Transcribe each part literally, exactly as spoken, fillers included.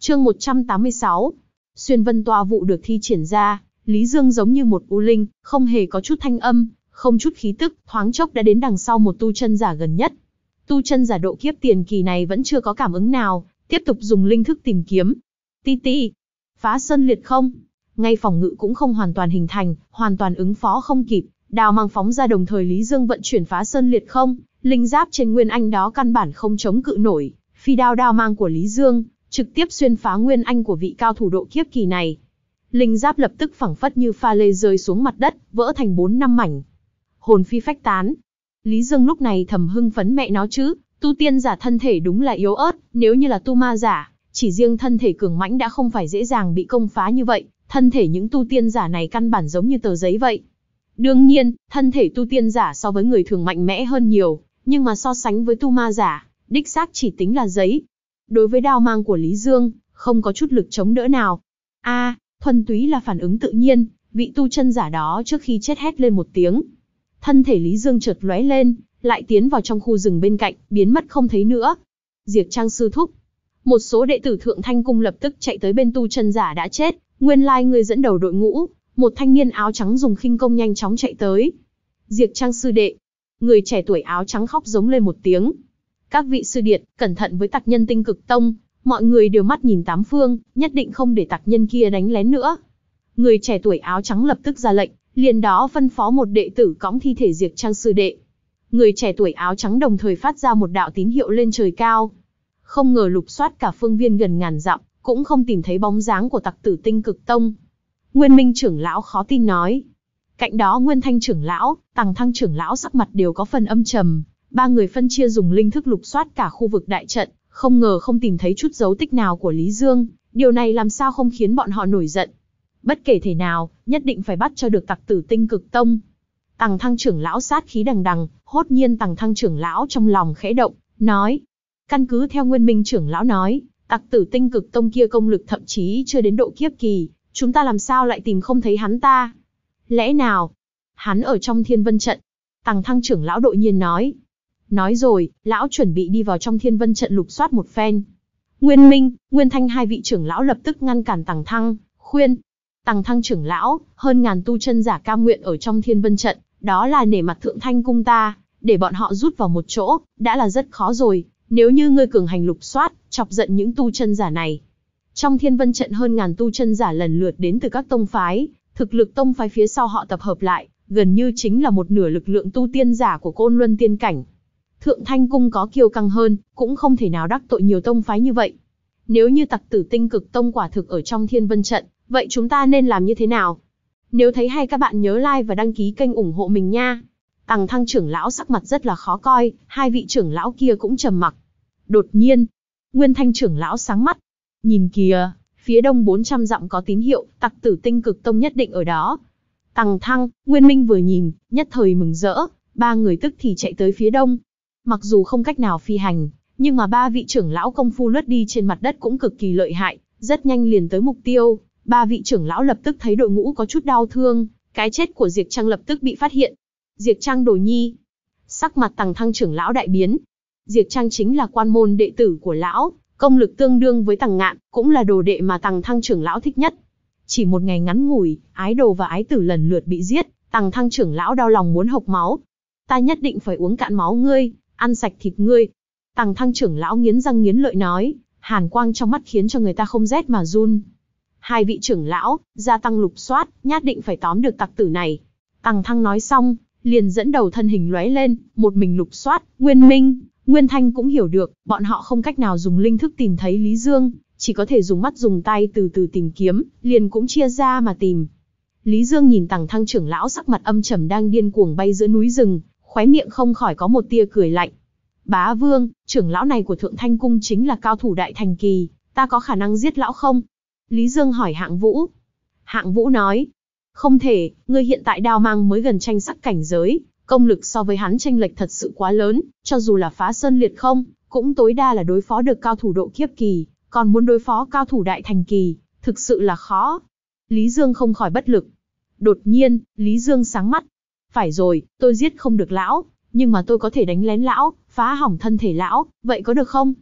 Chương một trăm tám mươi sáu. Xuyên vân toa vụ được thi triển ra, Lý Dương giống như một u linh, không hề có chút thanh âm, không chút khí tức, thoáng chốc đã đến đằng sau một tu chân giả gần nhất. Tu chân giả độ kiếp tiền kỳ này vẫn chưa có cảm ứng nào, tiếp tục dùng linh thức tìm kiếm. Ti ti, phá sơn liệt không, ngay phòng ngự cũng không hoàn toàn hình thành, hoàn toàn ứng phó không kịp, đao mang phóng ra đồng thời Lý Dương vận chuyển phá sơn liệt không, linh giáp trên Nguyên Anh đó căn bản không chống cự nổi, phi đao đao mang của Lý Dương trực tiếp xuyên phá Nguyên Anh của vị cao thủ độ kiếp kỳ này. Linh giáp lập tức phẳng phất như pha lê rơi xuống mặt đất, vỡ thành bốn năm mảnh. Hồn phi phách tán. Lý Dương lúc này thầm hưng phấn mẹ nó chứ, tu tiên giả thân thể đúng là yếu ớt, nếu như là tu ma giả, chỉ riêng thân thể cường mãnh đã không phải dễ dàng bị công phá như vậy, thân thể những tu tiên giả này căn bản giống như tờ giấy vậy. Đương nhiên, thân thể tu tiên giả so với người thường mạnh mẽ hơn nhiều, nhưng mà so sánh với tu ma giả, đích xác chỉ tính là giấy. Đối với đao mang của Lý Dương, không có chút lực chống đỡ nào. A, à, thuần túy là phản ứng tự nhiên, vị tu chân giả đó trước khi chết hét lên một tiếng. Thân thể Lý Dương chợt lóe lên, lại tiến vào trong khu rừng bên cạnh, biến mất không thấy nữa. Diệp Trang sư thúc. Một số đệ tử Thượng Thanh Cung lập tức chạy tới bên tu chân giả đã chết, nguyên lai người dẫn đầu đội ngũ, một thanh niên áo trắng dùng khinh công nhanh chóng chạy tới. Diệp Trang sư đệ. Người trẻ tuổi áo trắng khóc giống lên một tiếng. Các vị sư điện, cẩn thận với tặc nhân Tinh Cực Tông, mọi người đều mắt nhìn tám phương, nhất định không để tặc nhân kia đánh lén nữa. Người trẻ tuổi áo trắng lập tức ra lệnh, liền đó phân phó một đệ tử cõng thi thể Diệp Trang sư đệ. Người trẻ tuổi áo trắng đồng thời phát ra một đạo tín hiệu lên trời cao. Không ngờ lục soát cả phương viên gần ngàn dặm, cũng không tìm thấy bóng dáng của tặc tử Tinh Cực Tông. Nguyên Minh trưởng lão khó tin nói. Cạnh đó Nguyên Thanh trưởng lão, Tằng Thăng trưởng lão sắc mặt đều có phần âm trầm. Ba người phân chia dùng linh thức lục soát cả khu vực đại trận, không ngờ không tìm thấy chút dấu tích nào của Lý Dương, điều này làm sao không khiến bọn họ nổi giận. Bất kể thể nào, nhất định phải bắt cho được tặc tử Tinh Cực Tông. Tằng Thăng trưởng lão sát khí đằng đằng, hốt nhiên Tằng Thăng trưởng lão trong lòng khẽ động, nói. Căn cứ theo Nguyên Minh trưởng lão nói, tặc tử Tinh Cực Tông kia công lực thậm chí chưa đến độ kiếp kỳ, chúng ta làm sao lại tìm không thấy hắn ta? Lẽ nào, hắn ở trong Thiên Vân Trận? Tằng Thăng trưởng lão đột nhiên nói. Nói rồi, lão chuẩn bị đi vào trong Thiên Vân Trận lục soát một phen. Nguyên Minh, Nguyên Thanh hai vị trưởng lão lập tức ngăn cản Tằng Thăng, khuyên. Tằng Thăng trưởng lão, hơn ngàn tu chân giả cam nguyện ở trong Thiên Vân Trận, đó là nể mặt Thượng Thanh Cung ta, để bọn họ rút vào một chỗ, đã là rất khó rồi, nếu như ngươi cường hành lục soát, chọc giận những tu chân giả này. Trong Thiên Vân Trận hơn ngàn tu chân giả lần lượt đến từ các tông phái, thực lực tông phái phía sau họ tập hợp lại, gần như chính là một nửa lực lượng tu tiên giả của Côn Luân tiên cảnh. Thượng Thanh Cung có kiêu căng hơn, cũng không thể nào đắc tội nhiều tông phái như vậy. Nếu như tặc tử Tinh Cực Tông quả thực ở trong Thiên Vân Trận, vậy chúng ta nên làm như thế nào? Nếu thấy hay các bạn nhớ like và đăng ký kênh ủng hộ mình nha. Tằng Thăng trưởng lão sắc mặt rất là khó coi, hai vị trưởng lão kia cũng trầm mặc. Đột nhiên, Nguyên Thanh trưởng lão sáng mắt. Nhìn kìa, phía đông bốn trăm dặm có tín hiệu, tặc tử Tinh Cực Tông nhất định ở đó. Tằng Thăng, Nguyên Minh vừa nhìn, nhất thời mừng rỡ, ba người tức thì chạy tới phía đông. Mặc dù không cách nào phi hành, nhưng mà ba vị trưởng lão công phu lướt đi trên mặt đất cũng cực kỳ lợi hại, rất nhanh liền tới mục tiêu. Ba vị trưởng lão lập tức thấy đội ngũ có chút đau thương, cái chết của Diệp Trang lập tức bị phát hiện. Diệp Trang đồ nhi. Sắc mặt Tằng Thăng trưởng lão đại biến. Diệp Trang chính là quan môn đệ tử của lão, công lực tương đương với Tằng Ngạn, cũng là đồ đệ mà Tằng Thăng trưởng lão thích nhất. Chỉ một ngày ngắn ngủi, ái đồ và ái tử lần lượt bị giết, Tằng Thăng trưởng lão đau lòng muốn hộc máu. Ta nhất định phải uống cạn máu ngươi, ăn sạch thịt ngươi. Tằng Thăng trưởng lão nghiến răng nghiến lợi nói, hàn quang trong mắt khiến cho người ta không rét mà run. Hai vị trưởng lão, gia tăng lục soát, nhất định phải tóm được tặc tử này. Tằng Thăng nói xong, liền dẫn đầu thân hình lóe lên, một mình lục soát. Nguyên Minh, Nguyên Thanh cũng hiểu được, bọn họ không cách nào dùng linh thức tìm thấy Lý Dương, chỉ có thể dùng mắt dùng tay từ từ tìm kiếm, liền cũng chia ra mà tìm. Lý Dương nhìn Tằng Thăng trưởng lão sắc mặt âm trầm đang điên cuồng bay giữa núi rừng, khóe miệng không khỏi có một tia cười lạnh. Bá Vương, trưởng lão này của Thượng Thanh Cung chính là cao thủ đại thành kỳ, ta có khả năng giết lão không? Lý Dương hỏi Hạng Vũ. Hạng Vũ nói, không thể, ngươi hiện tại đao mang mới gần tranh sắc cảnh giới, công lực so với hắn chênh lệch thật sự quá lớn, cho dù là phá sơn liệt không, cũng tối đa là đối phó được cao thủ độ kiếp kỳ, còn muốn đối phó cao thủ đại thành kỳ, thực sự là khó. Lý Dương không khỏi bất lực. Đột nhiên, Lý Dương sáng mắt. Phải rồi, tôi giết không được lão, nhưng mà tôi có thể đánh lén lão, phá hỏng thân thể lão, vậy có được không?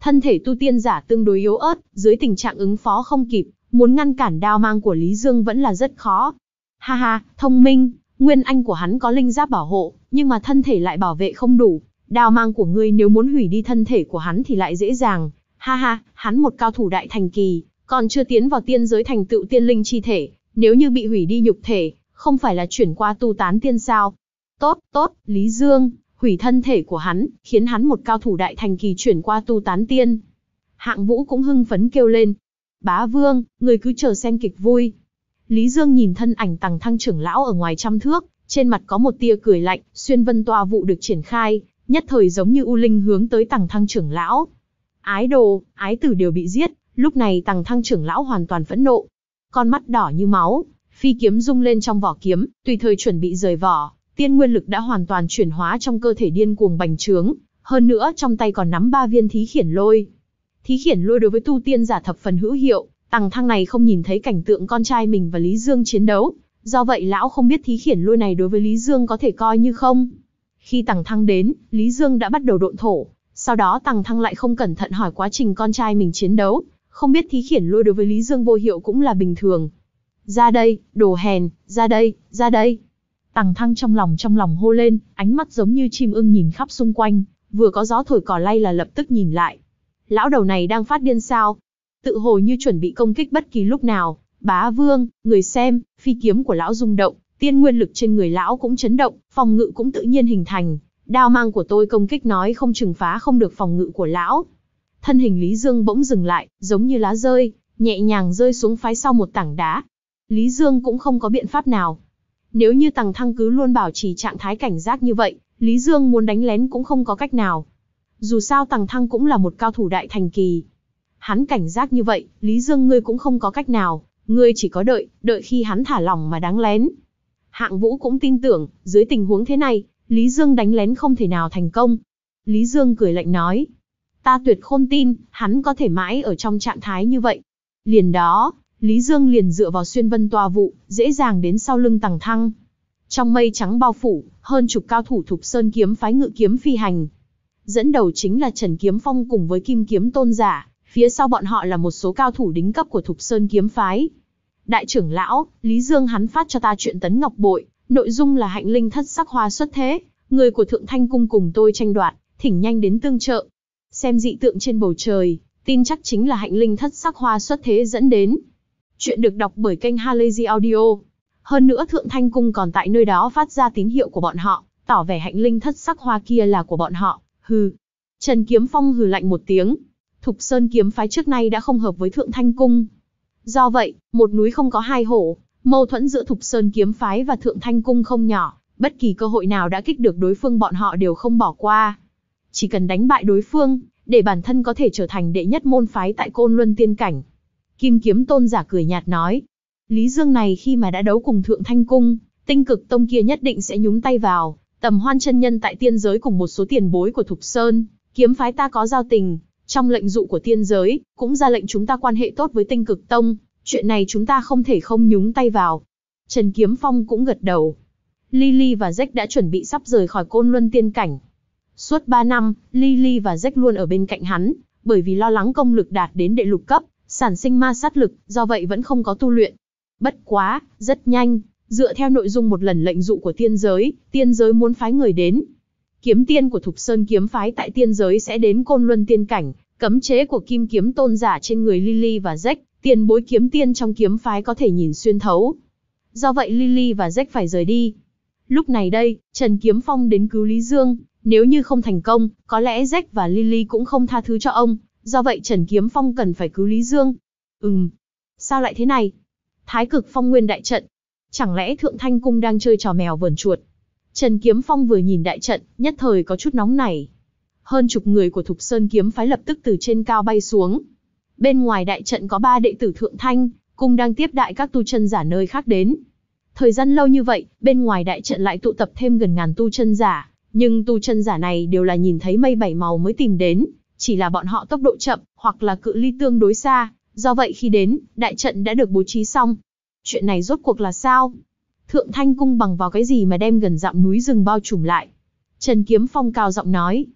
Thân thể tu tiên giả tương đối yếu ớt, dưới tình trạng ứng phó không kịp, muốn ngăn cản đao mang của Lý Dương vẫn là rất khó. Ha ha, thông minh, nguyên anh của hắn có linh giáp bảo hộ, nhưng mà thân thể lại bảo vệ không đủ. Đao mang của ngươi nếu muốn hủy đi thân thể của hắn thì lại dễ dàng. Ha ha, hắn một cao thủ đại thành kỳ, còn chưa tiến vào tiên giới thành tựu tiên linh chi thể, nếu như bị hủy đi nhục thể, không phải là chuyển qua tu tán tiên sao? Tốt, tốt, Lý Dương, hủy thân thể của hắn, khiến hắn một cao thủ đại thành kỳ chuyển qua tu tán tiên. Hạng Vũ cũng hưng phấn kêu lên. Bá Vương, người cứ chờ xem kịch vui. Lý Dương nhìn thân ảnh Tằng Thăng trưởng lão ở ngoài trăm thước, trên mặt có một tia cười lạnh, xuyên vân toa vụ được triển khai, nhất thời giống như u linh hướng tới Tằng Thăng trưởng lão. Ái đồ, ái tử đều bị giết, lúc này Tằng Thăng trưởng lão hoàn toàn phẫn nộ. Con mắt đỏ như máu, phi kiếm rung lên trong vỏ kiếm, tùy thời chuẩn bị rời vỏ, tiên nguyên lực đã hoàn toàn chuyển hóa trong cơ thể điên cuồng bành trướng, hơn nữa trong tay còn nắm ba viên thí khiển lôi. Thí khiển lôi đối với tu tiên giả thập phần hữu hiệu, Tằng Thăng này không nhìn thấy cảnh tượng con trai mình và Lý Dương chiến đấu, do vậy lão không biết thí khiển lôi này đối với Lý Dương có thể coi như không. Khi Tằng Thăng đến, Lý Dương đã bắt đầu độn thổ, sau đó Tằng Thăng lại không cẩn thận hỏi quá trình con trai mình chiến đấu, không biết thí khiển lôi đối với Lý Dương vô hiệu cũng là bình thường. Ra đây, đồ hèn, ra đây, ra đây. Tằng Thăng trong lòng trong lòng hô lên, ánh mắt giống như chim ưng nhìn khắp xung quanh, vừa có gió thổi cỏ lay là lập tức nhìn lại. Lão đầu này đang phát điên sao? Tự hồ như chuẩn bị công kích bất kỳ lúc nào. Bá Vương, người xem, phi kiếm của lão rung động, tiên nguyên lực trên người lão cũng chấn động, phòng ngự cũng tự nhiên hình thành. Đao mang của tôi công kích nói không chừng phá không được phòng ngự của lão. Thân hình Lý Dương bỗng dừng lại, giống như lá rơi, nhẹ nhàng rơi xuống phái sau một tảng đá. Lý Dương cũng không có biện pháp nào. Nếu như Tằng Thăng cứ luôn bảo trì trạng thái cảnh giác như vậy, Lý Dương muốn đánh lén cũng không có cách nào. Dù sao Tằng Thăng cũng là một cao thủ đại thành kỳ. Hắn cảnh giác như vậy, Lý Dương ngươi cũng không có cách nào, ngươi chỉ có đợi, đợi khi hắn thả lỏng mà đánh lén. Hạng Vũ cũng tin tưởng, dưới tình huống thế này, Lý Dương đánh lén không thể nào thành công. Lý Dương cười lạnh nói, ta tuyệt không tin, hắn có thể mãi ở trong trạng thái như vậy. Liền đó, Lý Dương liền dựa vào xuyên vân toa vụ, dễ dàng đến sau lưng Tằng Thăng. Trong mây trắng bao phủ, hơn chục cao thủ Thục Sơn kiếm phái ngự kiếm phi hành. Dẫn đầu chính là Trần Kiếm Phong cùng với Kim Kiếm Tôn giả, phía sau bọn họ là một số cao thủ đỉnh cấp của Thục Sơn kiếm phái. Đại trưởng lão, Lý Dương hắn phát cho ta chuyện tấn ngọc bội, nội dung là hạnh linh thất sắc hoa xuất thế, người của Thượng Thanh Cung cùng tôi tranh đoạt, thỉnh nhanh đến tương trợ. Xem dị tượng trên bầu trời, tin chắc chính là hạnh linh thất sắc hoa xuất thế dẫn đến. Chuyện được đọc bởi kênh Halazy Audio. Hơn nữa Thượng Thanh Cung còn tại nơi đó phát ra tín hiệu của bọn họ, tỏ vẻ hạnh linh thất sắc hoa kia là của bọn họ. Hừ. Trần Kiếm Phong hừ lạnh một tiếng. Thục Sơn kiếm phái trước nay đã không hợp với Thượng Thanh Cung. Do vậy, một núi không có hai hổ, mâu thuẫn giữa Thục Sơn kiếm phái và Thượng Thanh Cung không nhỏ, bất kỳ cơ hội nào đã kích được đối phương bọn họ đều không bỏ qua. Chỉ cần đánh bại đối phương, để bản thân có thể trở thành đệ nhất môn phái tại Côn Luân Tiên Cảnh. Kim Kiếm Tôn giả cười nhạt nói, Lý Dương này khi mà đã đấu cùng Thượng Thanh Cung, Tinh Cực Tông kia nhất định sẽ nhúng tay vào. Tầm Hoan chân nhân tại tiên giới cùng một số tiền bối của Thục Sơn kiếm phái ta có giao tình, trong lệnh dụ của tiên giới cũng ra lệnh chúng ta quan hệ tốt với Tinh Cực Tông, chuyện này chúng ta không thể không nhúng tay vào. Trần Kiếm Phong cũng gật đầu. Lily và Jack đã chuẩn bị sắp rời khỏi Côn Luân Tiên Cảnh. Suốt ba năm, Lily và Jack luôn ở bên cạnh hắn, bởi vì lo lắng công lực đạt đến đệ lục cấp, sản sinh ma sát lực, do vậy vẫn không có tu luyện. Bất quá, rất nhanh, dựa theo nội dung một lần lệnh dụ của tiên giới, tiên giới muốn phái người đến. Kiếm tiên của Thục Sơn kiếm phái tại tiên giới sẽ đến Côn Luân Tiên Cảnh, cấm chế của Kim Kiếm Tôn giả trên người Lily và Jack, tiền bối kiếm tiên trong kiếm phái có thể nhìn xuyên thấu. Do vậy Lily và Jack phải rời đi. Lúc này đây, Trần Kiếm Phong đến cứu Lý Dương, nếu như không thành công, có lẽ Jack và Lily cũng không tha thứ cho ông, do vậy Trần Kiếm Phong cần phải cứu Lý Dương. Ừm, sao lại thế này? Thái Cực Phong Nguyên đại trận, chẳng lẽ Thượng Thanh Cung đang chơi trò mèo vờn chuột? Trần Kiếm Phong vừa nhìn đại trận, nhất thời có chút nóng nảy. Hơn chục người của Thục Sơn kiếm phái lập tức từ trên cao bay xuống. Bên ngoài đại trận có ba đệ tử Thượng Thanh Cung đang tiếp đại các tu chân giả nơi khác đến. Thời gian lâu như vậy, bên ngoài đại trận lại tụ tập thêm gần ngàn tu chân giả, nhưng tu chân giả này đều là nhìn thấy mây bảy màu mới tìm đến, chỉ là bọn họ tốc độ chậm, hoặc là cự ly tương đối xa, do vậy khi đến, đại trận đã được bố trí xong. Chuyện này rốt cuộc là sao? Thượng Thanh Cung bằng vào cái gì mà đem gần dặm núi rừng bao trùm lại? Trần Kiếm Phong cao giọng nói.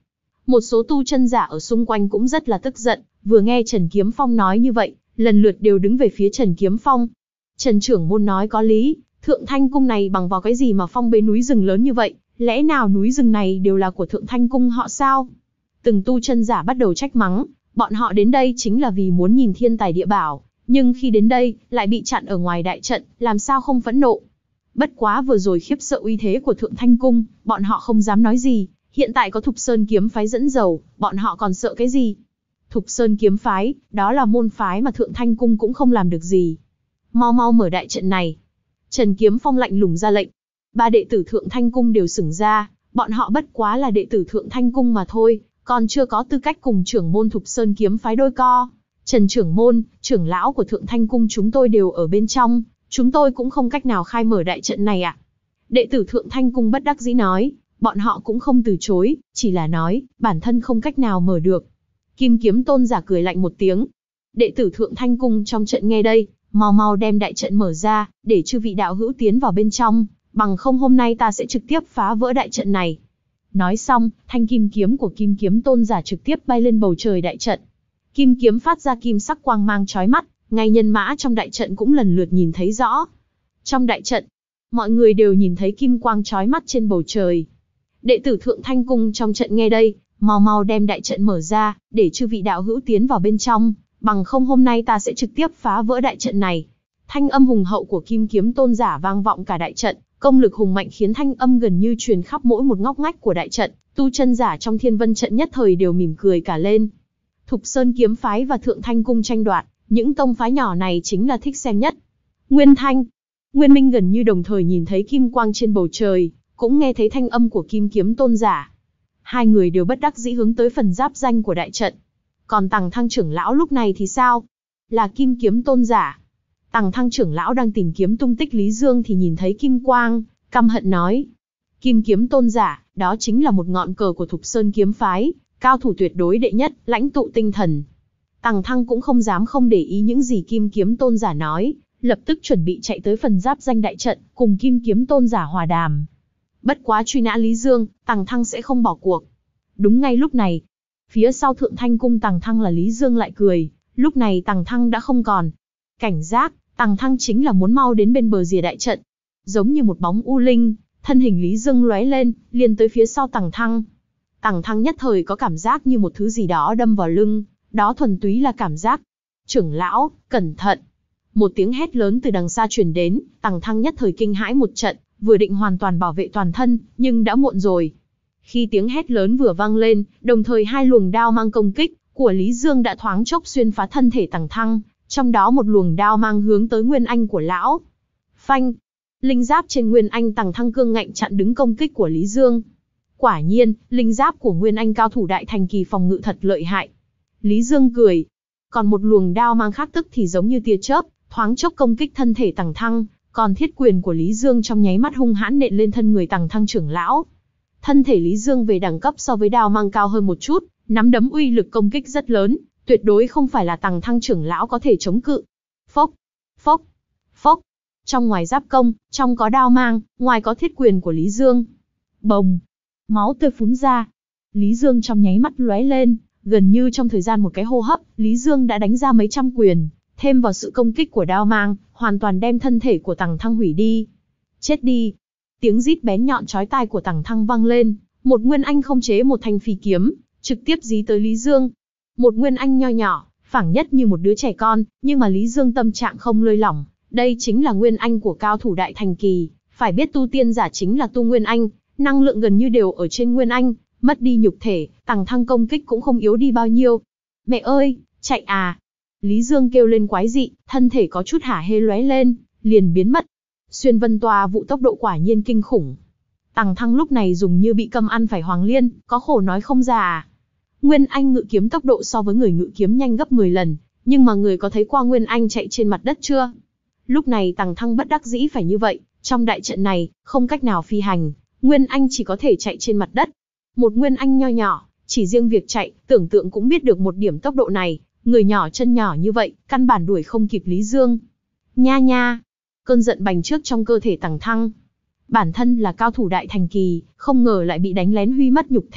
Một số tu chân giả ở xung quanh cũng rất là tức giận, vừa nghe Trần Kiếm Phong nói như vậy, lần lượt đều đứng về phía Trần Kiếm Phong. Trần trưởng môn nói có lý, Thượng Thanh Cung này bằng vào cái gì mà phong bế núi rừng lớn như vậy, lẽ nào núi rừng này đều là của Thượng Thanh Cung họ sao? Từng tu chân giả bắt đầu trách mắng, bọn họ đến đây chính là vì muốn nhìn thiên tài địa bảo, nhưng khi đến đây, lại bị chặn ở ngoài đại trận, làm sao không phẫn nộ. Bất quá vừa rồi khiếp sợ uy thế của Thượng Thanh Cung, bọn họ không dám nói gì, hiện tại có Thục Sơn kiếm phái dẫn dầu, bọn họ còn sợ cái gì? Thục Sơn kiếm phái, đó là môn phái mà Thượng Thanh Cung cũng không làm được gì. Mau mau mở đại trận này. Trần Kiếm Phong lạnh lùng ra lệnh. Ba đệ tử Thượng Thanh Cung đều sững ra, bọn họ bất quá là đệ tử Thượng Thanh Cung mà thôi, còn chưa có tư cách cùng trưởng môn Thục Sơn kiếm phái đôi co. Trần trưởng môn, trưởng lão của Thượng Thanh Cung chúng tôi đều ở bên trong, chúng tôi cũng không cách nào khai mở đại trận này ạ. À? Đệ tử Thượng Thanh Cung bất đắc dĩ nói, bọn họ cũng không từ chối, chỉ là nói, bản thân không cách nào mở được. Kim Kiếm Tôn giả cười lạnh một tiếng. Đệ tử Thượng Thanh Cung trong trận nghe đây, mau mau đem đại trận mở ra, để chư vị đạo hữu tiến vào bên trong, bằng không hôm nay ta sẽ trực tiếp phá vỡ đại trận này. Nói xong, thanh kim kiếm của Kim Kiếm Tôn giả trực tiếp bay lên bầu trời đại trận. Kim kiếm phát ra kim sắc quang mang chói mắt, ngay nhân mã trong đại trận cũng lần lượt nhìn thấy rõ. Trong đại trận, mọi người đều nhìn thấy kim quang chói mắt trên bầu trời. Đệ tử Thượng Thanh Cung trong trận nghe đây, mau mau đem đại trận mở ra, để chư vị đạo hữu tiến vào bên trong, bằng không hôm nay ta sẽ trực tiếp phá vỡ đại trận này. Thanh âm hùng hậu của Kim Kiếm Tôn giả vang vọng cả đại trận, công lực hùng mạnh khiến thanh âm gần như truyền khắp mỗi một ngóc ngách của đại trận, tu chân giả trong Thiên Vân trận nhất thời đều mỉm cười cả lên. Thục Sơn kiếm phái và Thượng Thanh Cung tranh đoạt, những tông phái nhỏ này chính là thích xem nhất. Nguyên Thanh, Nguyên Minh gần như đồng thời nhìn thấy kim quang trên bầu trời, cũng nghe thấy thanh âm của Kim Kiếm Tôn giả. Hai người đều bất đắc dĩ hướng tới phần giáp danh của đại trận. Còn Tằng Thăng trưởng lão lúc này thì sao? Là Kim Kiếm Tôn giả. Tằng Thăng trưởng lão đang tìm kiếm tung tích Lý Dương thì nhìn thấy kim quang, căm hận nói. Kim Kiếm Tôn giả, đó chính là một ngọn cờ của Thục Sơn kiếm phái, cao thủ tuyệt đối đệ nhất, lãnh tụ tinh thần. Tằng Thăng cũng không dám không để ý những gì Kim Kiếm Tôn giả nói, lập tức chuẩn bị chạy tới phần giáp danh đại trận, cùng Kim Kiếm Tôn giả hòa đàm. Bất quá truy nã Lý Dương, Tằng Thăng sẽ không bỏ cuộc. Đúng ngay lúc này, phía sau Thượng Thanh Cung Tằng Thăng là Lý Dương lại cười, lúc này Tằng Thăng đã không còn cảnh giác, Tằng Thăng chính là muốn mau đến bên bờ rìa đại trận. Giống như một bóng u linh, thân hình Lý Dương lóe lên, liền tới phía sau Tằng Thăng. Tằng Thăng nhất thời có cảm giác như một thứ gì đó đâm vào lưng, đó thuần túy là cảm giác. Trưởng lão, cẩn thận. Một tiếng hét lớn từ đằng xa truyền đến, Tằng Thăng nhất thời kinh hãi một trận, vừa định hoàn toàn bảo vệ toàn thân, nhưng đã muộn rồi. Khi tiếng hét lớn vừa vang lên, đồng thời hai luồng đao mang công kích của Lý Dương đã thoáng chốc xuyên phá thân thể Tằng Thăng, trong đó một luồng đao mang hướng tới Nguyên Anh của lão. Phanh! Linh giáp trên Nguyên Anh Tằng Thăng cương ngạnh chặn đứng công kích của Lý Dương. Quả nhiên, linh giáp của Nguyên Anh cao thủ đại thành kỳ phòng ngự thật lợi hại. Lý Dương cười. Còn một luồng đao mang khác tức thì giống như tia chớp, thoáng chốc công kích thân thể Tằng Thăng, còn thiết quyền của Lý Dương trong nháy mắt hung hãn nện lên thân người Tằng Thăng trưởng lão. Thân thể Lý Dương về đẳng cấp so với đao mang cao hơn một chút, nắm đấm uy lực công kích rất lớn, tuyệt đối không phải là Tằng Thăng trưởng lão có thể chống cự. Phốc, phốc, phốc. Trong ngoài giáp công, trong có đao mang, ngoài có thiết quyền của Lý Dương. Bồng, máu tươi phún ra. Lý Dương trong nháy mắt lóe lên, gần như trong thời gian một cái hô hấp, Lý Dương đã đánh ra mấy trăm quyền, thêm vào sự công kích của đao mang, hoàn toàn đem thân thể của Tằng Thăng hủy đi. Chết đi! Tiếng rít bén nhọn chói tai của Tằng Thăng vang lên, một Nguyên Anh không chế một thanh phi kiếm, trực tiếp dí tới Lý Dương. Một Nguyên Anh nho nhỏ, phảng nhất như một đứa trẻ con, nhưng mà Lý Dương tâm trạng không lơi lỏng, đây chính là Nguyên Anh của cao thủ đại thành kỳ, phải biết tu tiên giả chính là tu Nguyên Anh, năng lượng gần như đều ở trên Nguyên Anh, mất đi nhục thể, Tằng Thăng công kích cũng không yếu đi bao nhiêu. Mẹ ơi, chạy à! Lý Dương kêu lên quái dị, thân thể có chút hả hê lóe lên, liền biến mất. Xuyên vân tòa vụ tốc độ quả nhiên kinh khủng. Tằng Thăng lúc này dùng như bị câm ăn phải hoàng liên, có khổ nói không ra à. Nguyên Anh ngự kiếm tốc độ so với người ngự kiếm nhanh gấp mười lần, nhưng mà người có thấy qua Nguyên Anh chạy trên mặt đất chưa? Lúc này Tằng Thăng bất đắc dĩ phải như vậy, trong đại trận này, không cách nào phi hành, Nguyên Anh chỉ có thể chạy trên mặt đất. Một Nguyên Anh nho nhỏ, chỉ riêng việc chạy, tưởng tượng cũng biết được một điểm tốc độ này, người nhỏ chân nhỏ như vậy, căn bản đuổi không kịp Lý Dương. Nha nha! Cơn giận bành trước trong cơ thể Tằng Thăng. Bản thân là cao thủ đại thành kỳ, không ngờ lại bị đánh lén huy mất nhục thể,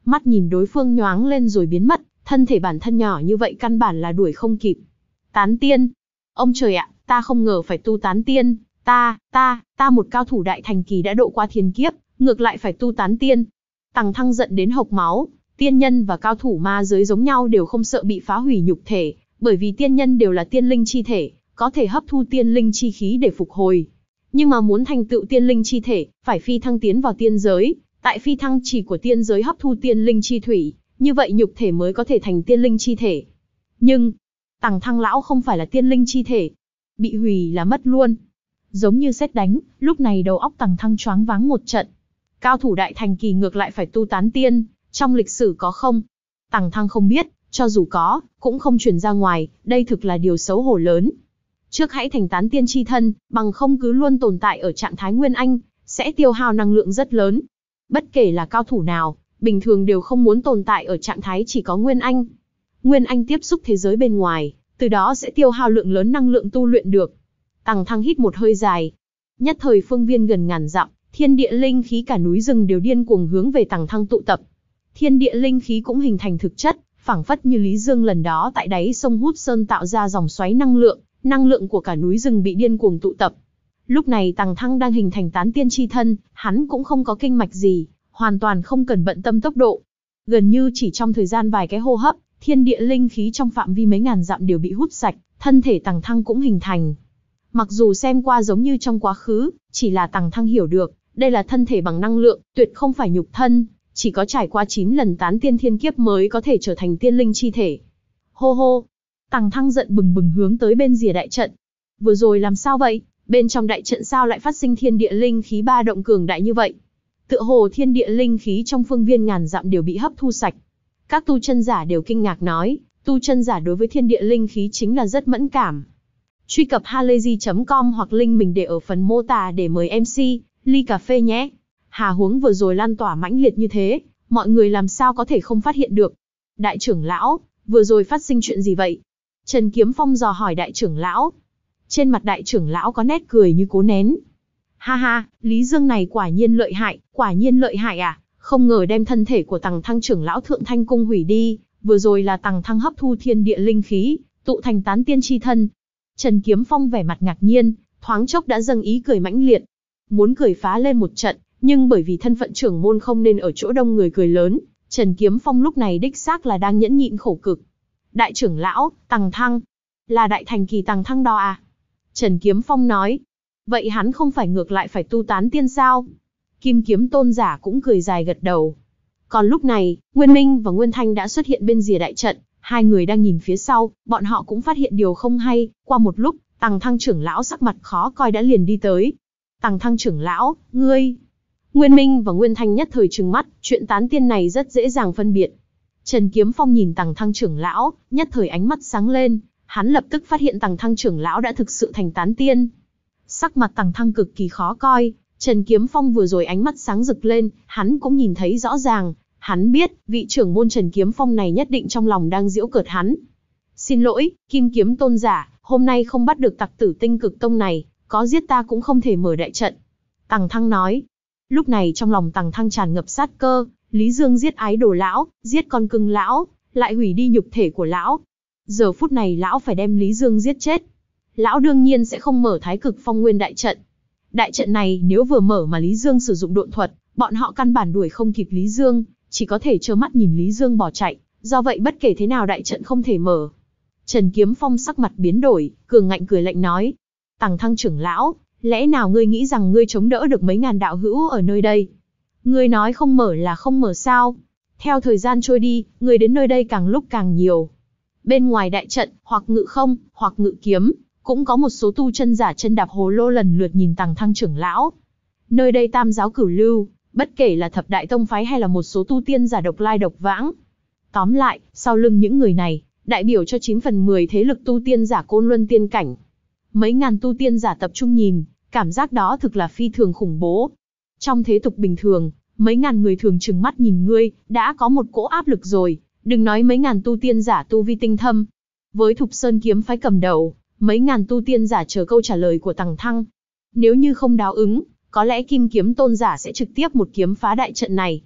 mắt nhìn đối phương nhoáng lên rồi biến mất, thân thể bản thân nhỏ như vậy căn bản là đuổi không kịp. Tán tiên! Ông trời ạ, ta không ngờ phải tu tán tiên, ta, ta, ta một cao thủ đại thành kỳ đã độ qua thiên kiếp, ngược lại phải tu tán tiên. Tằng Thăng giận đến hộc máu, tiên nhân và cao thủ ma giới giống nhau đều không sợ bị phá hủy nhục thể, bởi vì tiên nhân đều là tiên linh chi thể, có thể hấp thu tiên linh chi khí để phục hồi. Nhưng mà muốn thành tựu tiên linh chi thể, phải phi thăng tiến vào tiên giới, tại phi thăng chỉ của tiên giới hấp thu tiên linh chi thủy, như vậy nhục thể mới có thể thành tiên linh chi thể. Nhưng, Tằng Thăng lão không phải là tiên linh chi thể, bị hủy là mất luôn. Giống như sét đánh, lúc này đầu óc Tằng Thăng choáng váng một trận. Cao thủ đại thành kỳ ngược lại phải tu tán tiên, trong lịch sử có không? Tằng Thăng không biết, cho dù có, cũng không truyền ra ngoài, đây thực là điều xấu hổ lớn. Trước hãy thành tán tiên chi thân, bằng không cứ luôn tồn tại ở trạng thái Nguyên Anh, sẽ tiêu hao năng lượng rất lớn. Bất kể là cao thủ nào, bình thường đều không muốn tồn tại ở trạng thái chỉ có Nguyên Anh. Nguyên Anh tiếp xúc thế giới bên ngoài, từ đó sẽ tiêu hao lượng lớn năng lượng tu luyện được. Tằng Thăng hít một hơi dài. Nhất thời phương viên gần ngàn dặm, thiên địa linh khí cả núi rừng đều điên cuồng hướng về Tằng Thăng tụ tập. Thiên địa linh khí cũng hình thành thực chất, phảng phất như Lý Dương lần đó tại đáy sông Hút Sơn tạo ra dòng xoáy năng lượng, năng lượng của cả núi rừng bị điên cuồng tụ tập. Lúc này Tằng Thăng đang hình thành tán tiên chi thân, hắn cũng không có kinh mạch gì, hoàn toàn không cần bận tâm tốc độ. Gần như chỉ trong thời gian vài cái hô hấp, thiên địa linh khí trong phạm vi mấy ngàn dặm đều bị hút sạch, thân thể Tằng Thăng cũng hình thành. Mặc dù xem qua giống như trong quá khứ, chỉ là Tằng Thăng hiểu được, đây là thân thể bằng năng lượng, tuyệt không phải nhục thân, chỉ có trải qua chín lần tán tiên thiên kiếp mới có thể trở thành tiên linh chi thể. Hô hô! Tằng Thăng giận bừng bừng hướng tới bên rìa đại trận. Vừa rồi làm sao vậy? Bên trong đại trận sao lại phát sinh thiên địa linh khí ba động cường đại như vậy? Tựa hồ thiên địa linh khí trong phương viên ngàn dặm đều bị hấp thu sạch. Các tu chân giả đều kinh ngạc nói, tu chân giả đối với thiên địa linh khí chính là rất mẫn cảm. Truy cập halayzi chấm com hoặc link mình để ở phần mô tả để mời em xê, ly cà phê nhé. Hà huống vừa rồi lan tỏa mãnh liệt như thế, mọi người làm sao có thể không phát hiện được. Đại trưởng lão, vừa rồi phát sinh chuyện gì vậy? Trần Kiếm Phong dò hỏi đại trưởng lão. Trên mặt đại trưởng lão có nét cười như cố nén. Ha ha, Lý Dương này quả nhiên lợi hại, quả nhiên lợi hại à, không ngờ đem thân thể của Tằng Thăng trưởng lão Thượng Thanh Cung hủy đi, vừa rồi là Tằng Thăng hấp thu thiên địa linh khí, tụ thành tán tiên chi thân. Trần Kiếm Phong vẻ mặt ngạc nhiên, thoáng chốc đã dâng ý cười mãnh liệt. Muốn cười phá lên một trận, nhưng bởi vì thân phận trưởng môn không nên ở chỗ đông người cười lớn, Trần Kiếm Phong lúc này đích xác là đang nhẫn nhịn khổ cực. Đại trưởng lão, Tằng Thăng, là đại thành kỳ Tằng Thăng đó à? Trần Kiếm Phong nói, vậy hắn không phải ngược lại phải tu tán tiên sao? Kim Kiếm tôn giả cũng cười dài gật đầu. Còn lúc này, Nguyên Minh và Nguyên Thanh đã xuất hiện bên rìa đại trận, hai người đang nhìn phía sau, bọn họ cũng phát hiện điều không hay, qua một lúc, Tằng Thăng trưởng lão sắc mặt khó coi đã liền đi tới. Tằng Thăng trưởng lão, ngươi... Nguyên Minh và Nguyên Thanh nhất thời trừng mắt, chuyện tán tiên này rất dễ dàng phân biệt. Trần Kiếm Phong nhìn Tằng Thăng trưởng lão, nhất thời ánh mắt sáng lên, hắn lập tức phát hiện Tằng Thăng trưởng lão đã thực sự thành tán tiên. Sắc mặt Tằng Thăng cực kỳ khó coi, Trần Kiếm Phong vừa rồi ánh mắt sáng rực lên, hắn cũng nhìn thấy rõ ràng, hắn biết, vị trưởng môn Trần Kiếm Phong này nhất định trong lòng đang giễu cợt hắn. Xin lỗi, Kim Kiếm tôn giả, hôm nay không bắt được tặc tử Tinh Cực Tông này, có giết ta cũng không thể mở đại trận. Tằng Thăng nói. Lúc này trong lòng Tằng Thăng tràn ngập sát cơ, Lý Dương giết ái đồ lão, giết con cưng lão, lại hủy đi nhục thể của lão. Giờ phút này lão phải đem Lý Dương giết chết. Lão đương nhiên sẽ không mở Thái Cực Phong Nguyên đại trận. Đại trận này nếu vừa mở mà Lý Dương sử dụng độn thuật, bọn họ căn bản đuổi không kịp Lý Dương, chỉ có thể trơ mắt nhìn Lý Dương bỏ chạy, do vậy bất kể thế nào đại trận không thể mở. Trần Kiếm Phong sắc mặt biến đổi, cường ngạnh cười lạnh nói. Tằng Thăng trưởng lão, lẽ nào ngươi nghĩ rằng ngươi chống đỡ được mấy ngàn đạo hữu ở nơi đây? Ngươi nói không mở là không mở sao? Theo thời gian trôi đi, ngươi đến nơi đây càng lúc càng nhiều. Bên ngoài đại trận, hoặc ngự không, hoặc ngự kiếm, cũng có một số tu chân giả chân đạp hồ lô lần lượt nhìn Tằng Thăng trưởng lão. Nơi đây tam giáo cửu lưu, bất kể là thập đại tông phái hay là một số tu tiên giả độc lai độc vãng. Tóm lại, sau lưng những người này, đại biểu cho chín phần mười thế lực tu tiên giả Côn Luân tiên cảnh. Mấy ngàn tu tiên giả tập trung nhìn, cảm giác đó thực là phi thường khủng bố. Trong thế tục bình thường, mấy ngàn người thường trừng mắt nhìn ngươi, đã có một cỗ áp lực rồi, đừng nói mấy ngàn tu tiên giả tu vi tinh thâm. Với Thục Sơn kiếm phái cầm đầu, mấy ngàn tu tiên giả chờ câu trả lời của Tằng Thăng. Nếu như không đáp ứng, có lẽ Kim Kiếm tôn giả sẽ trực tiếp một kiếm phá đại trận này.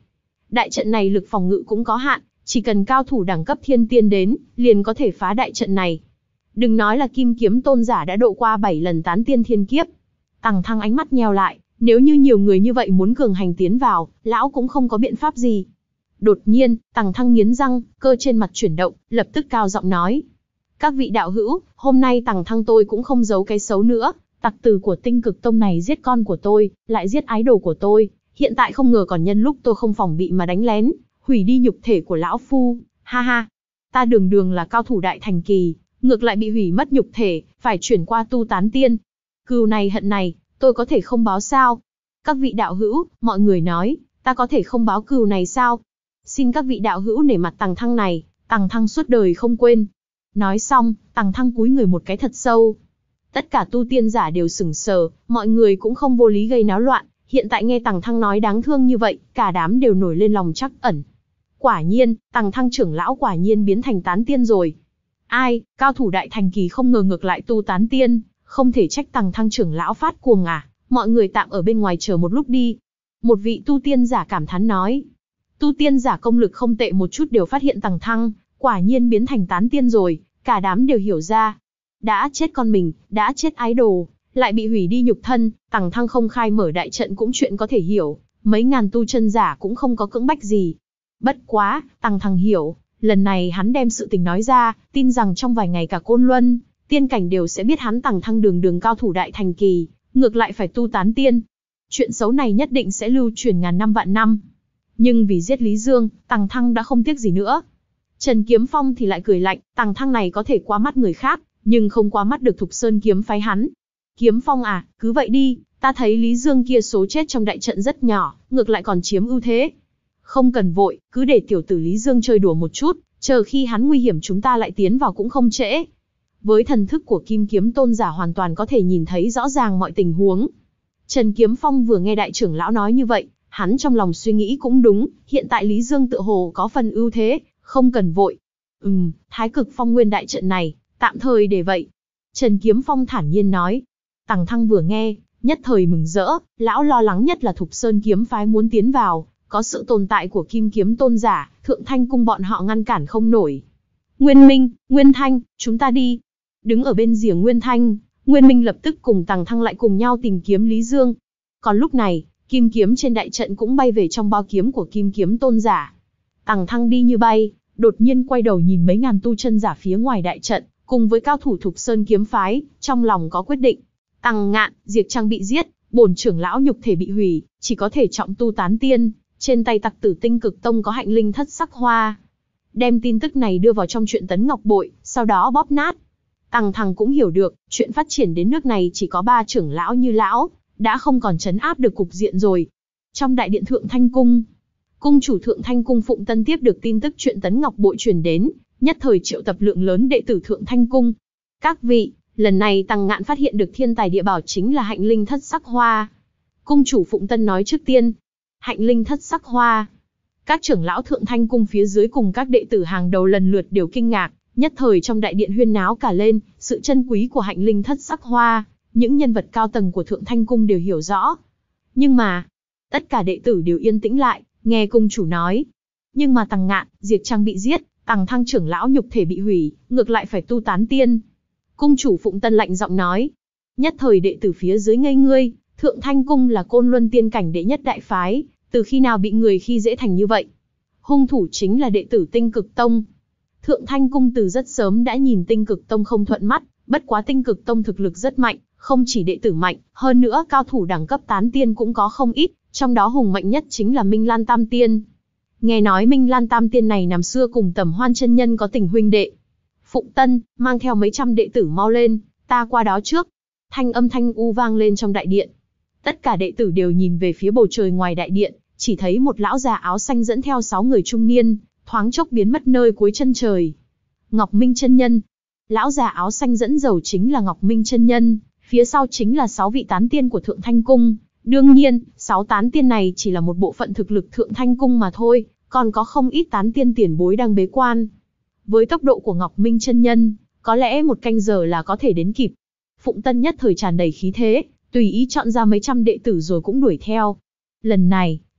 Đại trận này lực phòng ngự cũng có hạn, chỉ cần cao thủ đẳng cấp thiên tiên đến, liền có thể phá đại trận này. Đừng nói là Kim Kiếm Tôn giả đã độ qua bảy lần tán tiên thiên kiếp. Tằng Thăng ánh mắt nheo lại, nếu như nhiều người như vậy muốn cường hành tiến vào, lão cũng không có biện pháp gì. Đột nhiên, Tằng Thăng nghiến răng, cơ trên mặt chuyển động, lập tức cao giọng nói. Các vị đạo hữu, hôm nay Tằng Thăng tôi cũng không giấu cái xấu nữa, tặc tử của Tinh Cực Tông này giết con của tôi, lại giết ái đồ của tôi, hiện tại không ngờ còn nhân lúc tôi không phòng bị mà đánh lén, hủy đi nhục thể của lão phu, ha ha. Ta đường đường là cao thủ đại thành kỳ, ngược lại bị hủy mất nhục thể, phải chuyển qua tu tán tiên. Cừu này hận này, tôi có thể không báo sao? Các vị đạo hữu, mọi người nói, ta có thể không báo cừu này sao? Xin các vị đạo hữu nể mặt Tằng Thăng này, Tằng Thăng suốt đời không quên. Nói xong, Tằng Thăng cúi người một cái thật sâu. Tất cả tu tiên giả đều sững sờ, mọi người cũng không vô lý gây náo loạn, hiện tại nghe Tằng Thăng nói đáng thương như vậy, cả đám đều nổi lên lòng trắc ẩn. Quả nhiên, Tằng Thăng trưởng lão quả nhiên biến thành tán tiên rồi. Ai, cao thủ đại thành kỳ không ngờ ngược lại tu tán tiên, không thể trách Tằng Thăng trưởng lão phát cuồng à, mọi người tạm ở bên ngoài chờ một lúc đi. Một vị tu tiên giả cảm thán nói. Tu tiên giả công lực không tệ một chút đều phát hiện Tằng Thăng, quả nhiên biến thành tán tiên rồi, cả đám đều hiểu ra. Đã chết con mình, đã chết ái đồ, lại bị hủy đi nhục thân, Tằng Thăng không khai mở đại trận cũng chuyện có thể hiểu, mấy ngàn tu chân giả cũng không có cưỡng bách gì. Bất quá, Tằng Thăng hiểu, lần này hắn đem sự tình nói ra, tin rằng trong vài ngày cả Côn Luân, tiên cảnh đều sẽ biết hắn Tằng Thăng đường đường cao thủ đại thành kỳ, ngược lại phải tu tán tiên. Chuyện xấu này nhất định sẽ lưu truyền ngàn năm vạn năm. Nhưng vì giết Lý Dương, Tằng Thăng đã không tiếc gì nữa. Trần Kiếm Phong thì lại cười lạnh, Tằng Thăng này có thể qua mắt người khác, nhưng không qua mắt được Thục Sơn kiếm phái hắn. Kiếm Phong à, cứ vậy đi, ta thấy Lý Dương kia số chết trong đại trận rất nhỏ, ngược lại còn chiếm ưu thế. Không cần vội, cứ để tiểu tử Lý Dương chơi đùa một chút, chờ khi hắn nguy hiểm chúng ta lại tiến vào cũng không trễ. Với thần thức của Kim Kiếm Tôn giả hoàn toàn có thể nhìn thấy rõ ràng mọi tình huống. Trần Kiếm Phong vừa nghe đại trưởng lão nói như vậy, hắn trong lòng suy nghĩ cũng đúng, hiện tại Lý Dương tự hồ có phần ưu thế, không cần vội. Ừm, Thái Cực Phong Nguyên đại trận này, tạm thời để vậy. Trần Kiếm Phong thản nhiên nói. Tằng Thăng vừa nghe, nhất thời mừng rỡ, lão lo lắng nhất là Thục Sơn kiếm phái muốn tiến vào, có sự tồn tại của Kim Kiếm Tôn giả, Thượng Thanh cung bọn họ ngăn cản không nổi. Nguyên Minh, Nguyên Thanh, chúng ta đi. Đứng ở bên rìa Nguyên Thanh, Nguyên Minh lập tức cùng Tằng Thăng lại cùng nhau tìm kiếm Lý Dương. Còn lúc này, kim kiếm trên đại trận cũng bay về trong bao kiếm của Kim Kiếm Tôn giả. Tằng Thăng đi như bay, đột nhiên quay đầu nhìn mấy ngàn tu chân giả phía ngoài đại trận, cùng với cao thủ Thục Sơn kiếm phái, trong lòng có quyết định. Tằng Ngạn, Diệp Trang bị giết, bổn trưởng lão nhục thể bị hủy, chỉ có thể trọng tu tán tiên, trên tay tặc tử Tinh Cực Tông có hạnh linh thất sắc hoa. Đem tin tức này đưa vào trong truyện tấn ngọc bội, sau đó bóp nát. Tằng Thăng cũng hiểu được, chuyện phát triển đến nước này chỉ có ba trưởng lão như lão, đã không còn trấn áp được cục diện rồi. Trong đại điện Thượng Thanh cung, cung chủ Thượng Thanh cung Phụng Tân tiếp được tin tức truyện tấn ngọc bội truyền đến, nhất thời triệu tập lượng lớn đệ tử Thượng Thanh cung. Các vị, lần này Tằng Ngạn phát hiện được thiên tài địa bảo chính là hạnh linh thất sắc hoa. Cung chủ Phụng Tân nói trước tiên. Hạnh linh thất sắc hoa. Các trưởng lão Thượng Thanh cung phía dưới cùng các đệ tử hàng đầu lần lượt đều kinh ngạc, nhất thời trong đại điện huyên náo cả lên, sự chân quý của hạnh linh thất sắc hoa, những nhân vật cao tầng của Thượng Thanh cung đều hiểu rõ. Nhưng mà, tất cả đệ tử đều yên tĩnh lại, nghe cung chủ nói. Nhưng mà Tằng Ngạn, Diệp Trang bị giết, Tằng Thăng trưởng lão nhục thể bị hủy, ngược lại phải tu tán tiên. Cung chủ Phụng Tân lạnh giọng nói. Nhất thời đệ tử phía dưới ngây ngươi, Thượng Thanh cung là Côn Luân tiên cảnh đệ nhất đại phái, từ khi nào bị người khi dễ thành như vậy? Hung thủ chính là đệ tử Tinh Cực Tông. Thượng Thanh cung từ rất sớm đã nhìn Tinh Cực Tông không thuận mắt, bất quá Tinh Cực Tông thực lực rất mạnh, không chỉ đệ tử mạnh, hơn nữa cao thủ đẳng cấp tán tiên cũng có không ít, trong đó hùng mạnh nhất chính là Minh Lan Tam Tiên. Nghe nói Minh Lan Tam Tiên này năm xưa cùng Tầm Hoan chân nhân có tình huynh đệ. Phụng Tân, mang theo mấy trăm đệ tử mau lên, ta qua đó trước. Thanh âm thanh u vang lên trong đại điện. Tất cả đệ tử đều nhìn về phía bầu trời ngoài đại điện, chỉ thấy một lão già áo xanh dẫn theo sáu người trung niên, thoáng chốc biến mất nơi cuối chân trời. Ngọc Minh chân nhân. Lão già áo xanh dẫn đầu chính là Ngọc Minh chân nhân, phía sau chính là sáu vị tán tiên của Thượng Thanh cung. Đương nhiên, sáu tán tiên này chỉ là một bộ phận thực lực Thượng Thanh cung mà thôi, còn có không ít tán tiên tiền bối đang bế quan. Với tốc độ của Ngọc Minh chân nhân, có lẽ một canh giờ là có thể đến kịp. Phụng Tân nhất thời tràn đầy khí thế, tùy ý chọn ra mấy trăm đệ tử rồi cũng đuổi theo. Lần này,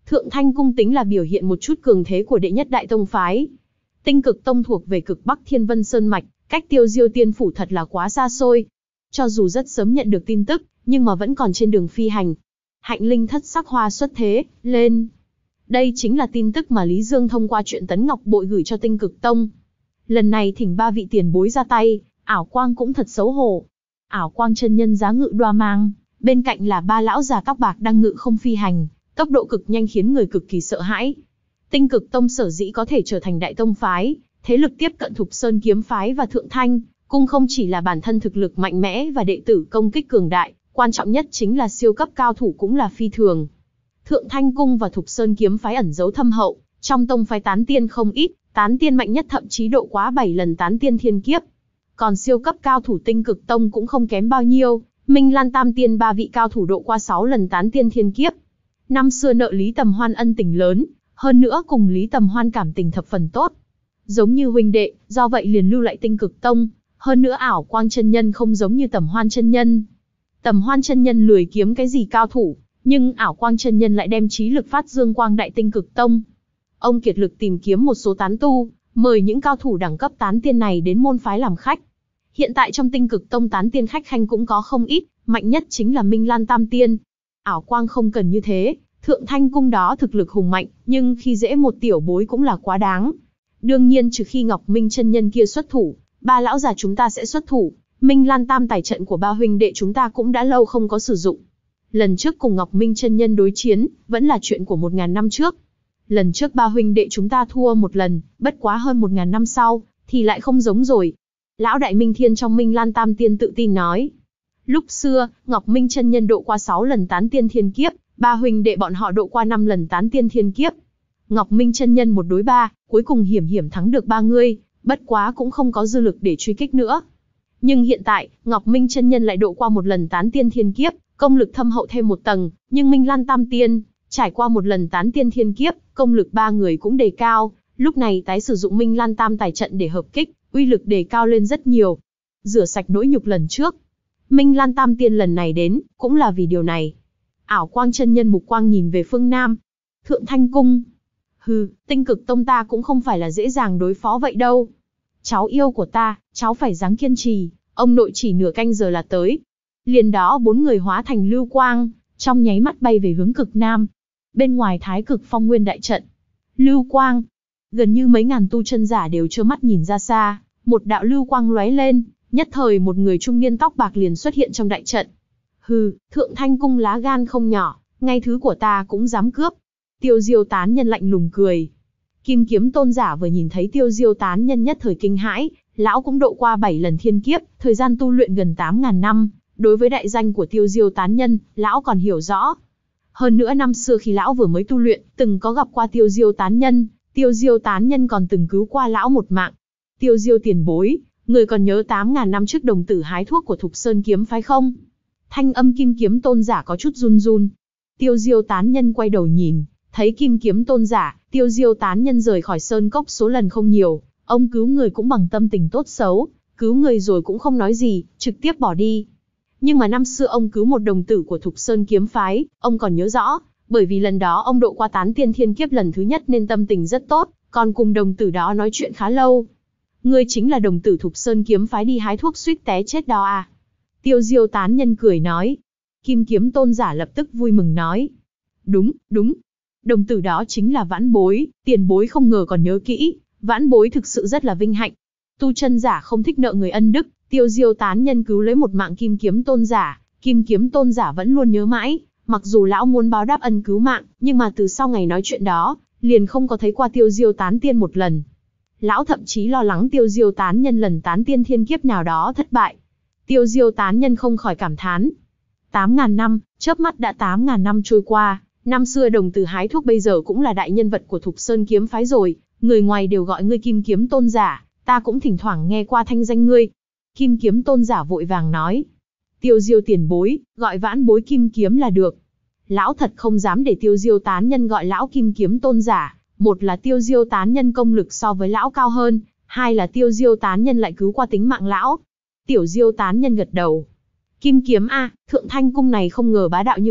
Thượng Thanh cung tính là biểu hiện một chút cường thế của đệ nhất đại tông phái. Tinh Cực Tông thuộc về cực Bắc Thiên Vân Sơn mạch, cách Tiêu Diêu Tiên phủ thật là quá xa xôi. Cho dù rất sớm nhận được tin tức, nhưng mà vẫn còn trên đường phi hành. Hạnh Linh thất sắc hoa xuất thế, lên. Đây chính là tin tức mà Lý Dương thông qua chuyện Tấn Ngọc Bội gửi cho Tinh Cực Tông. Lần này thỉnh ba vị tiền bối ra tay, Ảo Quang cũng thật xấu hổ. Ảo Quang chân nhân giá ngự đoa mang, bên cạnh là ba lão già tóc bạc đang ngự không phi hành, tốc độ cực nhanh khiến người cực kỳ sợ hãi. Tinh Cực Tông sở dĩ có thể trở thành đại tông phái, thế lực tiếp cận Thục Sơn kiếm phái và Thượng Thanh cung không chỉ là bản thân thực lực mạnh mẽ và đệ tử công kích cường đại, quan trọng nhất chính là siêu cấp cao thủ cũng là phi thường. Thượng Thanh cung và Thục Sơn kiếm phái ẩn giấu thâm hậu, trong tông phái tán tiên không ít, tán tiên mạnh nhất thậm chí độ quá bảy lần tán tiên thiên kiếp. Còn siêu cấp cao thủ Tinh Cực Tông cũng không kém bao nhiêu, Minh Lan Tam Tiên ba vị cao thủ độ qua sáu lần tán tiên thiên kiếp. Năm xưa nợ Lý Tầm Hoan ân tình lớn, hơn nữa cùng Lý Tầm Hoan cảm tình thập phần tốt. Giống như huynh đệ, do vậy liền lưu lại Tinh Cực Tông, hơn nữa Ảo Quang chân nhân không giống như Tầm Hoan chân nhân. Tầm Hoan chân nhân lười kiếm cái gì cao thủ, nhưng Ảo Quang chân nhân lại đem trí lực phát dương quang đại Tinh Cực Tông. Ông kiệt lực tìm kiếm một số tán tu, mời những cao thủ đẳng cấp tán tiên này đến môn phái làm khách. Hiện tại trong Tinh Cực Tông tán tiên khách khanh cũng có không ít, mạnh nhất chính là Minh Lan Tam Tiên. Ảo Quang không cần như thế, Thượng Thanh cung đó thực lực hùng mạnh, nhưng khi dễ một tiểu bối cũng là quá đáng. Đương nhiên trừ khi Ngọc Minh chân nhân kia xuất thủ, ba lão già chúng ta sẽ xuất thủ. Minh Lan Tam tài trận của ba huynh đệ chúng ta cũng đã lâu không có sử dụng. Lần trước cùng Ngọc Minh chân nhân đối chiến, vẫn là chuyện của một ngàn năm trước. Lần trước ba huynh đệ chúng ta thua một lần, bất quá hơn một ngàn năm sau, thì lại không giống rồi. Lão đại Minh Thiên trong Minh Lan Tam Tiên tự tin nói. Lúc xưa, Ngọc Minh chân nhân độ qua sáu lần tán tiên thiên kiếp, ba huynh đệ bọn họ độ qua năm lần tán tiên thiên kiếp. Ngọc Minh chân nhân một đối ba, cuối cùng hiểm hiểm thắng được ba người, bất quá cũng không có dư lực để truy kích nữa. Nhưng hiện tại, Ngọc Minh chân nhân lại độ qua một lần tán tiên thiên kiếp, công lực thâm hậu thêm một tầng, nhưng Minh Lan Tam Tiên trải qua một lần tán tiên thiên kiếp, công lực ba người cũng đề cao, lúc này tái sử dụng Minh Lan Tam tài trận để hợp kích, uy lực đề cao lên rất nhiều. Rửa sạch nỗi nhục lần trước. Minh Lan Tam Tiên lần này đến, cũng là vì điều này. Ảo Quang chân nhân mục quang nhìn về phương Nam. Thượng Thanh cung. Hừ, Tinh Cực Tông ta cũng không phải là dễ dàng đối phó vậy đâu. Cháu yêu của ta, cháu phải dáng kiên trì, ông nội chỉ nửa canh giờ là tới. Liền đó bốn người hóa thành lưu quang, trong nháy mắt bay về hướng cực Nam. Bên ngoài Thái Cực Phong Nguyên đại trận. Lưu quang. Gần như mấy ngàn tu chân giả đều trơ mắt nhìn ra xa, một đạo lưu quang lóe lên, nhất thời một người trung niên tóc bạc liền xuất hiện trong đại trận. Hừ, Thượng Thanh cung lá gan không nhỏ, ngay thứ của ta cũng dám cướp. Tiêu Diêu tán nhân lạnh lùng cười. Kim Kiếm tôn giả vừa nhìn thấy Tiêu Diêu tán nhân nhất thời kinh hãi, lão cũng độ qua bảy lần thiên kiếp, thời gian tu luyện gần tám ngàn năm, đối với đại danh của Tiêu Diêu tán nhân, lão còn hiểu rõ. Hơn nữa năm xưa khi lão vừa mới tu luyện, từng có gặp qua Tiêu Diêu tán nhân, Tiêu Diêu tán nhân còn từng cứu qua lão một mạng. Tiêu Diêu tiền bối, người còn nhớ tám ngàn năm trước đồng tử hái thuốc của Thục Sơn kiếm phái không? Thanh âm Kim Kiếm tôn giả có chút run run. Tiêu Diêu tán nhân quay đầu nhìn, thấy Kim Kiếm tôn giả, Tiêu Diêu tán nhân rời khỏi sơn cốc số lần không nhiều, ông cứu người cũng bằng tâm tình tốt xấu, cứu người rồi cũng không nói gì, trực tiếp bỏ đi. Nhưng mà năm xưa ông cứu một đồng tử của Thục Sơn kiếm phái, ông còn nhớ rõ, bởi vì lần đó ông độ qua tán tiên thiên kiếp lần thứ nhất nên tâm tình rất tốt, còn cùng đồng tử đó nói chuyện khá lâu. Ngươi chính là đồng tử Thục Sơn kiếm phái đi hái thuốc suýt té chết đó à? Tiêu Diêu tán nhân cười nói. Kim Kiếm tôn giả lập tức vui mừng nói. Đúng, đúng. Đồng tử đó chính là vãn bối, tiền bối không ngờ còn nhớ kỹ, vãn bối thực sự rất là vinh hạnh. Tu chân giả không thích nợ người ân đức, Tiêu Diêu tán nhân cứu lấy một mạng Kim Kiếm tôn giả, Kim Kiếm tôn giả vẫn luôn nhớ mãi, mặc dù lão muốn báo đáp ân cứu mạng, nhưng mà từ sau ngày nói chuyện đó, liền không có thấy qua Tiêu Diêu tán tiên một lần. Lão thậm chí lo lắng Tiêu Diêu tán nhân lần tán tiên thiên kiếp nào đó thất bại. Tiêu Diêu tán nhân không khỏi cảm thán. Tám ngàn năm, chớp mắt đã tám ngàn năm trôi qua, năm xưa đồng tử hái thuốc bây giờ cũng là đại nhân vật của Thục Sơn kiếm phái rồi, người ngoài đều gọi ngươi Kim Kiếm tôn giả, ta cũng thỉnh thoảng nghe qua thanh danh ngươi. Kim Kiếm tôn giả vội vàng nói. Tiêu Diêu tiền bối, gọi vãn bối Kim Kiếm là được. Lão thật không dám để Tiêu Diêu tán nhân gọi lão Kim Kiếm tôn giả, một là Tiêu Diêu tán nhân công lực so với lão cao hơn, hai là Tiêu Diêu tán nhân lại cứu qua tính mạng lão. Tiểu Diêu tán nhân gật đầu. Kim Kiếm a, Thượng Thanh cung này không ngờ bá đạo như vậy,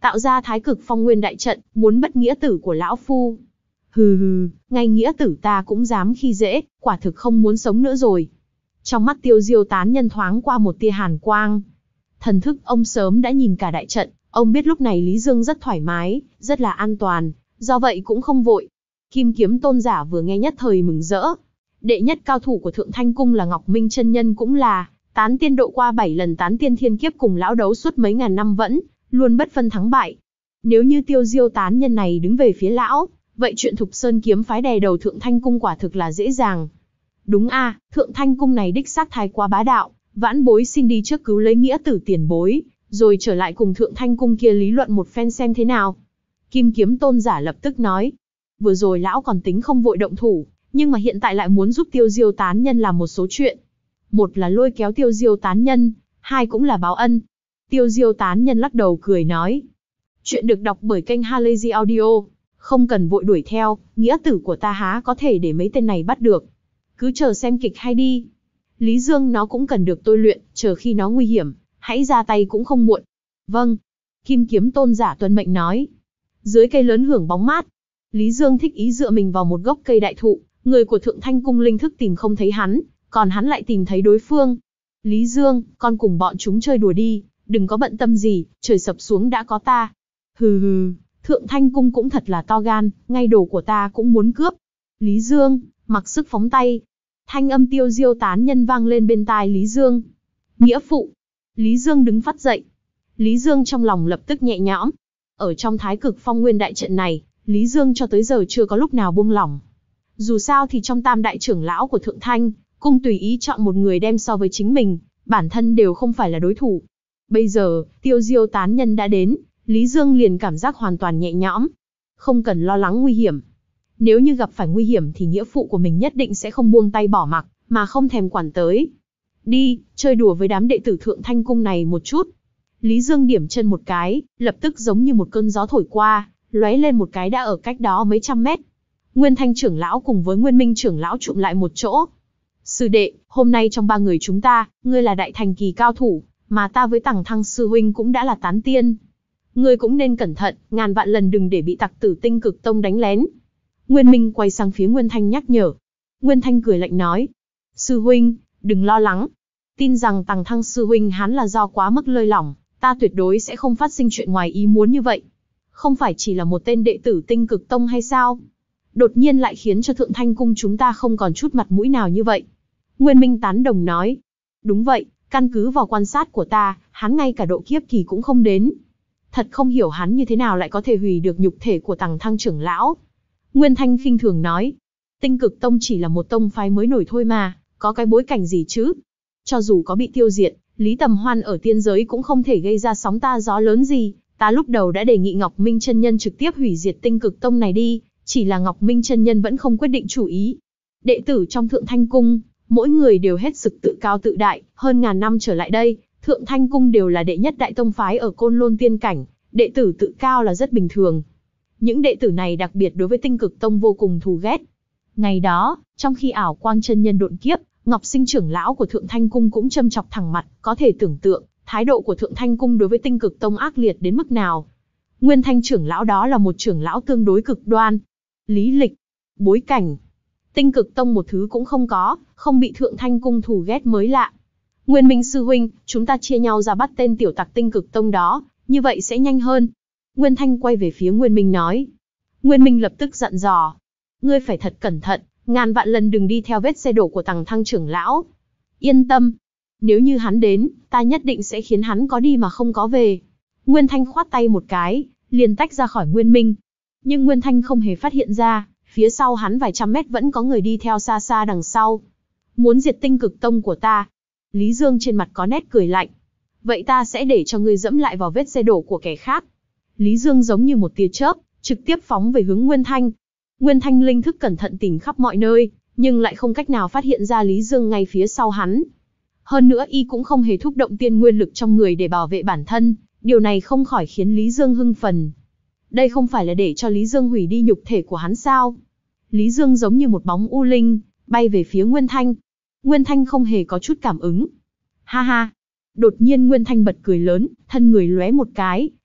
tạo ra thái cực phong nguyên đại trận, muốn bất nghĩa tử của lão phu. Hừ hừ, ngay nghĩa tử ta cũng dám khi dễ, quả thực không muốn sống nữa rồi. Trong mắt Tiêu Diêu tán nhân thoáng qua một tia hàn quang. Thần thức ông sớm đã nhìn cả đại trận, ông biết lúc này Lý Dương rất thoải mái, rất là an toàn, do vậy cũng không vội. Kim Kiếm tôn giả vừa nghe nhất thời mừng rỡ. Đệ nhất cao thủ của Thượng Thanh Cung là Ngọc Minh chân nhân, cũng là tán tiên độ qua bảy lần tán tiên thiên kiếp, cùng lão đấu suốt mấy ngàn năm vẫn luôn bất phân thắng bại. Nếu như Tiêu Diêu tán nhân này đứng về phía lão, vậy chuyện Thục Sơn kiếm phái đè đầu Thượng Thanh Cung quả thực là dễ dàng. Đúng a, à, Thượng Thanh Cung này đích xác thái quá bá đạo, vãn bối xin đi trước cứu lấy nghĩa tử tiền bối, rồi trở lại cùng Thượng Thanh Cung kia lý luận một phen xem thế nào. Kim Kiếm tôn giả lập tức nói. Vừa rồi lão còn tính không vội động thủ, nhưng mà hiện tại lại muốn giúp Tiêu Diêu tán nhân làm một số chuyện. Một là lôi kéo Tiêu Diêu tán nhân, hai cũng là báo ân. Tiêu Diêu tán nhân lắc đầu cười nói. Chuyện được đọc bởi kênh Halazy Audio. Không cần vội đuổi theo, nghĩa tử của ta há có thể để mấy tên này bắt được. Cứ chờ xem kịch hay đi. Lý Dương nó cũng cần được tôi luyện, chờ khi nó nguy hiểm, hãy ra tay cũng không muộn. Vâng. Kim Kiếm tôn giả tuân mệnh nói. Dưới cây lớn hưởng bóng mát, Lý Dương thích ý dựa mình vào một gốc cây đại thụ, người của Thượng Thanh Cung linh thức tìm không thấy hắn, còn hắn lại tìm thấy đối phương. Lý Dương, con cùng bọn chúng chơi đùa đi, đừng có bận tâm gì, trời sập xuống đã có ta. Hừ hừ, Thượng Thanh Cung cũng thật là to gan, ngay đồ của ta cũng muốn cướp. Lý Dương, mặc sức phóng tay. Thanh âm Tiêu Diêu tán nhân vang lên bên tai Lý Dương. Nghĩa phụ. Lý Dương đứng phắt dậy. Lý Dương trong lòng lập tức nhẹ nhõm. Ở trong thái cực phong nguyên đại trận này, Lý Dương cho tới giờ chưa có lúc nào buông lỏng. Dù sao thì trong tam đại trưởng lão của Thượng Thanh Cung tùy ý chọn một người đem so với chính mình, bản thân đều không phải là đối thủ. Bây giờ, Tiêu Diêu tán nhân đã đến, Lý Dương liền cảm giác hoàn toàn nhẹ nhõm. Không cần lo lắng nguy hiểm. Nếu như gặp phải nguy hiểm thì nghĩa phụ của mình nhất định sẽ không buông tay bỏ mặc, mà không thèm quản tới. Đi, chơi đùa với đám đệ tử Thượng Thanh Cung này một chút. Lý Dương điểm chân một cái, lập tức giống như một cơn gió thổi qua, lóe lên một cái đã ở cách đó mấy trăm mét. Nguyên Thanh trưởng lão cùng với Nguyên Minh trưởng lão chụm lại một chỗ. Sư đệ, hôm nay trong ba người chúng ta, ngươi là đại thành kỳ cao thủ, mà ta với Tằng Thăng sư huynh cũng đã là tán tiên. Ngươi cũng nên cẩn thận, ngàn vạn lần đừng để bị tặc tử Tinh Cực Tông đánh lén. Nguyên Minh quay sang phía Nguyên Thanh nhắc nhở. Nguyên Thanh cười lạnh nói. Sư huynh, đừng lo lắng. Tin rằng Tằng Thăng sư huynh hắn là do quá mức lơi lỏng, ta tuyệt đối sẽ không phát sinh chuyện ngoài ý muốn như vậy. Không phải chỉ là một tên đệ tử Tinh Cực Tông hay sao? Đột nhiên lại khiến cho Thượng Thanh Cung chúng ta không còn chút mặt mũi nào như vậy. Nguyên Minh tán đồng nói. Đúng vậy, căn cứ vào quan sát của ta, hắn ngay cả độ kiếp kỳ cũng không đến. Thật không hiểu hắn như thế nào lại có thể hủy được nhục thể của Tằng Thăng trưởng lão. Nguyên Thanh khinh thường nói. Tinh Cực Tông chỉ là một tông phái mới nổi thôi mà, có cái bối cảnh gì chứ? Cho dù có bị tiêu diệt, Lý Tầm Hoan ở tiên giới cũng không thể gây ra sóng ta gió lớn gì. Ta lúc đầu đã đề nghị Ngọc Minh chân nhân trực tiếp hủy diệt Tinh Cực Tông này đi, chỉ là Ngọc Minh chân nhân vẫn không quyết định chủ ý. Đệ tử trong Thượng Thanh Cung, mỗi người đều hết sức tự cao tự đại, hơn ngàn năm trở lại đây, Thượng Thanh Cung đều là đệ nhất đại tông phái ở Côn Lôn tiên cảnh, đệ tử tự cao là rất bình thường. Những đệ tử này đặc biệt đối với Tinh Cực Tông vô cùng thù ghét. Ngày đó, trong khi ảo quang chân nhân độn kiếp, Ngọc Sinh trưởng lão của Thượng Thanh Cung cũng châm chọc thẳng mặt, có thể tưởng tượng, thái độ của Thượng Thanh Cung đối với Tinh Cực Tông ác liệt đến mức nào. Nguyên Thanh trưởng lão đó là một trưởng lão tương đối cực đoan. Lý lịch, bối cảnh, Tinh Cực Tông một thứ cũng không có, không bị Thượng Thanh Cung thù ghét mới lạ. Nguyên Minh sư huynh, chúng ta chia nhau ra bắt tên tiểu tặc Tinh Cực Tông đó, như vậy sẽ nhanh hơn. Nguyên Thanh quay về phía Nguyên Minh nói. Nguyên Minh lập tức dặn dò. Ngươi phải thật cẩn thận, ngàn vạn lần đừng đi theo vết xe đổ của Tằng Thăng trưởng lão. Yên tâm, nếu như hắn đến, ta nhất định sẽ khiến hắn có đi mà không có về. Nguyên Thanh khoát tay một cái, liền tách ra khỏi Nguyên Minh. Nhưng Nguyên Thanh không hề phát hiện ra, phía sau hắn vài trăm mét vẫn có người đi theo xa xa đằng sau. Muốn diệt Tinh Cực Tông của ta. Lý Dương trên mặt có nét cười lạnh. Vậy ta sẽ để cho ngươi dẫm lại vào vết xe đổ của kẻ khác. Lý Dương giống như một tia chớp, trực tiếp phóng về hướng Nguyên Thanh. Nguyên Thanh linh thức cẩn thận tìm khắp mọi nơi, nhưng lại không cách nào phát hiện ra Lý Dương ngay phía sau hắn. Hơn nữa y cũng không hề thúc động tiên nguyên lực trong người để bảo vệ bản thân, điều này không khỏi khiến Lý Dương hưng phấn. Đây không phải là để cho Lý Dương hủy đi nhục thể của hắn sao? Lý Dương giống như một bóng u linh, bay về phía Nguyên Thanh. Nguyên Thanh không hề có chút cảm ứng. Ha ha! Đột nhiên Nguyên Thanh bật cười lớn, thân người lóe một cái,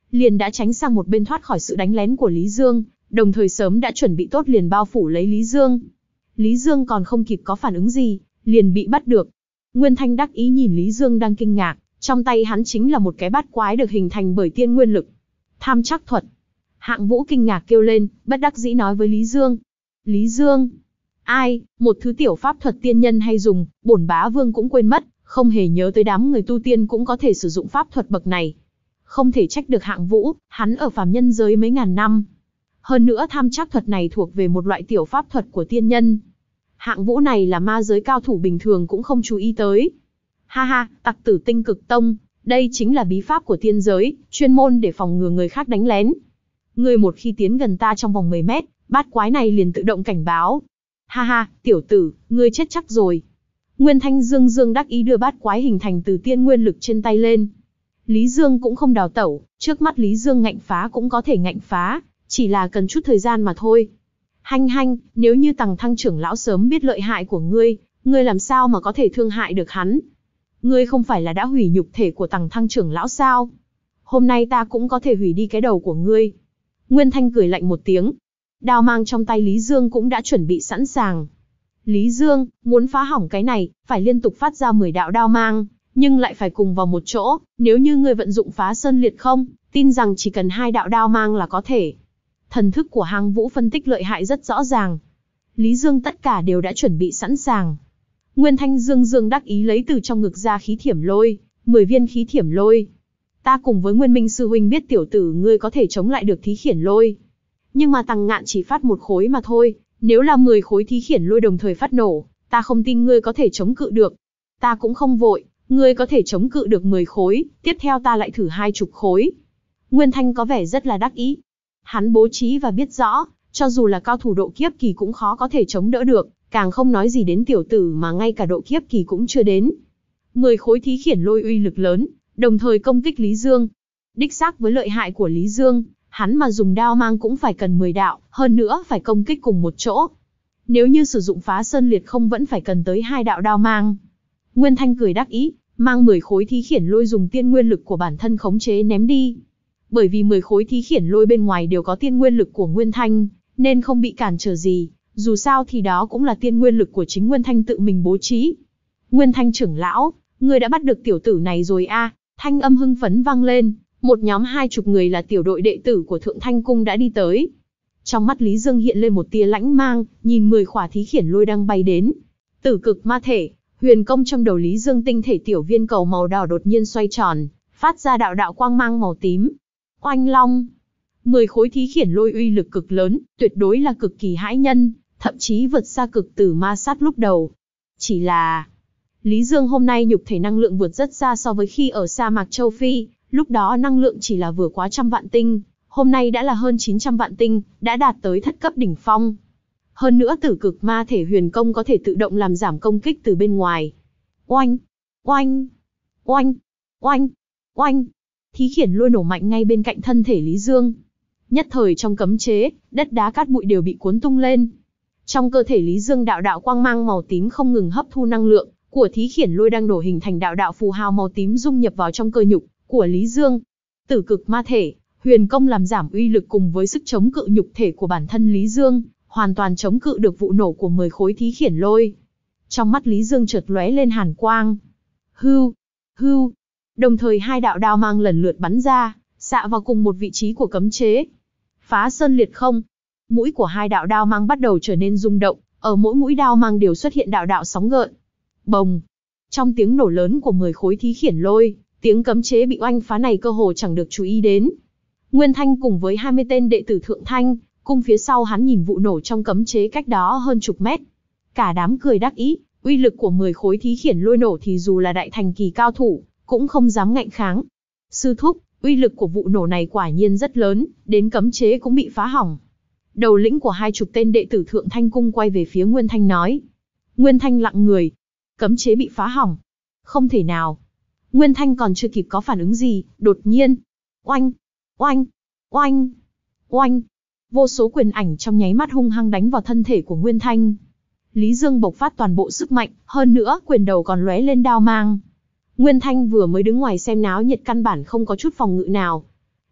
liền đã tránh sang một bên thoát khỏi sự đánh lén của Lý Dương, đồng thời sớm đã chuẩn bị tốt liền bao phủ lấy Lý Dương. Lý Dương còn không kịp có phản ứng gì, liền bị bắt được. Nguyên Thanh đắc ý nhìn Lý Dương đang kinh ngạc, trong tay hắn chính là một cái bát quái được hình thành bởi tiên nguyên lực. Tham trắc thuật. Hạng Vũ kinh ngạc kêu lên, bất đắc dĩ nói với Lý Dương. Lý Dương? Ai, một thứ tiểu pháp thuật tiên nhân hay dùng, bổn bá vương cũng quên mất, không hề nhớ tới đám người tu tiên cũng có thể sử dụng pháp thuật bậc này. Không thể trách được Hạng Vũ, hắn ở phàm nhân giới mấy ngàn năm. Hơn nữa tham trắc thuật này thuộc về một loại tiểu pháp thuật của tiên nhân. Hạng Vũ này là ma giới cao thủ bình thường cũng không chú ý tới. Ha ha, Tặc Tử Tinh Cực Tông, đây chính là bí pháp của tiên giới, chuyên môn để phòng ngừa người khác đánh lén. Ngươi một khi tiến gần ta trong vòng mười mét, bát quái này liền tự động cảnh báo. Ha ha, tiểu tử, ngươi chết chắc rồi. Nguyên Thanh dương dương đắc ý đưa bát quái hình thành từ tiên nguyên lực trên tay lên. Lý Dương cũng không đào tẩu, trước mắt Lý Dương ngạnh phá cũng có thể ngạnh phá, chỉ là cần chút thời gian mà thôi. Hanh hanh, nếu như Tằng Thăng trưởng lão sớm biết lợi hại của ngươi, ngươi làm sao mà có thể thương hại được hắn? Ngươi không phải là đã hủy nhục thể của Tằng Thăng trưởng lão sao? Hôm nay ta cũng có thể hủy đi cái đầu của ngươi. Nguyên Thanh cười lạnh một tiếng. Đao mang trong tay Lý Dương cũng đã chuẩn bị sẵn sàng. Lý Dương, muốn phá hỏng cái này, phải liên tục phát ra mười đạo đao mang, nhưng lại phải cùng vào một chỗ. Nếu như ngươi vận dụng phá sơn liệt không, tin rằng chỉ cần hai đạo đao mang là có thể. Thần thức của Hạng Vũ phân tích lợi hại rất rõ ràng. Lý Dương tất cả đều đã chuẩn bị sẵn sàng. Nguyên Thanh dương dương đắc ý lấy từ trong ngực ra khí thiểm lôi, mười viên khí thiểm lôi. Ta cùng với Nguyên Minh sư huynh biết tiểu tử ngươi có thể chống lại được thí khiển lôi. Nhưng mà Tằng Ngạn chỉ phát một khối mà thôi, nếu là mười khối thí khiển lôi đồng thời phát nổ, ta không tin ngươi có thể chống cự được. Ta cũng không vội, ngươi có thể chống cự được mười khối, tiếp theo ta lại thử hai chục khối. Nguyên Thanh có vẻ rất là đắc ý. Hắn bố trí và biết rõ, cho dù là cao thủ độ kiếp kỳ cũng khó có thể chống đỡ được, càng không nói gì đến tiểu tử mà ngay cả độ kiếp kỳ cũng chưa đến. Mười khối thí khiển lôi uy lực lớn, đồng thời công kích Lý Dương. Đích xác với lợi hại của Lý Dương, hắn mà dùng đao mang cũng phải cần mười đạo, hơn nữa phải công kích cùng một chỗ. Nếu như sử dụng phá sơn liệt không vẫn phải cần tới hai đạo đao mang. Nguyên Thanh cười đắc ý, mang mười khối thí khiển lôi dùng tiên nguyên lực của bản thân khống chế ném đi. Bởi vì mười khối thí khiển lôi bên ngoài đều có tiên nguyên lực của Nguyên Thanh, nên không bị cản trở gì, dù sao thì đó cũng là tiên nguyên lực của chính Nguyên Thanh tự mình bố trí. Nguyên Thanh trưởng lão, ngươi đã bắt được tiểu tử này rồi a? Thanh âm hưng phấn vang lên, một nhóm hai chục người là tiểu đội đệ tử của Thượng Thanh Cung đã đi tới. Trong mắt Lý Dương hiện lên một tia lãnh mang, nhìn mười khỏa thí khiển lôi đang bay đến. Tử cực ma thể, huyền công trong đầu Lý Dương tinh thể tiểu viên cầu màu đỏ đột nhiên xoay tròn, phát ra đạo đạo quang mang màu tím. Oanh long! Mười khối thí khiển lôi uy lực cực lớn, tuyệt đối là cực kỳ hãi nhân, thậm chí vượt xa cực tử ma sát lúc đầu. Chỉ là... Lý Dương hôm nay nhục thể năng lượng vượt rất xa so với khi ở sa mạc châu Phi, lúc đó năng lượng chỉ là vừa quá trăm vạn tinh, hôm nay đã là hơn chín trăm vạn tinh, đã đạt tới thất cấp đỉnh phong. Hơn nữa tử cực ma thể huyền công có thể tự động làm giảm công kích từ bên ngoài. Oanh! Oanh! Oanh! Oanh! Oanh! Thí khiển lôi nổ mạnh ngay bên cạnh thân thể Lý Dương. Nhất thời trong cấm chế, đất đá cát bụi đều bị cuốn tung lên. Trong cơ thể Lý Dương đạo đạo quang mang màu tím không ngừng hấp thu năng lượng của thí khiển lôi đang nổ hình thành đạo đạo phù hào màu tím dung nhập vào trong cơ nhục của Lý Dương. Tử cực ma thể, huyền công làm giảm uy lực cùng với sức chống cự nhục thể của bản thân Lý Dương, hoàn toàn chống cự được vụ nổ của mười khối thí khiển lôi. Trong mắt Lý Dương chợt lóe lên hàn quang. Hưu, hưu. Đồng thời hai đạo đao mang lần lượt bắn ra, xạ vào cùng một vị trí của cấm chế. Phá sơn liệt không. Mũi của hai đạo đao mang bắt đầu trở nên rung động, ở mỗi mũi đao mang đều xuất hiện đạo đạo sóng gợn. Bồng. Trong tiếng nổ lớn của mười khối thí khiển lôi, tiếng cấm chế bị oanh phá này cơ hồ chẳng được chú ý đến. Nguyên Thanh cùng với hai mươi tên đệ tử Thượng Thanh Cung phía sau hắn nhìn vụ nổ trong cấm chế cách đó hơn chục mét. Cả đám cười đắc ý, uy lực của mười khối thí khiển lôi nổ thì dù là đại thành kỳ cao thủ, cũng không dám ngạnh kháng. Sư thúc, uy lực của vụ nổ này quả nhiên rất lớn, đến cấm chế cũng bị phá hỏng. Đầu lĩnh của hai chục tên đệ tử Thượng Thanh Cung quay về phía Nguyên Thanh nói. Nguyên Thanh lặng người. Cấm chế bị phá hỏng. Không thể nào. Nguyên Thanh còn chưa kịp có phản ứng gì, đột nhiên. Oanh, oanh, oanh, oanh. Vô số quyền ảnh trong nháy mắt hung hăng đánh vào thân thể của Nguyên Thanh. Lý Dương bộc phát toàn bộ sức mạnh, hơn nữa quyền đầu còn lóe lên đao mang. Nguyên Thanh vừa mới đứng ngoài xem náo nhiệt căn bản không có chút phòng ngự nào.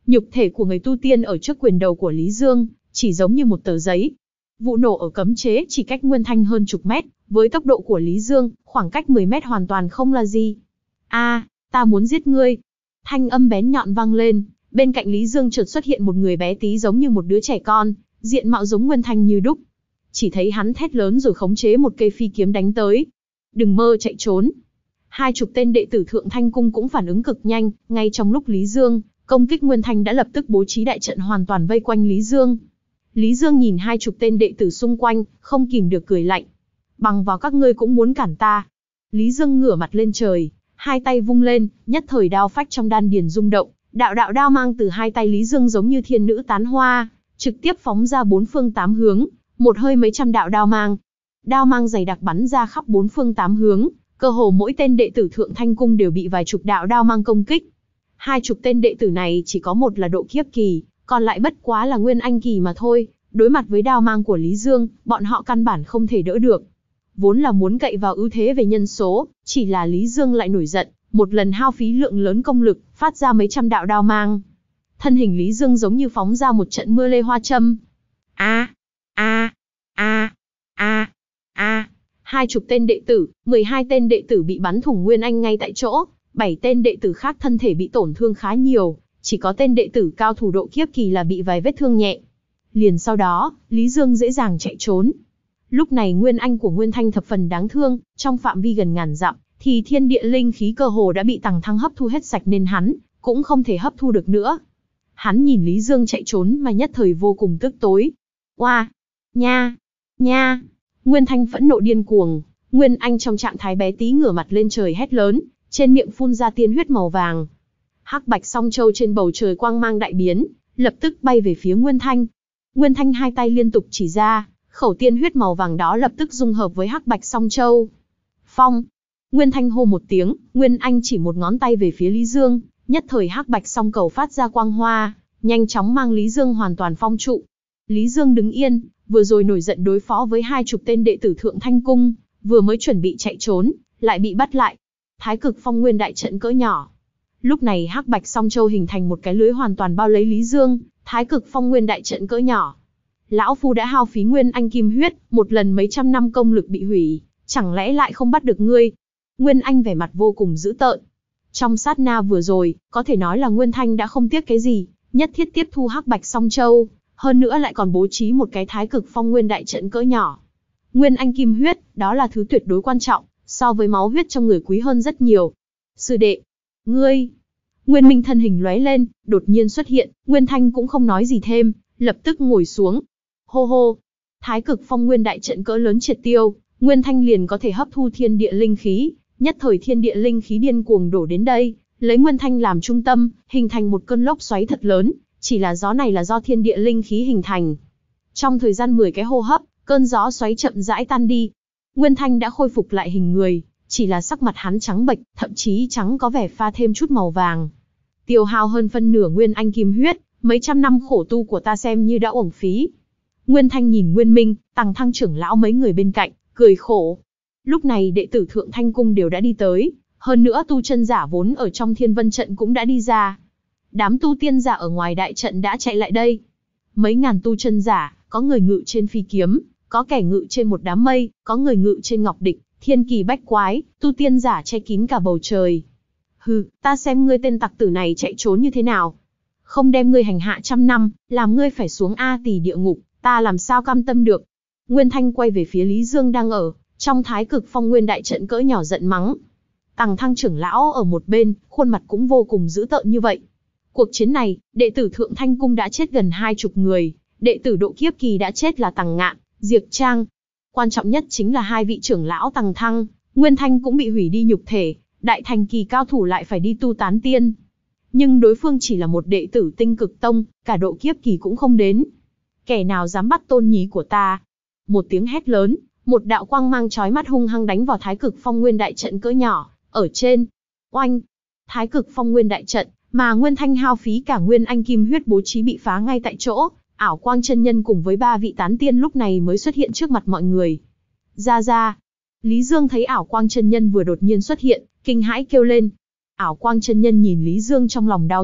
Nhục thể của người tu tiên ở trước quyền đầu của Lý Dương, chỉ giống như một tờ giấy. Vụ nổ ở cấm chế chỉ cách Nguyên Thanh hơn chục mét, với tốc độ của Lý Dương, khoảng cách mười mét hoàn toàn không là gì. A, ta muốn giết ngươi. Thanh âm bén nhọn vang lên, bên cạnh Lý Dương chợt xuất hiện một người bé tí giống như một đứa trẻ con, diện mạo giống Nguyên Thanh như đúc. Chỉ thấy hắn thét lớn rồi khống chế một cây phi kiếm đánh tới. Đừng mơ chạy trốn. Hai chục tên đệ tử Thượng Thanh Cung cũng phản ứng cực nhanh, ngay trong lúc Lý Dương công kích, Nguyên Thanh đã lập tức bố trí đại trận hoàn toàn vây quanh Lý Dương. Lý Dương nhìn hai chục tên đệ tử xung quanh, không kìm được cười lạnh. Bằng vào các ngươi cũng muốn cản ta. Lý Dương ngửa mặt lên trời, hai tay vung lên, nhất thời đao phách trong đan điền rung động, đạo đạo đao mang từ hai tay Lý Dương giống như thiên nữ tán hoa, trực tiếp phóng ra bốn phương tám hướng, một hơi mấy trăm đạo đao mang. Đao mang dày đặc bắn ra khắp bốn phương tám hướng, cơ hồ mỗi tên đệ tử Thượng Thanh Cung đều bị vài chục đạo đao mang công kích. Hai chục tên đệ tử này chỉ có một là độ kiếp kỳ, còn lại bất quá là nguyên anh kỳ mà thôi. Đối mặt với đao mang của Lý Dương, bọn họ căn bản không thể đỡ được. Vốn là muốn cậy vào ưu thế về nhân số, chỉ là Lý Dương lại nổi giận, một lần hao phí lượng lớn công lực, phát ra mấy trăm đạo đao mang. Thân hình Lý Dương giống như phóng ra một trận mưa lê hoa châm. A, a, a, a, a, hai chục tên đệ tử, mười hai tên đệ tử bị bắn thủng nguyên anh ngay tại chỗ, bảy tên đệ tử khác thân thể bị tổn thương khá nhiều, chỉ có tên đệ tử cao thủ độ kiếp kỳ là bị vài vết thương nhẹ. Liền sau đó, Lý Dương dễ dàng chạy trốn. Lúc này nguyên anh của Nguyên Thanh thập phần đáng thương, trong phạm vi gần ngàn dặm, thì thiên địa linh khí cơ hồ đã bị Tằng Thăng hấp thu hết sạch nên hắn cũng không thể hấp thu được nữa. Hắn nhìn Lý Dương chạy trốn mà nhất thời vô cùng tức tối. Oa, nha, nha. Nguyên Thanh phẫn nộ điên cuồng, Nguyên Anh trong trạng thái bé tí ngửa mặt lên trời hét lớn, trên miệng phun ra tiên huyết màu vàng. Hắc bạch song châu trên bầu trời quang mang đại biến, lập tức bay về phía Nguyên Thanh. Nguyên Thanh hai tay liên tục chỉ ra, khẩu tiên huyết màu vàng đó lập tức dung hợp với hắc bạch song châu. Phong. Nguyên Thanh hô một tiếng, Nguyên Anh chỉ một ngón tay về phía Lý Dương, nhất thời hắc bạch song cầu phát ra quang hoa, nhanh chóng mang Lý Dương hoàn toàn phong trụ. Lý Dương đứng yên, vừa rồi nổi giận đối phó với hai chục tên đệ tử Thượng Thanh Cung, vừa mới chuẩn bị chạy trốn, lại bị bắt lại. Thái Cực Phong Nguyên đại trận cỡ nhỏ. Lúc này hắc bạch song châu hình thành một cái lưới hoàn toàn bao lấy Lý Dương. Thái Cực Phong Nguyên đại trận cỡ nhỏ. Lão phu đã hao phí nguyên anh kim huyết, một lần mấy trăm năm công lực bị hủy, chẳng lẽ lại không bắt được ngươi? Nguyên Anh vẻ mặt vô cùng dữ tợn. Trong sát na vừa rồi, có thể nói là Nguyên Thanh đã không tiếc cái gì, nhất thiết tiếp thu hắc bạch song châu, hơn nữa lại còn bố trí một cái Thái Cực Phong Nguyên đại trận cỡ nhỏ. Nguyên Anh kim huyết, đó là thứ tuyệt đối quan trọng, so với máu huyết trong người quý hơn rất nhiều. Sư đệ, ngươi... Nguyên Minh thân hình lóe lên, đột nhiên xuất hiện, Nguyên Thanh cũng không nói gì thêm, lập tức ngồi xuống. Hô hô, Thái Cực Phong Nguyên đại trận cỡ lớn triệt tiêu, Nguyên Thanh liền có thể hấp thu thiên địa linh khí, nhất thời thiên địa linh khí điên cuồng đổ đến đây, lấy Nguyên Thanh làm trung tâm, hình thành một cơn lốc xoáy thật lớn, chỉ là gió này là do thiên địa linh khí hình thành. Trong thời gian mười cái hô hấp, cơn gió xoáy chậm rãi tan đi. Nguyên Thanh đã khôi phục lại hình người, chỉ là sắc mặt hắn trắng bệch, thậm chí trắng có vẻ pha thêm chút màu vàng. Tiêu hao hơn phân nửa Nguyên Anh kim huyết, mấy trăm năm khổ tu của ta xem như đã uổng phí. Nguyên Thanh nhìn Nguyên Minh, Tằng Thăng trưởng lão mấy người bên cạnh, cười khổ. Lúc này đệ tử Thượng Thanh Cung đều đã đi tới, hơn nữa tu chân giả vốn ở trong Thiên Vân trận cũng đã đi ra. Đám tu tiên giả ở ngoài đại trận đã chạy lại đây. Mấy ngàn tu chân giả, có người ngự trên phi kiếm, có kẻ ngự trên một đám mây, có người ngự trên ngọc địch, thiên kỳ bách quái, tu tiên giả che kín cả bầu trời. Hừ, ta xem ngươi tên tặc tử này chạy trốn như thế nào. Không đem ngươi hành hạ trăm năm, làm ngươi phải xuống A Tỳ địa ngục, ta làm sao cam tâm được. Nguyên Thanh quay về phía Lý Dương đang ở, trong Thái Cực Phong Nguyên đại trận cỡ nhỏ giận mắng. Tằng Thăng trưởng lão ở một bên, khuôn mặt cũng vô cùng dữ tợn như vậy. Cuộc chiến này, đệ tử Thượng Thanh Cung đã chết gần hai chục người, đệ tử độ kiếp kỳ đã chết là Tằng Ngạn, Diệp Trang. Quan trọng nhất chính là hai vị trưởng lão Tằng Thăng, Nguyên Thanh cũng bị hủy đi nhục thể, đại thành kỳ cao thủ lại phải đi tu tán tiên. Nhưng đối phương chỉ là một đệ tử Tinh Cực Tông, cả độ kiếp kỳ cũng không đến. Kẻ nào dám bắt tôn nhí của ta? Một tiếng hét lớn, một đạo quang mang chói mắt hung hăng đánh vào Thái Cực Phong Nguyên đại trận cỡ nhỏ, ở trên. Oanh! Thái Cực Phong Nguyên đại trận, mà Nguyên Thanh hao phí cả Nguyên Anh kim huyết bố trí bị phá ngay tại chỗ, Ảo Quang chân nhân cùng với ba vị tán tiên lúc này mới xuất hiện trước mặt mọi người. Ra ra! Lý Dương thấy Ảo Quang chân nhân vừa đột nhiên xuất hiện, kinh hãi kêu lên. Ảo Quang chân nhân nhìn Lý Dương trong lòng đau xót,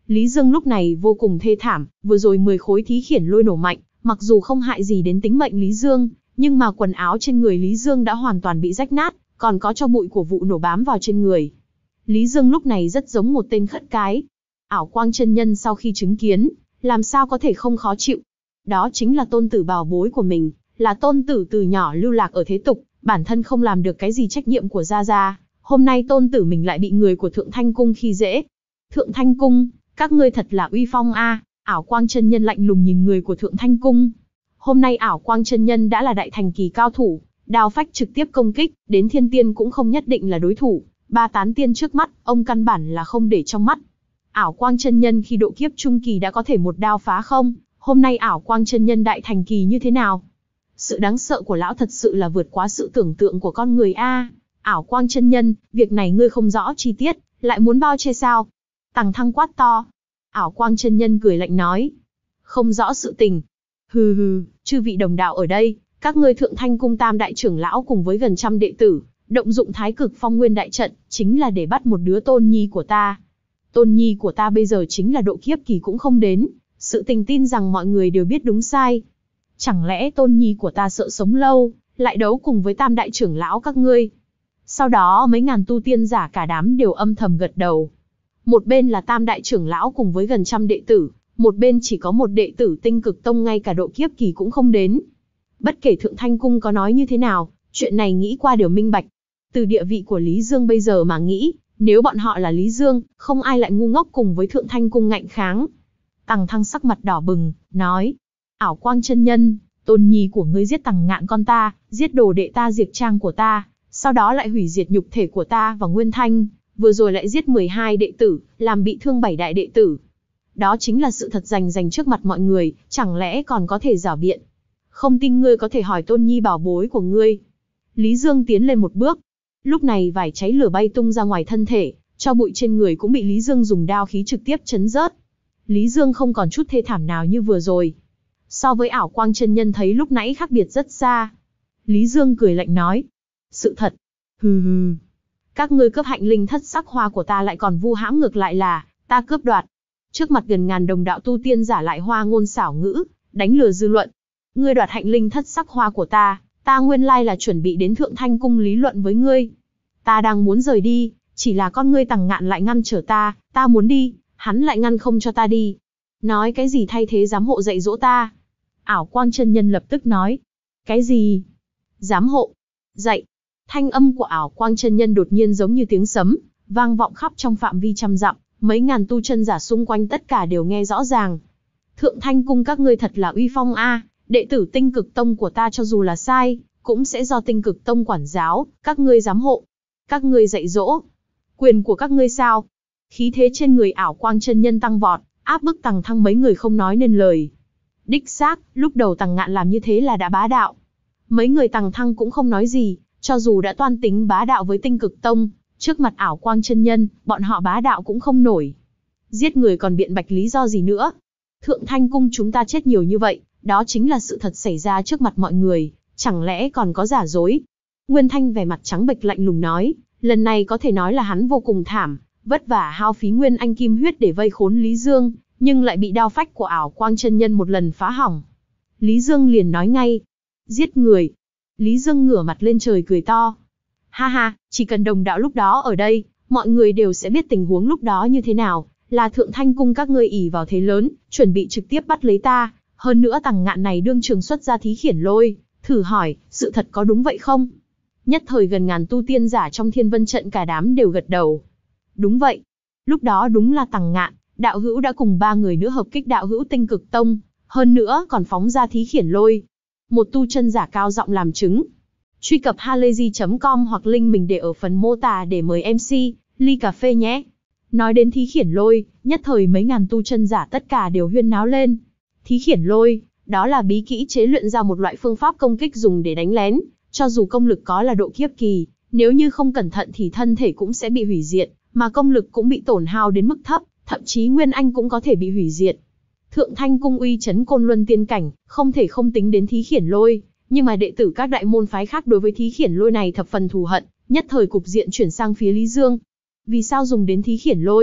Lý Dương lúc này vô cùng thê thảm, vừa rồi mười khối thí khiển lôi nổ mạnh, mặc dù không hại gì đến tính mệnh Lý Dương, nhưng mà quần áo trên người Lý Dương đã hoàn toàn bị rách nát, còn có cho bụi của vụ nổ bám vào trên người. Lý Dương lúc này rất giống một tên khất cái. Ảo Quang chân nhân sau khi chứng kiến, làm sao có thể không khó chịu. Đó chính là tôn tử bảo bối của mình, là tôn tử từ nhỏ lưu lạc ở thế tục, bản thân không làm được cái gì trách nhiệm của gia gia. Hôm nay tôn tử mình lại bị người của Thượng Thanh Cung khi dễ. Thượng Thanh Cung, các ngươi thật là uy phong a. Ảo Quang chân nhân lạnh lùng nhìn người của Thượng Thanh Cung. Hôm nay Ảo Quang chân nhân đã là đại thành kỳ cao thủ, đao phách trực tiếp công kích, đến thiên tiên cũng không nhất định là đối thủ. Ba tán tiên trước mắt, ông căn bản là không để trong mắt. Ảo Quang chân nhân khi độ kiếp trung kỳ đã có thể một đao phá không, hôm nay Ảo Quang chân nhân đại thành kỳ như thế nào? Sự đáng sợ của lão thật sự là vượt quá sự tưởng tượng của con người a. Ảo Quang chân nhân, việc này ngươi không rõ chi tiết, lại muốn bao che sao? Tằng Thăng quát to. Ảo Quang chân nhân cười lạnh nói, không rõ sự tình. Hừ hừ, chư vị đồng đạo ở đây, các ngươi Thượng Thanh Cung tam đại trưởng lão cùng với gần trăm đệ tử, động dụng Thái Cực Phong Nguyên đại trận, chính là để bắt một đứa tôn nhi của ta. Tôn nhi của ta bây giờ chính là độ kiếp kỳ cũng không đến, sự tình tin rằng mọi người đều biết đúng sai. Chẳng lẽ tôn nhi của ta sợ sống lâu, lại đấu cùng với tam đại trưởng lão các ngươi? Sau đó mấy ngàn tu tiên giả cả đám đều âm thầm gật đầu. Một bên là tam đại trưởng lão cùng với gần trăm đệ tử, một bên chỉ có một đệ tử Tinh Cực Tông ngay cả độ kiếp kỳ cũng không đến. Bất kể Thượng Thanh Cung có nói như thế nào, chuyện này nghĩ qua đều minh bạch. Từ địa vị của Lý Dương bây giờ mà nghĩ, nếu bọn họ là Lý Dương, không ai lại ngu ngốc cùng với Thượng Thanh Cung ngạnh kháng. Tằng Thăng sắc mặt đỏ bừng, nói, Ảo Quang chân nhân, tôn nhi của ngươi giết Tằng Ngạn con ta, giết đồ đệ ta Diệp Trang của ta, sau đó lại hủy diệt nhục thể của ta và Nguyên Thanh, vừa rồi lại giết mười hai đệ tử, làm bị thương bảy đại đệ tử. Đó chính là sự thật rành rành trước mặt mọi người, chẳng lẽ còn có thể giảo biện? Không tin ngươi có thể hỏi tôn nhi bảo bối của ngươi. Lý Dương tiến lên một bước. Lúc này vải cháy lửa bay tung ra ngoài thân thể, cho bụi trên người cũng bị Lý Dương dùng đao khí trực tiếp chấn rớt. Lý Dương không còn chút thê thảm nào như vừa rồi. So với Ảo Quang chân nhân thấy lúc nãy khác biệt rất xa. Lý Dương cười lạnh nói, sự thật. Hừ hừ. Các ngươi cướp hạnh linh thất sắc hoa của ta lại còn vu hãm ngược lại là ta cướp đoạt. Trước mặt gần ngàn đồng đạo tu tiên giả lại hoa ngôn xảo ngữ, đánh lừa dư luận. Ngươi đoạt hạnh linh thất sắc hoa của ta, ta nguyên lai là chuẩn bị đến Thượng Thanh Cung lý luận với ngươi. Ta đang muốn rời đi, chỉ là con ngươi Tằng Ngạn lại ngăn trở ta, ta muốn đi, hắn lại ngăn không cho ta đi. Nói cái gì thay thế giám hộ dạy dỗ ta? Ảo Quang chân nhân lập tức nói, cái gì? Giám hộ? Dạy? Thanh âm của Ảo Quang chân nhân đột nhiên giống như tiếng sấm, vang vọng khắp trong phạm vi trăm dặm, mấy ngàn tu chân giả xung quanh tất cả đều nghe rõ ràng. Thượng Thanh Cung các ngươi thật là uy phong a, đệ tử Tinh Cực Tông của ta cho dù là sai, cũng sẽ do Tinh Cực Tông quản giáo, các ngươi giám hộ, các ngươi dạy dỗ. Quyền của các ngươi sao? Khí thế trên người Ảo Quang chân nhân tăng vọt, áp bức Tằng Thăng mấy người không nói nên lời. Đích xác, lúc đầu Tằng Ngạn làm như thế là đã bá đạo. Mấy người Tằng Thăng cũng không nói gì, cho dù đã toan tính bá đạo với Tinh Cực Tông, trước mặt Ảo Quang chân nhân, bọn họ bá đạo cũng không nổi. Giết người còn biện bạch lý do gì nữa? Thượng Thanh Cung chúng ta chết nhiều như vậy, đó chính là sự thật xảy ra trước mặt mọi người, chẳng lẽ còn có giả dối? Nguyên Thanh vẻ mặt trắng bệch lạnh lùng nói, lần này có thể nói là hắn vô cùng thảm, vất vả hao phí nguyên anh kim huyết để vây khốn Lý Dương, nhưng lại bị đao phách của Ảo Quang chân nhân một lần phá hỏng. Lý Dương liền nói ngay, giết người. Lý Dương ngửa mặt lên trời cười to. Ha ha, chỉ cần đồng đạo lúc đó ở đây, mọi người đều sẽ biết tình huống lúc đó như thế nào, là Thượng Thanh Cung các ngươi ỷ vào thế lớn, chuẩn bị trực tiếp bắt lấy ta, hơn nữa Tằng Ngạn này đương trường xuất ra thí khiển lôi, thử hỏi, sự thật có đúng vậy không? Nhất thời gần ngàn tu tiên giả trong Thiên Vân trận cả đám đều gật đầu. Đúng vậy. Lúc đó đúng là Tằng Ngạn, đạo hữu đã cùng ba người nữa hợp kích đạo hữu Tinh Cực Tông, hơn nữa còn phóng ra thí khiển lôi. Một tu chân giả cao giọng làm chứng. Truy cập halayzi chấm com hoặc link mình để ở phần mô tả để mời em xê, ly cà phê nhé. Nói đến thí khiển lôi, nhất thời mấy ngàn tu chân giả tất cả đều huyên náo lên. Thí khiển lôi, đó là bí kỹ chế luyện ra một loại phương pháp công kích dùng để đánh lén, cho dù công lực có là độ kiếp kỳ, nếu như không cẩn thận thì thân thể cũng sẽ bị hủy diệt, mà công lực cũng bị tổn hao đến mức thấp, thậm chí nguyên anh cũng có thể bị hủy diệt. Thượng Thanh Cung uy chấn Côn Luân tiên cảnh, không thể không tính đến thí khiển lôi, nhưng mà đệ tử các đại môn phái khác đối với thí khiển lôi này thập phần thù hận, nhất thời cục diện chuyển sang phía Lý Dương. Vì sao dùng đến thí khiển lôi?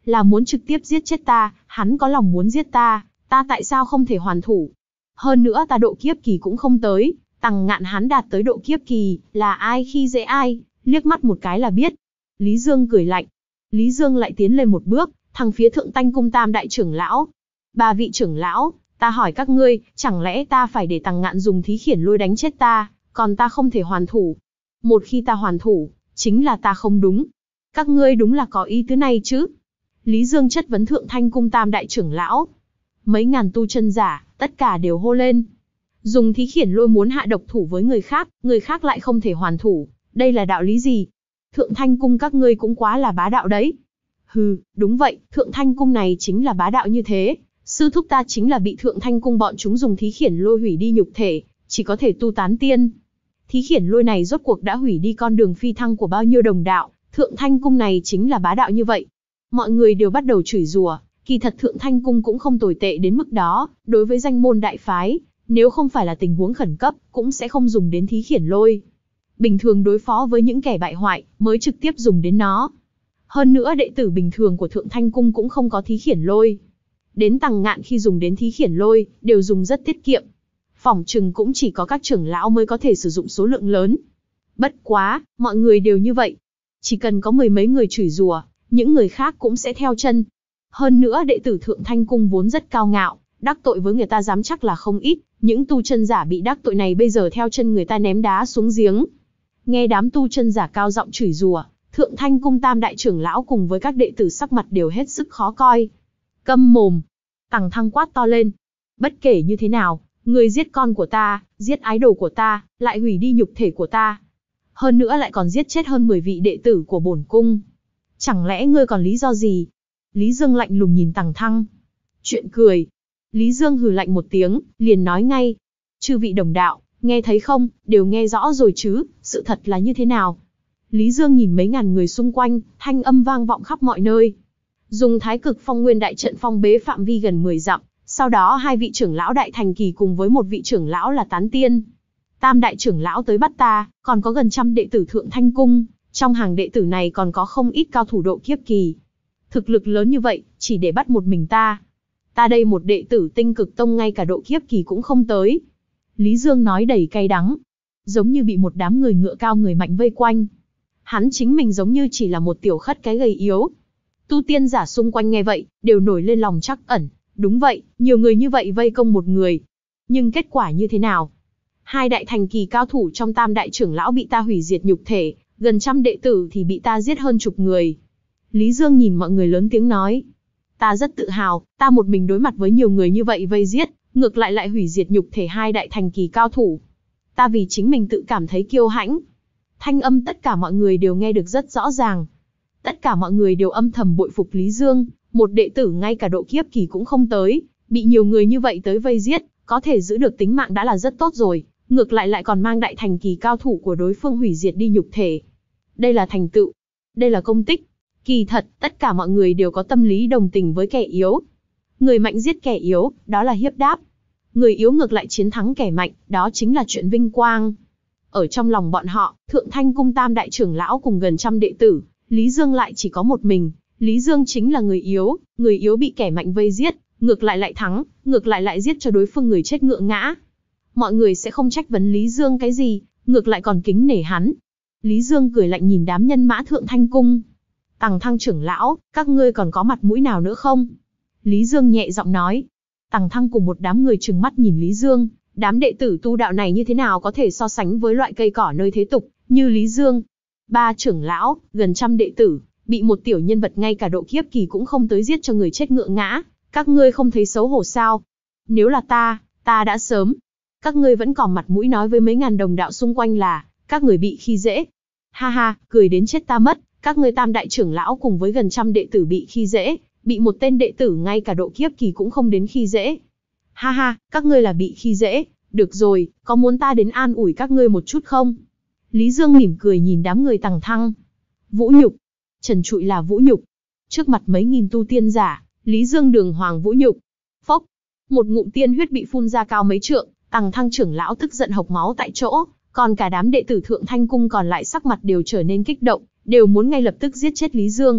là muốn trực tiếp giết chết ta, hắn có lòng muốn giết ta, ta tại sao không thể hoàn thủ? Hơn nữa ta độ kiếp kỳ cũng không tới, Tằng Ngạn hắn đạt tới độ kiếp kỳ, là ai khi dễ ai, liếc mắt một cái là biết. Lý Dương cười lạnh. Lý Dương lại tiến lên một bước, thẳng phía Thượng Thanh Cung tam đại trưởng lão. Ba vị trưởng lão, ta hỏi các ngươi, chẳng lẽ ta phải để Tằng Ngạn dùng thí khiển lôi đánh chết ta, còn ta không thể hoàn thủ? Một khi ta hoàn thủ, chính là ta không đúng. Các ngươi đúng là có ý tứ này chứ? Lý Dương chất vấn Thượng Thanh Cung tam đại trưởng lão. Mấy ngàn tu chân giả, tất cả đều hô lên. Dùng thí khiển lôi muốn hạ độc thủ với người khác, người khác lại không thể hoàn thủ. Đây là đạo lý gì? Thượng Thanh Cung các ngươi cũng quá là bá đạo đấy. Hừ, đúng vậy, Thượng Thanh Cung này chính là bá đạo như thế. Sư thúc ta chính là bị Thượng Thanh Cung bọn chúng dùng thí khiển lôi hủy đi nhục thể, chỉ có thể tu tán tiên. Thí khiển lôi này rốt cuộc đã hủy đi con đường phi thăng của bao nhiêu đồng đạo, Thượng Thanh Cung này chính là bá đạo như vậy. Mọi người đều bắt đầu chửi rủa, kỳ thật Thượng Thanh Cung cũng không tồi tệ đến mức đó, đối với danh môn đại phái, nếu không phải là tình huống khẩn cấp, cũng sẽ không dùng đến thí khiển lôi. Bình thường đối phó với những kẻ bại hoại, mới trực tiếp dùng đến nó. Hơn nữa đệ tử bình thường của Thượng Thanh Cung cũng không có thí khiển lôi. Đến Tằng Ngạn khi dùng đến thí khiển lôi, đều dùng rất tiết kiệm. Phỏng chừng cũng chỉ có các trưởng lão mới có thể sử dụng số lượng lớn. Bất quá, mọi người đều như vậy. Chỉ cần có mười mấy người chửi rủa, những người khác cũng sẽ theo chân. Hơn nữa đệ tử Thượng Thanh Cung vốn rất cao ngạo, đắc tội với người ta dám chắc là không ít. Những tu chân giả bị đắc tội này bây giờ theo chân người ta ném đá xuống giếng. Nghe đám tu chân giả cao giọng chửi rủa, Thượng Thanh Cung tam đại trưởng lão cùng với các đệ tử sắc mặt đều hết sức khó coi. Câm mồm! Tằng Thăng quát to lên. Bất kể như thế nào, người giết con của ta, giết ái đồ của ta, lại hủy đi nhục thể của ta. Hơn nữa lại còn giết chết hơn mười vị đệ tử của bổn cung. Chẳng lẽ ngươi còn lý do gì? Lý Dương lạnh lùng nhìn Tằng Thăng. Chuyện cười. Lý Dương hừ lạnh một tiếng, liền nói ngay. Chư vị đồng đạo, nghe thấy không, đều nghe rõ rồi chứ, sự thật là như thế nào? Lý Dương nhìn mấy ngàn người xung quanh, thanh âm vang vọng khắp mọi nơi. Dùng Thái Cực Phong Nguyên đại trận phong bế phạm vi gần mười dặm, sau đó hai vị trưởng lão đại thành kỳ cùng với một vị trưởng lão là tán tiên. Tam đại trưởng lão tới bắt ta, còn có gần trăm đệ tử Thượng Thanh Cung, trong hàng đệ tử này còn có không ít cao thủ độ kiếp kỳ. Thực lực lớn như vậy, chỉ để bắt một mình ta. Ta đây một đệ tử Tinh Cực Tông ngay cả độ kiếp kỳ cũng không tới. Lý Dương nói đầy cay đắng, giống như bị một đám người ngựa cao người mạnh vây quanh. Hắn chính mình giống như chỉ là một tiểu khất cái gầy yếu. Tu tiên giả xung quanh nghe vậy, đều nổi lên lòng trắc ẩn. Đúng vậy, nhiều người như vậy vây công một người. Nhưng kết quả như thế nào? Hai đại thành kỳ cao thủ trong tam đại trưởng lão bị ta hủy diệt nhục thể, gần trăm đệ tử thì bị ta giết hơn chục người. Lý Dương nhìn mọi người lớn tiếng nói. Ta rất tự hào, ta một mình đối mặt với nhiều người như vậy vây giết, ngược lại lại hủy diệt nhục thể hai đại thành kỳ cao thủ. Ta vì chính mình tự cảm thấy kiêu hãnh. Thanh âm tất cả mọi người đều nghe được rất rõ ràng. Tất cả mọi người đều âm thầm bội phục Lý Dương, một đệ tử ngay cả độ kiếp kỳ cũng không tới, bị nhiều người như vậy tới vây giết, có thể giữ được tính mạng đã là rất tốt rồi, ngược lại lại còn mang đại thành kỳ cao thủ của đối phương hủy diệt đi nhục thể. Đây là thành tựu, đây là công tích. Kỳ thật, tất cả mọi người đều có tâm lý đồng tình với kẻ yếu. Người mạnh giết kẻ yếu, đó là hiếp đáp. Người yếu ngược lại chiến thắng kẻ mạnh, đó chính là chuyện vinh quang. Ở trong lòng bọn họ, Thượng Thanh Cung tam đại trưởng lão cùng gần trăm đệ tử, Lý Dương lại chỉ có một mình. Lý Dương chính là người yếu, người yếu bị kẻ mạnh vây giết, ngược lại lại thắng, ngược lại lại giết cho đối phương người chết ngựa ngã. Mọi người sẽ không trách vấn Lý Dương cái gì, ngược lại còn kính nể hắn. Lý Dương cười lạnh nhìn đám nhân mã Thượng Thanh Cung. Tằng Thăng trưởng lão, các ngươi còn có mặt mũi nào nữa không? Lý Dương nhẹ giọng nói. Tằng Thăng cùng một đám người trừng mắt nhìn Lý Dương, đám đệ tử tu đạo này như thế nào có thể so sánh với loại cây cỏ nơi thế tục, như Lý Dương. Ba trưởng lão, gần trăm đệ tử, bị một tiểu nhân vật ngay cả độ kiếp kỳ cũng không tới giết cho người chết ngựa ngã, các ngươi không thấy xấu hổ sao? Nếu là ta, ta đã sớm. Các ngươi vẫn còn mặt mũi nói với mấy ngàn đồng đạo xung quanh là, các người bị khi dễ. Ha ha, cười đến chết ta mất, các ngươi tam đại trưởng lão cùng với gần trăm đệ tử bị khi dễ, bị một tên đệ tử ngay cả độ kiếp kỳ cũng không đến khi dễ. Ha ha, các ngươi là bị khi dễ, được rồi, có muốn ta đến an ủi các ngươi một chút không? Lý Dương mỉm cười nhìn đám người Tằng Thăng. Vũ nhục, trần trụi là vũ nhục. Trước mặt mấy nghìn tu tiên giả, Lý Dương đường hoàng vũ nhục. Phốc, một ngụm tiên huyết bị phun ra cao mấy trượng, Tằng Thăng trưởng lão tức giận hộc máu tại chỗ, còn cả đám đệ tử Thượng Thanh Cung còn lại sắc mặt đều trở nên kích động, đều muốn ngay lập tức giết chết Lý Dương.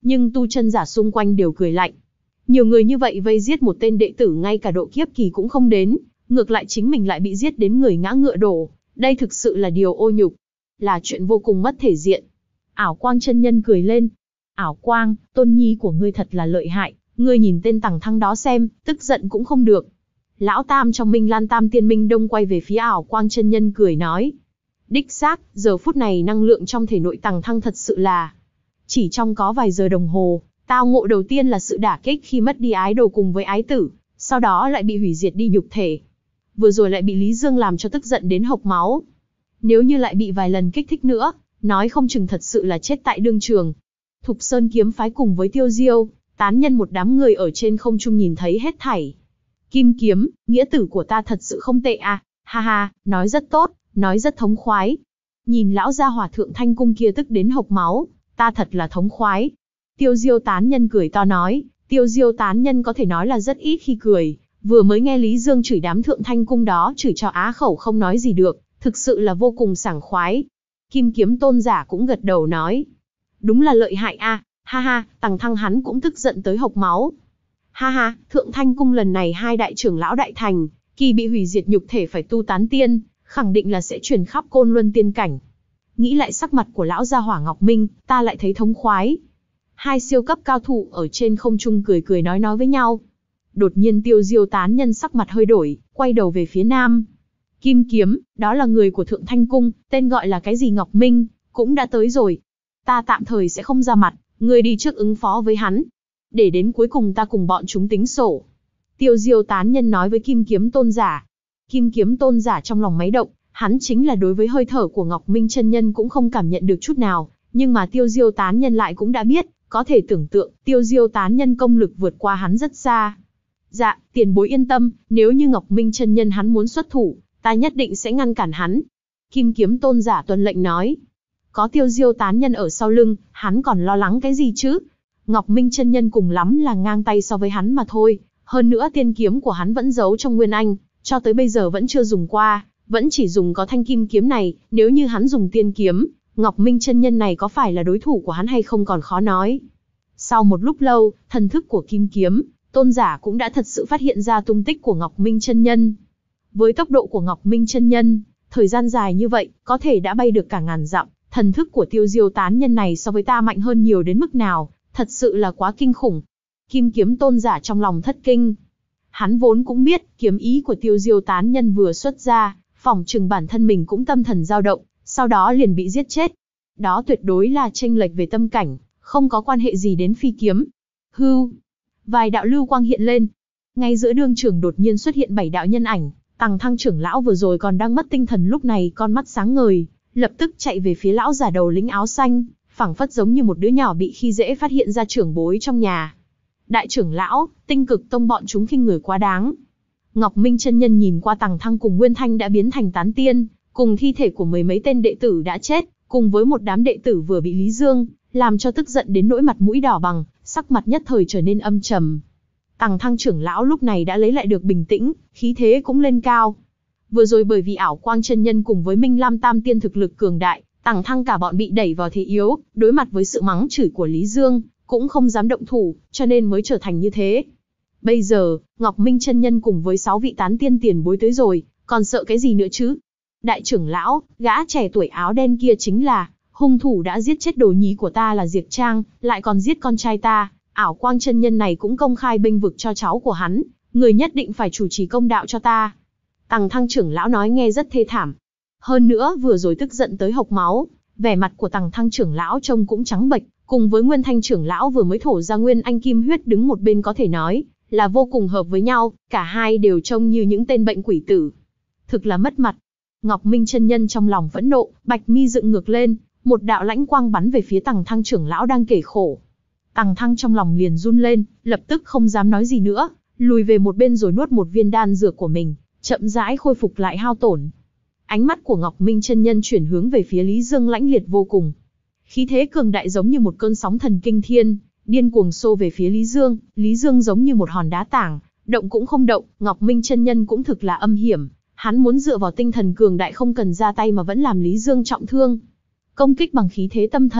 nhưng tu chân giả xung quanh đều cười lạnh. Nhiều người như vậy vây giết một tên đệ tử ngay cả độ kiếp kỳ cũng không đến, ngược lại chính mình lại bị giết đến người ngã ngựa đổ, đây thực sự là điều ô nhục, là chuyện vô cùng mất thể diện. Ảo Quang chân nhân cười lên. Ảo Quang, tôn nhi của ngươi thật là lợi hại, ngươi nhìn tên Tằng Thăng đó xem, tức giận cũng không được. Lão Tam trong Minh Lan Tam Tiên Minh Đông quay về phía Ảo Quang chân nhân cười nói. Đích xác, giờ phút này năng lượng trong thể nội Tằng Thăng thật sự là... Chỉ trong có vài giờ đồng hồ, tao ngộ đầu tiên là sự đả kích khi mất đi ái đồ cùng với ái tử, sau đó lại bị hủy diệt đi nhục thể. Vừa rồi lại bị Lý Dương làm cho tức giận đến hộc máu. Nếu như lại bị vài lần kích thích nữa, nói không chừng thật sự là chết tại đương trường. Thục Sơn kiếm phái cùng với Tiêu Diêu, tán nhân một đám người ở trên không trung nhìn thấy hết thảy. Kim kiếm, nghĩa tử của ta thật sự không tệ à, ha ha, nói rất tốt, nói rất thống khoái. Nhìn lão gia hỏa thượng thanh cung kia tức đến hộc máu, ta thật là thống khoái. Tiêu Diêu tán nhân cười to nói, Tiêu Diêu tán nhân có thể nói là rất ít khi cười, vừa mới nghe Lý Dương chửi đám thượng thanh cung đó chửi cho á khẩu không nói gì được, thực sự là vô cùng sảng khoái. Kim kiếm tôn giả cũng gật đầu nói, đúng là lợi hại a, ha ha, Tằng Thăng hắn cũng tức giận tới hộc máu. Ha ha, thượng thanh cung lần này hai đại trưởng lão đại thành, kỳ bị hủy diệt nhục thể phải tu tán tiên, khẳng định là sẽ truyền khắp Côn Luân tiên cảnh. Nghĩ lại sắc mặt của lão gia hỏa Ngọc Minh, ta lại thấy thống khoái. Hai siêu cấp cao thủ ở trên không trung cười cười nói nói với nhau. Đột nhiên Tiêu Diêu tán nhân sắc mặt hơi đổi, quay đầu về phía nam. Kim kiếm, đó là người của Thượng Thanh Cung, tên gọi là cái gì Ngọc Minh, cũng đã tới rồi. Ta tạm thời sẽ không ra mặt, ngươi đi trước ứng phó với hắn. Để đến cuối cùng ta cùng bọn chúng tính sổ. Tiêu Diêu tán nhân nói với Kim kiếm tôn giả. Kim kiếm tôn giả trong lòng máy động, hắn chính là đối với hơi thở của Ngọc Minh chân nhân cũng không cảm nhận được chút nào, nhưng mà Tiêu Diêu tán nhân lại cũng đã biết, có thể tưởng tượng, Tiêu Diêu tán nhân công lực vượt qua hắn rất xa. Dạ, tiền bối yên tâm, nếu như Ngọc Minh chân nhân hắn muốn xuất thủ, ta nhất định sẽ ngăn cản hắn. Kim kiếm tôn giả tuân lệnh nói. Có Tiêu Diêu tán nhân ở sau lưng, hắn còn lo lắng cái gì chứ? Ngọc Minh chân nhân cùng lắm là ngang tay so với hắn mà thôi, hơn nữa tiên kiếm của hắn vẫn giấu trong Nguyên Anh, cho tới bây giờ vẫn chưa dùng qua, vẫn chỉ dùng có thanh kim kiếm này, nếu như hắn dùng tiên kiếm, Ngọc Minh chân nhân này có phải là đối thủ của hắn hay không còn khó nói. Sau một lúc lâu, thần thức của kim kiếm tôn giả cũng đã thật sự phát hiện ra tung tích của Ngọc Minh chân nhân. Với tốc độ của Ngọc Minh chân nhân, thời gian dài như vậy, có thể đã bay được cả ngàn dặm, thần thức của Tiêu Diêu tán nhân này so với ta mạnh hơn nhiều đến mức nào, thật sự là quá kinh khủng. Kim kiếm tôn giả trong lòng thất kinh. Hắn vốn cũng biết, kiếm ý của Tiêu Diêu tán nhân vừa xuất ra, phỏng chừng bản thân mình cũng tâm thần dao động, sau đó liền bị giết chết. Đó tuyệt đối là chênh lệch về tâm cảnh, không có quan hệ gì đến phi kiếm. Hưu, vài đạo lưu quang hiện lên. Ngay giữa đương trường đột nhiên xuất hiện bảy đạo nhân ảnh, Tằng Thăng trưởng lão vừa rồi còn đang mất tinh thần lúc này con mắt sáng ngời, lập tức chạy về phía lão giả đầu lĩnh áo xanh, phảng phất giống như một đứa nhỏ bị khi dễ phát hiện ra trưởng bối trong nhà. Đại trưởng lão, Tinh Cực Tông bọn chúng khinh người quá đáng. Ngọc Minh chân nhân nhìn qua Tằng Thăng cùng Nguyên Thanh đã biến thành tán tiên, cùng thi thể của mười mấy tên đệ tử đã chết, cùng với một đám đệ tử vừa bị Lý Dương làm cho tức giận đến nỗi mặt mũi đỏ bừng, sắc mặt nhất thời trở nên âm trầm. Tằng Thăng trưởng lão lúc này đã lấy lại được bình tĩnh, khí thế cũng lên cao. Vừa rồi bởi vì Ảo Quang chân nhân cùng với Minh Lam Tam Tiên thực lực cường đại, Tằng Thăng cả bọn bị đẩy vào thế yếu, đối mặt với sự mắng chửi của Lý Dương, cũng không dám động thủ, cho nên mới trở thành như thế. Bây giờ, Ngọc Minh chân nhân cùng với sáu vị tán tiên tiền bối tới rồi, còn sợ cái gì nữa chứ? Đại trưởng lão, gã trẻ tuổi áo đen kia chính là hung thủ đã giết chết đồ nhí của ta là Diệp Trang, lại còn giết con trai ta. Ảo Quang chân nhân này cũng công khai bênh vực cho cháu của hắn, người nhất định phải chủ trì công đạo cho ta. Tằng Thăng trưởng lão nói nghe rất thê thảm. Hơn nữa vừa rồi tức giận tới hộc máu, vẻ mặt của Tằng Thăng trưởng lão trông cũng trắng bệch, cùng với Nguyên Thanh trưởng lão vừa mới thổ ra Nguyên Anh kim huyết đứng một bên có thể nói là vô cùng hợp với nhau, cả hai đều trông như những tên bệnh quỷ tử. Thực là mất mặt. Ngọc Minh chân nhân trong lòng phẫn nộ, bạch mi dựng ngược lên, một đạo lãnh quang bắn về phía Tằng Thăng trưởng lão đang kể khổ. Tằng Thăng trong lòng liền run lên, lập tức không dám nói gì nữa, lùi về một bên rồi nuốt một viên đan dược của mình, chậm rãi khôi phục lại hao tổn. Ánh mắt của Ngọc Minh chân nhân chuyển hướng về phía Lý Dương lãnh liệt vô cùng. Khí thế cường đại giống như một cơn sóng thần kinh thiên, điên cuồng xô về phía Lý Dương, Lý Dương giống như một hòn đá tảng, động cũng không động. Ngọc Minh chân nhân cũng thực là âm hiểm, hắn muốn dựa vào tinh thần cường đại không cần ra tay mà vẫn làm Lý Dương trọng thương. Công kích bằng khí thế tâm thần,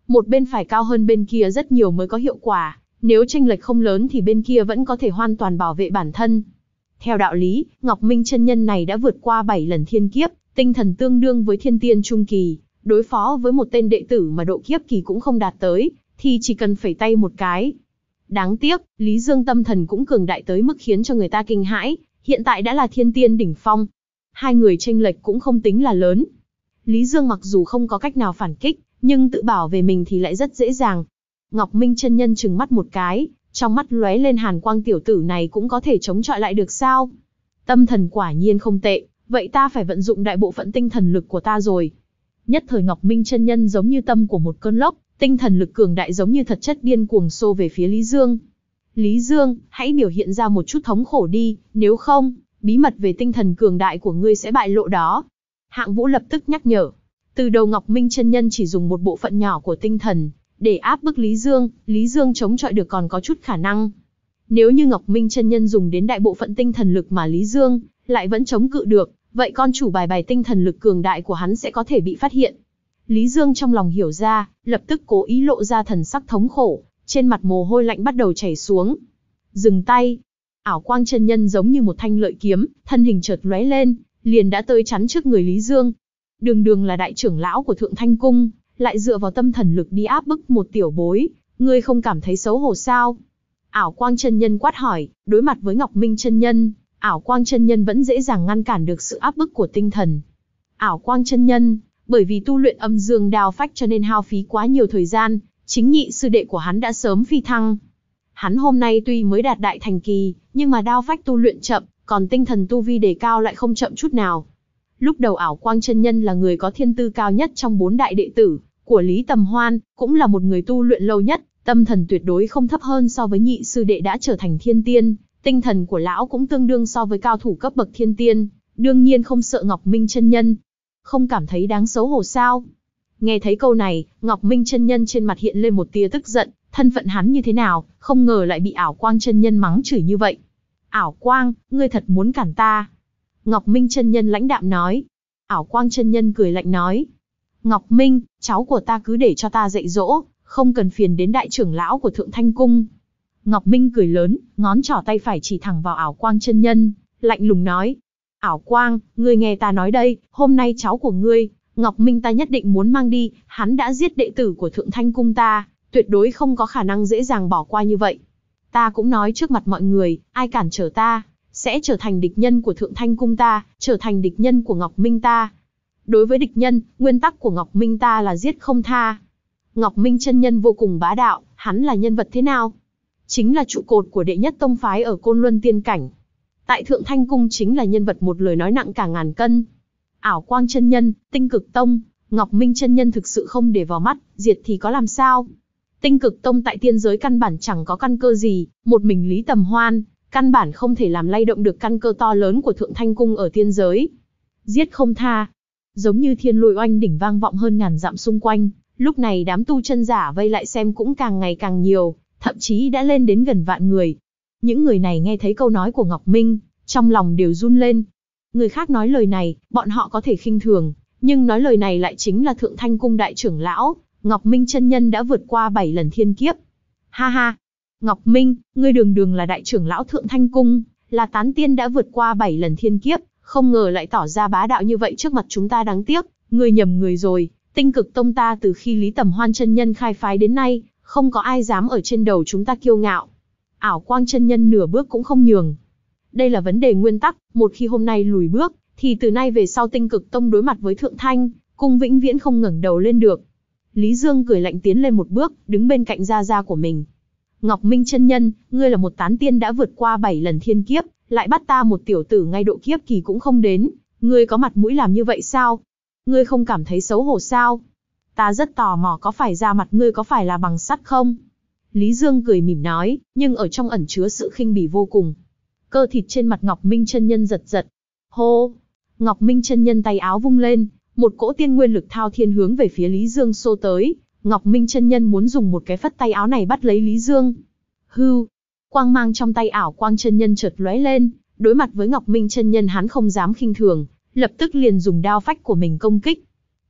Một bên phải cao hơn bên kia rất nhiều mới có hiệu quả, nếu chênh lệch không lớn thì bên kia vẫn có thể hoàn toàn bảo vệ bản thân. Theo đạo lý, Ngọc Minh chân nhân này đã vượt qua bảy lần thiên kiếp, tinh thần tương đương với thiên tiên trung kỳ, đối phó với một tên đệ tử mà độ kiếp kỳ cũng không đạt tới, thì chỉ cần phẩy tay một cái. Đáng tiếc, Lý Dương tâm thần cũng cường đại tới mức khiến cho người ta kinh hãi, hiện tại đã là thiên tiên đỉnh phong. Hai người chênh lệch cũng không tính là lớn. Lý Dương mặc dù không có cách nào phản kích, nhưng tự bảo về mình thì lại rất dễ dàng. Ngọc Minh chân nhân trừng mắt một cái, trong mắt lóe lên hàn quang, tiểu tử này cũng có thể chống chọi lại được sao? Tâm thần quả nhiên không tệ, vậy ta phải vận dụng đại bộ phận tinh thần lực của ta rồi. Nhất thời Ngọc Minh chân nhân giống như tâm của một cơn lốc, tinh thần lực cường đại giống như thật chất điên cuồng xô về phía Lý Dương. Lý Dương, hãy biểu hiện ra một chút thống khổ đi, nếu không, bí mật về tinh thần cường đại của ngươi sẽ bại lộ đó. Hạng Vũ lập tức nhắc nhở. Từ đầu Ngọc Minh chân nhân chỉ dùng một bộ phận nhỏ của tinh thần để áp bức Lý Dương, Lý Dương chống chọi được còn có chút khả năng. Nếu như Ngọc Minh chân nhân dùng đến đại bộ phận tinh thần lực mà Lý Dương lại vẫn chống cự được, vậy con chủ bài bài tinh thần lực cường đại của hắn sẽ có thể bị phát hiện. Lý Dương trong lòng hiểu ra, lập tức cố ý lộ ra thần sắc thống khổ, trên mặt mồ hôi lạnh bắt đầu chảy xuống. Dừng tay. Ảo quang chân nhân giống như một thanh lợi kiếm, thân hình chợt lóe lên, liền đã tới chắn trước người Lý Dương. Đường đường là đại trưởng lão của Thượng Thanh Cung, lại dựa vào tâm thần lực đi áp bức một tiểu bối, ngươi không cảm thấy xấu hổ sao? Ảo quang chân nhân quát hỏi, đối mặt với Ngọc Minh chân nhân, ảo quang chân nhân vẫn dễ dàng ngăn cản được sự áp bức của tinh thần. Ảo quang chân nhân, bởi vì tu luyện âm dương đao phách cho nên hao phí quá nhiều thời gian, chính nhị sư đệ của hắn đã sớm phi thăng. Hắn hôm nay tuy mới đạt đại thành kỳ, nhưng mà đao phách tu luyện chậm, còn tinh thần tu vi đề cao lại không chậm chút nào. Lúc đầu ảo quang chân nhân là người có thiên tư cao nhất trong bốn đại đệ tử của Lý Tầm Hoan, cũng là một người tu luyện lâu nhất, tâm thần tuyệt đối không thấp hơn so với nhị sư đệ đã trở thành thiên tiên, tinh thần của lão cũng tương đương so với cao thủ cấp bậc thiên tiên, đương nhiên không sợ Ngọc Minh chân nhân. Không cảm thấy đáng xấu hổ sao? Nghe thấy câu này, Ngọc Minh chân nhân trên mặt hiện lên một tia tức giận, thân phận hắn như thế nào, không ngờ lại bị ảo quang chân nhân mắng chửi như vậy. Ảo quang, ngươi thật muốn cản ta? Ngọc Minh chân nhân lãnh đạm nói. Ảo quang chân nhân cười lạnh nói. Ngọc Minh, cháu của ta cứ để cho ta dạy dỗ, không cần phiền đến đại trưởng lão của Thượng Thanh Cung. Ngọc Minh cười lớn, ngón trỏ tay phải chỉ thẳng vào ảo quang chân nhân, lạnh lùng nói. Ảo quang, ngươi nghe ta nói đây, hôm nay cháu của ngươi, Ngọc Minh ta nhất định muốn mang đi, hắn đã giết đệ tử của Thượng Thanh Cung ta, tuyệt đối không có khả năng dễ dàng bỏ qua như vậy. Ta cũng nói trước mặt mọi người, ai cản trở ta, sẽ trở thành địch nhân của Thượng Thanh Cung ta, trở thành địch nhân của Ngọc Minh ta. Đối với địch nhân, nguyên tắc của Ngọc Minh ta là giết không tha. Ngọc Minh chân nhân vô cùng bá đạo, hắn là nhân vật thế nào? Chính là trụ cột của đệ nhất tông phái ở Côn Luân Tiên Cảnh. Tại Thượng Thanh Cung chính là nhân vật một lời nói nặng cả ngàn cân. Ảo quang chân nhân, Tinh Cực Tông, Ngọc Minh chân nhân thực sự không để vào mắt, diệt thì có làm sao? Tinh Cực Tông tại tiên giới căn bản chẳng có căn cơ gì, một mình Lý Tầm Hoan, căn bản không thể làm lay động được căn cơ to lớn của Thượng Thanh Cung ở tiên giới. Giết không tha. Giống như thiên lôi oanh đỉnh vang vọng hơn ngàn dặm xung quanh, lúc này đám tu chân giả vây lại xem cũng càng ngày càng nhiều, thậm chí đã lên đến gần vạn người. Những người này nghe thấy câu nói của Ngọc Minh, trong lòng đều run lên. Người khác nói lời này, bọn họ có thể khinh thường, nhưng nói lời này lại chính là Thượng Thanh Cung đại trưởng lão, Ngọc Minh chân nhân đã vượt qua bảy lần thiên kiếp. Ha ha! Ngọc Minh, ngươi đường đường là đại trưởng lão Thượng Thanh Cung, là tán tiên đã vượt qua bảy lần thiên kiếp, không ngờ lại tỏ ra bá đạo như vậy trước mặt chúng ta, đáng tiếc, ngươi nhầm người rồi. Tinh Cực Tông ta từ khi Lý Tầm Hoan chân nhân khai phái đến nay, không có ai dám ở trên đầu chúng ta kiêu ngạo. Ảo quang chân nhân nửa bước cũng không nhường. Đây là vấn đề nguyên tắc, một khi hôm nay lùi bước, thì từ nay về sau Tinh Cực Tông đối mặt với Thượng Thanh Cung vĩnh viễn không ngẩng đầu lên được. Lý Dương cười lạnh tiến lên một bước, đứng bên cạnh gia gia của mình. Ngọc Minh chân nhân, ngươi là một tán tiên đã vượt qua bảy lần thiên kiếp, lại bắt ta một tiểu tử ngay độ kiếp kỳ cũng không đến, ngươi có mặt mũi làm như vậy sao? Ngươi không cảm thấy xấu hổ sao? Ta rất tò mò có phải da mặt ngươi có phải là bằng sắt không? Lý Dương cười mỉm nói, nhưng ở trong ẩn chứa sự khinh bỉ vô cùng. Cơ thịt trên mặt Ngọc Minh chân nhân giật giật. Hô! Ngọc Minh chân nhân tay áo vung lên, một cỗ tiên nguyên lực thao thiên hướng về phía Lý Dương xô tới. Ngọc Minh chân nhân muốn dùng một cái phất tay áo này bắt lấy Lý Dương. Hưu! Quang mang trong tay ảo quang chân nhân chợt lóe lên, đối mặt với Ngọc Minh chân nhân hắn không dám khinh thường, lập tức liền dùng đao phách của mình công kích.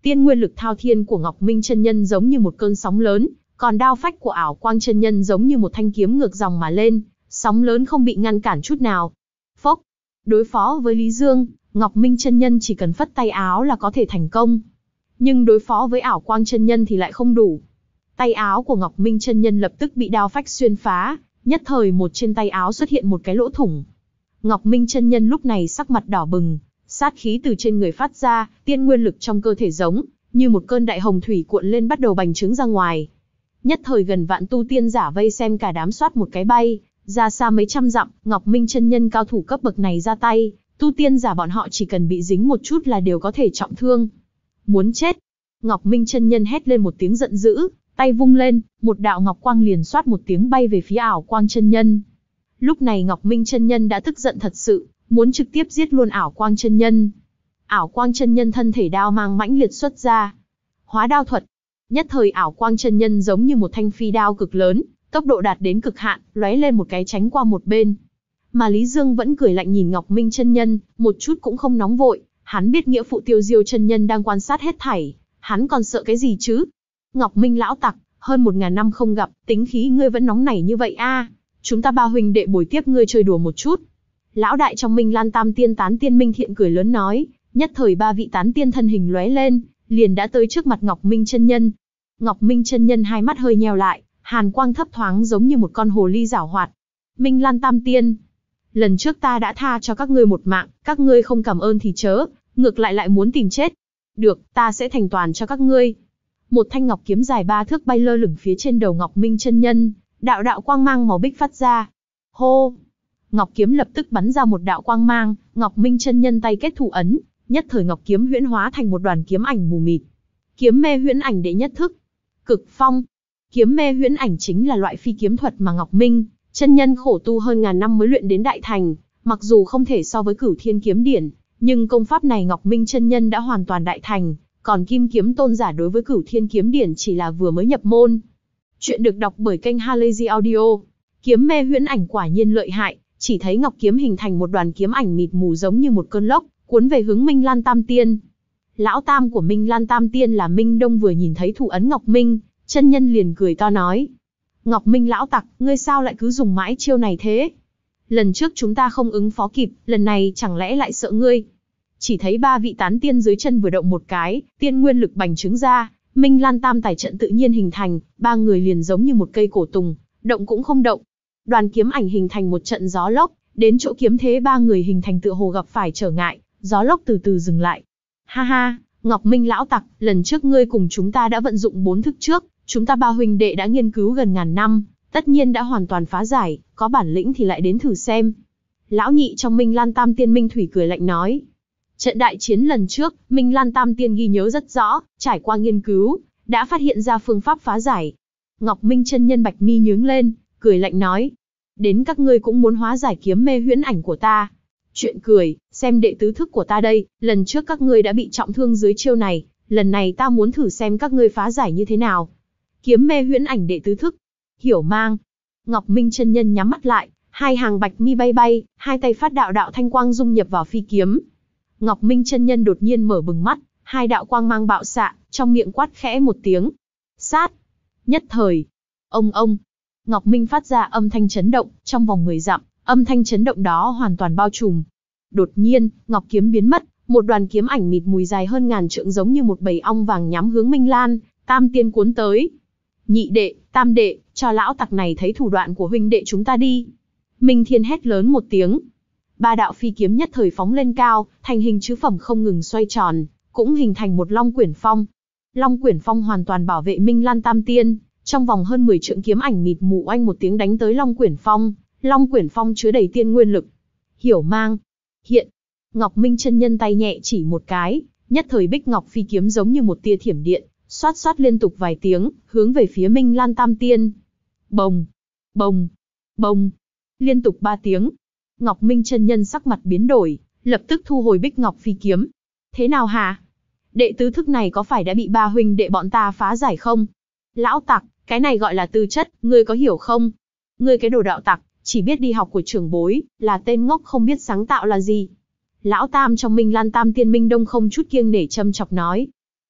Tiên nguyên lực thao thiên của Ngọc Minh chân nhân giống như một cơn sóng lớn, còn đao phách của Ảo Quang chân nhân giống như một thanh kiếm ngược dòng mà lên, sóng lớn không bị ngăn cản chút nào. Phốc, đối phó với Lý Dương, Ngọc Minh chân nhân chỉ cần phất tay áo là có thể thành công. Nhưng đối phó với Ảo Quang chân nhân thì lại không đủ. Tay áo của Ngọc Minh chân nhân lập tức bị đao phách xuyên phá, nhất thời một trên tay áo xuất hiện một cái lỗ thủng. Ngọc Minh chân nhân lúc này sắc mặt đỏ bừng, sát khí từ trên người phát ra, tiên nguyên lực trong cơ thể giống như một cơn đại hồng thủy cuộn lên bắt đầu bành trướng ra ngoài. Nhất thời gần vạn tu tiên giả vây xem cả đám xoát một cái bay, ra xa mấy trăm dặm. Ngọc Minh chân nhân cao thủ cấp bậc này ra tay, tu tiên giả bọn họ chỉ cần bị dính một chút là đều có thể trọng thương. Muốn chết! Ngọc Minh chân nhân hét lên một tiếng giận dữ, tay vung lên, một đạo ngọc quang liền xoát một tiếng bay về phía Ảo Quang chân nhân. Lúc này Ngọc Minh chân nhân đã tức giận thật sự, muốn trực tiếp giết luôn Ảo Quang chân nhân. Ảo Quang chân nhân thân thể đao mang mãnh liệt xuất ra, hóa đao thuật. Nhất thời Ảo Quang chân nhân giống như một thanh phi đao cực lớn, tốc độ đạt đến cực hạn, lóe lên một cái tránh qua một bên. Mà Lý Dương vẫn cười lạnh nhìn Ngọc Minh chân nhân, một chút cũng không nóng vội, hắn biết nghĩa phụ Tiêu Diêu chân nhân đang quan sát hết thảy, hắn còn sợ cái gì chứ? Ngọc Minh lão tặc, hơn một ngàn năm không gặp, tính khí ngươi vẫn nóng nảy như vậy a? À? Chúng ta ba huynh đệ bồi tiếp ngươi chơi đùa một chút. Lão đại trong Minh Lan Tam Tiên Tán Tiên Minh Thiện cười lớn nói, nhất thời ba vị tán tiên thân hình lóe lên, liền đã tới trước mặt Ngọc Minh chân nhân. Ngọc Minh chân nhân hai mắt hơi nheo lại, hàn quang thấp thoáng giống như một con hồ ly giảo hoạt. Minh Lan Tam Tiên, lần trước ta đã tha cho các ngươi một mạng, các ngươi không cảm ơn thì chớ, ngược lại lại muốn tìm chết. Được, ta sẽ thành toàn cho các ngươi. Một thanh ngọc kiếm dài ba thước bay lơ lửng phía trên đầu Ngọc Minh chân nhân, đạo đạo quang mang màu bích phát ra. Hô! Ngọc kiếm lập tức bắn ra một đạo quang mang, Ngọc Minh chân nhân tay kết thủ ấn, nhất thời ngọc kiếm huyễn hóa thành một đoàn kiếm ảnh mù mịt. Kiếm mê huyễn ảnh đệ nhất thức. Cực phong. Kiếm mê huyễn ảnh chính là loại phi kiếm thuật mà Ngọc Minh chân nhân khổ tu hơn ngàn năm mới luyện đến đại thành, mặc dù không thể so với Cửu Thiên kiếm điển, nhưng công pháp này Ngọc Minh chân nhân đã hoàn toàn đại thành, còn Kim Kiếm tôn giả đối với Cửu Thiên kiếm điển chỉ là vừa mới nhập môn. Chuyện được đọc bởi kênh Halazy Audio. Kiếm mê huyễn ảnh quả nhiên lợi hại, chỉ thấy ngọc kiếm hình thành một đoàn kiếm ảnh mịt mù giống như một cơn lốc, cuốn về hướng Minh Lan Tam Tiên. Lão tam của Minh Lan Tam Tiên là Minh Đông vừa nhìn thấy thủ ấn Ngọc Minh chân nhân liền cười to nói: Ngọc Minh lão tặc, ngươi sao lại cứ dùng mãi chiêu này thế? Lần trước chúng ta không ứng phó kịp, lần này chẳng lẽ lại sợ ngươi? Chỉ thấy ba vị tán tiên dưới chân vừa động một cái, tiên nguyên lực bành trướng ra, Minh Lan Tam Tài trận tự nhiên hình thành, ba người liền giống như một cây cổ tùng, động cũng không động. Đoàn kiếm ảnh hình thành một trận gió lốc, đến chỗ kiếm thế ba người hình thành tựa hồ gặp phải trở ngại, gió lốc từ từ dừng lại. Ha ha, Ngọc Minh lão tặc, lần trước ngươi cùng chúng ta đã vận dụng bốn thức trước, chúng ta ba huynh đệ đã nghiên cứu gần ngàn năm, tất nhiên đã hoàn toàn phá giải, có bản lĩnh thì lại đến thử xem. Lão nhị trong Minh Lan Tam Tiên Minh Thủy cười lạnh nói. Trận đại chiến lần trước, Minh Lan Tam Tiên ghi nhớ rất rõ, trải qua nghiên cứu, đã phát hiện ra phương pháp phá giải. Ngọc Minh chân nhân bạch mi nhướng lên, cười lạnh nói. Đến các ngươi cũng muốn hóa giải kiếm mê huyễn ảnh của ta. Chuyện cười, xem đệ tứ thức của ta đây, lần trước các ngươi đã bị trọng thương dưới chiêu này, lần này ta muốn thử xem các ngươi phá giải như thế nào. Kiếm mê huyễn ảnh đệ tứ thức. Hiểu mang. Ngọc Minh chân nhân nhắm mắt lại, hai hàng bạch mi bay bay, hai tay phát đạo đạo thanh quang dung nhập vào phi kiếm. Ngọc Minh chân nhân đột nhiên mở bừng mắt, hai đạo quang mang bạo xạ, trong miệng quát khẽ một tiếng. Sát. Nhất thời. Ông ông. Ngọc Minh phát ra âm thanh chấn động, trong vòng mười dặm, âm thanh chấn động đó hoàn toàn bao trùm. Đột nhiên, ngọc kiếm biến mất, một đoàn kiếm ảnh mịt mùi dài hơn ngàn trượng giống như một bầy ong vàng nhắm hướng Minh Lan Tam Tiên cuốn tới. Nhị đệ, tam đệ, cho lão tặc này thấy thủ đoạn của huynh đệ chúng ta đi. Minh Thiên hét lớn một tiếng. Ba đạo phi kiếm nhất thời phóng lên cao, thành hình chữ phẩm không ngừng xoay tròn, cũng hình thành một Long Quyển Phong. Long Quyển Phong hoàn toàn bảo vệ Minh Lan Tam Tiên, trong vòng hơn mười trượng kiếm ảnh mịt mù oanh một tiếng đánh tới Long Quyển Phong. Long Quyển Phong chứa đầy tiên nguyên lực. Hiểu mang. Hiện. Ngọc Minh chân nhân tay nhẹ chỉ một cái, nhất thời bích ngọc phi kiếm giống như một tia thiểm điện, xoát xoát liên tục vài tiếng, hướng về phía Minh Lan Tam Tiên. Bồng, bồng, bồng. Liên tục ba tiếng. Ngọc Minh chân nhân sắc mặt biến đổi, lập tức thu hồi bích ngọc phi kiếm. Thế nào hả? Đệ tứ thức này có phải đã bị ba huynh đệ bọn ta phá giải không? Lão tặc, cái này gọi là tư chất, ngươi có hiểu không? Ngươi cái đồ đạo tặc, chỉ biết đi học của trưởng bối, là tên ngốc không biết sáng tạo là gì. Lão tam trong Minh Lan Tam Tiên Minh Đông không chút kiêng nể châm chọc nói.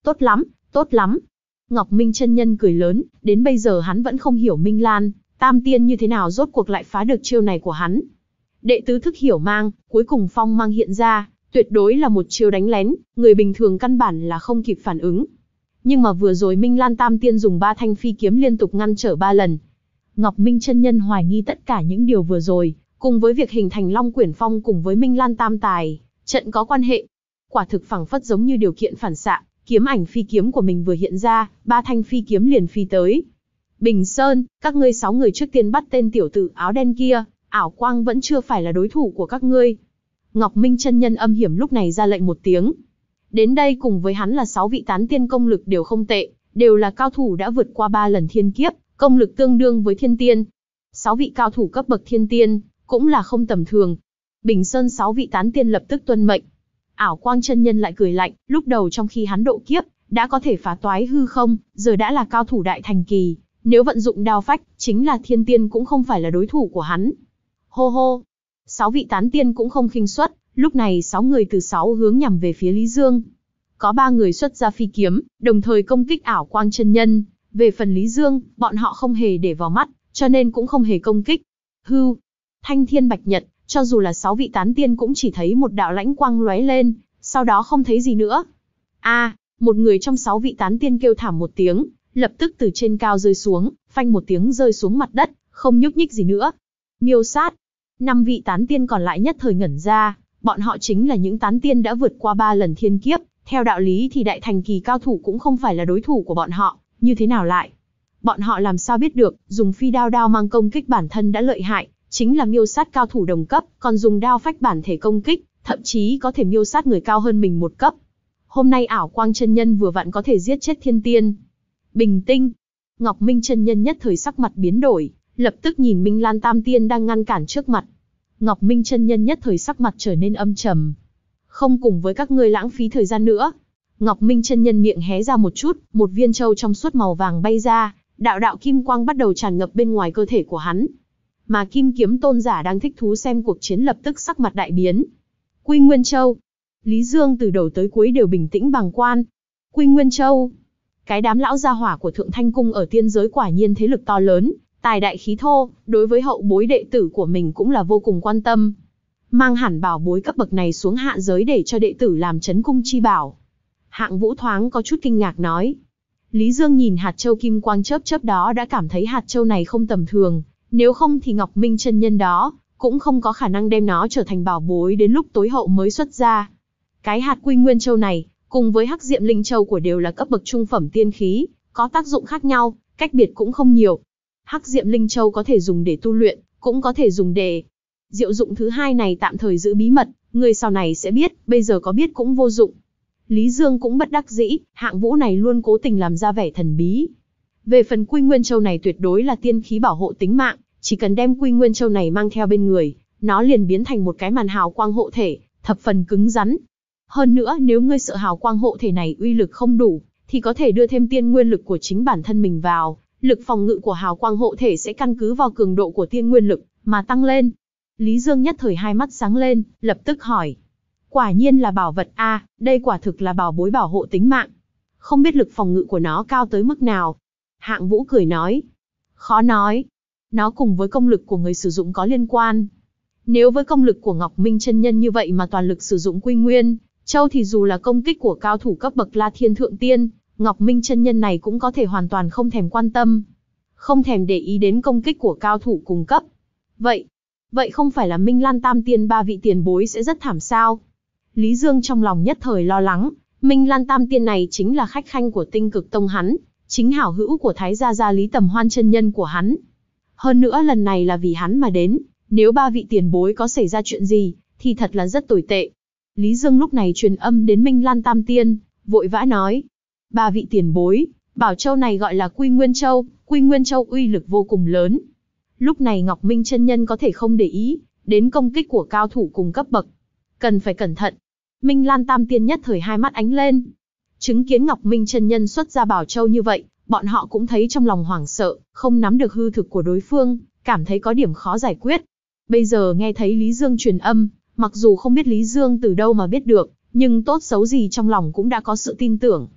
Tốt lắm, tốt lắm. Ngọc Minh chân nhân cười lớn, đến bây giờ hắn vẫn không hiểu Minh Lan Tam Tiên như thế nào rốt cuộc lại phá được chiêu này của hắn. Đệ tứ thức hiểu mang, cuối cùng phong mang hiện ra, tuyệt đối là một chiêu đánh lén, người bình thường căn bản là không kịp phản ứng. Nhưng mà vừa rồi Minh Lan Tam Tiên dùng ba thanh phi kiếm liên tục ngăn trở ba lần. Ngọc Minh chân nhân hoài nghi tất cả những điều vừa rồi, cùng với việc hình thành Long Quyển Phong cùng với Minh Lan Tam Tài, trận có quan hệ. Quả thực phảng phất giống như điều kiện phản xạ, kiếm ảnh phi kiếm của mình vừa hiện ra, ba thanh phi kiếm liền phi tới. Bình Sơn, các ngươi sáu người trước tiên bắt tên tiểu tử áo đen kia, ảo quang vẫn chưa phải là đối thủ của các ngươi. Ngọc Minh chân nhân âm hiểm lúc này ra lệnh một tiếng. Đến đây cùng với hắn là sáu vị tán tiên công lực đều không tệ, đều là cao thủ đã vượt qua ba lần thiên kiếp, công lực tương đương với thiên tiên. Sáu vị cao thủ cấp bậc thiên tiên, cũng là không tầm thường. Bình Sơn sáu vị tán tiên lập tức tuân mệnh. Ảo quang chân nhân lại cười lạnh, lúc đầu trong khi hắn độ kiếp, đã có thể phá toái hư không, giờ đã là cao thủ đại thành kỳ. Nếu vận dụng đao phách, chính là thiên tiên cũng không phải là đối thủ của hắn. Hô hô! Sáu vị tán tiên cũng không khinh suất, lúc này sáu người từ sáu hướng nhằm về phía Lý Dương. Có ba người xuất ra phi kiếm, đồng thời công kích ảo quang chân nhân. Về phần Lý Dương, bọn họ không hề để vào mắt, cho nên cũng không hề công kích. Hưu! Thanh thiên bạch nhật, cho dù là sáu vị tán tiên cũng chỉ thấy một đạo lãnh quang lóe lên, sau đó không thấy gì nữa. A, à, một người trong sáu vị tán tiên kêu thảm một tiếng, lập tức từ trên cao rơi xuống, phanh một tiếng rơi xuống mặt đất, không nhúc nhích gì nữa. Miêu sát. Năm vị tán tiên còn lại nhất thời ngẩn ra, bọn họ chính là những tán tiên đã vượt qua ba lần thiên kiếp, theo đạo lý thì đại thành kỳ cao thủ cũng không phải là đối thủ của bọn họ, như thế nào lại? Bọn họ làm sao biết được, dùng phi đao đao mang công kích bản thân đã lợi hại, chính là miêu sát cao thủ đồng cấp, còn dùng đao phách bản thể công kích, thậm chí có thể miêu sát người cao hơn mình một cấp. Hôm nay ảo quang chân nhân vừa vặn có thể giết chết thiên tiên. Bình tinh. Ngọc Minh chân nhân nhất thời sắc mặt biến đổi, lập tức nhìn Minh Lan Tam Tiên đang ngăn cản trước mặt. Ngọc Minh chân nhân nhất thời sắc mặt trở nên âm trầm. Không cùng với các ngươi lãng phí thời gian nữa. Ngọc Minh chân nhân miệng hé ra một chút, một viên châu trong suốt màu vàng bay ra, đạo đạo kim quang bắt đầu tràn ngập bên ngoài cơ thể của hắn. Mà Kim Kiếm tôn giả đang thích thú xem cuộc chiến lập tức sắc mặt đại biến. Quy Nguyên Châu. Lý Dương từ đầu tới cuối đều bình tĩnh bàng quan. Quy Nguyên Châu. Cái đám lão gia hỏa của Thượng Thanh Cung ở tiên giới quả nhiên thế lực to lớn, tài đại khí thô, đối với hậu bối đệ tử của mình cũng là vô cùng quan tâm. Mang hẳn bảo bối cấp bậc này xuống hạ giới để cho đệ tử làm chấn cung chi bảo. Hạng Vũ thoáng có chút kinh ngạc nói. Lý Dương nhìn hạt châu kim quang chớp chớp đó đã cảm thấy hạt châu này không tầm thường, nếu không thì Ngọc Minh chân nhân đó cũng không có khả năng đem nó trở thành bảo bối đến lúc tối hậu mới xuất ra. Cái hạt Quy Nguyên Châu này, cùng với Hắc Diệm Linh Châu của đều là cấp bậc trung phẩm tiên khí, có tác dụng khác nhau, cách biệt cũng không nhiều. Hắc Diệm Linh Châu có thể dùng để tu luyện, cũng có thể dùng để... Diệu dụng thứ hai này tạm thời giữ bí mật, người sau này sẽ biết, bây giờ có biết cũng vô dụng. Lý Dương cũng bất đắc dĩ, Hạng Vũ này luôn cố tình làm ra vẻ thần bí. Về phần Quy Nguyên Châu này tuyệt đối là tiên khí bảo hộ tính mạng, chỉ cần đem Quy Nguyên Châu này mang theo bên người, nó liền biến thành một cái màn hào quang hộ thể, thập phần cứng rắn. Hơn nữa nếu ngươi sợ hào quang hộ thể này uy lực không đủ, thì có thể đưa thêm tiên nguyên lực của chính bản thân mình vào, lực phòng ngự của hào quang hộ thể sẽ căn cứ vào cường độ của tiên nguyên lực mà tăng lên. Lý Dương nhất thời hai mắt sáng lên, lập tức hỏi. Quả nhiên là bảo vật a, à, đây quả thực là bảo bối bảo hộ tính mạng. Không biết lực phòng ngự của nó cao tới mức nào? Hạng Vũ cười nói. Khó nói. Nó cùng với công lực của người sử dụng có liên quan. Nếu với công lực của Ngọc Minh chân nhân như vậy mà toàn lực sử dụng Quy Nguyên Châu thì dù là công kích của cao thủ cấp bậc La Thiên Thượng Tiên, Ngọc Minh chân nhân này cũng có thể hoàn toàn không thèm quan tâm. Không thèm để ý đến công kích của cao thủ cùng cấp. Vậy, vậy không phải là Minh Lan Tam Tiên ba vị tiền bối sẽ rất thảm sao? Lý Dương trong lòng nhất thời lo lắng, Minh Lan Tam Tiên này chính là khách khanh của Tinh Cực Tông hắn, chính hảo hữu của Thái gia gia Lý Tầm Hoan chân nhân của hắn. Hơn nữa lần này là vì hắn mà đến, nếu ba vị tiền bối có xảy ra chuyện gì, thì thật là rất tồi tệ. Lý Dương lúc này truyền âm đến Minh Lan Tam Tiên, vội vã nói. Ba vị tiền bối, bảo châu này gọi là Quy Nguyên Châu, Quy Nguyên Châu uy lực vô cùng lớn. Lúc này Ngọc Minh chân nhân có thể không để ý đến công kích của cao thủ cùng cấp bậc. Cần phải cẩn thận. Minh Lan Tam Tiên nhất thời hai mắt ánh lên. Chứng kiến Ngọc Minh chân nhân xuất ra bảo châu như vậy, bọn họ cũng thấy trong lòng hoảng sợ, không nắm được hư thực của đối phương, cảm thấy có điểm khó giải quyết. Bây giờ nghe thấy Lý Dương truyền âm, mặc dù không biết Lý Dương từ đâu mà biết được, nhưng tốt xấu gì trong lòng cũng đã có sự tin tưởng.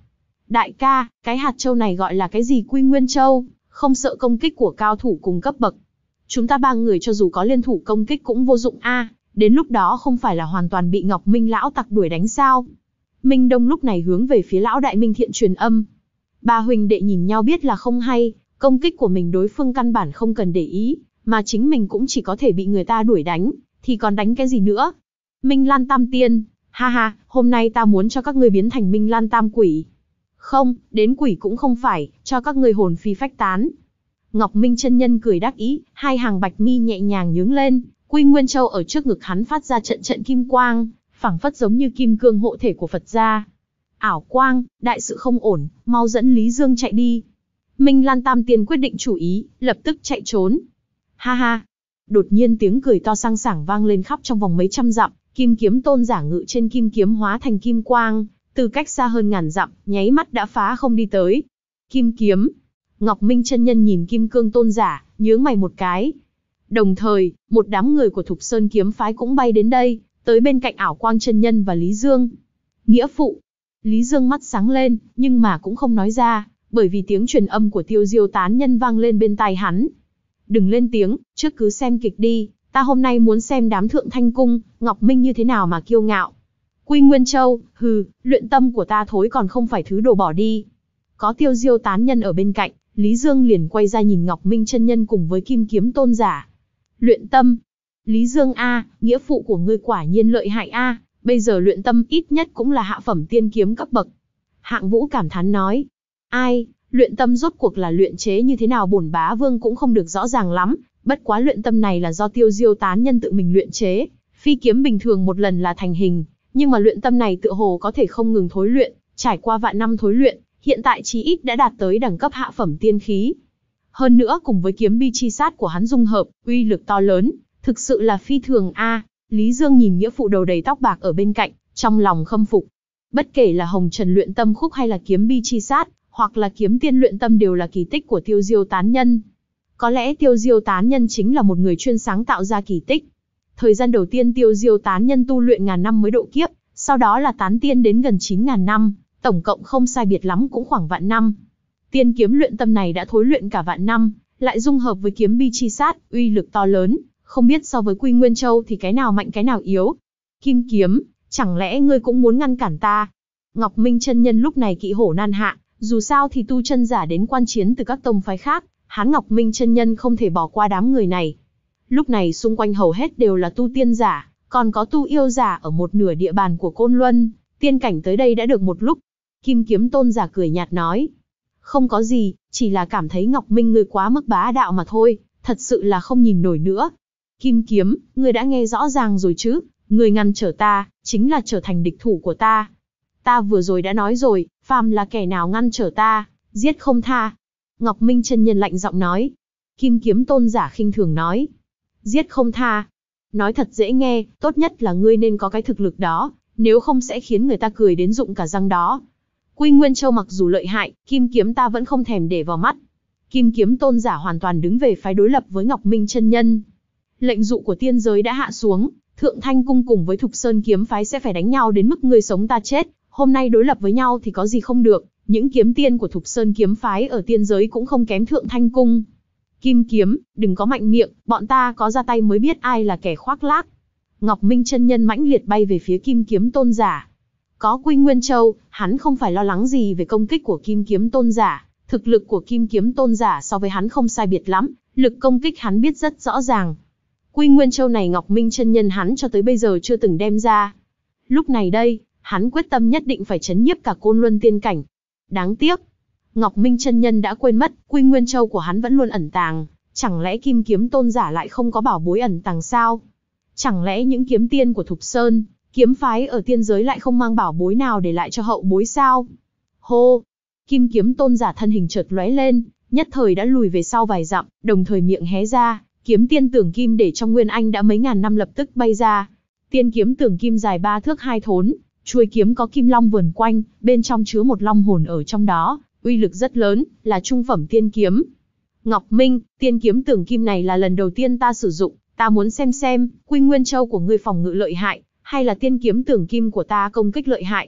Đại ca, cái hạt châu này gọi là cái gì? Quy Nguyên Châu, không sợ công kích của cao thủ cùng cấp bậc. Chúng ta ba người cho dù có liên thủ công kích cũng vô dụng a, à, đến lúc đó không phải là hoàn toàn bị Ngọc Minh lão tặc đuổi đánh sao? Minh Đông lúc này hướng về phía lão đại Minh Thiện truyền âm. Ba huynh đệ nhìn nhau biết là không hay, công kích của mình đối phương căn bản không cần để ý, mà chính mình cũng chỉ có thể bị người ta đuổi đánh, thì còn đánh cái gì nữa? Minh Lan Tam Tiên, ha ha, hôm nay ta muốn cho các ngươi biến thành Minh Lan Tam Quỷ. Không, đến quỷ cũng không phải, cho các ngươi hồn phi phách tán. Ngọc Minh chân nhân cười đắc ý, hai hàng bạch mi nhẹ nhàng nhướng lên, Quy Nguyên Châu ở trước ngực hắn phát ra trận trận kim quang, phảng phất giống như kim cương hộ thể của Phật gia. Ảo quang, đại sự không ổn, mau dẫn Lý Dương chạy đi. Minh Lan Tam Tiên quyết định chủ ý, lập tức chạy trốn. Ha ha. Đột nhiên tiếng cười to sang sảng vang lên khắp trong vòng mấy trăm dặm, Kim Kiếm Tôn giả ngự trên kim kiếm hóa thành kim quang, từ cách xa hơn ngàn dặm, nháy mắt đã phá không đi tới. Kim kiếm. Ngọc Minh chân nhân nhìn Kim Cương Tôn giả, nhướng mày một cái. Đồng thời, một đám người của Thục Sơn kiếm phái cũng bay đến đây, tới bên cạnh Ảo Quang chân nhân và Lý Dương. Nghĩa phụ. Lý Dương mắt sáng lên, nhưng mà cũng không nói ra, bởi vì tiếng truyền âm của Tiêu Diêu tán nhân vang lên bên tai hắn. Đừng lên tiếng, trước cứ xem kịch đi, ta hôm nay muốn xem đám Thượng Thanh Cung, Ngọc Minh như thế nào mà kiêu ngạo. Quy Nguyên Châu, hừ, luyện tâm của ta thối còn không phải thứ đồ bỏ đi. Có Tiêu Diêu tán nhân ở bên cạnh, Lý Dương liền quay ra nhìn Ngọc Minh chân nhân cùng với Kim Kiếm Tôn giả. Luyện tâm. Lý Dương a, nghĩa phụ của ngươi quả nhiên lợi hại a, bây giờ luyện tâm ít nhất cũng là hạ phẩm tiên kiếm cấp bậc. Hạng Vũ cảm thán nói. Ai, luyện tâm rốt cuộc là luyện chế như thế nào bổn bá vương cũng không được rõ ràng lắm, bất quá luyện tâm này là do Tiêu Diêu tán nhân tự mình luyện chế, phi kiếm bình thường một lần là thành hình, nhưng mà luyện tâm này tựa hồ có thể không ngừng thối luyện, trải qua vạn năm thối luyện, hiện tại chí ít đã đạt tới đẳng cấp hạ phẩm tiên khí. Hơn nữa cùng với kiếm bi chi sát của hắn dung hợp, uy lực to lớn, thực sự là phi thường a. À, Lý Dương nhìn nghĩa phụ đầu đầy tóc bạc ở bên cạnh, trong lòng khâm phục. Bất kể là Hồng Trần luyện tâm khúc hay là kiếm bi chi sát, hoặc là kiếm tiên luyện tâm đều là kỳ tích của Tiêu Diêu tán nhân. Có lẽ Tiêu Diêu tán nhân chính là một người chuyên sáng tạo ra kỳ tích. Thời gian đầu tiên Tiêu Diêu tán nhân tu luyện ngàn năm mới độ kiếp, sau đó là tán tiên đến gần chín ngàn năm, tổng cộng không sai biệt lắm cũng khoảng vạn năm. Tiên kiếm luyện tâm này đã thối luyện cả vạn năm, lại dung hợp với kiếm bi chi sát, uy lực to lớn, không biết so với Quy Nguyên Châu thì cái nào mạnh cái nào yếu. Kim kiếm, chẳng lẽ ngươi cũng muốn ngăn cản ta? Ngọc Minh chân nhân lúc này kỵ hổ nan hạ, dù sao thì tu chân giả đến quan chiến từ các tông phái khác, hắn Ngọc Minh chân nhân không thể bỏ qua đám người này. Lúc này xung quanh hầu hết đều là tu tiên giả, còn có tu yêu giả ở một nửa địa bàn của Côn Luân, tiên cảnh tới đây đã được một lúc. Kim Kiếm Tôn giả cười nhạt nói, không có gì, chỉ là cảm thấy Ngọc Minh ngươi quá mức bá đạo mà thôi, thật sự là không nhìn nổi nữa. Kim Kiếm, ngươi đã nghe rõ ràng rồi chứ, ngươi ngăn trở ta, chính là trở thành địch thủ của ta. Ta vừa rồi đã nói rồi, phàm là kẻ nào ngăn trở ta, giết không tha. Ngọc Minh chân nhân lạnh giọng nói. Kim Kiếm Tôn giả khinh thường nói, giết không tha. Nói thật dễ nghe, tốt nhất là ngươi nên có cái thực lực đó, nếu không sẽ khiến người ta cười đến rụng cả răng đó. Quy Nguyên Châu mặc dù lợi hại, Kim Kiếm ta vẫn không thèm để vào mắt. Kim Kiếm Tôn giả hoàn toàn đứng về phái đối lập với Ngọc Minh chân nhân. Lệnh dụ của tiên giới đã hạ xuống, Thượng Thanh Cung cùng với Thục Sơn kiếm phái sẽ phải đánh nhau đến mức ngươi sống ta chết. Hôm nay đối lập với nhau thì có gì không được, những kiếm tiên của Thục Sơn kiếm phái ở tiên giới cũng không kém Thượng Thanh Cung. Kim Kiếm, đừng có mạnh miệng, bọn ta có ra tay mới biết ai là kẻ khoác lác. Ngọc Minh chân nhân mãnh liệt bay về phía Kim Kiếm Tôn giả. Có Quy Nguyên Châu, hắn không phải lo lắng gì về công kích của Kim Kiếm Tôn giả. Thực lực của Kim Kiếm Tôn giả so với hắn không sai biệt lắm, lực công kích hắn biết rất rõ ràng. Quy Nguyên Châu này Ngọc Minh chân nhân hắn cho tới bây giờ chưa từng đem ra. Lúc này đây, hắn quyết tâm nhất định phải chấn nhiếp cả Côn Luân tiên cảnh. Đáng tiếc, Ngọc Minh chân nhân đã quên mất, Quy Nguyên Châu của hắn vẫn luôn ẩn tàng, chẳng lẽ Kim Kiếm Tôn giả lại không có bảo bối ẩn tàng sao? Chẳng lẽ những kiếm tiên của Thục Sơn, kiếm phái ở tiên giới lại không mang bảo bối nào để lại cho hậu bối sao? Hô! Kim Kiếm Tôn giả thân hình chợt lóe lên, nhất thời đã lùi về sau vài dặm, đồng thời miệng hé ra, kiếm tiên tưởng kim để trong nguyên anh đã mấy ngàn năm lập tức bay ra. Tiên kiếm tưởng kim dài ba thước hai thốn, chuôi kiếm có kim long vờn quanh, bên trong chứa một long hồn ở trong đó, uy lực rất lớn, là trung phẩm tiên kiếm. Ngọc Minh, tiên kiếm tưởng kim này là lần đầu tiên ta sử dụng, ta muốn xem xem, Quy Nguyên Châu của ngươi phòng ngự lợi hại, hay là tiên kiếm tưởng kim của ta công kích lợi hại.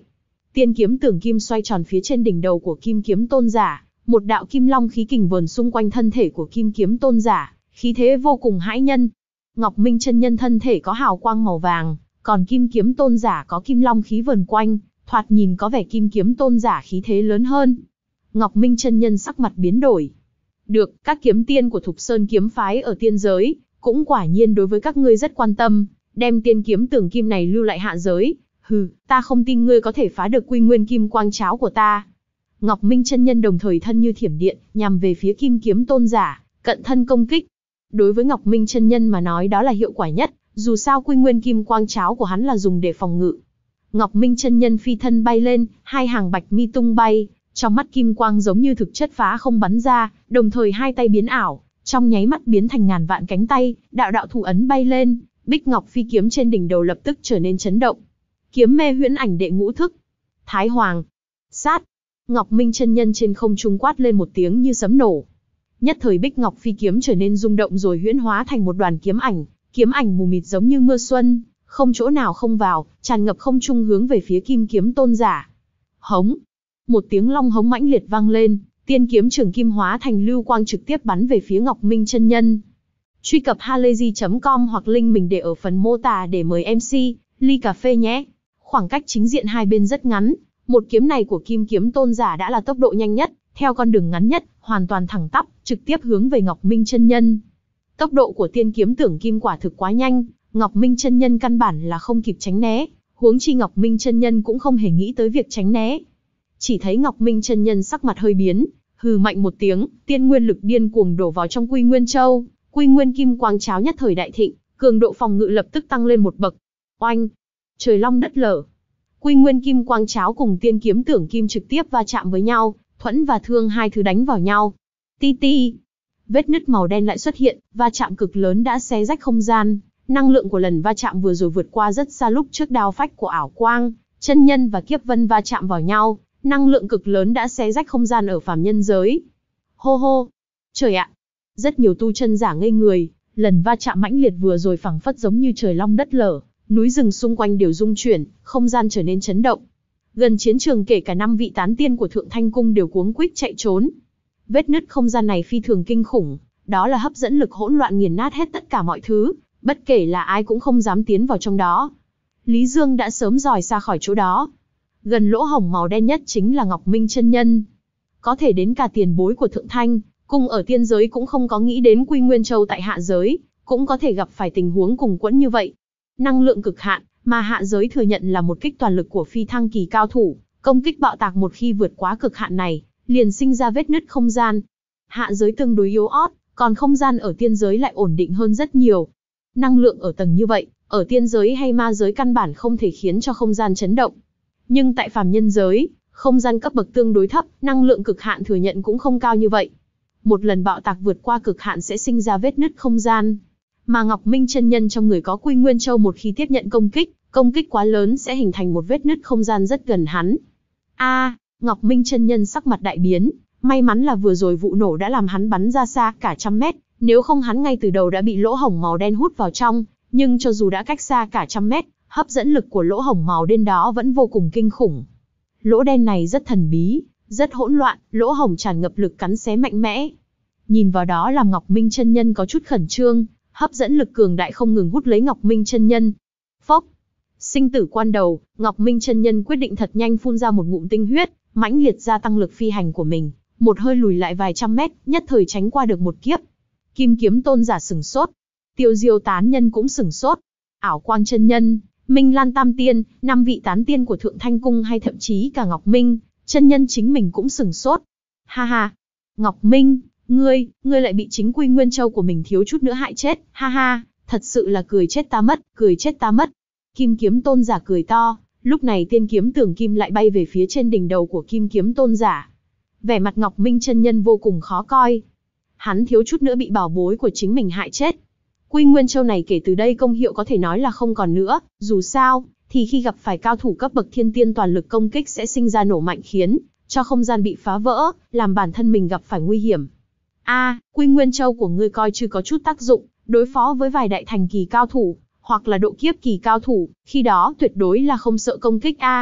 Tiên kiếm tưởng kim xoay tròn phía trên đỉnh đầu của kim kiếm tôn giả, một đạo kim long khí kình vờn xung quanh thân thể của kim kiếm tôn giả, khí thế vô cùng hãi nhân. Ngọc Minh chân nhân thân thể có hào quang màu vàng, còn kim kiếm tôn giả có kim long khí vờn quanh, thoạt nhìn có vẻ kim kiếm tôn giả khí thế lớn hơn. Ngọc Minh chân nhân sắc mặt biến đổi. Được, các kiếm tiên của Thục Sơn kiếm phái ở tiên giới, cũng quả nhiên đối với các ngươi rất quan tâm, đem tiên kiếm tưởng kim này lưu lại hạ giới. Hừ, ta không tin ngươi có thể phá được quy nguyên kim quang cháo của ta. Ngọc Minh chân nhân đồng thời thân như thiểm điện, nhằm về phía kim kiếm tôn giả, cận thân công kích. Đối với Ngọc Minh chân nhân mà nói đó là hiệu quả nhất, dù sao quy nguyên kim quang cháo của hắn là dùng để phòng ngự. Ngọc Minh chân nhân phi thân bay lên, hai hàng bạch mi tung bay, trong mắt kim quang giống như thực chất phá không bắn ra, đồng thời hai tay biến ảo, trong nháy mắt biến thành ngàn vạn cánh tay, đạo đạo thủ ấn bay lên, Bích Ngọc phi kiếm trên đỉnh đầu lập tức trở nên chấn động. Kiếm mê huyễn ảnh đệ ngũ thức. Thái Hoàng. Sát. Ngọc Minh chân nhân trên không trung quát lên một tiếng như sấm nổ. Nhất thời Bích Ngọc phi kiếm trở nên rung động rồi huyễn hóa thành một đoàn kiếm ảnh, kiếm ảnh mù mịt giống như mưa xuân, không chỗ nào không vào, tràn ngập không trung hướng về phía kim kiếm tôn giả. Hống. Một tiếng long hống mãnh liệt vang lên, tiên kiếm trường kim hóa thành lưu quang trực tiếp bắn về phía Ngọc Minh chân nhân. Truy cập halayzi chấm com hoặc link mình để ở phần mô tả để mời em xê, ly cà phê nhé. Khoảng cách chính diện hai bên rất ngắn, một kiếm này của kim kiếm tôn giả đã là tốc độ nhanh nhất, theo con đường ngắn nhất, hoàn toàn thẳng tắp, trực tiếp hướng về Ngọc Minh chân nhân. Tốc độ của tiên kiếm tưởng kim quả thực quá nhanh, Ngọc Minh chân nhân căn bản là không kịp tránh né, huống chi Ngọc Minh chân nhân cũng không hề nghĩ tới việc tránh né. Chỉ thấy Ngọc Minh chân nhân sắc mặt hơi biến, hừ mạnh một tiếng, tiên nguyên lực điên cuồng đổ vào trong Quy Nguyên Châu, Quy Nguyên Kim Quang Cháo nhất thời đại thịnh, cường độ phòng ngự lập tức tăng lên một bậc. Oanh! Trời long đất lở. Quy Nguyên Kim Quang Cháo cùng tiên kiếm tưởng kim trực tiếp va chạm với nhau, thuẫn và thương hai thứ đánh vào nhau. Ti ti! Vết nứt màu đen lại xuất hiện, va chạm cực lớn đã xé rách không gian, năng lượng của lần va chạm vừa rồi vượt qua rất xa lúc trước đao phách của ảo quang, chân nhân và kiếp vân va chạm vào nhau, năng lượng cực lớn đã xé rách không gian ở phàm nhân giới. Hô hô! Trời ạ! Rất nhiều tu chân giả ngây người, lần va chạm mãnh liệt vừa rồi phảng phất giống như trời long đất lở, núi rừng xung quanh đều rung chuyển, không gian trở nên chấn động. Gần chiến trường kể cả năm vị tán tiên của Thượng Thanh Cung đều cuống quýt chạy trốn. Vết nứt không gian này phi thường kinh khủng, đó là hấp dẫn lực hỗn loạn nghiền nát hết tất cả mọi thứ, bất kể là ai cũng không dám tiến vào trong đó. Lý Dương đã sớm dòi xa khỏi chỗ đó. Gần lỗ hổng màu đen nhất chính là Ngọc Minh chân nhân. Có thể đến cả tiền bối của Thượng Thanh Cung ở tiên giới cũng không có nghĩ đến Quy Nguyên Châu tại hạ giới, cũng có thể gặp phải tình huống cùng quẫn như vậy. Năng lượng cực hạn, mà hạ giới thừa nhận là một kích toàn lực của phi thăng kỳ cao thủ, công kích bạo tạc một khi vượt quá cực hạn này, liền sinh ra vết nứt không gian. Hạ giới tương đối yếu ớt, còn không gian ở tiên giới lại ổn định hơn rất nhiều. Năng lượng ở tầng như vậy, ở tiên giới hay ma giới căn bản không thể khiến cho không gian chấn động. Nhưng tại phàm nhân giới, không gian cấp bậc tương đối thấp, năng lượng cực hạn thừa nhận cũng không cao như vậy. Một lần bạo tạc vượt qua cực hạn sẽ sinh ra vết nứt không gian. Mà Ngọc Minh chân nhân trong người có Quy Nguyên Châu, một khi tiếp nhận công kích, công kích quá lớn sẽ hình thành một vết nứt không gian rất gần hắn. A, à, Ngọc Minh chân nhân sắc mặt đại biến, may mắn là vừa rồi vụ nổ đã làm hắn bắn ra xa cả trăm mét, nếu không hắn ngay từ đầu đã bị lỗ hổng màu đen hút vào trong, nhưng cho dù đã cách xa cả trăm mét, hấp dẫn lực của lỗ hổng màu đen đó vẫn vô cùng kinh khủng. Lỗ đen này rất thần bí, rất hỗn loạn, lỗ hổng tràn ngập lực cắn xé mạnh mẽ. Nhìn vào đó làm Ngọc Minh chân nhân có chút khẩn trương, hấp dẫn lực cường đại không ngừng hút lấy Ngọc Minh chân nhân. Phốc! Sinh tử quan đầu, Ngọc Minh chân nhân quyết định thật nhanh phun ra một ngụm tinh huyết, mãnh liệt gia tăng lực phi hành của mình, một hơi lùi lại vài trăm mét, nhất thời tránh qua được một kiếp. Kim kiếm tôn giả sửng sốt, Tiêu Diêu tán nhân cũng sửng sốt, Ảo Quang chân nhân, Minh Lan tam tiên, năm vị tán tiên của Thượng Thanh Cung hay thậm chí cả Ngọc Minh chân nhân chính mình cũng sửng sốt. Ha ha, Ngọc Minh, ngươi, ngươi lại bị chính Quy Nguyên Châu của mình thiếu chút nữa hại chết, ha ha, thật sự là cười chết ta mất, cười chết ta mất. Kim kiếm tôn giả cười to, lúc này tiên kiếm tưởng kim lại bay về phía trên đỉnh đầu của kim kiếm tôn giả. Vẻ mặt Ngọc Minh chân nhân vô cùng khó coi. Hắn thiếu chút nữa bị bảo bối của chính mình hại chết. Quy Nguyên Châu này kể từ đây công hiệu có thể nói là không còn nữa, dù sao, thì khi gặp phải cao thủ cấp bậc thiên tiên toàn lực công kích sẽ sinh ra nổ mạnh khiến cho không gian bị phá vỡ, làm bản thân mình gặp phải nguy hiểm. A, à, Quy Nguyên Châu của ngươi coi chưa có chút tác dụng, đối phó với vài đại thành kỳ cao thủ, hoặc là độ kiếp kỳ cao thủ, khi đó tuyệt đối là không sợ công kích a. À,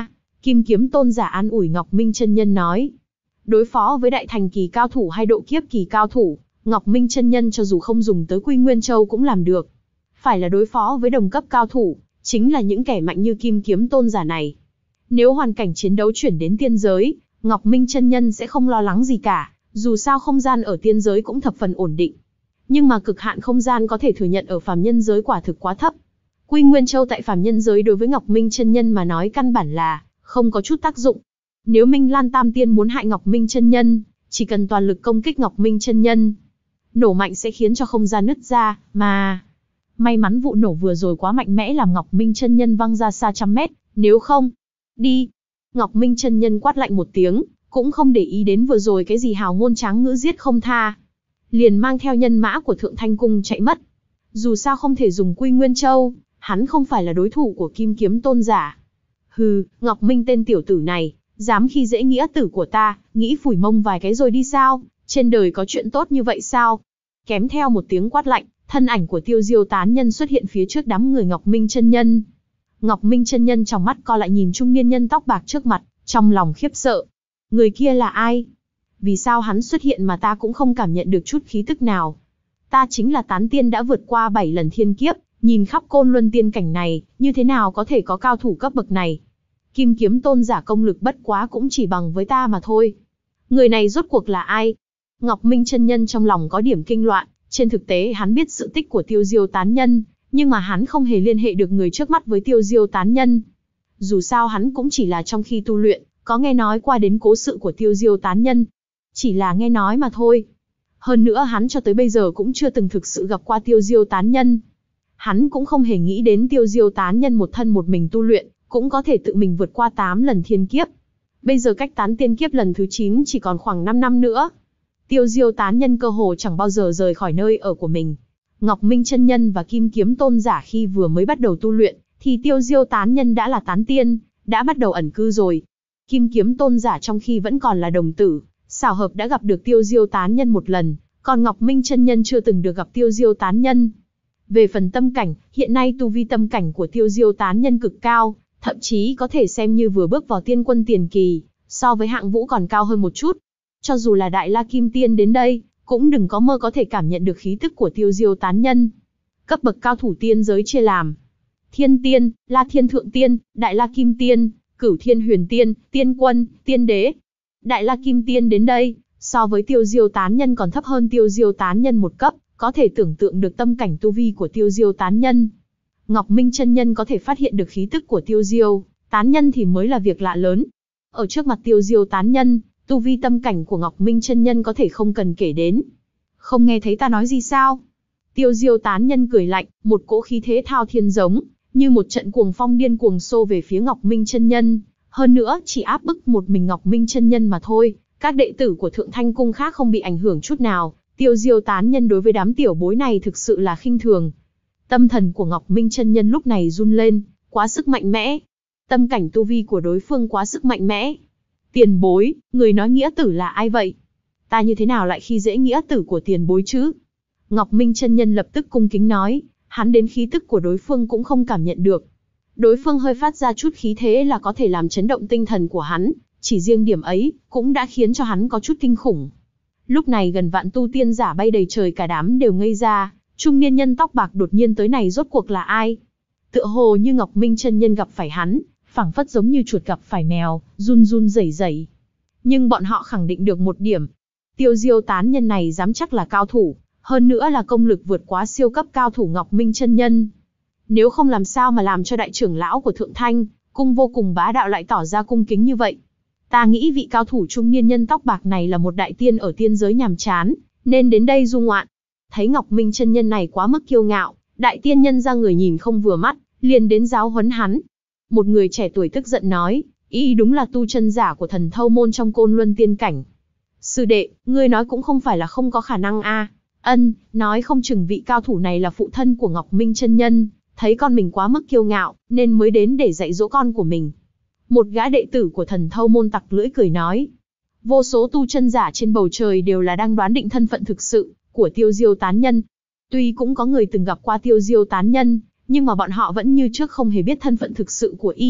Kim Kiếm Tôn giả an ủi Ngọc Minh chân nhân nói. Đối phó với đại thành kỳ cao thủ hay độ kiếp kỳ cao thủ, Ngọc Minh chân nhân cho dù không dùng tới Quy Nguyên Châu cũng làm được. Phải là đối phó với đồng cấp cao thủ, chính là những kẻ mạnh như Kim Kiếm Tôn giả này. Nếu hoàn cảnh chiến đấu chuyển đến tiên giới, Ngọc Minh chân nhân sẽ không lo lắng gì cả, dù sao không gian ở tiên giới cũng thập phần ổn định. Nhưng mà cực hạn không gian có thể thừa nhận ở phàm nhân giới quả thực quá thấp. Quy Nguyên Châu tại phàm nhân giới đối với Ngọc Minh chân nhân mà nói căn bản là không có chút tác dụng. Nếu Minh Lan Tam Tiên muốn hại Ngọc Minh chân nhân, chỉ cần toàn lực công kích Ngọc Minh chân nhân, nổ mạnh sẽ khiến cho không gian nứt ra, mà may mắn vụ nổ vừa rồi quá mạnh mẽ làm Ngọc Minh chân nhân văng ra xa trăm mét, nếu không, đi. Ngọc Minh chân nhân quát lạnh một tiếng, cũng không để ý đến vừa rồi cái gì hào ngôn tráng ngữ giết không tha, liền mang theo nhân mã của Thượng Thanh Cung chạy mất. Dù sao không thể dùng Quy Nguyên Châu, hắn không phải là đối thủ của Kim Kiếm Tôn giả. Hừ, Ngọc Minh tên tiểu tử này, dám khi dễ nghĩa tử của ta, nghĩ phủi mông vài cái rồi đi sao? Trên đời có chuyện tốt như vậy sao? Kém theo một tiếng quát lạnh, thân ảnh của Tiêu Diêu tán nhân xuất hiện phía trước đám người Ngọc Minh chân nhân. Ngọc Minh chân nhân trong mắt co lại nhìn trung niên nhân tóc bạc trước mặt, trong lòng khiếp sợ. Người kia là ai? Vì sao hắn xuất hiện mà ta cũng không cảm nhận được chút khí tức nào? Ta chính là tán tiên đã vượt qua bảy lần thiên kiếp, nhìn khắp côn luân tiên cảnh này, như thế nào có thể có cao thủ cấp bậc này? Kim Kiếm Tôn giả công lực bất quá cũng chỉ bằng với ta mà thôi. Người này rốt cuộc là ai? Ngọc Minh chân nhân trong lòng có điểm kinh loạn, trên thực tế hắn biết sự tích của Tiêu Diêu tán nhân, nhưng mà hắn không hề liên hệ được người trước mắt với Tiêu Diêu tán nhân. Dù sao hắn cũng chỉ là trong khi tu luyện, có nghe nói qua đến cố sự của Tiêu Diêu tán nhân. Chỉ là nghe nói mà thôi. Hơn nữa hắn cho tới bây giờ cũng chưa từng thực sự gặp qua Tiêu Diêu tán nhân. Hắn cũng không hề nghĩ đến Tiêu Diêu tán nhân một thân một mình tu luyện, cũng có thể tự mình vượt qua tám lần thiên kiếp. Bây giờ cách tán tiên kiếp lần thứ chín chỉ còn khoảng năm năm nữa. Tiêu Diêu tán nhân cơ hồ chẳng bao giờ rời khỏi nơi ở của mình. Ngọc Minh chân nhân và Kim Kiếm Tôn giả khi vừa mới bắt đầu tu luyện, thì Tiêu Diêu tán nhân đã là tán tiên, đã bắt đầu ẩn cư rồi. Kim Kiếm Tôn giả trong khi vẫn còn là đồng tử, xảo hợp đã gặp được Tiêu Diêu tán nhân một lần, còn Ngọc Minh chân nhân chưa từng được gặp Tiêu Diêu tán nhân. Về phần tâm cảnh, hiện nay tu vi tâm cảnh của Tiêu Diêu tán nhân cực cao, thậm chí có thể xem như vừa bước vào tiên quân tiền kỳ, so với Hạng Vũ còn cao hơn một chút. Cho dù là Đại La Kim Tiên đến đây, cũng đừng có mơ có thể cảm nhận được khí tức của Tiêu Diêu tán nhân. Cấp bậc cao thủ tiên giới chia làm Thiên Tiên, La Thiên Thượng Tiên, Đại La Kim Tiên, Cửu Thiên Huyền Tiên, Tiên Quân, Tiên Đế. Đại La Kim Tiên đến đây, so với Tiêu Diêu tán nhân còn thấp hơn Tiêu Diêu tán nhân một cấp, có thể tưởng tượng được tâm cảnh tu vi của Tiêu Diêu tán nhân. Ngọc Minh chân nhân có thể phát hiện được khí tức của Tiêu Diêu tán nhân thì mới là việc lạ lớn. Ở trước mặt Tiêu Diêu tán nhân, tu vi tâm cảnh của Ngọc Minh chân nhân có thể không cần kể đến. Không nghe thấy ta nói gì sao? Tiêu Diêu tán nhân cười lạnh, một cỗ khí thế thao thiên giống, như một trận cuồng phong điên cuồng xô về phía Ngọc Minh chân nhân. Hơn nữa, chỉ áp bức một mình Ngọc Minh chân nhân mà thôi, các đệ tử của Thượng Thanh Cung khác không bị ảnh hưởng chút nào. Tiêu Diêu tán nhân đối với đám tiểu bối này thực sự là khinh thường. Tâm thần của Ngọc Minh chân nhân lúc này run lên, quá sức mạnh mẽ. Tâm cảnh tu vi của đối phương quá sức mạnh mẽ. Tiền bối, người nói nghĩa tử là ai vậy? Ta như thế nào lại khi dễ nghĩa tử của tiền bối chứ? Ngọc Minh chân nhân lập tức cung kính nói, hắn đến khí tức của đối phương cũng không cảm nhận được. Đối phương hơi phát ra chút khí thế là có thể làm chấn động tinh thần của hắn, chỉ riêng điểm ấy, cũng đã khiến cho hắn có chút kinh khủng. Lúc này gần vạn tu tiên giả bay đầy trời cả đám đều ngây ra, trung niên nhân tóc bạc đột nhiên tới này rốt cuộc là ai? Tựa hồ như Ngọc Minh chân nhân gặp phải hắn, phảng phất giống như chuột gặp phải mèo, run run rẩy rẩy. Nhưng bọn họ khẳng định được một điểm, Tiêu Diêu tán nhân này dám chắc là cao thủ, hơn nữa là công lực vượt quá siêu cấp cao thủ Ngọc Minh chân nhân. Nếu không làm sao mà làm cho đại trưởng lão của Thượng Thanh Cung vô cùng bá đạo lại tỏ ra cung kính như vậy. Ta nghĩ vị cao thủ trung niên nhân tóc bạc này là một đại tiên ở tiên giới nhàm chán, nên đến đây du ngoạn. Thấy Ngọc Minh chân nhân này quá mức kiêu ngạo, đại tiên nhân ra người nhìn không vừa mắt, liền đến giáo huấn hắn. Một người trẻ tuổi tức giận nói, y đúng là tu chân giả của Thần Thâu môn trong Côn Luân tiên cảnh. Sư đệ, ngươi nói cũng không phải là không có khả năng a. À. Ân, nói không chừng vị cao thủ này là phụ thân của Ngọc Minh chân nhân, thấy con mình quá mức kiêu ngạo, nên mới đến để dạy dỗ con của mình. Một gã đệ tử của Thần Thâu môn tặc lưỡi cười nói. Vô số tu chân giả trên bầu trời đều là đang đoán định thân phận thực sự của Tiêu Diêu tán nhân. Tuy cũng có người từng gặp qua Tiêu Diêu tán nhân, nhưng mà bọn họ vẫn như trước không hề biết thân phận thực sự của y.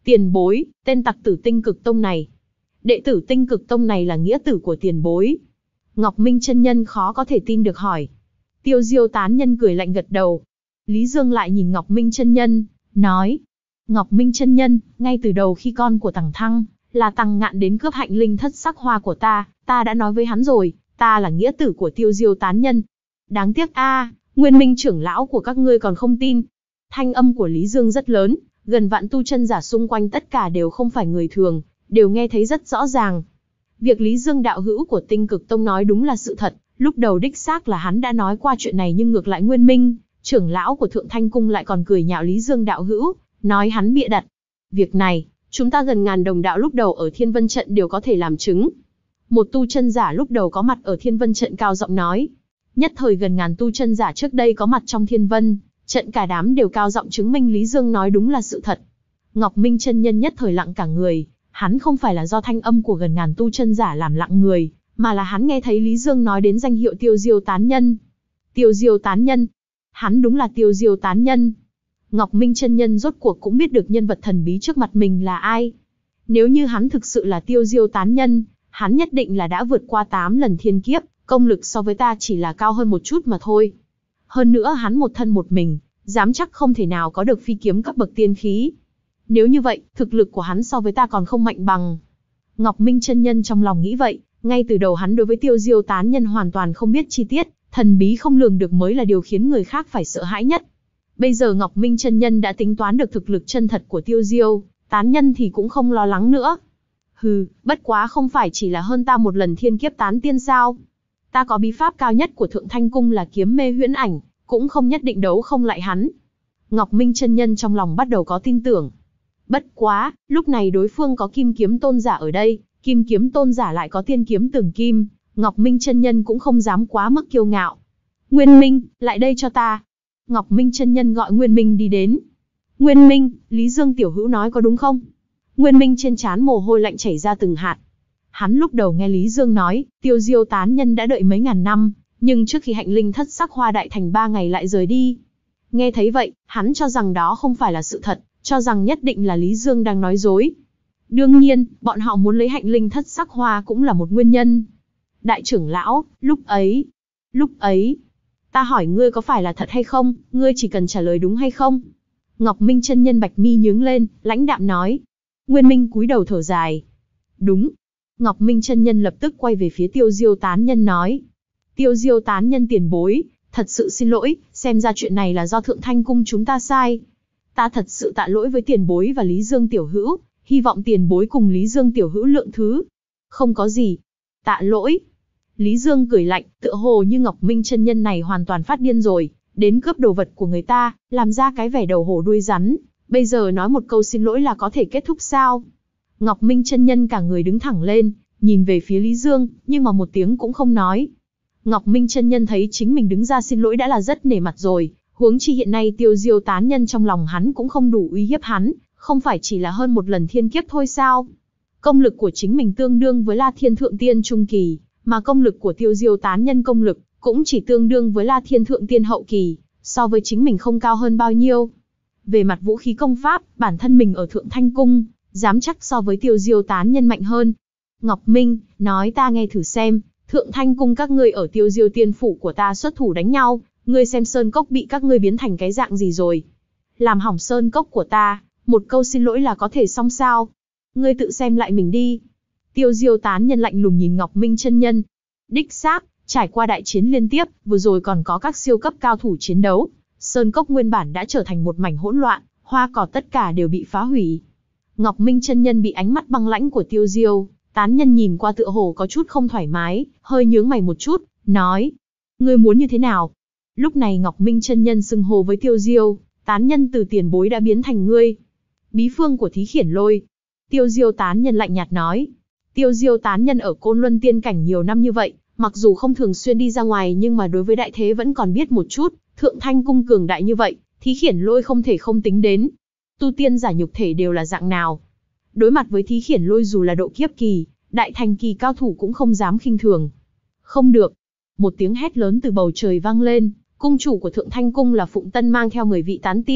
Tiền bối, tên tặc tử Tinh Cực Tông này. Đệ tử Tinh Cực Tông này là nghĩa tử của tiền bối. Ngọc Minh chân nhân khó có thể tin được hỏi. Tiêu Diêu tán nhân cười lạnh gật đầu. Lý Dương lại nhìn Ngọc Minh chân nhân, nói. Ngọc Minh chân nhân, ngay từ đầu khi con của Tằng Thăng, là Tằng Ngạn đến cướp hạnh linh thất sắc hoa của ta, ta đã nói với hắn rồi, ta là nghĩa tử của Tiêu Diêu tán nhân. Đáng tiếc a, Nguyên Minh trưởng lão của các ngươi còn không tin. Thanh âm của Lý Dương rất lớn, gần vạn tu chân giả xung quanh tất cả đều không phải người thường, đều nghe thấy rất rõ ràng. Việc Lý Dương đạo hữu của Tinh Cực Tông nói đúng là sự thật, lúc đầu đích xác là hắn đã nói qua chuyện này, nhưng ngược lại Nguyên Minh, trưởng lão của Thượng Thanh Cung lại còn cười nhạo Lý Dương đạo hữu, nói hắn bịa đặt. Việc này, chúng ta gần ngàn đồng đạo lúc đầu ở Thiên Vân Trận đều có thể làm chứng. Một tu chân giả lúc đầu có mặt ở Thiên Vân Trận cao giọng nói. Nhất thời gần ngàn tu chân giả trước đây có mặt trong Thiên Vân Trận cả đám đều cao giọng chứng minh Lý Dương nói đúng là sự thật. Ngọc Minh chân nhân nhất thời lặng cả người, hắn không phải là do thanh âm của gần ngàn tu chân giả làm lặng người, mà là hắn nghe thấy Lý Dương nói đến danh hiệu Tiêu Diêu tán nhân. Tiêu Diêu tán nhân, hắn đúng là Tiêu Diêu tán nhân. Ngọc Minh chân nhân rốt cuộc cũng biết được nhân vật thần bí trước mặt mình là ai. Nếu như hắn thực sự là Tiêu Diêu tán nhân, hắn nhất định là đã vượt qua tám lần thiên kiếp, công lực so với ta chỉ là cao hơn một chút mà thôi. Hơn nữa hắn một thân một mình, dám chắc không thể nào có được phi kiếm cấp bậc tiên khí. Nếu như vậy, thực lực của hắn so với ta còn không mạnh bằng. Ngọc Minh chân nhân trong lòng nghĩ vậy, ngay từ đầu hắn đối với Tiêu Diêu tán nhân hoàn toàn không biết chi tiết, thần bí không lường được mới là điều khiến người khác phải sợ hãi nhất. Bây giờ Ngọc Minh chân nhân đã tính toán được thực lực chân thật của Tiêu Diêu tán nhân thì cũng không lo lắng nữa. Hừ, bất quá không phải chỉ là hơn ta một lần thiên kiếp tán tiên sao? Ta có bí pháp cao nhất của Thượng Thanh Cung là kiếm mê huyễn ảnh, cũng không nhất định đấu không lại hắn. Ngọc Minh chân nhân trong lòng bắt đầu có tin tưởng. Bất quá, lúc này đối phương có Kim Kiếm Tôn giả ở đây, Kim Kiếm Tôn giả lại có Tiên Kiếm Tường Kim, Ngọc Minh chân nhân cũng không dám quá mức kiêu ngạo. Nguyên Minh, lại đây cho ta. Ngọc Minh chân nhân gọi Nguyên Minh đi đến. Nguyên Minh, Lý Dương tiểu hữu nói có đúng không? Nguyên Minh trên trán mồ hôi lạnh chảy ra từng hạt. Hắn lúc đầu nghe Lý Dương nói, Tiêu Diêu tán nhân đã đợi mấy ngàn năm, nhưng trước khi hạnh linh thất sắc hoa đại thành ba ngày lại rời đi. Nghe thấy vậy, hắn cho rằng đó không phải là sự thật, cho rằng nhất định là Lý Dương đang nói dối. Đương nhiên, bọn họ muốn lấy hạnh linh thất sắc hoa cũng là một nguyên nhân. Đại trưởng lão, lúc ấy, lúc ấy, ta hỏi ngươi có phải là thật hay không, ngươi chỉ cần trả lời đúng hay không. Ngọc Minh chân nhân bạch mi nhướng lên, lãnh đạm nói. Nguyên Minh cúi đầu thở dài. Đúng. Ngọc Minh chân nhân lập tức quay về phía Tiêu Diêu tán nhân nói. Tiêu Diêu tán nhân tiền bối, thật sự xin lỗi, xem ra chuyện này là do Thượng Thanh Cung chúng ta sai. Ta thật sự tạ lỗi với tiền bối và Lý Dương tiểu hữu, hy vọng tiền bối cùng Lý Dương tiểu hữu lượng thứ. Không có gì. Tạ lỗi. Lý Dương cười lạnh, tựa hồ như Ngọc Minh chân nhân này hoàn toàn phát điên rồi, đến cướp đồ vật của người ta, làm ra cái vẻ đầu hổ đuôi rắn, bây giờ nói một câu xin lỗi là có thể kết thúc sao? Ngọc Minh chân nhân cả người đứng thẳng lên, nhìn về phía Lý Dương, nhưng mà một tiếng cũng không nói. Ngọc Minh chân nhân thấy chính mình đứng ra xin lỗi đã là rất nể mặt rồi, huống chi hiện nay Tiêu Diêu tán nhân trong lòng hắn cũng không đủ uy hiếp hắn, không phải chỉ là hơn một lần thiên kiếp thôi sao? Công lực của chính mình tương đương với La Thiên Thượng Tiên Trung Kỳ, mà công lực của Tiêu Diêu tán nhân công lực cũng chỉ tương đương với La Thiên Thượng Tiên Hậu Kỳ, so với chính mình không cao hơn bao nhiêu. Về mặt vũ khí công pháp, bản thân mình ở Thượng Thanh Cung, dám chắc so với Tiêu Diêu tán nhân mạnh hơn. Ngọc Minh, nói ta nghe thử xem, Thượng Thanh Cung các ngươi ở Tiêu Diêu tiên phủ của ta xuất thủ đánh nhau, ngươi xem sơn cốc bị các ngươi biến thành cái dạng gì rồi. Làm hỏng sơn cốc của ta, một câu xin lỗi là có thể xong sao? Ngươi tự xem lại mình đi. Tiêu Diêu tán nhân lạnh lùng nhìn Ngọc Minh chân nhân. Đích xác, trải qua đại chiến liên tiếp, vừa rồi còn có các siêu cấp cao thủ chiến đấu, sơn cốc nguyên bản đã trở thành một mảnh hỗn loạn, hoa cỏ tất cả đều bị phá hủy. Ngọc Minh chân nhân bị ánh mắt băng lãnh của Tiêu Diêu tán nhân nhìn qua tựa hồ có chút không thoải mái, hơi nhướng mày một chút, nói: ngươi muốn như thế nào? Lúc này Ngọc Minh chân nhân xưng hô với Tiêu Diêu tán nhân từ tiền bối đã biến thành ngươi. Bí phương của Thí Khiển Lôi. Tiêu Diêu tán nhân lạnh nhạt nói. Tiêu Diêu tán nhân ở Côn Luân tiên cảnh nhiều năm như vậy, mặc dù không thường xuyên đi ra ngoài nhưng mà đối với đại thế vẫn còn biết một chút. Thượng Thanh Cung cường đại như vậy, Thí Khiển Lôi không thể không tính đến. Tu tiên giả nhục thể đều là dạng nào? Đối mặt với Thí Khiển Lôi dù là độ kiếp kỳ, đại thành kỳ cao thủ cũng không dám khinh thường. Không được. Một tiếng hét lớn từ bầu trời vang lên, cung chủ của Thượng Thanh Cung là Phụng Tân mang theo mười vị tán tiên,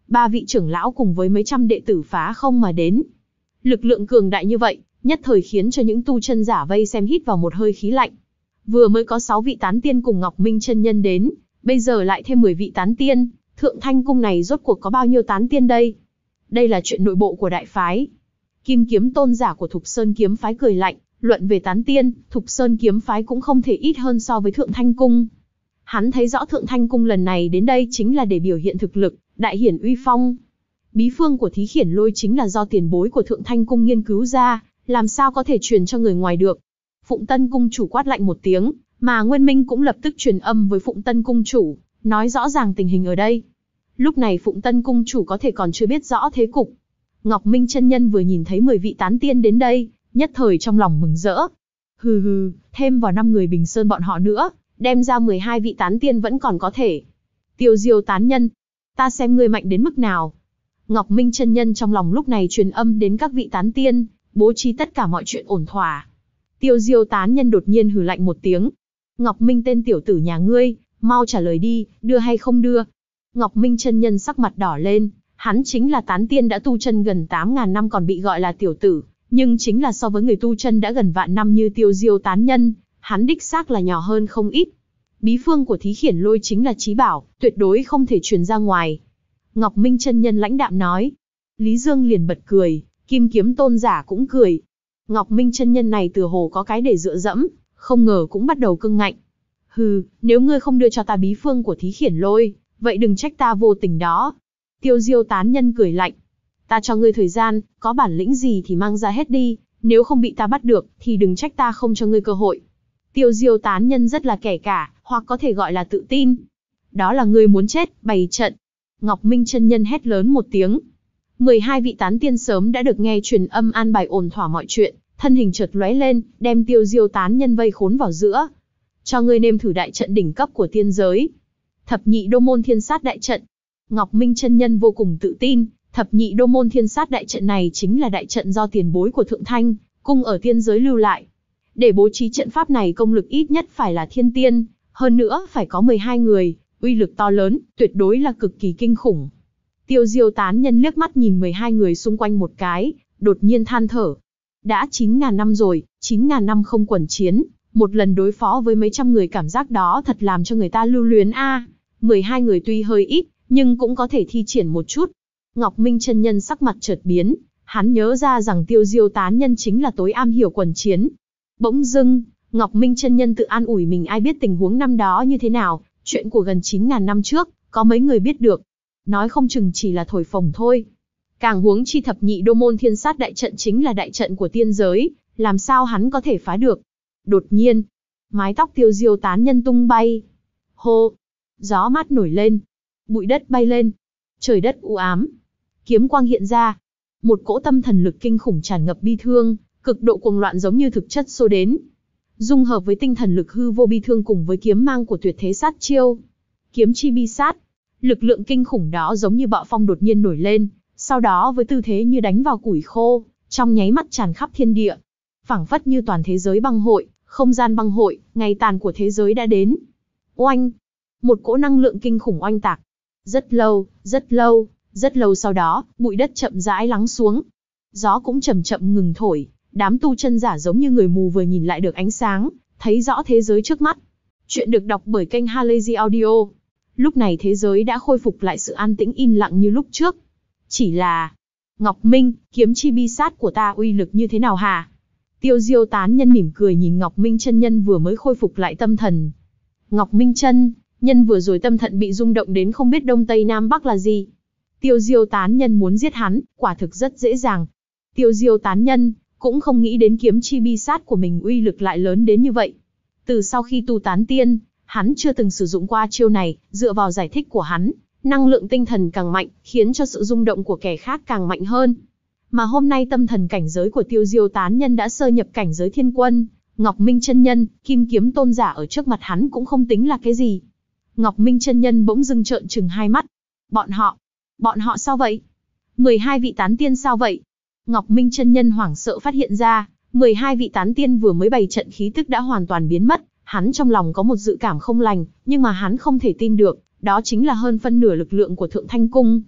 ba vị trưởng lão cùng với mấy trăm đệ tử phá không mà đến. Lực lượng cường đại như vậy, nhất thời khiến cho những tu chân giả vây xem hít vào một hơi khí lạnh. Vừa mới có sáu vị tán tiên cùng Ngọc Minh chân nhân đến, bây giờ lại thêm mười vị tán tiên, Thượng Thanh cung này rốt cuộc có bao nhiêu tán tiên đây? Đây là chuyện nội bộ của đại phái. Kim kiếm tôn giả của Thục Sơn kiếm phái cười lạnh, luận về tán tiên, Thục Sơn kiếm phái cũng không thể ít hơn so với Thượng Thanh cung. Hắn thấy rõ Thượng Thanh cung lần này đến đây chính là để biểu hiện thực lực, đại hiển uy phong. Bí phương của Thí Khiển Lôi chính là do tiền bối của Thượng Thanh cung nghiên cứu ra, làm sao có thể truyền cho người ngoài được. Phụng Tân cung chủ quát lạnh một tiếng, mà Nguyên Minh cũng lập tức truyền âm với Phụng Tân cung chủ, nói rõ ràng tình hình ở đây. Lúc này Phụng Tân cung chủ có thể còn chưa biết rõ thế cục. Ngọc Minh chân nhân vừa nhìn thấy mười vị tán tiên đến đây, nhất thời trong lòng mừng rỡ. Hừ hừ, thêm vào năm người Bình Sơn bọn họ nữa, đem ra mười hai vị tán tiên vẫn còn có thể. Tiêu Diêu tán nhân, ta xem ngươi mạnh đến mức nào. Ngọc Minh chân nhân trong lòng lúc này truyền âm đến các vị tán tiên, bố trí tất cả mọi chuyện ổn thỏa. Tiêu Diêu tán nhân đột nhiên hừ lạnh một tiếng. Ngọc Minh tên tiểu tử nhà ngươi, mau trả lời đi, đưa hay không đưa? Ngọc Minh chân nhân sắc mặt đỏ lên, hắn chính là tán tiên đã tu chân gần tám ngàn năm còn bị gọi là tiểu tử, nhưng chính là so với người tu chân đã gần vạn năm như Tiêu Diêu tán nhân, hắn đích xác là nhỏ hơn không ít. Bí phương của Thí Khiển Lôi chính là chí bảo, tuyệt đối không thể truyền ra ngoài. Ngọc Minh chân nhân lãnh đạm nói. Lý Dương liền bật cười, Kim kiếm tôn giả cũng cười. Ngọc Minh chân nhân này tựa hồ có cái để dựa dẫm, không ngờ cũng bắt đầu cưng ngạnh. Hừ, nếu ngươi không đưa cho ta bí phương của Thí Khiển Lôi, vậy đừng trách ta vô tình đó. Tiêu Diêu tán nhân cười lạnh. Ta cho ngươi thời gian, có bản lĩnh gì thì mang ra hết đi, nếu không bị ta bắt được, thì đừng trách ta không cho ngươi cơ hội. Tiêu Diêu tán nhân rất là kẻ cả, hoặc có thể gọi là tự tin. Đó là ngươi muốn chết, bày trận. Ngọc Minh chân nhân hét lớn một tiếng. mười hai vị tán tiên sớm đã được nghe truyền âm an bài ổn thỏa mọi chuyện, thân hình chợt lóe lên, đem Tiêu Diêu tán nhân vây khốn vào giữa. Cho ngươi nêm thử đại trận đỉnh cấp của tiên giới. Thập nhị đô môn thiên sát đại trận. Ngọc Minh chân nhân vô cùng tự tin, thập nhị đô môn thiên sát đại trận này chính là đại trận do tiền bối của Thượng Thanh cung ở tiên giới lưu lại. Để bố trí trận pháp này công lực ít nhất phải là thiên tiên, hơn nữa phải có mười hai người, uy lực to lớn, tuyệt đối là cực kỳ kinh khủng. Tiêu Diêu tán nhân liếc mắt nhìn mười hai người xung quanh một cái, đột nhiên than thở. Đã chín ngàn năm rồi, chín ngàn năm không quần chiến, một lần đối phó với mấy trăm người cảm giác đó thật làm cho người ta lưu luyến a. À, mười hai người tuy hơi ít, nhưng cũng có thể thi triển một chút. Ngọc Minh chân nhân sắc mặt chợt biến, hắn nhớ ra rằng Tiêu Diêu tán nhân chính là tối am hiểu quần chiến. Bỗng dưng, Ngọc Minh chân nhân tự an ủi mình, ai biết tình huống năm đó như thế nào, chuyện của gần chín ngàn năm trước, có mấy người biết được. Nói không chừng chỉ là thổi phồng thôi. Càng huống chi thập nhị đô môn thiên sát đại trận chính là đại trận của tiên giới, làm sao hắn có thể phá được. Đột nhiên, mái tóc Tiêu Diêu tán nhân tung bay. Hô, gió mát nổi lên, bụi đất bay lên, trời đất u ám. Kiếm quang hiện ra, một cỗ tâm thần lực kinh khủng tràn ngập bi thương, cực độ cuồng loạn giống như thực chất xô đến. Dung hợp với tinh thần lực hư vô bi thương cùng với kiếm mang của tuyệt thế sát chiêu. Kiếm chi bi sát. Lực lượng kinh khủng đó giống như bạo phong đột nhiên nổi lên, sau đó với tư thế như đánh vào củi khô, trong nháy mắt tràn khắp thiên địa. Phảng phất như toàn thế giới băng hội, không gian băng hội, ngày tàn của thế giới đã đến. Oanh! Một cỗ năng lượng kinh khủng oanh tạc. Rất lâu, rất lâu, rất lâu sau đó, bụi đất chậm rãi lắng xuống. Gió cũng chậm chậm ngừng thổi, đám tu chân giả giống như người mù vừa nhìn lại được ánh sáng, thấy rõ thế giới trước mắt. Chuyện được đọc bởi kênh Halazy Audio. Lúc này thế giới đã khôi phục lại sự an tĩnh im lặng như lúc trước. Chỉ là... Ngọc Minh, kiếm chi bi sát của ta uy lực như thế nào hả? Tiêu Diêu tán nhân mỉm cười nhìn Ngọc Minh chân nhân vừa mới khôi phục lại tâm thần. Ngọc Minh chân nhân vừa rồi tâm thần bị rung động đến không biết đông tây nam bắc là gì. Tiêu Diêu tán nhân muốn giết hắn, quả thực rất dễ dàng. Tiêu Diêu tán nhân cũng không nghĩ đến kiếm chi bi sát của mình uy lực lại lớn đến như vậy. Từ sau khi tu tán tiên, hắn chưa từng sử dụng qua chiêu này, dựa vào giải thích của hắn, năng lượng tinh thần càng mạnh, khiến cho sự rung động của kẻ khác càng mạnh hơn. Mà hôm nay tâm thần cảnh giới của Tiêu Diêu tán nhân đã sơ nhập cảnh giới thiên quân, Ngọc Minh chân nhân, Kim kiếm tôn giả ở trước mặt hắn cũng không tính là cái gì. Ngọc Minh chân nhân bỗng dưng trợn trừng hai mắt. Bọn họ, bọn họ sao vậy? mười hai vị tán tiên sao vậy? Ngọc Minh chân nhân hoảng sợ phát hiện ra, mười hai vị tán tiên vừa mới bày trận khí tức đã hoàn toàn biến mất, hắn trong lòng có một dự cảm không lành, nhưng mà hắn không thể tin được, đó chính là hơn phân nửa lực lượng của Thượng Thanh cung.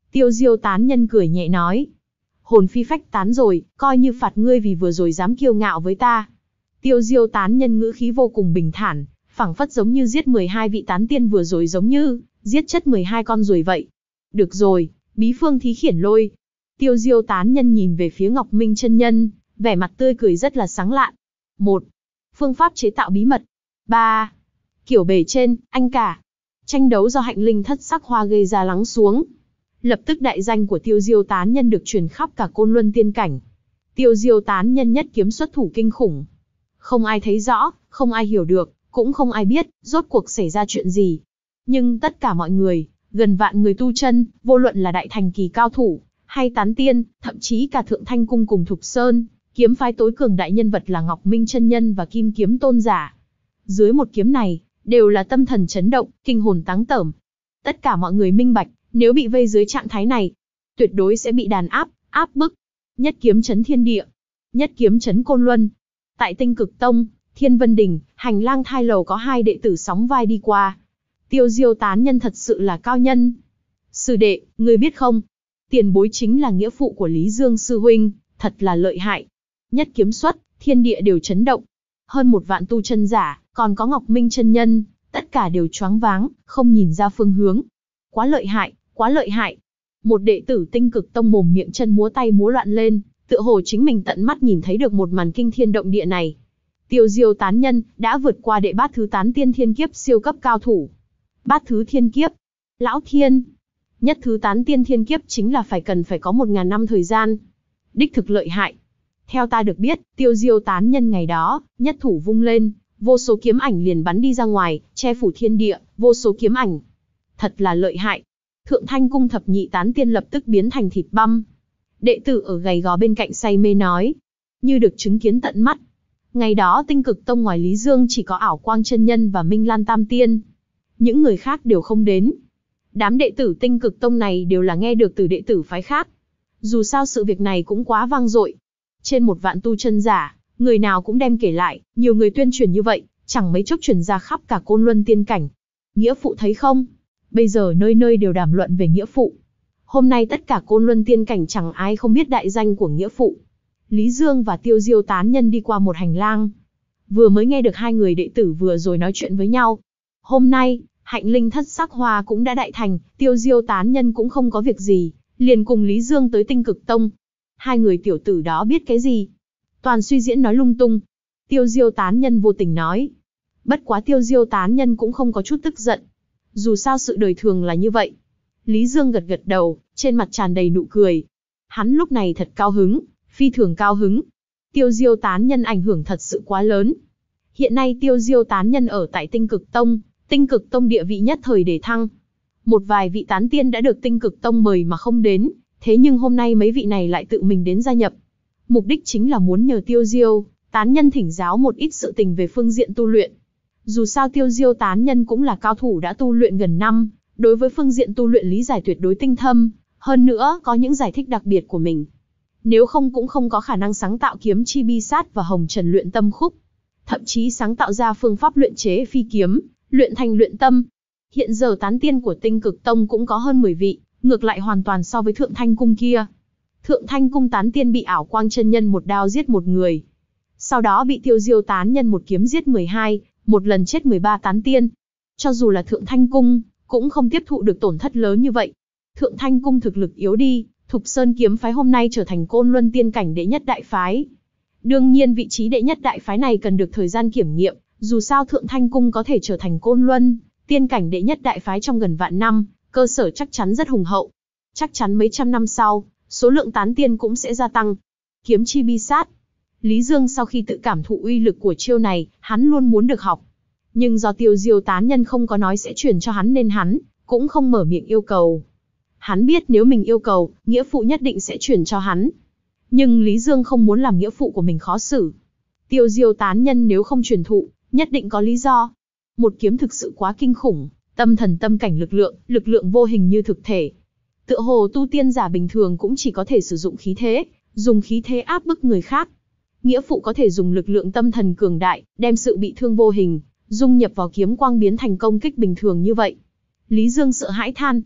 Tiêu Diêu tán nhân cười nhẹ nói. Hồn phi phách tán rồi, coi như phạt ngươi vì vừa rồi dám kiêu ngạo với ta. Tiêu Diêu tán nhân ngữ khí vô cùng bình thản, phảng phất giống như giết mười hai vị tán tiên vừa rồi giống như giết chết mười hai con ruồi vậy. Được rồi, bí phương thí khiển lôi. Tiêu Diêu tán nhân nhìn về phía Ngọc Minh chân nhân, vẻ mặt tươi cười rất là sáng lạn. Một, phương pháp chế tạo bí mật. Ba, kiểu bề trên, anh cả. Tranh đấu do hạnh linh thất sắc hoa gây ra lắng xuống. Lập tức đại danh của Tiêu Diêu tán nhân được truyền khắp cả Côn Luân tiên cảnh. Tiêu Diêu tán nhân nhất kiếm xuất thủ kinh khủng. Không ai thấy rõ, không ai hiểu được, cũng không ai biết, rốt cuộc xảy ra chuyện gì. Nhưng tất cả mọi người, gần vạn người tu chân, vô luận là đại thành kỳ cao thủ, hay tán tiên, thậm chí cả Thượng Thanh Cung cùng Thục Sơn, kiếm phái tối cường đại nhân vật là Ngọc Minh chân nhân và Kim Kiếm tôn giả. Dưới một kiếm này, đều là tâm thần chấn động, kinh hồn táng tởm. Tất cả mọi người minh bạch, nếu bị vây dưới trạng thái này, tuyệt đối sẽ bị đàn áp, áp bức. Nhất kiếm chấn thiên địa, nhất kiếm chấn Côn Luân. Tại Tinh Cực Tông, Thiên Vân Đình, hành lang thai lầu có hai đệ tử sóng vai đi qua. Tiêu Diêu tán nhân thật sự là cao nhân. Sư đệ, ngươi biết không? Tiền bối chính là nghĩa phụ của Lý Dương sư huynh, thật là lợi hại. Nhất kiếm xuất, thiên địa đều chấn động. Hơn một vạn tu chân giả, còn có Ngọc Minh chân nhân, tất cả đều choáng váng, không nhìn ra phương hướng. Quá lợi hại, quá lợi hại. Một đệ tử Tinh Cực Tông mồm miệng chân múa tay múa loạn lên, tựa hồ chính mình tận mắt nhìn thấy được một màn kinh thiên động địa này. Tiêu Diêu tán nhân đã vượt qua đệ bát thứ tán tiên thiên kiếp siêu cấp cao thủ. Bát thứ thiên kiếp, lão thiên. Nhất thứ tán tiên thiên kiếp chính là phải cần phải có một ngàn năm thời gian. Đích thực lợi hại. Theo ta được biết, Tiêu Diêu tán nhân ngày đó, nhất thủ vung lên, vô số kiếm ảnh liền bắn đi ra ngoài, che phủ thiên địa, vô số kiếm ảnh. Thật là lợi hại. Thượng Thanh Cung thập nhị tán tiên lập tức biến thành thịt băm. Đệ tử ở gầy gò bên cạnh say mê nói, như được chứng kiến tận mắt. Ngày đó Tinh Cực Tông ngoài Lý Dương chỉ có Ảo Quang chân nhân và Minh Lan tam tiên. Những người khác đều không đến. Đám đệ tử Tinh Cực Tông này đều là nghe được từ đệ tử phái khác. Dù sao sự việc này cũng quá vang dội. Trên một vạn tu chân giả, người nào cũng đem kể lại, nhiều người tuyên truyền như vậy, chẳng mấy chốc truyền ra khắp cả Côn Luân tiên cảnh. Nghĩa phụ thấy không? Bây giờ nơi nơi đều đàm luận về nghĩa phụ. Hôm nay tất cả Côn Luân tiên cảnh chẳng ai không biết đại danh của nghĩa phụ. Lý Dương và Tiêu Diêu tán nhân đi qua một hành lang. Vừa mới nghe được hai người đệ tử vừa rồi nói chuyện với nhau. Hôm nay, hạnh linh thất sắc hoa cũng đã đại thành, Tiêu Diêu tán nhân cũng không có việc gì, liền cùng Lý Dương tới Tinh Cực Tông. Hai người tiểu tử đó biết cái gì? Toàn suy diễn nói lung tung. Tiêu Diêu tán nhân vô tình nói. Bất quá Tiêu Diêu tán nhân cũng không có chút tức giận. Dù sao sự đời thường là như vậy. Lý Dương gật gật đầu, trên mặt tràn đầy nụ cười. Hắn lúc này thật cao hứng, phi thường cao hứng. Tiêu Diêu tán nhân ảnh hưởng thật sự quá lớn. Hiện nay Tiêu Diêu tán nhân ở tại Tinh Cực Tông, Tinh Cực Tông địa vị nhất thời để thăng. Một vài vị tán tiên đã được Tinh Cực Tông mời mà không đến, thế nhưng hôm nay mấy vị này lại tự mình đến gia nhập. Mục đích chính là muốn nhờ Tiêu Diêu tán nhân thỉnh giáo một ít sự tình về phương diện tu luyện. Dù sao Tiêu Diêu tán nhân cũng là cao thủ đã tu luyện gần năm, đối với phương diện tu luyện lý giải tuyệt đối tinh thâm, hơn nữa có những giải thích đặc biệt của mình. Nếu không cũng không có khả năng sáng tạo kiếm chi bi sát và hồng trần luyện tâm khúc. Thậm chí sáng tạo ra phương pháp luyện chế phi kiếm, luyện thành luyện tâm. Hiện giờ tán tiên của Tinh Cực Tông cũng có hơn mười vị, ngược lại hoàn toàn so với Thượng Thanh Cung kia. Thượng Thanh Cung tán tiên bị Ảo Quang chân nhân một đao giết một người. Sau đó bị Tiêu Diêu tán nhân một kiếm giết mười hai, một lần chết mười ba tán tiên. Cho dù là Thượng Thanh Cung, cũng không tiếp thụ được tổn thất lớn như vậy. Thượng Thanh Cung thực lực yếu đi, Thục Sơn kiếm phái hôm nay trở thành Côn Luân tiên cảnh đệ nhất đại phái. Đương nhiên vị trí đệ nhất đại phái này cần được thời gian kiểm nghiệm, dù sao Thượng Thanh Cung có thể trở thành Côn Luân tiên cảnh đệ nhất đại phái trong gần vạn năm, cơ sở chắc chắn rất hùng hậu. Chắc chắn mấy trăm năm sau, số lượng tán tiên cũng sẽ gia tăng. Kiếm chi bi sát. Lý Dương sau khi tự cảm thụ uy lực của chiêu này, hắn luôn muốn được học. Nhưng do Tiêu Diêu tán nhân không có nói sẽ truyền cho hắn nên hắn cũng không mở miệng yêu cầu. Hắn biết nếu mình yêu cầu, nghĩa phụ nhất định sẽ truyền cho hắn. Nhưng Lý Dương không muốn làm nghĩa phụ của mình khó xử. Tiêu Diêu tán nhân nếu không truyền thụ, nhất định có lý do. Một kiếm thực sự quá kinh khủng, tâm thần tâm cảnh lực lượng, lực lượng vô hình như thực thể. Tựa hồ tu tiên giả bình thường cũng chỉ có thể sử dụng khí thế, dùng khí thế áp bức người khác. Nghĩa phụ có thể dùng lực lượng tâm thần cường đại, đem sự bị thương vô hình dung nhập vào kiếm quang biến thành công kích bình thường như vậy. Lý Dương sợ hãi than.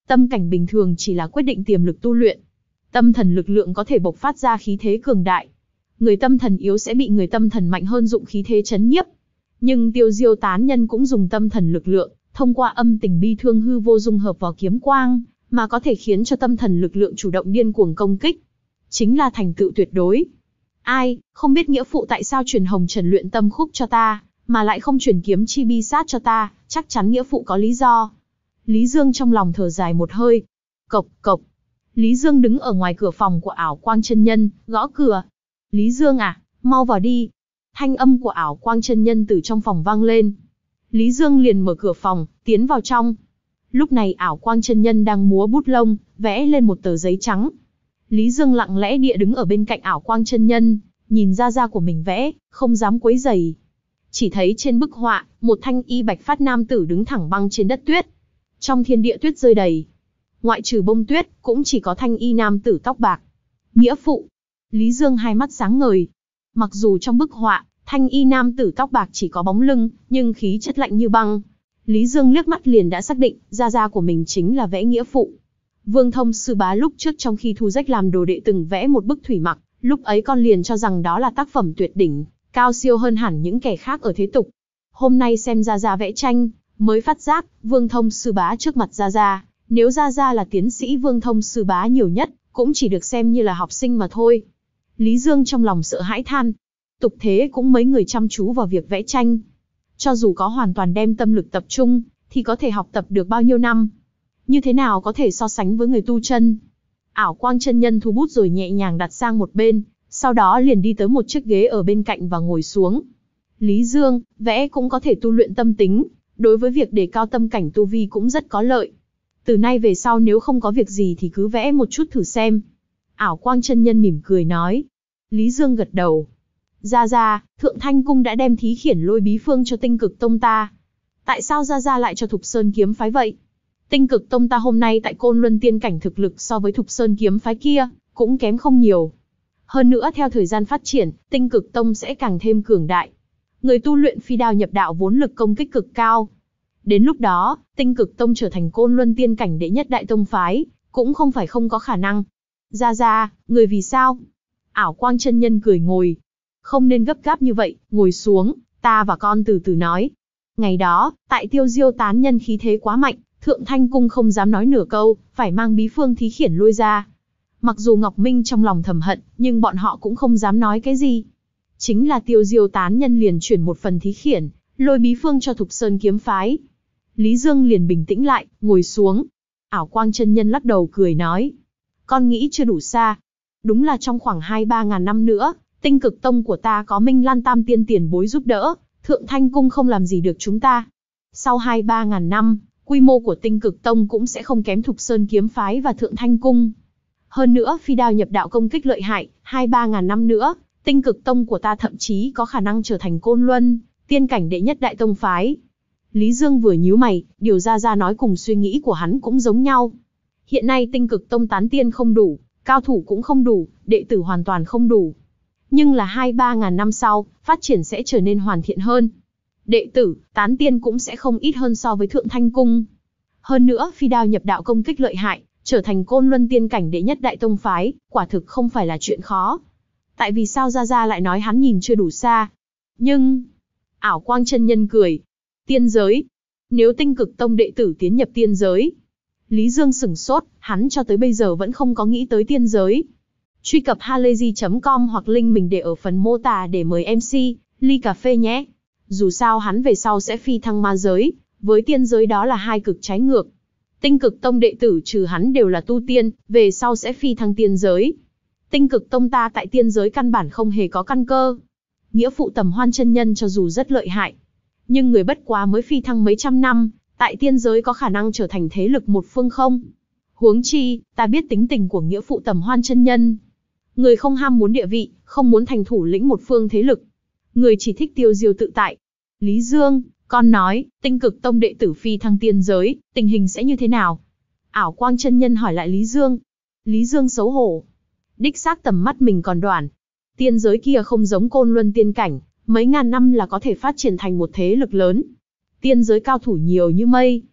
Tâm cảnh bình thường chỉ là quyết định tiềm lực tu luyện. Tâm thần lực lượng có thể bộc phát ra khí thế cường đại. Người tâm thần yếu sẽ bị người tâm thần mạnh hơn dụng khí thế chấn nhiếp. Nhưng Tiêu Diêu tán nhân cũng dùng tâm thần lực lượng, thông qua âm tình bi thương hư vô dung hợp vào kiếm quang, mà có thể khiến cho tâm thần lực lượng chủ động điên cuồng công kích. Chính là thành tựu tuyệt đối. Ai, không biết nghĩa phụ tại sao truyền hồng trần luyện tâm khúc cho ta, mà lại không truyền kiếm chi bi sát cho ta, chắc chắn nghĩa phụ có lý do. Lý Dương trong lòng thở dài một hơi. Cộc, cộc. Lý Dương đứng ở ngoài cửa phòng của ảo quang chân nhân, gõ cửa. Lý Dương à, mau vào đi. Thanh âm của ảo quang chân nhân từ trong phòng vang lên. Lý Dương liền mở cửa phòng, tiến vào trong. Lúc này ảo quang chân nhân đang múa bút lông, vẽ lên một tờ giấy trắng. Lý Dương lặng lẽ địa đứng ở bên cạnh ảo quang chân nhân, nhìn ra ra của mình vẽ, không dám quấy rầy. Chỉ thấy trên bức họa, một thanh y bạch phát nam tử đứng thẳng băng trên đất tuyết. Trong thiên địa tuyết rơi đầy. Ngoại trừ bông tuyết, cũng chỉ có thanh y nam tử tóc bạc. Nghĩa phụ. Lý Dương hai mắt sáng ngời. Mặc dù trong bức họa, thanh y nam tử tóc bạc chỉ có bóng lưng, nhưng khí chất lạnh như băng. Lý Dương liếc mắt liền đã xác định, gia gia của mình chính là vẽ nghĩa phụ. Vương Thông sư bá lúc trước trong khi thu rách làm đồ đệ từng vẽ một bức thủy mặc, lúc ấy con liền cho rằng đó là tác phẩm tuyệt đỉnh, cao siêu hơn hẳn những kẻ khác ở thế tục. Hôm nay xem gia gia vẽ tranh, mới phát giác, Vương Thông sư bá trước mặt gia gia, nếu gia gia là tiến sĩ Vương Thông sư bá nhiều nhất, cũng chỉ được xem như là học sinh mà thôi. Lý Dương trong lòng sợ hãi than. Tục thế cũng mấy người chăm chú vào việc vẽ tranh. Cho dù có hoàn toàn đem tâm lực tập trung, thì có thể học tập được bao nhiêu năm. Như thế nào có thể so sánh với người tu chân. Ảo quang chân nhân thu bút rồi nhẹ nhàng đặt sang một bên, sau đó liền đi tới một chiếc ghế ở bên cạnh và ngồi xuống. Lý Dương, vẽ cũng có thể tu luyện tâm tính, đối với việc đề cao tâm cảnh tu vi cũng rất có lợi. Từ nay về sau nếu không có việc gì thì cứ vẽ một chút thử xem. Ảo quang chân nhân mỉm cười nói. Lý Dương gật đầu. Gia Gia, Thượng Thanh Cung đã đem thí khiển lôi bí phương cho Tinh Cực Tông ta. Tại sao Gia Gia lại cho Thục Sơn kiếm phái vậy? Tinh Cực Tông ta hôm nay tại Côn Luân tiên cảnh thực lực so với Thục Sơn kiếm phái kia, cũng kém không nhiều. Hơn nữa theo thời gian phát triển, Tinh Cực Tông sẽ càng thêm cường đại. Người tu luyện phi đao nhập đạo vốn lực công kích cực cao. Đến lúc đó, Tinh Cực Tông trở thành Côn Luân tiên cảnh đệ nhất đại tông phái, cũng không phải không có khả năng. Gia Gia, người vì sao? Ảo quang chân nhân cười ngồi. Không nên gấp gáp như vậy, ngồi xuống, ta và con từ từ nói. Ngày đó, tại Tiêu Diêu tán nhân khí thế quá mạnh, Thượng Thanh Cung không dám nói nửa câu, phải mang bí phương thí khiển lôi ra. Mặc dù Ngọc Minh trong lòng thầm hận, nhưng bọn họ cũng không dám nói cái gì. Chính là Tiêu Diêu tán nhân liền chuyển một phần thí khiển, lôi bí phương cho Thục Sơn kiếm phái. Lý Dương liền bình tĩnh lại, ngồi xuống. Ảo quang chân nhân lắc đầu cười nói. Con nghĩ chưa đủ xa. Đúng là trong khoảng hai ba ngàn năm nữa, Tinh Cực Tông của ta có Minh Lan Tam Tiên tiền bối giúp đỡ, Thượng Thanh Cung không làm gì được chúng ta. Sau hai ba ngàn năm, quy mô của Tinh Cực Tông cũng sẽ không kém Thục Sơn kiếm phái và Thượng Thanh Cung. Hơn nữa phi đao nhập đạo công kích lợi hại, hai ba ngàn năm nữa, Tinh Cực Tông của ta thậm chí có khả năng trở thành Côn Luân tiên cảnh đệ nhất đại tông phái. Lý Dương vừa nhíu mày, điều Gia Gia nói cùng suy nghĩ của hắn cũng giống nhau. Hiện nay Tinh Cực Tông tán tiên không đủ, cao thủ cũng không đủ, đệ tử hoàn toàn không đủ. Nhưng là hai ba ngàn năm sau, phát triển sẽ trở nên hoàn thiện hơn. Đệ tử, tán tiên cũng sẽ không ít hơn so với Thượng Thanh Cung. Hơn nữa, phi đao nhập đạo công kích lợi hại, trở thành Côn Luân tiên cảnh đệ nhất đại tông phái, quả thực không phải là chuyện khó. Tại vì sao Gia Gia lại nói hắn nhìn chưa đủ xa? Nhưng... Ảo quang chân nhân cười. Tiên giới. Nếu Tinh Cực Tông đệ tử tiến nhập tiên giới. Lý Dương sửng sốt, hắn cho tới bây giờ vẫn không có nghĩ tới tiên giới. Truy cập halayzi chấm com hoặc link mình để ở phần mô tả để mời em xê, ly cà phê nhé. Dù sao hắn về sau sẽ phi thăng ma giới, với tiên giới đó là hai cực trái ngược. Tinh Cực Tông đệ tử trừ hắn đều là tu tiên, về sau sẽ phi thăng tiên giới. Tinh Cực Tông ta tại tiên giới căn bản không hề có căn cơ. Nghĩa phụ Tầm Hoan chân nhân cho dù rất lợi hại, nhưng người bất quá mới phi thăng mấy trăm năm, tại tiên giới có khả năng trở thành thế lực một phương không? Huống chi, ta biết tính tình của nghĩa phụ Tầm Hoan chân nhân. Người không ham muốn địa vị, không muốn thành thủ lĩnh một phương thế lực. Người chỉ thích tiêu diêu tự tại. Lý Dương, con nói, Tinh Cực Tông đệ tử phi thăng tiên giới, tình hình sẽ như thế nào? Ảo quang chân nhân hỏi lại Lý Dương. Lý Dương xấu hổ. Đích xác tầm mắt mình còn đoạn. Tiên giới kia không giống Côn Luân tiên cảnh, mấy ngàn năm là có thể phát triển thành một thế lực lớn. Tiên giới cao thủ nhiều như mây.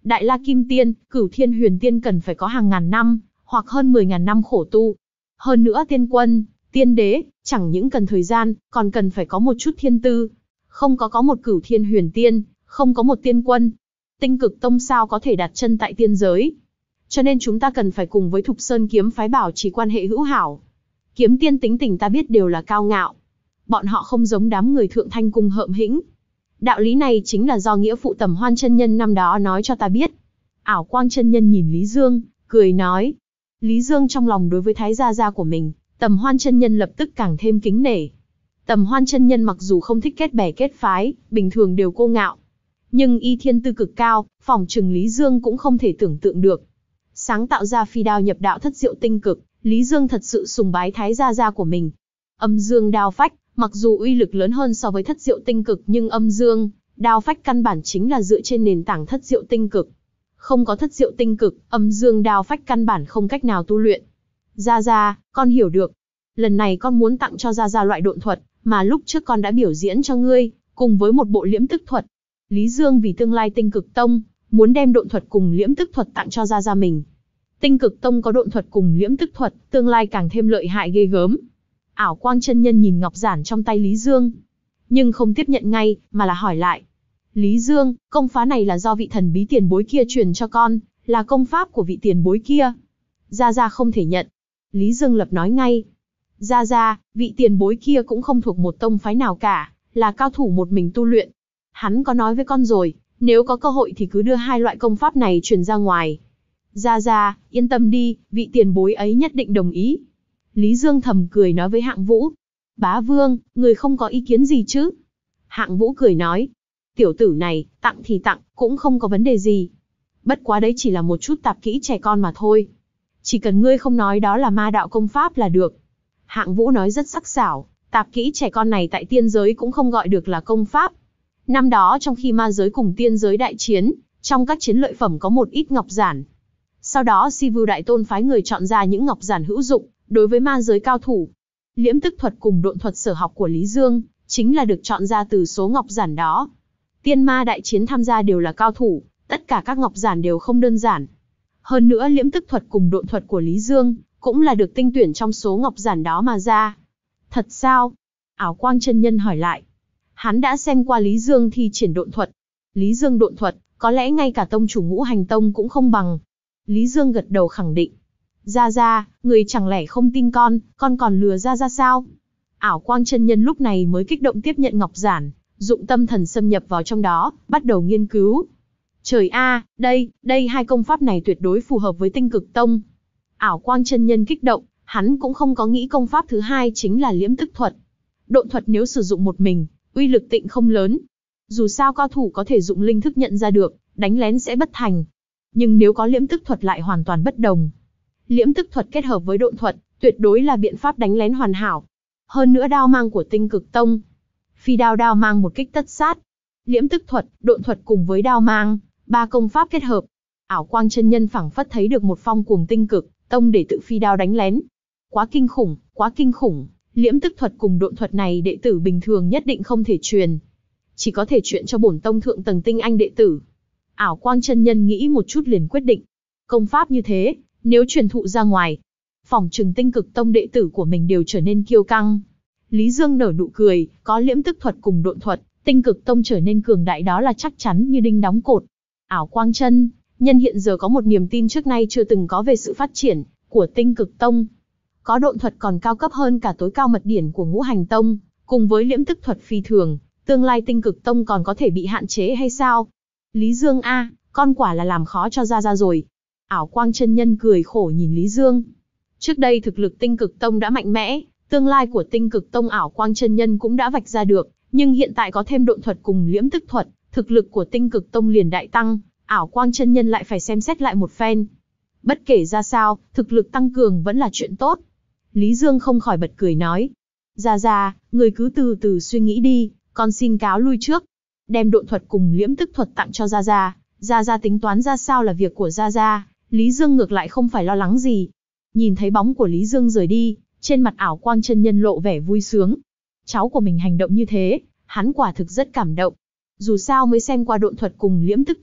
Đại La Kim Tiên, Cửu Thiên Huyền Tiên cần phải có hàng ngàn năm, hoặc hơn mười ngàn năm khổ tu. Hơn nữa tiên quân, tiên đế, chẳng những cần thời gian, còn cần phải có một chút thiên tư. Không có có một Cửu Thiên Huyền Tiên, không có một tiên quân. Tinh Cực Tông sao có thể đặt chân tại tiên giới. Cho nên chúng ta cần phải cùng với Thục Sơn kiếm phái bảo trì quan hệ hữu hảo. Kiếm tiên tính tình ta biết đều là cao ngạo. Bọn họ không giống đám người thượng thanh cung hợm hĩnh. Đạo lý này chính là do nghĩa phụ Tầm Hoan chân nhân năm đó nói cho ta biết. Ảo Quang chân nhân nhìn Lý Dương, cười nói. Lý Dương trong lòng đối với thái gia gia của mình, Tầm Hoan chân nhân lập tức càng thêm kính nể. Tầm Hoan chân nhân mặc dù không thích kết bè kết phái, bình thường đều cô ngạo, nhưng y thiên tư cực cao, phỏng chừng Lý Dương cũng không thể tưởng tượng được. Sáng tạo ra phi đao nhập đạo thất diệu tinh cực, Lý Dương thật sự sùng bái thái gia gia của mình. Âm dương đao phách, mặc dù uy lực lớn hơn so với thất diệu tinh cực nhưng âm dương, đao phách căn bản chính là dựa trên nền tảng thất diệu tinh cực. Không có thất diệu tinh cực, âm dương đao phách căn bản không cách nào tu luyện. Gia Gia, con hiểu được. Lần này con muốn tặng cho Gia Gia loại độn thuật, mà lúc trước con đã biểu diễn cho ngươi, cùng với một bộ liễm tức thuật. Lý Dương vì tương lai Tinh Cực Tông, muốn đem độn thuật cùng liễm tức thuật tặng cho Gia Gia mình. Tinh Cực Tông có độn thuật cùng liễm tức thuật, tương lai càng thêm lợi hại ghê gớm. Ảo Quang chân nhân nhìn ngọc giản trong tay Lý Dương, nhưng không tiếp nhận ngay, mà là hỏi lại. Lý Dương, công pháp này là do vị thần bí tiền bối kia truyền cho con, là công pháp của vị tiền bối kia. Gia Gia không thể nhận. Lý Dương lập nói ngay. Gia Gia, vị tiền bối kia cũng không thuộc một tông phái nào cả, là cao thủ một mình tu luyện. Hắn có nói với con rồi, nếu có cơ hội thì cứ đưa hai loại công pháp này truyền ra ngoài. Gia Gia, yên tâm đi, vị tiền bối ấy nhất định đồng ý. Lý Dương thầm cười nói với Hạng Vũ. Bá Vương, người không có ý kiến gì chứ? Hạng Vũ cười nói. Tiểu tử này, tặng thì tặng, cũng không có vấn đề gì. Bất quá đấy chỉ là một chút tạp kỹ trẻ con mà thôi. Chỉ cần ngươi không nói đó là ma đạo công pháp là được. Hạng Vũ nói rất sắc sảo, tạp kỹ trẻ con này tại tiên giới cũng không gọi được là công pháp. Năm đó trong khi ma giới cùng tiên giới đại chiến, trong các chiến lợi phẩm có một ít ngọc giản. Sau đó Si Vưu Đại Tôn phái người chọn ra những ngọc giản hữu dụng, đối với ma giới cao thủ. Liễm tức thuật cùng độn thuật sở học của Lý Dương, chính là được chọn ra từ số ngọc giản đó. Tiên ma đại chiến tham gia đều là cao thủ, tất cả các ngọc giản đều không đơn giản. Hơn nữa liễm tức thuật cùng độn thuật của Lý Dương, cũng là được tinh tuyển trong số ngọc giản đó mà ra. Thật sao? Ảo Quang chân nhân hỏi lại. Hắn đã xem qua Lý Dương thi triển độn thuật. Lý Dương độn thuật, có lẽ ngay cả tông chủ Ngũ Hành Tông cũng không bằng. Lý Dương gật đầu khẳng định. Gia Gia, người chẳng lẽ không tin con, con còn lừa Gia Gia sao? Ảo Quang chân nhân lúc này mới kích động tiếp nhận ngọc giản, dụng tâm thần xâm nhập vào trong đó, bắt đầu nghiên cứu. Trời a, đây, đây hai công pháp này tuyệt đối phù hợp với Tinh Cực Tông. Ảo Quang chân nhân kích động, hắn cũng không có nghĩ công pháp thứ hai chính là liễm tức thuật. Độn thuật nếu sử dụng một mình, uy lực tịnh không lớn. Dù sao cao thủ có thể dụng linh thức nhận ra được, đánh lén sẽ bất thành. Nhưng nếu có liễm tức thuật lại hoàn toàn bất đồng. Liễm tức thuật kết hợp với độn thuật, tuyệt đối là biện pháp đánh lén hoàn hảo. Hơn nữa đao mang của Tinh Cực Tông, phi đao đao mang một kích tất sát. Liễm tức thuật, độn thuật cùng với đao mang, ba công pháp kết hợp. Ảo Quang chân nhân phảng phất thấy được một phong cuồng Tinh Cực Tông để tự phi đao đánh lén. Quá kinh khủng, quá kinh khủng. Liễm tức thuật cùng độn thuật này đệ tử bình thường nhất định không thể truyền, chỉ có thể truyền cho bổn tông thượng tầng tinh anh đệ tử. Ảo Quang chân nhân nghĩ một chút liền quyết định, công pháp như thế, nếu truyền thụ ra ngoài, phỏng chừng Tinh Cực Tông đệ tử của mình đều trở nên kiêu căng. Lý Dương nở nụ cười, có liễm tức thuật cùng độn thuật, Tinh Cực Tông trở nên cường đại đó là chắc chắn như đinh đóng cột. Ảo Quang chân nhân hiện giờ có một niềm tin trước nay chưa từng có về sự phát triển của Tinh Cực Tông. Có độn thuật còn cao cấp hơn cả tối cao mật điển của Ngũ Hành Tông, cùng với liễm tức thuật phi thường, tương lai Tinh Cực Tông còn có thể bị hạn chế hay sao? Lý Dương a, con quả là làm khó cho Gia Gia rồi. Ảo Quang chân nhân cười khổ nhìn Lý Dương. Trước đây thực lực Tinh Cực Tông đã mạnh mẽ, tương lai của Tinh Cực Tông Ảo Quang chân nhân cũng đã vạch ra được, nhưng hiện tại có thêm độn thuật cùng liễm tức thuật, thực lực của Tinh Cực Tông liền đại tăng, Ảo Quang chân nhân lại phải xem xét lại một phen. Bất kể ra sao, thực lực tăng cường vẫn là chuyện tốt. Lý Dương không khỏi bật cười nói. Gia Gia, người cứ từ từ suy nghĩ đi, con xin cáo lui trước. Đem độn thuật cùng liễm tức thuật tặng cho Gia Gia, Gia Gia tính toán ra sao là việc của Gia Gia, Lý Dương ngược lại không phải lo lắng gì. Nhìn thấy bóng của Lý Dương rời đi, trên mặt Ảo Quang chân nhân lộ vẻ vui sướng. Cháu của mình hành động như thế, hắn quả thực rất cảm động. Dù sao mới xem qua độn thuật cùng liễm tức thuật,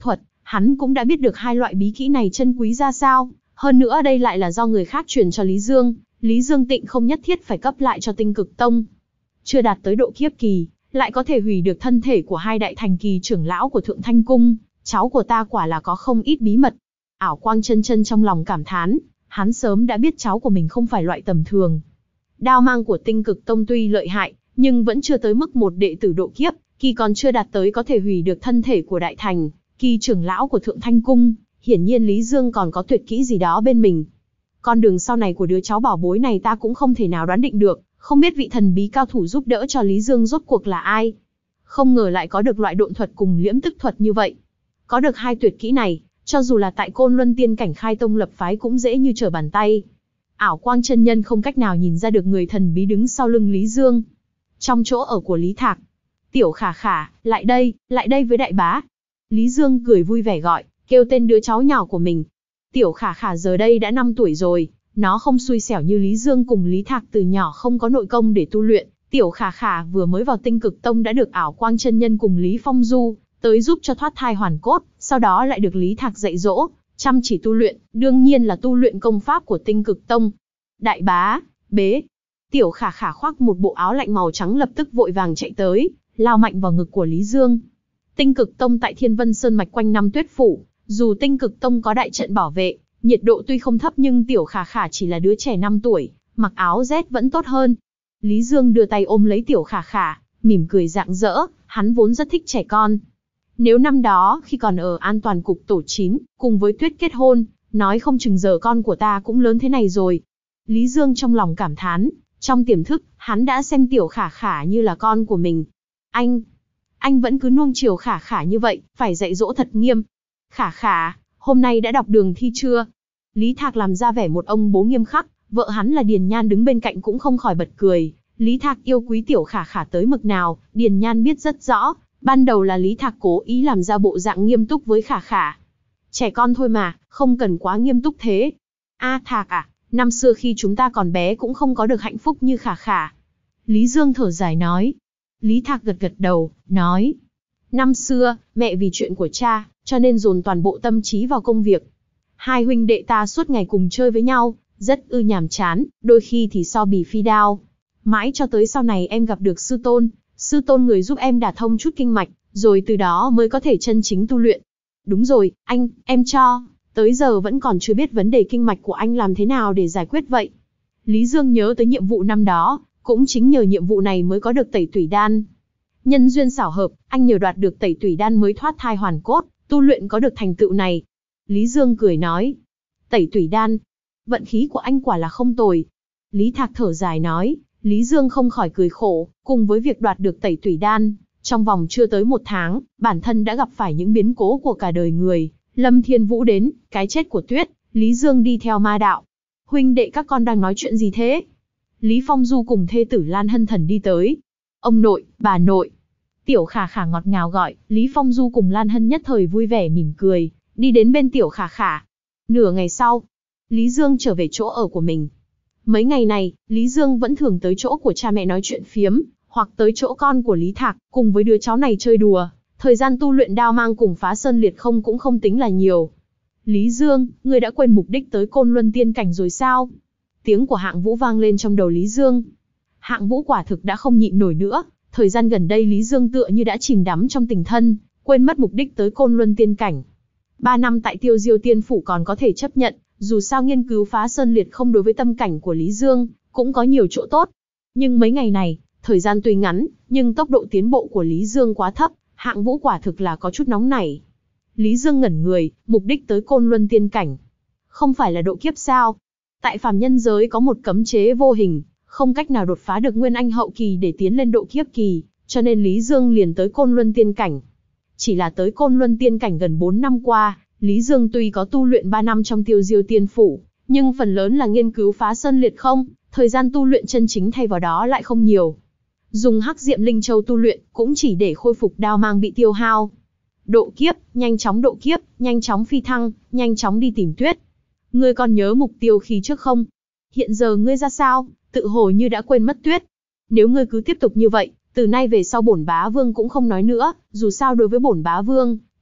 Hắn cũng đã biết được hai loại bí kỹ này chân quý ra sao, hơn nữa đây lại là do người khác truyền cho Lý Dương, Lý Dương Tịnh không nhất thiết phải cấp lại cho Tinh Cực Tông. Chưa đạt tới độ kiếp kỳ, lại có thể hủy được thân thể của hai đại thành kỳ trưởng lão của Thượng Thanh Cung, cháu của ta quả là có không ít bí mật. Ảo Quang chân chân trong lòng cảm thán, hắn sớm đã biết cháu của mình không phải loại tầm thường. Đao mang của Tinh Cực Tông tuy lợi hại, nhưng vẫn chưa tới mức một đệ tử độ kiếp, kỳ còn chưa đạt tới có thể hủy được thân thể của đại thành kỳ trưởng lão của Thượng Thanh Cung, hiển nhiên Lý Dương còn có tuyệt kỹ gì đó bên mình. Con đường sau này của đứa cháu bảo bối này ta cũng không thể nào đoán định được, không biết vị thần bí cao thủ giúp đỡ cho Lý Dương rốt cuộc là ai. Không ngờ lại có được loại độn thuật cùng liễm tức thuật như vậy. Có được hai tuyệt kỹ này, cho dù là tại Côn Luân Tiên cảnh khai tông lập phái cũng dễ như trở bàn tay. Ảo Quang chân nhân không cách nào nhìn ra được người thần bí đứng sau lưng Lý Dương. Trong chỗ ở của Lý Thạc, Tiểu Khả Khả, lại đây, lại đây với đại bá. Lý Dương cười vui vẻ gọi, kêu tên đứa cháu nhỏ của mình. Tiểu Khả Khả giờ đây đã năm tuổi rồi, nó không xui xẻo như Lý Dương cùng Lý Thạc từ nhỏ không có nội công để tu luyện. Tiểu Khả Khả vừa mới vào Tinh Cực Tông đã được Ảo Quang chân nhân cùng Lý Phong Du tới giúp cho thoát thai hoàn cốt, sau đó lại được Lý Thạc dạy dỗ, chăm chỉ tu luyện, đương nhiên là tu luyện công pháp của Tinh Cực Tông. Đại bá, bế. Tiểu Khả Khả khoác một bộ áo lạnh màu trắng lập tức vội vàng chạy tới, lao mạnh vào ngực của Lý Dương. Tinh Cực Tông tại Thiên Vân Sơn mạch quanh năm tuyết phủ, dù Tinh Cực Tông có đại trận bảo vệ, nhiệt độ tuy không thấp nhưng Tiểu Khả Khả chỉ là đứa trẻ năm tuổi, mặc áo rét vẫn tốt hơn. Lý Dương đưa tay ôm lấy Tiểu Khả Khả, mỉm cười rạng rỡ, hắn vốn rất thích trẻ con. Nếu năm đó, khi còn ở An Toàn Cục tổ chín, cùng với Tuyết kết hôn, nói không chừng giờ con của ta cũng lớn thế này rồi. Lý Dương trong lòng cảm thán, trong tiềm thức, hắn đã xem Tiểu Khả Khả như là con của mình. Anh, anh vẫn cứ nuông chiều Khả Khả như vậy, phải dạy dỗ thật nghiêm. Khả Khả, hôm nay đã đọc đường thi chưa? Lý Thạc làm ra vẻ một ông bố nghiêm khắc, vợ hắn là Điền Nhan đứng bên cạnh cũng không khỏi bật cười. Lý Thạc yêu quý Tiểu Khả Khả tới mực nào, Điền Nhan biết rất rõ. Ban đầu là Lý Thạc cố ý làm ra bộ dạng nghiêm túc với Khả Khả. Trẻ con thôi mà, không cần quá nghiêm túc thế. A Thạc à, năm xưa khi chúng ta còn bé cũng không có được hạnh phúc như Khả Khả. Lý Dương thở dài nói. Lý Thạc gật gật đầu, nói. Năm xưa, mẹ vì chuyện của cha, cho nên dồn toàn bộ tâm trí vào công việc. Hai huynh đệ ta suốt ngày cùng chơi với nhau, rất ư nhàm chán, đôi khi thì so bì phi đao. Mãi cho tới sau này em gặp được sư tôn, sư tôn người giúp em đả thông chút kinh mạch, rồi từ đó mới có thể chân chính tu luyện. Đúng rồi, anh, em cho, tới giờ vẫn còn chưa biết vấn đề kinh mạch của anh làm thế nào để giải quyết vậy. Lý Dương nhớ tới nhiệm vụ năm đó, cũng chính nhờ nhiệm vụ này mới có được tẩy tủy đan. Nhân duyên xảo hợp, anh nhờ đoạt được tẩy tủy đan mới thoát thai hoàn cốt, tu luyện có được thành tựu này. Lý Dương cười nói, tẩy tủy đan, vận khí của anh quả là không tồi. Lý Thạc thở dài nói, Lý Dương không khỏi cười khổ, cùng với việc đoạt được tẩy tủy đan, trong vòng chưa tới một tháng, bản thân đã gặp phải những biến cố của cả đời người. Lâm Thiên Vũ đến, cái chết của Tuyết, Lý Dương đi theo ma đạo. Huynh đệ các con đang nói chuyện gì thế? Lý Phong Du cùng thê tử Lan Hân Thần đi tới. Ông nội, bà nội. Tiểu Khả Khả ngọt ngào gọi, Lý Phong Du cùng Lan Hân nhất thời vui vẻ mỉm cười, đi đến bên Tiểu Khả Khả. Nửa ngày sau, Lý Dương trở về chỗ ở của mình. Mấy ngày này, Lý Dương vẫn thường tới chỗ của cha mẹ nói chuyện phiếm, hoặc tới chỗ con của Lý Thạc, cùng với đứa cháu này chơi đùa. Thời gian tu luyện đao mang cùng phá sơn liệt không cũng không tính là nhiều. Lý Dương, ngươi đã quên mục đích tới Côn Luân Tiên cảnh rồi sao? Tiếng của Hạng Vũ vang lên trong đầu Lý Dương. Hạng Vũ quả thực đã không nhịn nổi nữa. Thời gian gần đây Lý Dương tựa như đã chìm đắm trong tình thân, quên mất mục đích tới Côn Luân Tiên cảnh. Ba năm tại Tiêu Diêu Tiên Phủ còn có thể chấp nhận, dù sao nghiên cứu phá sơn liệt không đối với tâm cảnh của Lý Dương, cũng có nhiều chỗ tốt. Nhưng mấy ngày này, thời gian tuy ngắn, nhưng tốc độ tiến bộ của Lý Dương quá thấp, Hạng Vũ quả thực là có chút nóng nảy. Lý Dương ngẩn người, mục đích tới Côn Luân Tiên cảnh. Không phải là độ kiếp sao? Tại phàm nhân giới có một cấm chế vô hình, không cách nào đột phá được Nguyên Anh hậu kỳ để tiến lên độ kiếp kỳ, cho nên Lý Dương liền tới Côn Luân Tiên cảnh. Chỉ là tới Côn Luân Tiên cảnh gần bốn năm qua, Lý Dương tuy có tu luyện ba năm trong Tiêu Diêu Tiên Phủ, nhưng phần lớn là nghiên cứu phá sơn liệt không, thời gian tu luyện chân chính thay vào đó lại không nhiều. Dùng Hắc Diệm Linh Châu tu luyện cũng chỉ để khôi phục đao mang bị tiêu hao. Độ kiếp, nhanh chóng độ kiếp, nhanh chóng phi thăng, nhanh chóng đi tìm Tuyết. Ngươi còn nhớ mục tiêu khi trước không? Hiện giờ ngươi ra sao? Tự hồ như đã quên mất Tuyết. Nếu ngươi cứ tiếp tục như vậy, từ nay về sau bổn bá vương cũng không nói nữa, dù sao đối với bổn bá vương,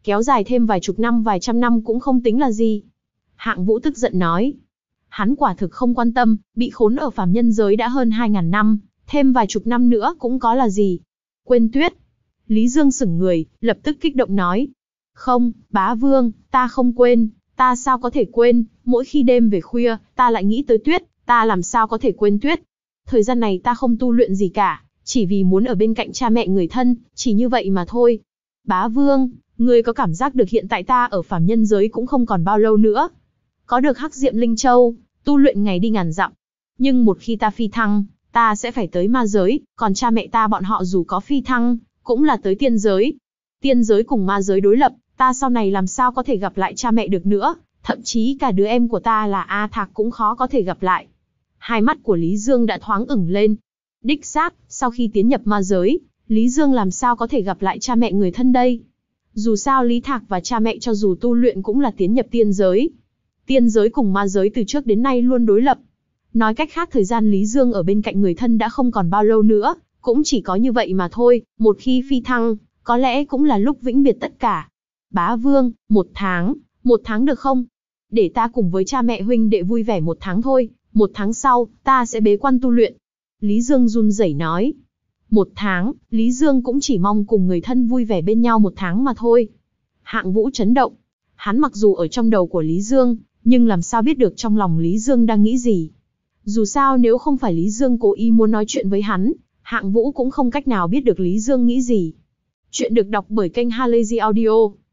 kéo dài thêm vài chục năm vài trăm năm cũng không tính là gì. Hạng Vũ tức giận nói. Hắn quả thực không quan tâm, bị khốn ở phàm nhân giới đã hơn hai ngàn năm, thêm vài chục năm nữa cũng có là gì. Quên tuyết. Lý Dương sững người, lập tức kích động nói. Không, bá vương, ta không quên, ta sao có thể quên, mỗi khi đêm về khuya, ta lại nghĩ tới tuyết, ta làm sao có thể quên tuyết. Thời gian này ta không tu luyện gì cả, chỉ vì muốn ở bên cạnh cha mẹ người thân, chỉ như vậy mà thôi. Bá vương, ngươi có cảm giác được hiện tại ta ở phàm nhân giới cũng không còn bao lâu nữa. Có được Hắc Diệm Linh Châu, tu luyện ngày đi ngàn dặm. Nhưng một khi ta phi thăng, ta sẽ phải tới ma giới, còn cha mẹ ta bọn họ dù có phi thăng, cũng là tới tiên giới. Tiên giới cùng ma giới đối lập, ta sau này làm sao có thể gặp lại cha mẹ được nữa, thậm chí cả đứa em của ta là A Thạc cũng khó có thể gặp lại. Hai mắt của Lý Dương đã thoáng ửng lên. Đích xác, sau khi tiến nhập ma giới, Lý Dương làm sao có thể gặp lại cha mẹ người thân đây? Dù sao Lý Thạc và cha mẹ cho dù tu luyện cũng là tiến nhập tiên giới. Tiên giới cùng ma giới từ trước đến nay luôn đối lập. Nói cách khác thời gian Lý Dương ở bên cạnh người thân đã không còn bao lâu nữa, cũng chỉ có như vậy mà thôi, một khi phi thăng, có lẽ cũng là lúc vĩnh biệt tất cả. Bá vương, một tháng, một tháng được không? Để ta cùng với cha mẹ huynh đệ vui vẻ một tháng thôi, một tháng sau, ta sẽ bế quan tu luyện. Lý Dương run rẩy nói. Một tháng, Lý Dương cũng chỉ mong cùng người thân vui vẻ bên nhau một tháng mà thôi. Hạng Vũ chấn động. Hắn mặc dù ở trong đầu của Lý Dương, nhưng làm sao biết được trong lòng Lý Dương đang nghĩ gì. Dù sao nếu không phải Lý Dương cố ý muốn nói chuyện với hắn, Hạng Vũ cũng không cách nào biết được Lý Dương nghĩ gì. Chuyện được đọc bởi kênh Halazy Audio.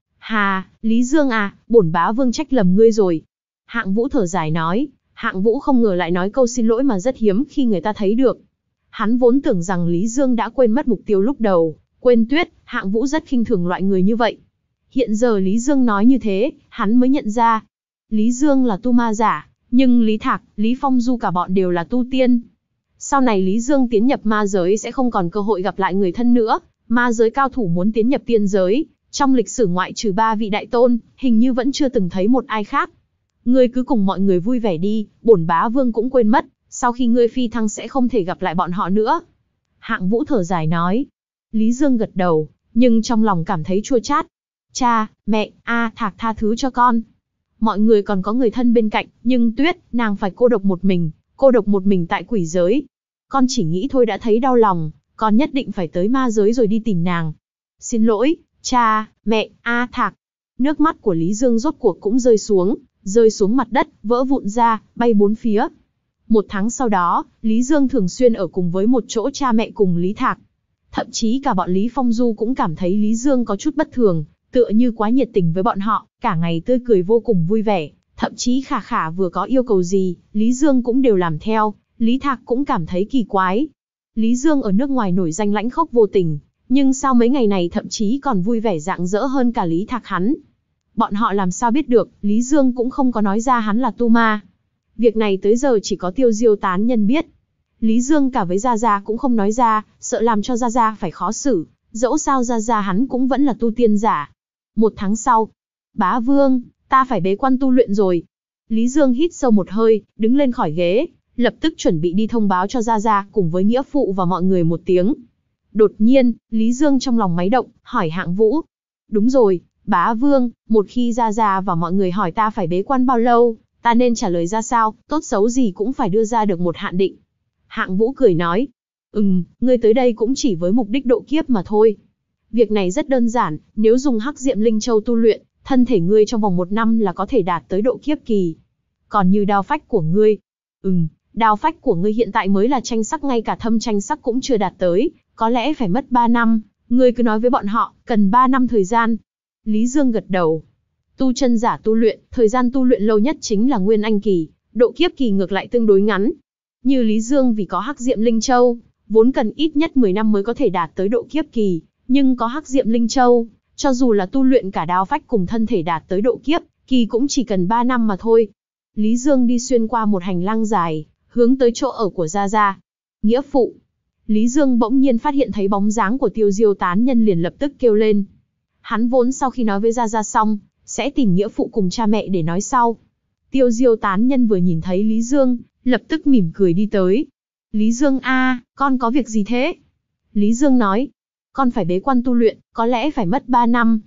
Hà, Lý Dương à, bổn bá vương trách lầm ngươi rồi. Hạng Vũ thở dài nói. Hạng Vũ không ngờ lại nói câu xin lỗi mà rất hiếm khi người ta thấy được. Hắn vốn tưởng rằng Lý Dương đã quên mất mục tiêu lúc đầu, quên tuyết, Hạng Vũ rất khinh thường loại người như vậy. Hiện giờ Lý Dương nói như thế, hắn mới nhận ra. Lý Dương là tu ma giả, nhưng Lý Thạc, Lý Phong Du cả bọn đều là tu tiên. Sau này Lý Dương tiến nhập ma giới sẽ không còn cơ hội gặp lại người thân nữa, ma giới cao thủ muốn tiến nhập tiên giới, trong lịch sử ngoại trừ ba vị đại tôn, hình như vẫn chưa từng thấy một ai khác. Ngươi cứ cùng mọi người vui vẻ đi, bổn bá vương cũng quên mất, sau khi ngươi phi thăng sẽ không thể gặp lại bọn họ nữa. Hạng Vũ thở dài nói. Lý Dương gật đầu, nhưng trong lòng cảm thấy chua chát. Cha, mẹ, A Thạc tha thứ cho con. Mọi người còn có người thân bên cạnh, nhưng Tuyết, nàng phải cô độc một mình, cô độc một mình tại quỷ giới. Con chỉ nghĩ thôi đã thấy đau lòng, con nhất định phải tới ma giới rồi đi tìm nàng. Xin lỗi, cha, mẹ, A Thạc. Nước mắt của Lý Dương rốt cuộc cũng rơi xuống, rơi xuống mặt đất, vỡ vụn ra, bay bốn phía. Một tháng sau đó, Lý Dương thường xuyên ở cùng với một chỗ cha mẹ cùng Lý Thạc. Thậm chí cả bọn Lý Phong Du cũng cảm thấy Lý Dương có chút bất thường, tựa như quá nhiệt tình với bọn họ, cả ngày tươi cười vô cùng vui vẻ, thậm chí Khả Khả vừa có yêu cầu gì, Lý Dương cũng đều làm theo, Lý Thạc cũng cảm thấy kỳ quái. Lý Dương ở nước ngoài nổi danh lãnh khốc vô tình, nhưng sao mấy ngày này thậm chí còn vui vẻ rạng rỡ hơn cả Lý Thạc hắn. Bọn họ làm sao biết được, Lý Dương cũng không có nói ra hắn là tu ma. Việc này tới giờ chỉ có Tiêu Diêu tán nhân biết. Lý Dương cả với Gia Gia cũng không nói ra, sợ làm cho Gia Gia phải khó xử, dẫu sao Gia Gia hắn cũng vẫn là tu tiên giả. Một tháng sau, bá vương, ta phải bế quan tu luyện rồi. Lý Dương hít sâu một hơi, đứng lên khỏi ghế, lập tức chuẩn bị đi thông báo cho Gia Gia cùng với nghĩa phụ và mọi người một tiếng. Đột nhiên, Lý Dương trong lòng máy động, hỏi Hạng Vũ. Đúng rồi, bá vương, một khi Gia Gia và mọi người hỏi ta phải bế quan bao lâu, ta nên trả lời ra sao, tốt xấu gì cũng phải đưa ra được một hạn định. Hạng Vũ cười nói, ừm, ngươi tới đây cũng chỉ với mục đích độ kiếp mà thôi. Việc này rất đơn giản, nếu dùng Hắc Diệm Linh Châu tu luyện, thân thể ngươi trong vòng một năm là có thể đạt tới độ kiếp kỳ. Còn như đao phách của ngươi, ừm, đao phách của ngươi hiện tại mới là tranh sắc, ngay cả thâm tranh sắc cũng chưa đạt tới, có lẽ phải mất ba năm, ngươi cứ nói với bọn họ, cần ba năm thời gian. Lý Dương gật đầu. Tu chân giả tu luyện, thời gian tu luyện lâu nhất chính là Nguyên Anh kỳ, độ kiếp kỳ ngược lại tương đối ngắn. Như Lý Dương vì có Hắc Diệm Linh Châu, vốn cần ít nhất mười năm mới có thể đạt tới độ kiếp kỳ, nhưng có Hắc Diệm Linh Châu, cho dù là tu luyện cả đao phách cùng thân thể đạt tới độ kiếp kỳ cũng chỉ cần ba năm mà thôi. Lý Dương đi xuyên qua một hành lang dài, hướng tới chỗ ở của Gia Gia. Nghĩa phụ. Lý Dương bỗng nhiên phát hiện thấy bóng dáng của Tiêu Diêu tán nhân, liền lập tức kêu lên. Hắn vốn sau khi nói với Gia Gia xong, sẽ tìm nghĩa phụ cùng cha mẹ để nói sau. Tiêu Diêu tán nhân vừa nhìn thấy Lý Dương, lập tức mỉm cười đi tới. Lý Dương a, con có việc gì thế? Lý Dương nói, con phải bế quan tu luyện, có lẽ phải mất ba năm.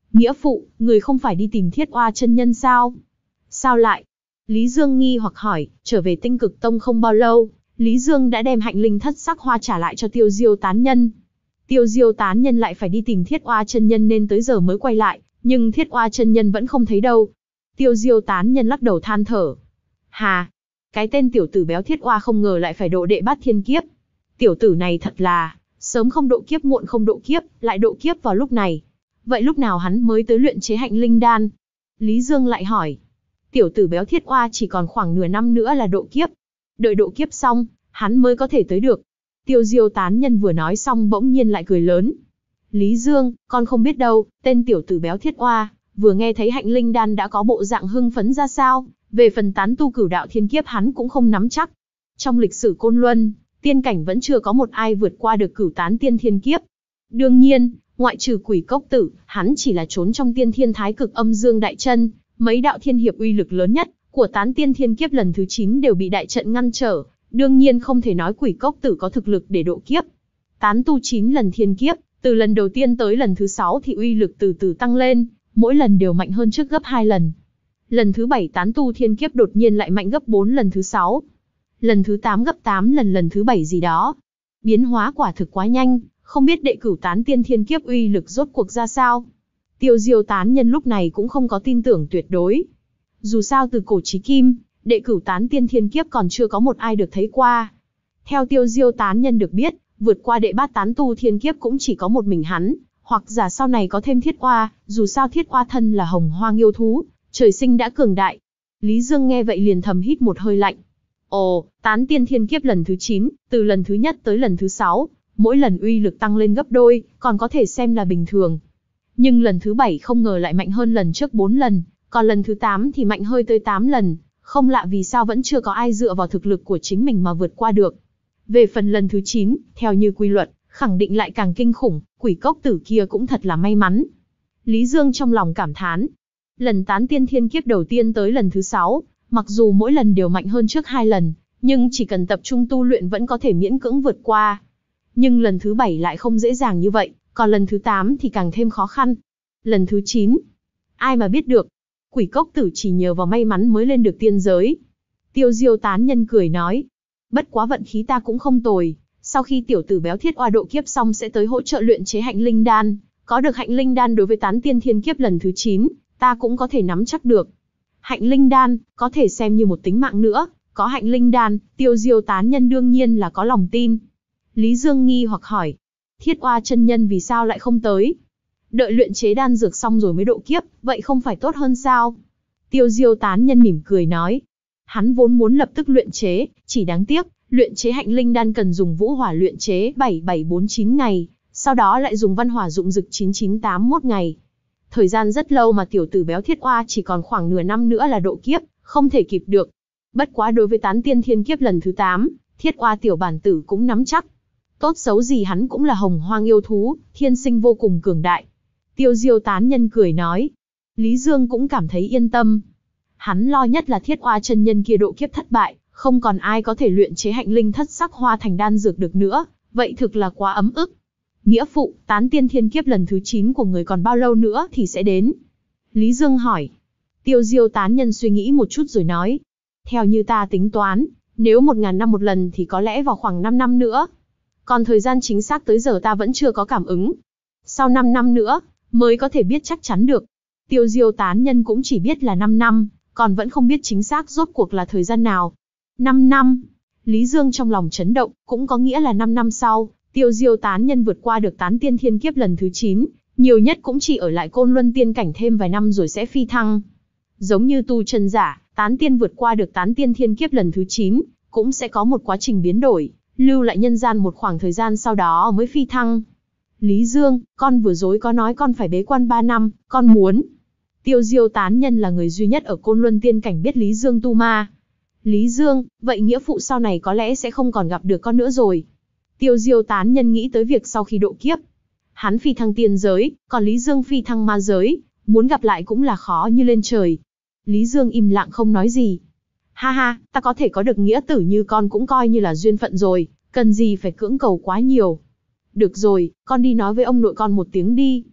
Nghĩa phụ, người không phải đi tìm Thiết Oa chân nhân sao? Sao lại? Lý Dương nghi hoặc hỏi, trở về Tinh Cực Tông không bao lâu, Lý Dương đã đem hạnh linh thất sắc hoa trả lại cho Tiêu Diêu tán nhân. Tiêu Diêu tán nhân lại phải đi tìm Thiết Oa chân nhân nên tới giờ mới quay lại, nhưng Thiết Oa chân nhân vẫn không thấy đâu. Tiêu Diêu tán nhân lắc đầu than thở. Hà, cái tên tiểu tử béo Thiết Oa không ngờ lại phải độ đệ bát thiên kiếp. Tiểu tử này thật là, sớm không độ kiếp muộn không độ kiếp, lại độ kiếp vào lúc này. Vậy lúc nào hắn mới tới luyện chế hạnh linh đan? Lý Dương lại hỏi. Tiểu tử béo Thiết Oa chỉ còn khoảng nửa năm nữa là độ kiếp. Đợi độ kiếp xong, hắn mới có thể tới được. Tiêu Diêu tán nhân vừa nói xong bỗng nhiên lại cười lớn. Lý Dương, con không biết đâu, tên tiểu tử béo Thiết Oa, vừa nghe thấy hạnh linh đan đã có bộ dạng hưng phấn ra sao, về phần tán tu cửu đạo thiên kiếp hắn cũng không nắm chắc. Trong lịch sử Côn Luân, tiên cảnh vẫn chưa có một ai vượt qua được cửu tán tiên thiên kiếp. Đương nhiên, ngoại trừ Quỷ Cốc Tử, hắn chỉ là trốn trong tiên thiên thái cực âm dương đại chân, mấy đạo thiên hiệp uy lực lớn nhất của tán tiên thiên kiếp lần thứ chín đều bị đại trận ngăn trở, đương nhiên không thể nói Quỷ Cốc Tử có thực lực để độ kiếp. Tán tu chín lần thiên kiếp, từ lần đầu tiên tới lần thứ sáu thì uy lực từ từ tăng lên, mỗi lần đều mạnh hơn trước gấp hai lần. Lần thứ bảy tán tu thiên kiếp đột nhiên lại mạnh gấp bốn lần thứ sáu. Lần thứ tám gấp tám lần lần thứ bảy gì đó. Biến hóa quả thực quá nhanh, không biết đệ cửu tán tiên thiên kiếp uy lực rốt cuộc ra sao. Tiêu Diêu tán nhân lúc này cũng không có tin tưởng tuyệt đối. Dù sao từ cổ chí kim, đệ cửu tán tiên thiên kiếp còn chưa có một ai được thấy qua. Theo Tiêu Diêu tán nhân được biết, vượt qua đệ bát tán tu thiên kiếp cũng chỉ có một mình hắn, hoặc giả sau này có thêm Thiết Oa, dù sao Thiết Oa thân là hồng hoang yêu thú, trời sinh đã cường đại. Lý Dương nghe vậy liền thầm hít một hơi lạnh. Ồ, tán tiên thiên kiếp lần thứ chín, từ lần thứ nhất tới lần thứ sáu, mỗi lần uy lực tăng lên gấp đôi, còn có thể xem là bình thường. Nhưng lần thứ bảy không ngờ lại mạnh hơn lần trước bốn lần, còn lần thứ tám thì mạnh hơi tới tám lần, không lạ vì sao vẫn chưa có ai dựa vào thực lực của chính mình mà vượt qua được. Về phần lần thứ chín, theo như quy luật, khẳng định lại càng kinh khủng, Quỷ Cốc Tử kia cũng thật là may mắn. Lý Dương trong lòng cảm thán. Lần tán tiên thiên kiếp đầu tiên tới lần thứ sáu, mặc dù mỗi lần đều mạnh hơn trước hai lần, nhưng chỉ cần tập trung tu luyện vẫn có thể miễn cưỡng vượt qua. Nhưng lần thứ bảy lại không dễ dàng như vậy, còn lần thứ tám thì càng thêm khó khăn. Lần thứ chín, ai mà biết được, Quỷ Cốc Tử chỉ nhờ vào may mắn mới lên được tiên giới. Tiêu Diêu tán nhân cười nói, bất quá vận khí ta cũng không tồi, sau khi tiểu tử béo Thiết Oa độ kiếp xong sẽ tới hỗ trợ luyện chế hạnh linh đan, có được hạnh linh đan đối với tán tiên thiên kiếp lần thứ chín, ta cũng có thể nắm chắc được. Hạnh linh đan, có thể xem như một tính mạng nữa, có hạnh linh đan, Tiêu Diêu tán nhân đương nhiên là có lòng tin. Lý Dương nghi hoặc hỏi, Thiết Oa chân nhân vì sao lại không tới? Đợi luyện chế đan dược xong rồi mới độ kiếp, vậy không phải tốt hơn sao? Tiêu Diêu tán nhân mỉm cười nói, hắn vốn muốn lập tức luyện chế, chỉ đáng tiếc, luyện chế hạnh linh đan cần dùng vũ hỏa luyện chế bảy bảy bốn chín ngày, sau đó lại dùng văn hỏa dụng dực chín chín tám mốt ngày. Thời gian rất lâu mà tiểu tử béo Thiết Oa chỉ còn khoảng nửa năm nữa là độ kiếp, không thể kịp được. Bất quá đối với tán tiên thiên kiếp lần thứ tám, Thiết Oa tiểu bản tử cũng nắm chắc. Tốt xấu gì hắn cũng là hồng hoang yêu thú, thiên sinh vô cùng cường đại. Tiêu Diêu tán nhân cười nói. Lý Dương cũng cảm thấy yên tâm. Hắn lo nhất là Thiết Oa chân nhân kia độ kiếp thất bại, không còn ai có thể luyện chế hạnh linh thất sắc hoa thành đan dược được nữa, vậy thực là quá ấm ức. Nghĩa phụ, tán tiên thiên kiếp lần thứ chín của người còn bao lâu nữa thì sẽ đến? Lý Dương hỏi. Tiêu Diêu tán nhân suy nghĩ một chút rồi nói. Theo như ta tính toán, nếu một ngàn năm một lần thì có lẽ vào khoảng năm năm nữa. Còn thời gian chính xác tới giờ ta vẫn chưa có cảm ứng. Sau năm năm nữa, mới có thể biết chắc chắn được. Tiêu Diêu tán nhân cũng chỉ biết là năm năm, còn vẫn không biết chính xác rốt cuộc là thời gian nào. năm năm. Lý Dương trong lòng chấn động, cũng có nghĩa là năm năm sau, Tiêu Diêu tán nhân vượt qua được tán tiên thiên kiếp lần thứ chín, nhiều nhất cũng chỉ ở lại Côn Luân tiên cảnh thêm vài năm rồi sẽ phi thăng. Giống như tu chân giả, tán tiên vượt qua được tán tiên thiên kiếp lần thứ chín, cũng sẽ có một quá trình biến đổi, lưu lại nhân gian một khoảng thời gian sau đó mới phi thăng. Lý Dương, con vừa dối có nói con phải bế quan ba năm, con muốn. Tiêu Diêu tán nhân là người duy nhất ở Côn Luân tiên cảnh biết Lý Dương tu ma. Lý Dương, vậy nghĩa phụ sau này có lẽ sẽ không còn gặp được con nữa rồi. Tiêu Diêu tán nhân nghĩ tới việc sau khi độ kiếp, hắn phi thăng tiên giới, còn Lý Dương phi thăng ma giới, muốn gặp lại cũng là khó như lên trời. Lý Dương im lặng không nói gì. Ha ha, ta có thể có được nghĩa tử như con cũng coi như là duyên phận rồi, cần gì phải cưỡng cầu quá nhiều. Được rồi, con đi nói với ông nội con một tiếng đi.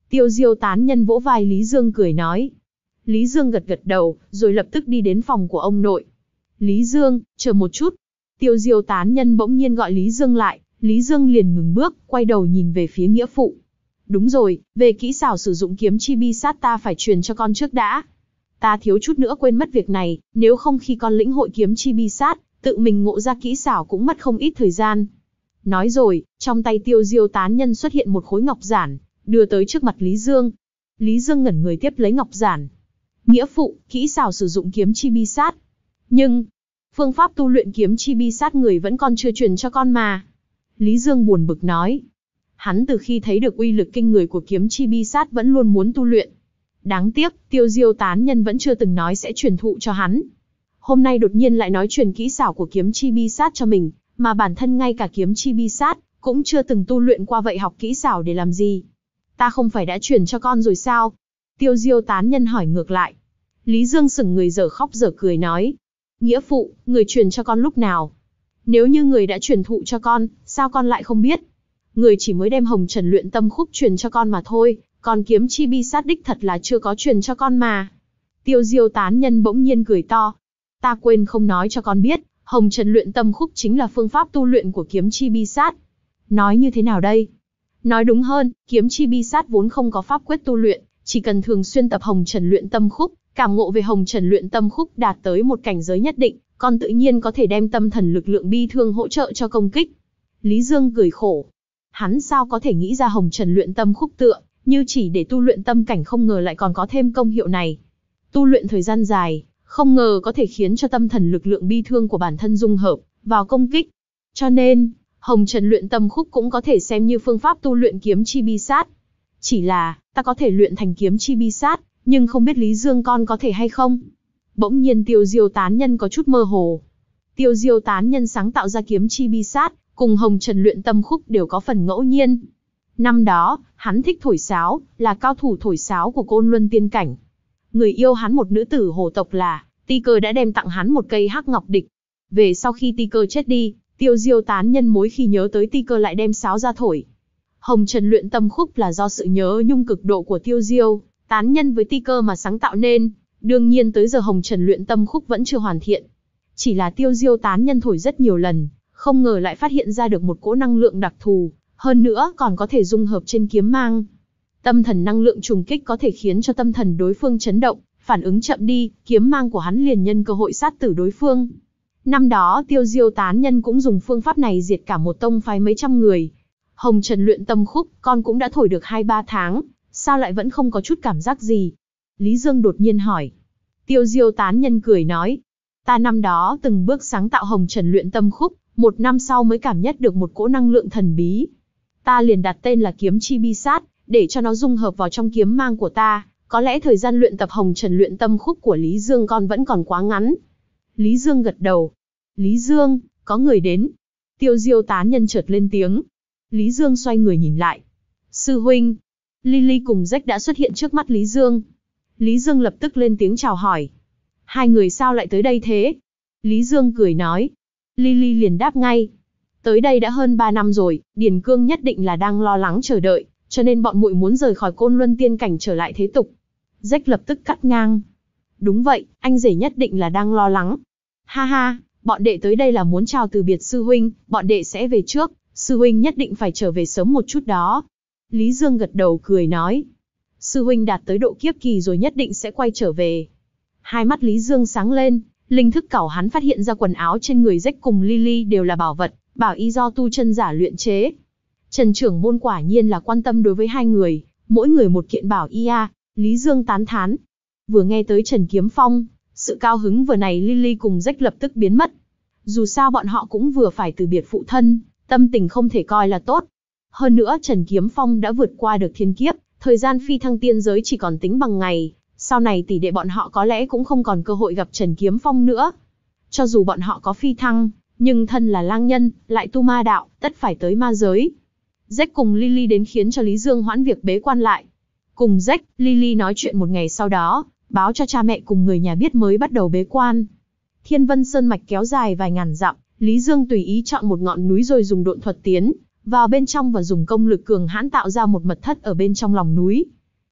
Tiêu Diêu tán nhân vỗ vai Lý Dương cười nói. Lý Dương gật gật đầu, rồi lập tức đi đến phòng của ông nội. Lý Dương, chờ một chút. Tiêu Diêu tán nhân bỗng nhiên gọi Lý Dương lại, Lý Dương liền ngừng bước, quay đầu nhìn về phía nghĩa phụ. Đúng rồi, về kỹ xảo sử dụng kiếm chi bi sát ta phải truyền cho con trước đã. Ta thiếu chút nữa quên mất việc này, nếu không khi con lĩnh hội kiếm chi bi sát, tự mình ngộ ra kỹ xảo cũng mất không ít thời gian. Nói rồi, trong tay Tiêu Diêu tán nhân xuất hiện một khối ngọc giản, đưa tới trước mặt Lý Dương. Lý Dương ngẩn người tiếp lấy ngọc giản. Nghĩa phụ, kỹ xảo sử dụng kiếm chi bi sát. Nhưng, phương pháp tu luyện kiếm chi bi sát người vẫn còn chưa truyền cho con mà. Lý Dương buồn bực nói. Hắn từ khi thấy được uy lực kinh người của kiếm chi bi sát vẫn luôn muốn tu luyện. Đáng tiếc, Tiêu Diêu tán nhân vẫn chưa từng nói sẽ truyền thụ cho hắn. Hôm nay đột nhiên lại nói truyền kỹ xảo của kiếm chi bi sát cho mình, mà bản thân ngay cả kiếm chi bi sát cũng chưa từng tu luyện qua, vậy học kỹ xảo để làm gì? Ta không phải đã truyền cho con rồi sao? Tiêu Diêu tán nhân hỏi ngược lại. Lý Dương sững người dở khóc dở cười nói. Nghĩa phụ, người truyền cho con lúc nào? Nếu như người đã truyền thụ cho con, sao con lại không biết? Người chỉ mới đem Hồng Trần luyện tâm khúc truyền cho con mà thôi, còn kiếm chi bi sát đích thật là chưa có truyền cho con mà. Tiêu Diêu tán nhân bỗng nhiên cười to. Ta quên không nói cho con biết, Hồng Trần luyện tâm khúc chính là phương pháp tu luyện của kiếm chi bi sát. Nói như thế nào đây? Nói đúng hơn, kiếm chi bi sát vốn không có pháp quyết tu luyện, chỉ cần thường xuyên tập Hồng Trần luyện tâm khúc, cảm ngộ về Hồng Trần luyện tâm khúc đạt tới một cảnh giới nhất định, con tự nhiên có thể đem tâm thần lực lượng bi thương hỗ trợ cho công kích. Lý Dương cười khổ. Hắn sao có thể nghĩ ra Hồng Trần luyện tâm khúc tựa, như chỉ để tu luyện tâm cảnh, không ngờ lại còn có thêm công hiệu này. Tu luyện thời gian dài, không ngờ có thể khiến cho tâm thần lực lượng bi thương của bản thân dung hợp vào công kích. Cho nên, Hồng Trần luyện tâm khúc cũng có thể xem như phương pháp tu luyện kiếm chi bi sát. Chỉ là, ta có thể luyện thành kiếm chi bi sát, nhưng không biết Lý Dương con có thể hay không? Bỗng nhiên Tiêu Diêu tán nhân có chút mơ hồ. Tiêu Diêu tán nhân sáng tạo ra kiếm chi bi sát, cùng Hồng Trần luyện tâm khúc đều có phần ngẫu nhiên. Năm đó, hắn thích thổi sáo, là cao thủ thổi sáo của Côn Luân tiên cảnh. Người yêu hắn một nữ tử hồ tộc là Ti Cơ đã đem tặng hắn một cây hắc ngọc địch. Về sau khi Ti Cơ chết đi, Tiêu Diêu tán nhân mỗi khi nhớ tới Ti Cơ lại đem sáo ra thổi. Hồng Trần luyện tâm khúc là do sự nhớ nhung cực độ của Tiêu Diêu tán nhân với Ti Cơ mà sáng tạo nên. Đương nhiên tới giờ Hồng Trần luyện tâm khúc vẫn chưa hoàn thiện. Chỉ là Tiêu Diêu tán nhân thổi rất nhiều lần, không ngờ lại phát hiện ra được một cỗ năng lượng đặc thù, hơn nữa còn có thể dung hợp trên kiếm mang. Tâm thần năng lượng trùng kích có thể khiến cho tâm thần đối phương chấn động, phản ứng chậm đi, kiếm mang của hắn liền nhân cơ hội sát tử đối phương. Năm đó Tiêu Diêu tán nhân cũng dùng phương pháp này diệt cả một tông phái mấy trăm người. Hồng Trần luyện tâm khúc, con cũng đã thổi được hai ba tháng, sao lại vẫn không có chút cảm giác gì? Lý Dương đột nhiên hỏi. Tiêu Diêu tán nhân cười nói. Ta năm đó từng bước sáng tạo Hồng Trần luyện tâm khúc, một năm sau mới cảm nhận được một cỗ năng lượng thần bí. Ta liền đặt tên là kiếm chi bi sát, để cho nó dung hợp vào trong kiếm mang của ta. Có lẽ thời gian luyện tập Hồng Trần luyện tâm khúc của Lý Dương con vẫn còn quá ngắn. Lý Dương gật đầu. Lý Dương, có người đến. Tiêu Diêu tán nhân chợt lên tiếng. Lý Dương xoay người nhìn lại. Sư huynh. Lily cùng Jack đã xuất hiện trước mắt Lý Dương. Lý Dương lập tức lên tiếng chào hỏi. Hai người sao lại tới đây thế? Lý Dương cười nói. Lily liền đáp ngay. Tới đây đã hơn ba năm rồi, Điền Cương nhất định là đang lo lắng chờ đợi, cho nên bọn muội muốn rời khỏi Côn Luân tiên cảnh trở lại thế tục. Jack lập tức cắt ngang. Đúng vậy, anh rể nhất định là đang lo lắng. Ha ha, bọn đệ tới đây là muốn chào từ biệt sư huynh, bọn đệ sẽ về trước, sư huynh nhất định phải trở về sớm một chút đó. Lý Dương gật đầu cười nói. Sư huynh đạt tới độ kiếp kỳ rồi nhất định sẽ quay trở về. Hai mắt Lý Dương sáng lên, linh thức cảo hắn phát hiện ra quần áo trên người Jack cùng Lily đều là bảo vật, bảo y do tu chân giả luyện chế. Trần trưởng môn quả nhiên là quan tâm đối với hai người, mỗi người một kiện bảo y a. Lý Dương tán thán. Vừa nghe tới Trần Kiếm Phong, sự cao hứng vừa này Lily cùng Jack lập tức biến mất. Dù sao bọn họ cũng vừa phải từ biệt phụ thân, tâm tình không thể coi là tốt. Hơn nữa Trần Kiếm Phong đã vượt qua được thiên kiếp, thời gian phi thăng tiên giới chỉ còn tính bằng ngày. Sau này tỷ đệ bọn họ có lẽ cũng không còn cơ hội gặp Trần Kiếm Phong nữa. Cho dù bọn họ có phi thăng, nhưng thân là lang nhân, lại tu ma đạo, tất phải tới ma giới. Jack cùng Lily đến khiến cho Lý Dương hoãn việc bế quan lại. Cùng Jack, Lily nói chuyện một ngày sau đó, báo cho cha mẹ cùng người nhà biết mới bắt đầu bế quan. Thiên Vân Sơn mạch kéo dài vài ngàn dặm, Lý Dương tùy ý chọn một ngọn núi rồi dùng độn thuật tiến vào bên trong và dùng công lực cường hãn tạo ra một mật thất ở bên trong lòng núi.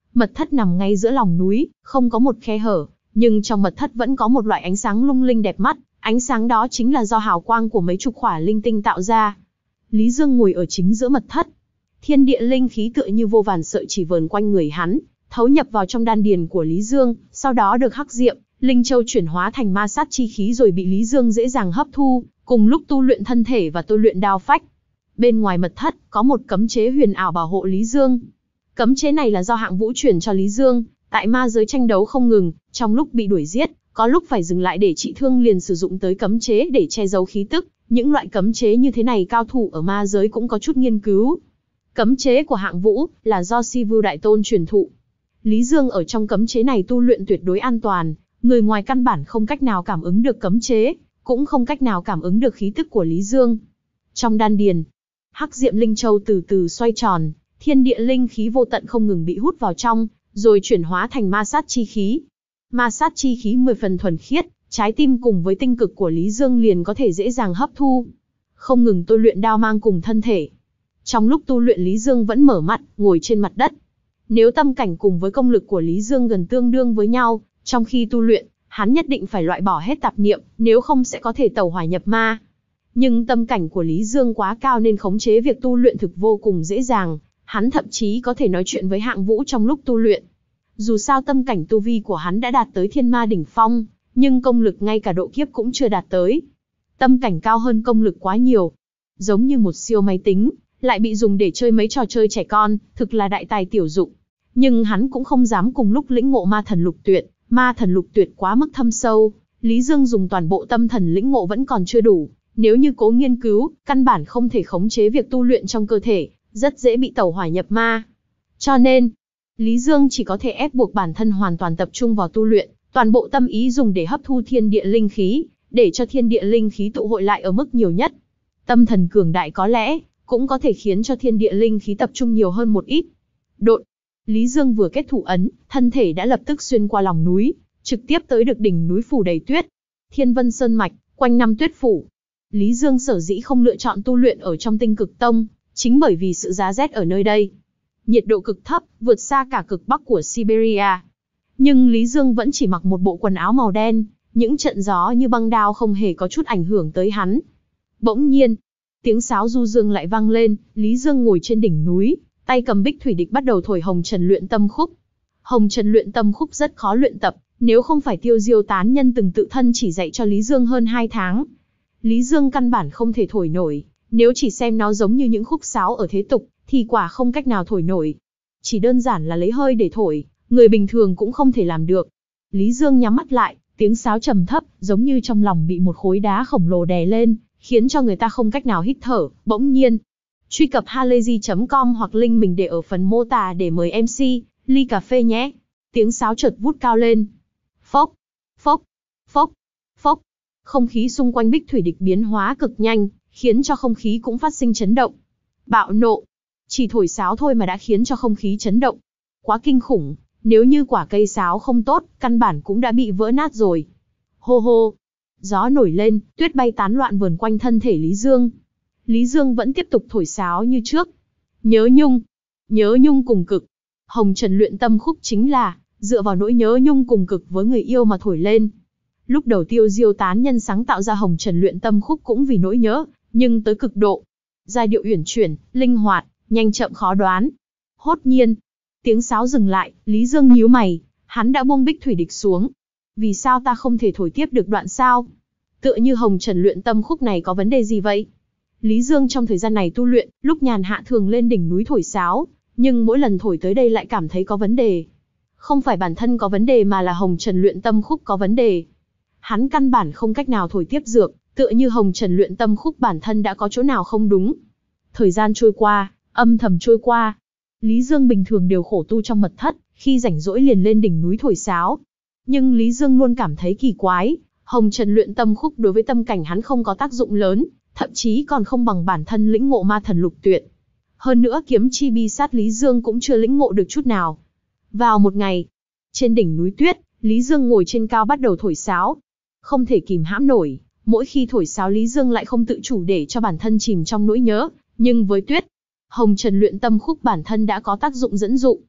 Mật thất nằm ngay giữa lòng núi, không có một khe hở, nhưng trong mật thất vẫn có một loại ánh sáng lung linh đẹp mắt, ánh sáng đó chính là do hào quang của mấy chục khỏa linh tinh tạo ra. Lý Dương ngồi ở chính giữa mật thất. Thiên địa linh khí tựa như vô vàn sợi chỉ vờn quanh người hắn, thấu nhập vào trong đan điền của Lý Dương, sau đó được Hắc Diệm, Linh Châu chuyển hóa thành ma sát chi khí rồi bị Lý Dương dễ dàng hấp thu, cùng lúc tu luyện thân thể và tu luyện đao phách. Bên ngoài mật thất, có một cấm chế huyền ảo bảo hộ Lý Dương. Cấm chế này là do Hạng Vũ truyền cho Lý Dương, tại ma giới tranh đấu không ngừng, trong lúc bị đuổi giết, có lúc phải dừng lại để trị thương liền sử dụng tới cấm chế để che giấu khí tức. Những loại cấm chế như thế này cao thủ ở ma giới cũng có chút nghiên cứu. Cấm chế của Hạng Vũ là do Si Vưu Đại Tôn truyền thụ. Lý Dương ở trong cấm chế này tu luyện tuyệt đối an toàn, người ngoài căn bản không cách nào cảm ứng được cấm chế, cũng không cách nào cảm ứng được khí tức của Lý Dương. Trong đan điền, Hắc Diệm Linh Châu từ từ xoay tròn, thiên địa linh khí vô tận không ngừng bị hút vào trong, rồi chuyển hóa thành ma sát chi khí. Ma sát chi khí mười phần thuần khiết, trái tim cùng với tinh cực của Lý Dương liền có thể dễ dàng hấp thu. Không ngừng tôi luyện đao mang cùng thân thể. Trong lúc tu luyện Lý Dương vẫn mở mắt, ngồi trên mặt đất. Nếu tâm cảnh cùng với công lực của Lý Dương gần tương đương với nhau, trong khi tu luyện, hắn nhất định phải loại bỏ hết tạp niệm, nếu không sẽ có thể tẩu hỏa nhập ma. Nhưng tâm cảnh của Lý Dương quá cao nên khống chế việc tu luyện thực vô cùng dễ dàng, hắn thậm chí có thể nói chuyện với Hạng Vũ trong lúc tu luyện. Dù sao tâm cảnh tu vi của hắn đã đạt tới thiên ma đỉnh phong, nhưng công lực ngay cả độ kiếp cũng chưa đạt tới. Tâm cảnh cao hơn công lực quá nhiều. Giống như một siêu máy tính, lại bị dùng để chơi mấy trò chơi trẻ con, thực là đại tài tiểu dụng. Nhưng hắn cũng không dám cùng lúc lĩnh ngộ ma thần lục tuyệt, ma thần lục tuyệt quá mức thâm sâu, Lý Dương dùng toàn bộ tâm thần lĩnh ngộ vẫn còn chưa đủ, nếu như cố nghiên cứu, căn bản không thể khống chế việc tu luyện trong cơ thể, rất dễ bị tẩu hỏa nhập ma. Cho nên, Lý Dương chỉ có thể ép buộc bản thân hoàn toàn tập trung vào tu luyện, toàn bộ tâm ý dùng để hấp thu thiên địa linh khí, để cho thiên địa linh khí tụ hội lại ở mức nhiều nhất. Tâm thần cường đại có lẽ cũng có thể khiến cho thiên địa linh khí tập trung nhiều hơn một ít. Độn, Lý Dương vừa kết thủ ấn, thân thể đã lập tức xuyên qua lòng núi, trực tiếp tới được đỉnh núi phủ đầy tuyết. Thiên Vân Sơn mạch, quanh năm tuyết phủ. Lý Dương sở dĩ không lựa chọn tu luyện ở trong Tinh Cực Tông, chính bởi vì sự giá rét ở nơi đây. Nhiệt độ cực thấp, vượt xa cả cực bắc của Siberia. Nhưng Lý Dương vẫn chỉ mặc một bộ quần áo màu đen, những trận gió như băng đao không hề có chút ảnh hưởng tới hắn. Bỗng nhiên, tiếng sáo du dương lại vang lên, Lý Dương ngồi trên đỉnh núi, tay cầm bích thủy địch bắt đầu thổi Hồng Trần Luyện Tâm Khúc. Hồng Trần Luyện Tâm Khúc rất khó luyện tập, nếu không phải Tiêu Diêu tán nhân từng tự thân chỉ dạy cho Lý Dương hơn hai tháng. Lý Dương căn bản không thể thổi nổi, nếu chỉ xem nó giống như những khúc sáo ở thế tục, thì quả không cách nào thổi nổi. Chỉ đơn giản là lấy hơi để thổi, người bình thường cũng không thể làm được. Lý Dương nhắm mắt lại, tiếng sáo trầm thấp, giống như trong lòng bị một khối đá khổng lồ đè lên, khiến cho người ta không cách nào hít thở. Bỗng nhiên, truy cập halayzi chấm com hoặc link mình để ở phần mô tả để mời em xê, ly cà phê nhé. Tiếng sáo chợt vút cao lên. Phốc, phốc, phốc, phốc. Không khí xung quanh bích thủy địch biến hóa cực nhanh, khiến cho không khí cũng phát sinh chấn động. Bạo nộ. Chỉ thổi sáo thôi mà đã khiến cho không khí chấn động. Quá kinh khủng, nếu như quả cây sáo không tốt, căn bản cũng đã bị vỡ nát rồi. Hô hô. Gió nổi lên, tuyết bay tán loạn vờn quanh thân thể Lý Dương. Lý Dương vẫn tiếp tục thổi sáo như trước. Nhớ nhung. Nhớ nhung cùng cực. Hồng Trần Luyện Tâm Khúc chính là dựa vào nỗi nhớ nhung cùng cực với người yêu mà thổi lên. Lúc đầu Tiêu Diêu tán nhân sáng tạo ra Hồng Trần Luyện Tâm Khúc cũng vì nỗi nhớ, nhưng tới cực độ. Giai điệu uyển chuyển, linh hoạt, nhanh chậm khó đoán. Hốt nhiên, tiếng sáo dừng lại, Lý Dương nhíu mày, hắn đã buông bích thủy địch xuống. Vì sao ta không thể thổi tiếp được đoạn sao? Tựa như Hồng Trần Luyện Tâm Khúc này có vấn đề gì vậy? Lý Dương trong thời gian này tu luyện, lúc nhàn hạ thường lên đỉnh núi thổi sáo, nhưng mỗi lần thổi tới đây lại cảm thấy có vấn đề. Không phải bản thân có vấn đề mà là Hồng Trần Luyện Tâm Khúc có vấn đề. Hắn căn bản không cách nào thổi tiếp dược, tựa như Hồng Trần Luyện Tâm Khúc bản thân đã có chỗ nào không đúng. Thời gian trôi qua, âm thầm trôi qua. Lý Dương bình thường đều khổ tu trong mật thất, khi rảnh rỗi liền lên đỉnh núi thổi sáo. Nhưng Lý Dương luôn cảm thấy kỳ quái, Hồng Trần Luyện Tâm Khúc đối với tâm cảnh hắn không có tác dụng lớn, thậm chí còn không bằng bản thân lĩnh ngộ ma thần lục tuyệt. Hơn nữa kiếm chi bi sát Lý Dương cũng chưa lĩnh ngộ được chút nào. Vào một ngày, trên đỉnh núi tuyết, Lý Dương ngồi trên cao bắt đầu thổi sáo. Không thể kìm hãm nổi, mỗi khi thổi sáo Lý Dương lại không tự chủ để cho bản thân chìm trong nỗi nhớ, nhưng với tuyết, Hồng Trần Luyện Tâm Khúc bản thân đã có tác dụng dẫn dụ,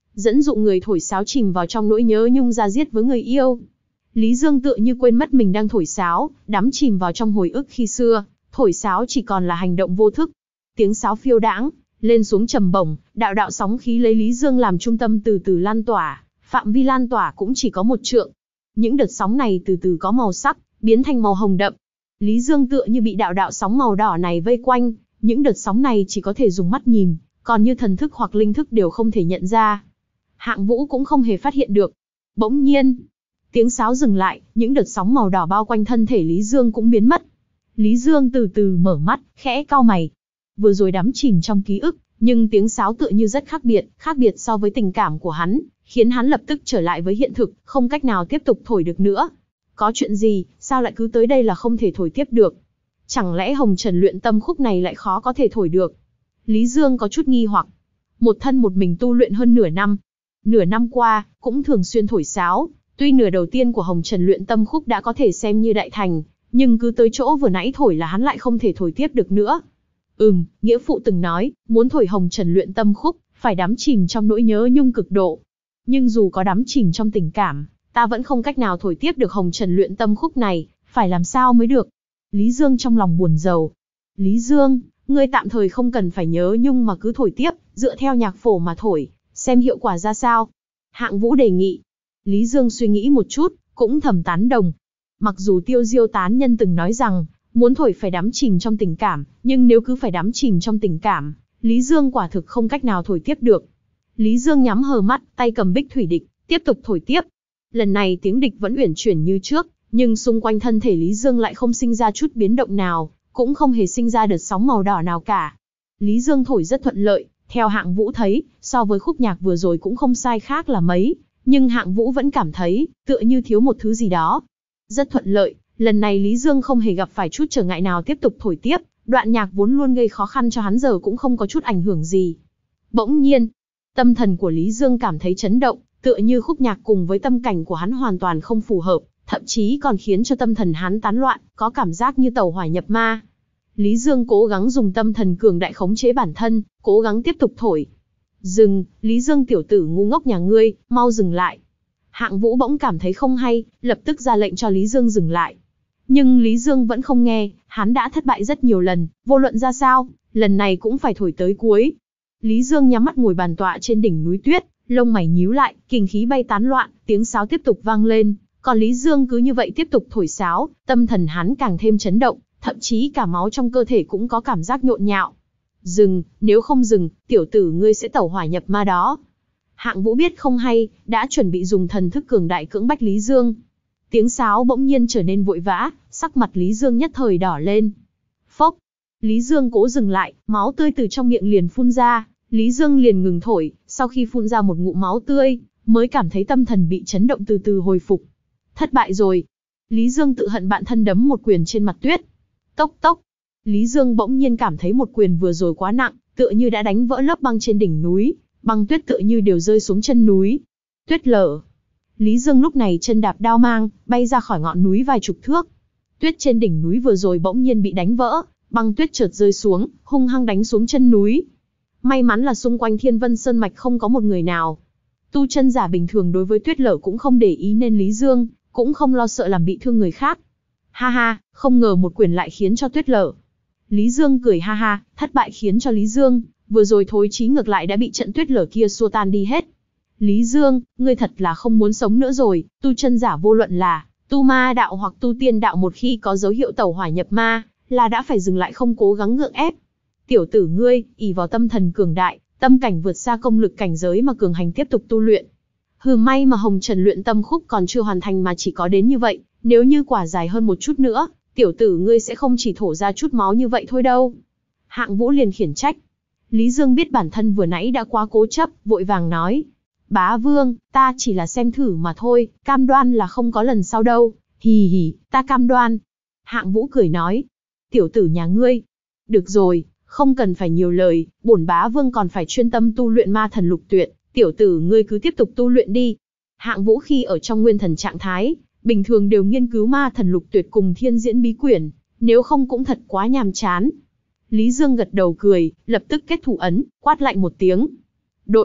dẫn dụ người thổi sáo chìm vào trong nỗi nhớ nhung da diết với người yêu. Lý Dương tựa như quên mất mình đang thổi sáo, đắm chìm vào trong hồi ức khi xưa, thổi sáo chỉ còn là hành động vô thức. Tiếng sáo phiêu đãng, lên xuống trầm bổng, đạo đạo sóng khí lấy Lý Dương làm trung tâm từ từ lan tỏa, phạm vi lan tỏa cũng chỉ có một trượng. Những đợt sóng này từ từ có màu sắc, biến thành màu hồng đậm. Lý Dương tựa như bị đạo đạo sóng màu đỏ này vây quanh, những đợt sóng này chỉ có thể dùng mắt nhìn, còn như thần thức hoặc linh thức đều không thể nhận ra. Hạng Vũ cũng không hề phát hiện được. Bỗng nhiên, tiếng sáo dừng lại, những đợt sóng màu đỏ bao quanh thân thể Lý Dương cũng biến mất. Lý Dương từ từ mở mắt, khẽ cau mày. Vừa rồi đắm chìm trong ký ức, nhưng tiếng sáo tựa như rất khác biệt, khác biệt so với tình cảm của hắn, khiến hắn lập tức trở lại với hiện thực, không cách nào tiếp tục thổi được nữa. Có chuyện gì, sao lại cứ tới đây là không thể thổi tiếp được? Chẳng lẽ Hồng Trần luyện tâm khúc này lại khó có thể thổi được? Lý Dương có chút nghi hoặc. Một thân một mình tu luyện hơn nửa năm. Nửa năm qua, cũng thường xuyên thổi sáo. Tuy nửa đầu tiên của Hồng Trần luyện tâm khúc đã có thể xem như đại thành, nhưng cứ tới chỗ vừa nãy thổi là hắn lại không thể thổi tiếp được nữa. Ừm, nghĩa phụ từng nói, muốn thổi Hồng Trần luyện tâm khúc, phải đắm chìm trong nỗi nhớ nhung cực độ. Nhưng dù có đắm chìm trong tình cảm, ta vẫn không cách nào thổi tiếp được Hồng Trần luyện tâm khúc này, phải làm sao mới được? Lý Dương trong lòng buồn rầu. Lý Dương, ngươi tạm thời không cần phải nhớ nhung mà cứ thổi tiếp, dựa theo nhạc phổ mà thổi, xem hiệu quả ra sao. Hạng Vũ đề nghị. Lý Dương suy nghĩ một chút, cũng thầm tán đồng. Mặc dù Tiêu Diêu tán nhân từng nói rằng, muốn thổi phải đắm chìm trong tình cảm, nhưng nếu cứ phải đắm chìm trong tình cảm, Lý Dương quả thực không cách nào thổi tiếp được. Lý Dương nhắm hờ mắt, tay cầm bích thủy địch, tiếp tục thổi tiếp. Lần này tiếng địch vẫn uyển chuyển như trước, nhưng xung quanh thân thể Lý Dương lại không sinh ra chút biến động nào, cũng không hề sinh ra đợt sóng màu đỏ nào cả. Lý Dương thổi rất thuận lợi, theo Hạng Vũ thấy, so với khúc nhạc vừa rồi cũng không sai khác là mấy, nhưng Hạng Vũ vẫn cảm thấy, tựa như thiếu một thứ gì đó. Rất thuận lợi, lần này Lý Dương không hề gặp phải chút trở ngại nào tiếp tục thổi tiếp, đoạn nhạc vốn luôn gây khó khăn cho hắn giờ cũng không có chút ảnh hưởng gì. Bỗng nhiên, tâm thần của Lý Dương cảm thấy chấn động, tựa như khúc nhạc cùng với tâm cảnh của hắn hoàn toàn không phù hợp, thậm chí còn khiến cho tâm thần hắn tán loạn, có cảm giác như tẩu hỏa nhập ma. Lý Dương cố gắng dùng tâm thần cường đại khống chế bản thân, cố gắng tiếp tục thổi. Dừng, Lý Dương tiểu tử ngu ngốc nhà ngươi, mau dừng lại. Hạng Vũ bỗng cảm thấy không hay, lập tức ra lệnh cho Lý Dương dừng lại. Nhưng Lý Dương vẫn không nghe, hắn đã thất bại rất nhiều lần, vô luận ra sao, lần này cũng phải thổi tới cuối. Lý Dương nhắm mắt ngồi bàn tọa trên đỉnh núi tuyết, lông mày nhíu lại, kình khí bay tán loạn, tiếng sáo tiếp tục vang lên, còn Lý Dương cứ như vậy tiếp tục thổi sáo, tâm thần hắn càng thêm chấn động, thậm chí cả máu trong cơ thể cũng có cảm giác nhộn nhạo. Dừng, nếu không dừng, tiểu tử ngươi sẽ tẩu hỏa nhập ma đó. Hạng Vũ biết không hay, đã chuẩn bị dùng thần thức cường đại cưỡng bách Lý Dương. Tiếng sáo bỗng nhiên trở nên vội vã, sắc mặt Lý Dương nhất thời đỏ lên. Phốc, Lý Dương cố dừng lại, máu tươi từ trong miệng liền phun ra, Lý Dương liền ngừng thổi, sau khi phun ra một ngụm máu tươi, mới cảm thấy tâm thần bị chấn động từ từ hồi phục. Thất bại rồi. Lý Dương tự hận bản thân đấm một quyền trên mặt tuyết. Tốc tốc. Lý Dương bỗng nhiên cảm thấy một quyền vừa rồi quá nặng, tựa như đã đánh vỡ lớp băng trên đỉnh núi, băng tuyết tựa như đều rơi xuống chân núi. Tuyết lở. Lý Dương lúc này chân đạp đao mang, bay ra khỏi ngọn núi vài chục thước. Tuyết trên đỉnh núi vừa rồi bỗng nhiên bị đánh vỡ, băng tuyết chợt rơi xuống, hung hăng đánh xuống chân núi. May mắn là xung quanh Thiên Vân Sơn Mạch không có một người nào. Tu chân giả bình thường đối với tuyết lở cũng không để ý nên Lý Dương cũng không lo sợ làm bị thương người khác. Ha ha, không ngờ một quyền lại khiến cho tuyết lở. Lý Dương cười ha ha, thất bại khiến cho Lý Dương, vừa rồi thối chí ngược lại đã bị trận tuyết lở kia xua tan đi hết. Lý Dương, ngươi thật là không muốn sống nữa rồi, tu chân giả vô luận là tu ma đạo hoặc tu tiên đạo một khi có dấu hiệu tẩu hỏa nhập ma, là đã phải dừng lại không cố gắng ngượng ép. Tiểu tử ngươi, ỷ vào tâm thần cường đại, tâm cảnh vượt xa công lực cảnh giới mà cường hành tiếp tục tu luyện. Hừ, may mà Hồng Trần luyện tâm khúc còn chưa hoàn thành mà chỉ có đến như vậy, nếu như quả dài hơn một chút nữa, tiểu tử ngươi sẽ không chỉ thổ ra chút máu như vậy thôi đâu. Hạng Vũ liền khiển trách. Lý Dương biết bản thân vừa nãy đã quá cố chấp, vội vàng nói. Bá Vương, ta chỉ là xem thử mà thôi, cam đoan là không có lần sau đâu, hì hì, ta cam đoan. Hạng Vũ cười nói. Tiểu tử nhà ngươi. Được rồi, không cần phải nhiều lời, bổn Bá Vương còn phải chuyên tâm tu luyện ma thần lục tuyệt, tiểu tử ngươi cứ tiếp tục tu luyện đi. Hạng Vũ khi ở trong nguyên thần trạng thái, bình thường đều nghiên cứu ma thần lục tuyệt cùng thiên diễn bí quyển, nếu không cũng thật quá nhàm chán. Lý Dương gật đầu cười, lập tức kết thủ ấn, quát lạnh một tiếng. Độn.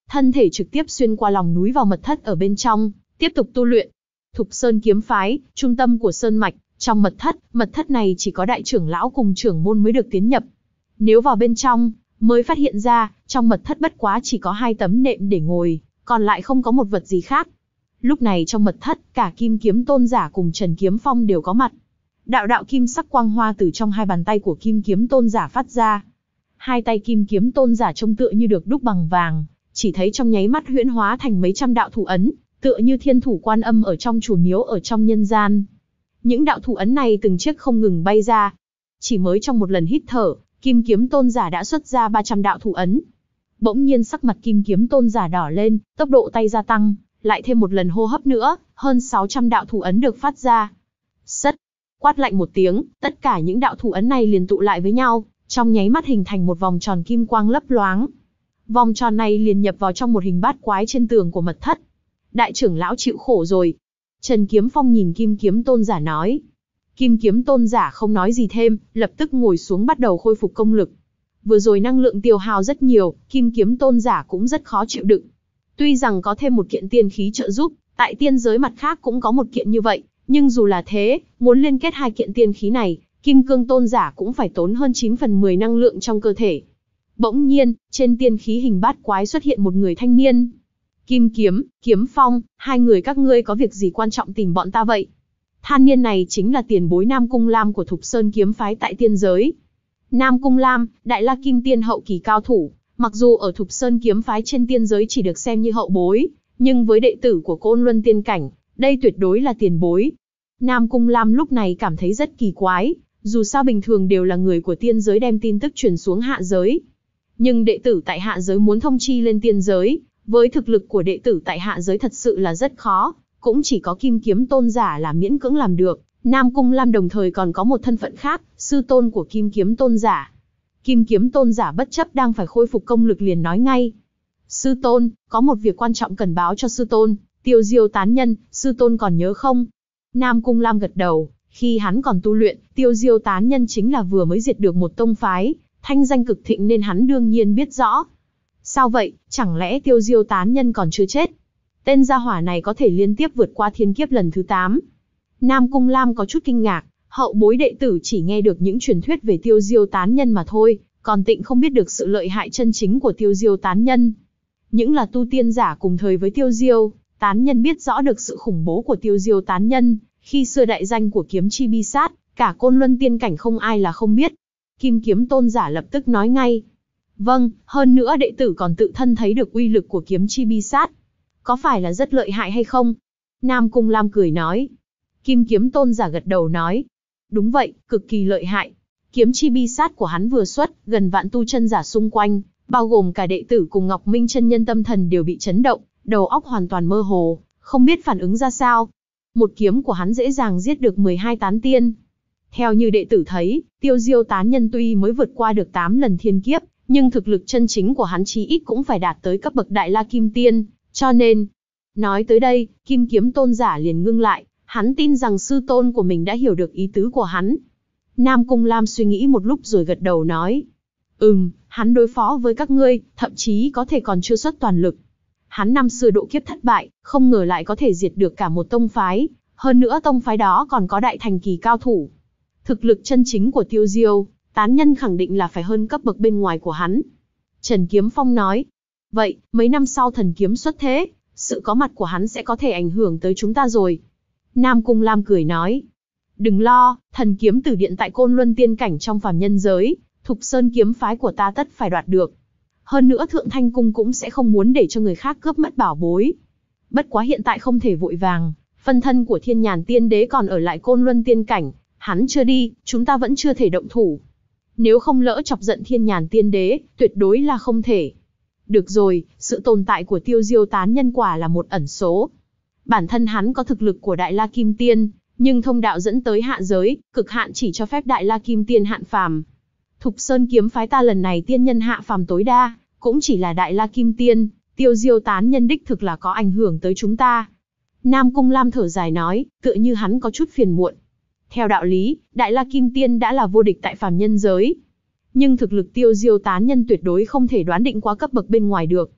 thân thể trực tiếp xuyên qua lòng núi vào mật thất ở bên trong, tiếp tục tu luyện. Thục Sơn kiếm phái, trung tâm của sơn mạch, trong mật thất, mật thất này chỉ có đại trưởng lão cùng trưởng môn mới được tiến nhập. Nếu vào bên trong, mới phát hiện ra, trong mật thất bất quá chỉ có hai tấm nệm để ngồi, còn lại không có một vật gì khác. Lúc này trong mật thất, cả Kim Kiếm Tôn giả cùng Trần Kiếm Phong đều có mặt. Đạo đạo kim sắc quang hoa từ trong hai bàn tay của Kim Kiếm Tôn giả phát ra. Hai tay Kim Kiếm Tôn giả trông tựa như được đúc bằng vàng, chỉ thấy trong nháy mắt huyễn hóa thành mấy trăm đạo thủ ấn, tựa như thiên thủ quan âm ở trong chùa miếu ở trong nhân gian. Những đạo thủ ấn này từng chiếc không ngừng bay ra. Chỉ mới trong một lần hít thở, Kim Kiếm Tôn giả đã xuất ra ba trăm đạo thủ ấn. Bỗng nhiên sắc mặt Kim Kiếm Tôn giả đỏ lên, tốc độ tay gia tăng, lại thêm một lần hô hấp nữa, hơn sáu trăm đạo thủ ấn được phát ra. Sất, quát lạnh một tiếng, tất cả những đạo thủ ấn này liền tụ lại với nhau, trong nháy mắt hình thành một vòng tròn kim quang lấp loáng. Vòng tròn này liền nhập vào trong một hình bát quái trên tường của mật thất. Đại trưởng lão chịu khổ rồi. Trần Kiếm Phong nhìn Kim Kiếm Tôn giả nói. Kim Kiếm Tôn giả không nói gì thêm, lập tức ngồi xuống bắt đầu khôi phục công lực. Vừa rồi năng lượng tiêu hao rất nhiều, Kim Kiếm Tôn giả cũng rất khó chịu đựng. Tuy rằng có thêm một kiện tiên khí trợ giúp, tại tiên giới mặt khác cũng có một kiện như vậy, nhưng dù là thế, muốn liên kết hai kiện tiên khí này, Kim Cương Tôn giả cũng phải tốn hơn chín phần mười năng lượng trong cơ thể. Bỗng nhiên, trên tiên khí hình bát quái xuất hiện một người thanh niên. Kim Kiếm, Kiếm Phong, hai người các ngươi có việc gì quan trọng tìm bọn ta vậy? Thanh niên này chính là tiền bối Nam Cung Lam của Thục Sơn kiếm phái tại tiên giới. Nam Cung Lam, Đại La Kim Tiên hậu kỳ cao thủ, mặc dù ở Thục Sơn kiếm phái trên tiên giới chỉ được xem như hậu bối, nhưng với đệ tử của Côn Luân tiên cảnh, đây tuyệt đối là tiền bối. Nam Cung Lam lúc này cảm thấy rất kỳ quái, dù sao bình thường đều là người của tiên giới đem tin tức truyền xuống hạ giới. Nhưng đệ tử tại hạ giới muốn thông chi lên tiên giới, với thực lực của đệ tử tại hạ giới thật sự là rất khó, cũng chỉ có Kim Kiếm Tôn giả là miễn cưỡng làm được. Nam Cung Lam đồng thời còn có một thân phận khác, sư tôn của Kim Kiếm Tôn giả. Kim Kiếm Tôn giả bất chấp đang phải khôi phục công lực liền nói ngay. Sư tôn, có một việc quan trọng cần báo cho sư tôn, Tiêu Diêu tán nhân, sư tôn còn nhớ không? Nam Cung Lam gật đầu, khi hắn còn tu luyện, Tiêu Diêu tán nhân chính là vừa mới diệt được một tông phái, thanh danh cực thịnh nên hắn đương nhiên biết rõ. Sao vậy, chẳng lẽ Tiêu Diêu tán nhân còn chưa chết? Tên gia hỏa này có thể liên tiếp vượt qua thiên kiếp lần thứ tám. Nam Cung Lam có chút kinh ngạc, hậu bối đệ tử chỉ nghe được những truyền thuyết về Tiêu Diêu tán nhân mà thôi, còn tịnh không biết được sự lợi hại chân chính của Tiêu Diêu tán nhân. Những là tu tiên giả cùng thời với Tiêu Diêu tán nhân biết rõ được sự khủng bố của Tiêu Diêu tán nhân, khi xưa đại danh của kiếm chi bi sát, cả Côn Luân tiên cảnh không ai là không biết. Kim Kiếm Tôn giả lập tức nói ngay. Vâng, hơn nữa đệ tử còn tự thân thấy được uy lực của kiếm chi bi sát. Có phải là rất lợi hại hay không? Nam Cung Lam cười nói. Kim Kiếm Tôn giả gật đầu nói. Đúng vậy, cực kỳ lợi hại. Kiếm chi bi sát của hắn vừa xuất, gần vạn tu chân giả xung quanh, bao gồm cả đệ tử cùng Ngọc Minh chân nhân tâm thần đều bị chấn động, đầu óc hoàn toàn mơ hồ, không biết phản ứng ra sao. Một kiếm của hắn dễ dàng giết được mười hai tán tiên. Theo như đệ tử thấy, Tiêu Diêu tán nhân tuy mới vượt qua được tám lần thiên kiếp, nhưng thực lực chân chính của hắn chí ít cũng phải đạt tới cấp bậc Đại La Kim Tiên, cho nên... Nói tới đây, Kim Kiếm Tôn giả liền ngưng lại, hắn tin rằng sư tôn của mình đã hiểu được ý tứ của hắn. Nam Cung Lam suy nghĩ một lúc rồi gật đầu nói. Ừm, hắn đối phó với các ngươi, thậm chí có thể còn chưa xuất toàn lực. Hắn năm xưa độ kiếp thất bại, không ngờ lại có thể diệt được cả một tông phái, hơn nữa tông phái đó còn có đại thành kỳ cao thủ. Thực lực chân chính của Tiêu Diêu tán nhân khẳng định là phải hơn cấp bậc bên ngoài của hắn. Trần Kiếm Phong nói. Vậy, mấy năm sau thần kiếm xuất thế, sự có mặt của hắn sẽ có thể ảnh hưởng tới chúng ta rồi. Nam Cung Lam cười nói. Đừng lo, thần kiếm tử điện tại Côn Luân tiên cảnh trong phàm nhân giới, Thục Sơn kiếm phái của ta tất phải đoạt được. Hơn nữa Thượng Thanh Cung cũng sẽ không muốn để cho người khác cướp mất bảo bối. Bất quá hiện tại không thể vội vàng, phân thân của Thiên Nhàn Tiên Đế còn ở lại Côn Luân tiên cảnh, hắn chưa đi, chúng ta vẫn chưa thể động thủ. Nếu không lỡ chọc giận Thiên Nhàn Tiên Đế, tuyệt đối là không thể. Được rồi, sự tồn tại của Tiêu Diêu tán nhân quả là một ẩn số. Bản thân hắn có thực lực của Đại La Kim Tiên, nhưng thông đạo dẫn tới hạ giới, cực hạn chỉ cho phép Đại La Kim Tiên hạn phàm. Thục Sơn kiếm phái ta lần này tiên nhân hạ phàm tối đa, cũng chỉ là Đại La Kim Tiên, Tiêu Diêu tán nhân đích thực là có ảnh hưởng tới chúng ta. Nam Cung Lam thở dài nói, tựa như hắn có chút phiền muộn. Theo đạo lý, Đại La Kim Tiên đã là vô địch tại phàm nhân giới. Nhưng thực lực Tiêu Diêu tán nhân tuyệt đối không thể đoán định quá cấp bậc bên ngoài được.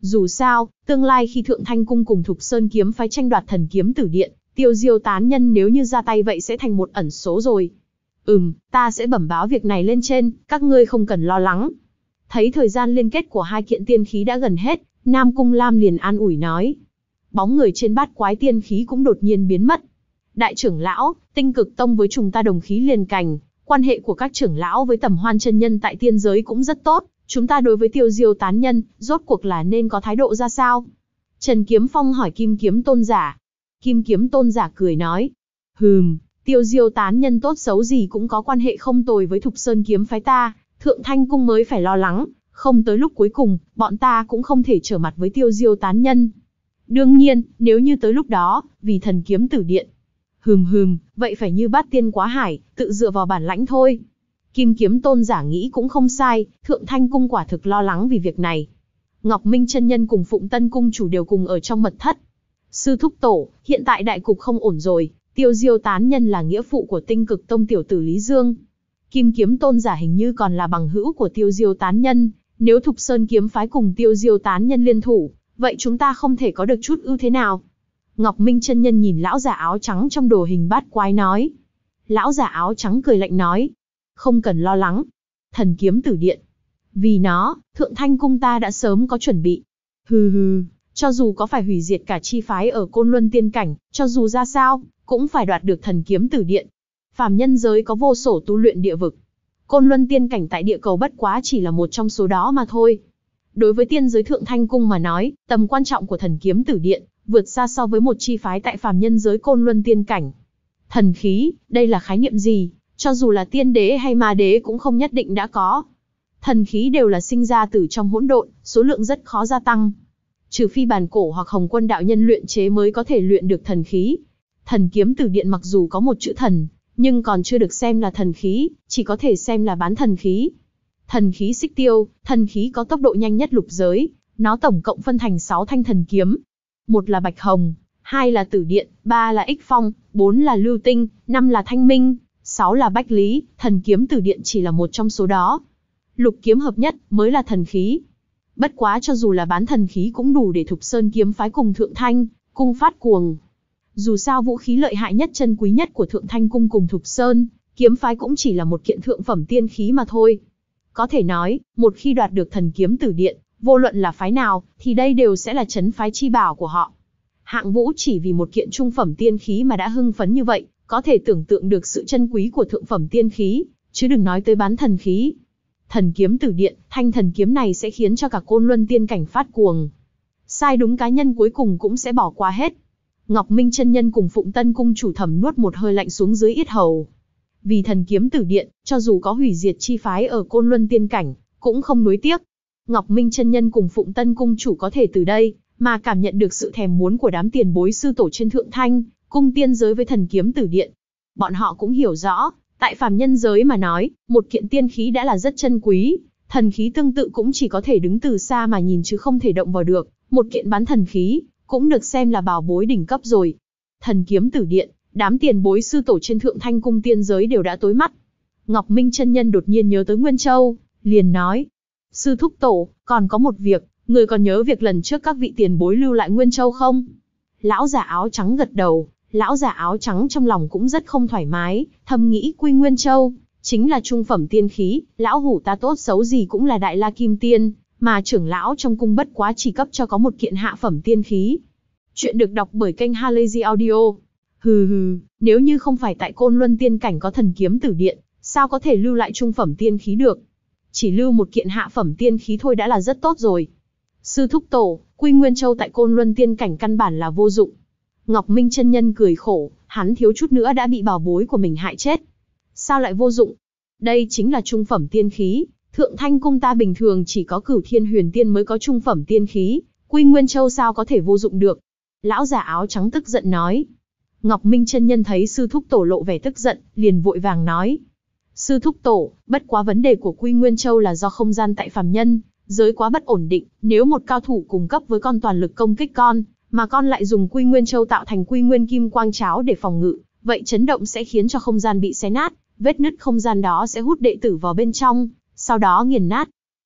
Dù sao, tương lai khi Thượng Thanh Cung cùng Thục Sơn kiếm phái tranh đoạt thần kiếm tử điện, Tiêu Diêu tán nhân nếu như ra tay vậy sẽ thành một ẩn số rồi. Ừm, ta sẽ bẩm báo việc này lên trên, các ngươi không cần lo lắng. Thấy thời gian liên kết của hai kiện tiên khí đã gần hết, Nam Cung Lam liền an ủi nói. Bóng người trên bát quái tiên khí cũng đột nhiên biến mất. Đại trưởng lão, Tinh Cực Tông với chúng ta đồng khí liền cành, quan hệ của các trưởng lão với Tầm Hoan chân nhân tại tiên giới cũng rất tốt, chúng ta đối với Tiêu Diêu tán nhân, rốt cuộc là nên có thái độ ra sao? Trần Kiếm Phong hỏi Kim Kiếm Tôn giả. Kim Kiếm Tôn giả cười nói. Hừm, Tiêu Diêu tán nhân tốt xấu gì cũng có quan hệ không tồi với Thục Sơn kiếm phái ta, Thượng Thanh Cung mới phải lo lắng, không tới lúc cuối cùng, bọn ta cũng không thể trở mặt với Tiêu Diêu tán nhân. Đương nhiên, nếu như tới lúc đó, vì thần kiếm tử điện. Hừm hừm, vậy phải như bát tiên quá hải, tự dựa vào bản lãnh thôi. Kim Kiếm Tôn giả nghĩ cũng không sai, Thượng Thanh Cung quả thực lo lắng vì việc này. Ngọc Minh chân nhân cùng Phụng Tân Cung chủ đều cùng ở trong mật thất. Sư thúc tổ, hiện tại đại cục không ổn rồi, Tiêu Diêu tán nhân là nghĩa phụ của Tinh Cực Tông tiểu tử Lý Dương. Kim Kiếm Tôn giả hình như còn là bằng hữu của Tiêu Diêu tán nhân, nếu Thục Sơn kiếm phái cùng Tiêu Diêu tán nhân liên thủ, vậy chúng ta không thể có được chút ưu thế nào. Ngọc Minh chân nhân nhìn lão giả áo trắng trong đồ hình bát quái nói. Lão giả áo trắng cười lạnh nói. Không cần lo lắng. Thần kiếm tử điện. Vì nó, Thượng Thanh Cung ta đã sớm có chuẩn bị. Hừ hừ, cho dù có phải hủy diệt cả chi phái ở Côn Luân tiên cảnh, cho dù ra sao, cũng phải đoạt được thần kiếm tử điện. Phàm nhân giới có vô sổ tu luyện địa vực. Côn Luân tiên cảnh tại địa cầu bất quá chỉ là một trong số đó mà thôi. Đối với tiên giới Thượng Thanh Cung mà nói, tầm quan trọng của thần kiếm tử điện, vượt xa so với một chi phái tại phàm nhân giới Côn Luân tiên cảnh. Thần khí, đây là khái niệm gì? Cho dù là tiên đế hay ma đế cũng không nhất định đã có. Thần khí đều là sinh ra từ trong hỗn độn, số lượng rất khó gia tăng. Trừ phi bản cổ hoặc Hồng Quân đạo nhân luyện chế mới có thể luyện được thần khí. Thần kiếm tử điện mặc dù có một chữ thần, nhưng còn chưa được xem là thần khí, chỉ có thể xem là bán thần khí. Thần khí xích tiêu, thần khí có tốc độ nhanh nhất lục giới, nó tổng cộng phân thành sáu thanh thần kiếm. Một là bạch hồng, hai là tử điện, ba là ích phong, bốn là lưu tinh, năm là thanh minh, sáu là bách lý, thần kiếm tử điện chỉ là một trong số đó. Lục kiếm hợp nhất mới là thần khí. Bất quá cho dù là bán thần khí cũng đủ để Thục Sơn kiếm phái cùng Thượng Thanh Cung phát cuồng. Dù sao vũ khí lợi hại nhất chân quý nhất của Thượng Thanh Cung cùng Thục Sơn kiếm phái cũng chỉ là một kiện thượng phẩm tiên khí mà thôi. Có thể nói, một khi đoạt được thần kiếm tử điện, vô luận là phái nào, thì đây đều sẽ là trấn phái chi bảo của họ. Hạng Vũ chỉ vì một kiện trung phẩm tiên khí mà đã hưng phấn như vậy, có thể tưởng tượng được sự chân quý của thượng phẩm tiên khí, chứ đừng nói tới bán thần khí. Thần kiếm tử điện, thanh thần kiếm này sẽ khiến cho cả Côn Luân tiên cảnh phát cuồng. Sai đúng cá nhân cuối cùng cũng sẽ bỏ qua hết. Ngọc Minh chân nhân cùng Phụng Tân cung chủ thầm nuốt một hơi lạnh xuống dưới yết hầu. Vì thần kiếm tử điện, cho dù có hủy diệt chi phái ở Côn Luân tiên cảnh, cũng không nuối tiếc. Ngọc Minh chân nhân cùng Phụng Tân cung chủ có thể từ đây mà cảm nhận được sự thèm muốn của đám tiền bối sư tổ trên Thượng Thanh Cung tiên giới với thần kiếm tử điện. Bọn họ cũng hiểu rõ, tại phàm nhân giới mà nói, một kiện tiên khí đã là rất chân quý, thần khí tương tự cũng chỉ có thể đứng từ xa mà nhìn chứ không thể động vào được, một kiện bán thần khí cũng được xem là bảo bối đỉnh cấp rồi. Thần kiếm tử điện, đám tiền bối sư tổ trên Thượng Thanh Cung tiên giới đều đã tối mắt. Ngọc Minh chân nhân đột nhiên nhớ tới Nguyên Châu, liền nói: "Sư thúc tổ, còn có một việc, người còn nhớ việc lần trước các vị tiền bối lưu lại Nguyên Châu không?" Lão giả áo trắng gật đầu, lão giả áo trắng trong lòng cũng rất không thoải mái, thầm nghĩ Quy Nguyên Châu chính là trung phẩm tiên khí, lão hủ ta tốt xấu gì cũng là Đại La Kim Tiên, mà trưởng lão trong cung bất quá chỉ cấp cho có một kiện hạ phẩm tiên khí. Chuyện được đọc bởi kênh Halazy Audio. Hừ hừ, nếu như không phải tại Côn Luân tiên cảnh có thần kiếm tử điện, sao có thể lưu lại trung phẩm tiên khí được? Chỉ lưu một kiện hạ phẩm tiên khí thôi đã là rất tốt rồi. Sư thúc tổ, Quy Nguyên Châu tại Côn Luân tiên cảnh căn bản là vô dụng. Ngọc Minh chân nhân cười khổ, hắn thiếu chút nữa đã bị bảo bối của mình hại chết. Sao lại vô dụng? Đây chính là trung phẩm tiên khí, Thượng Thanh Cung ta bình thường chỉ có Cửu Thiên Huyền Tiên mới có trung phẩm tiên khí, Quy Nguyên Châu sao có thể vô dụng được? Lão giả áo trắng tức giận nói. Ngọc Minh chân nhân thấy sư thúc tổ lộ vẻ tức giận, liền vội vàng nói: "Sư thúc tổ, bất quá vấn đề của Quy Nguyên Châu là do không gian tại phàm nhân giới quá bất ổn định, nếu một cao thủ cùng cấp với con toàn lực công kích con, mà con lại dùng Quy Nguyên Châu tạo thành Quy Nguyên Kim Quang Cháo để phòng ngự, vậy chấn động sẽ khiến cho không gian bị xé nát, vết nứt không gian đó sẽ hút đệ tử vào bên trong, sau đó nghiền nát."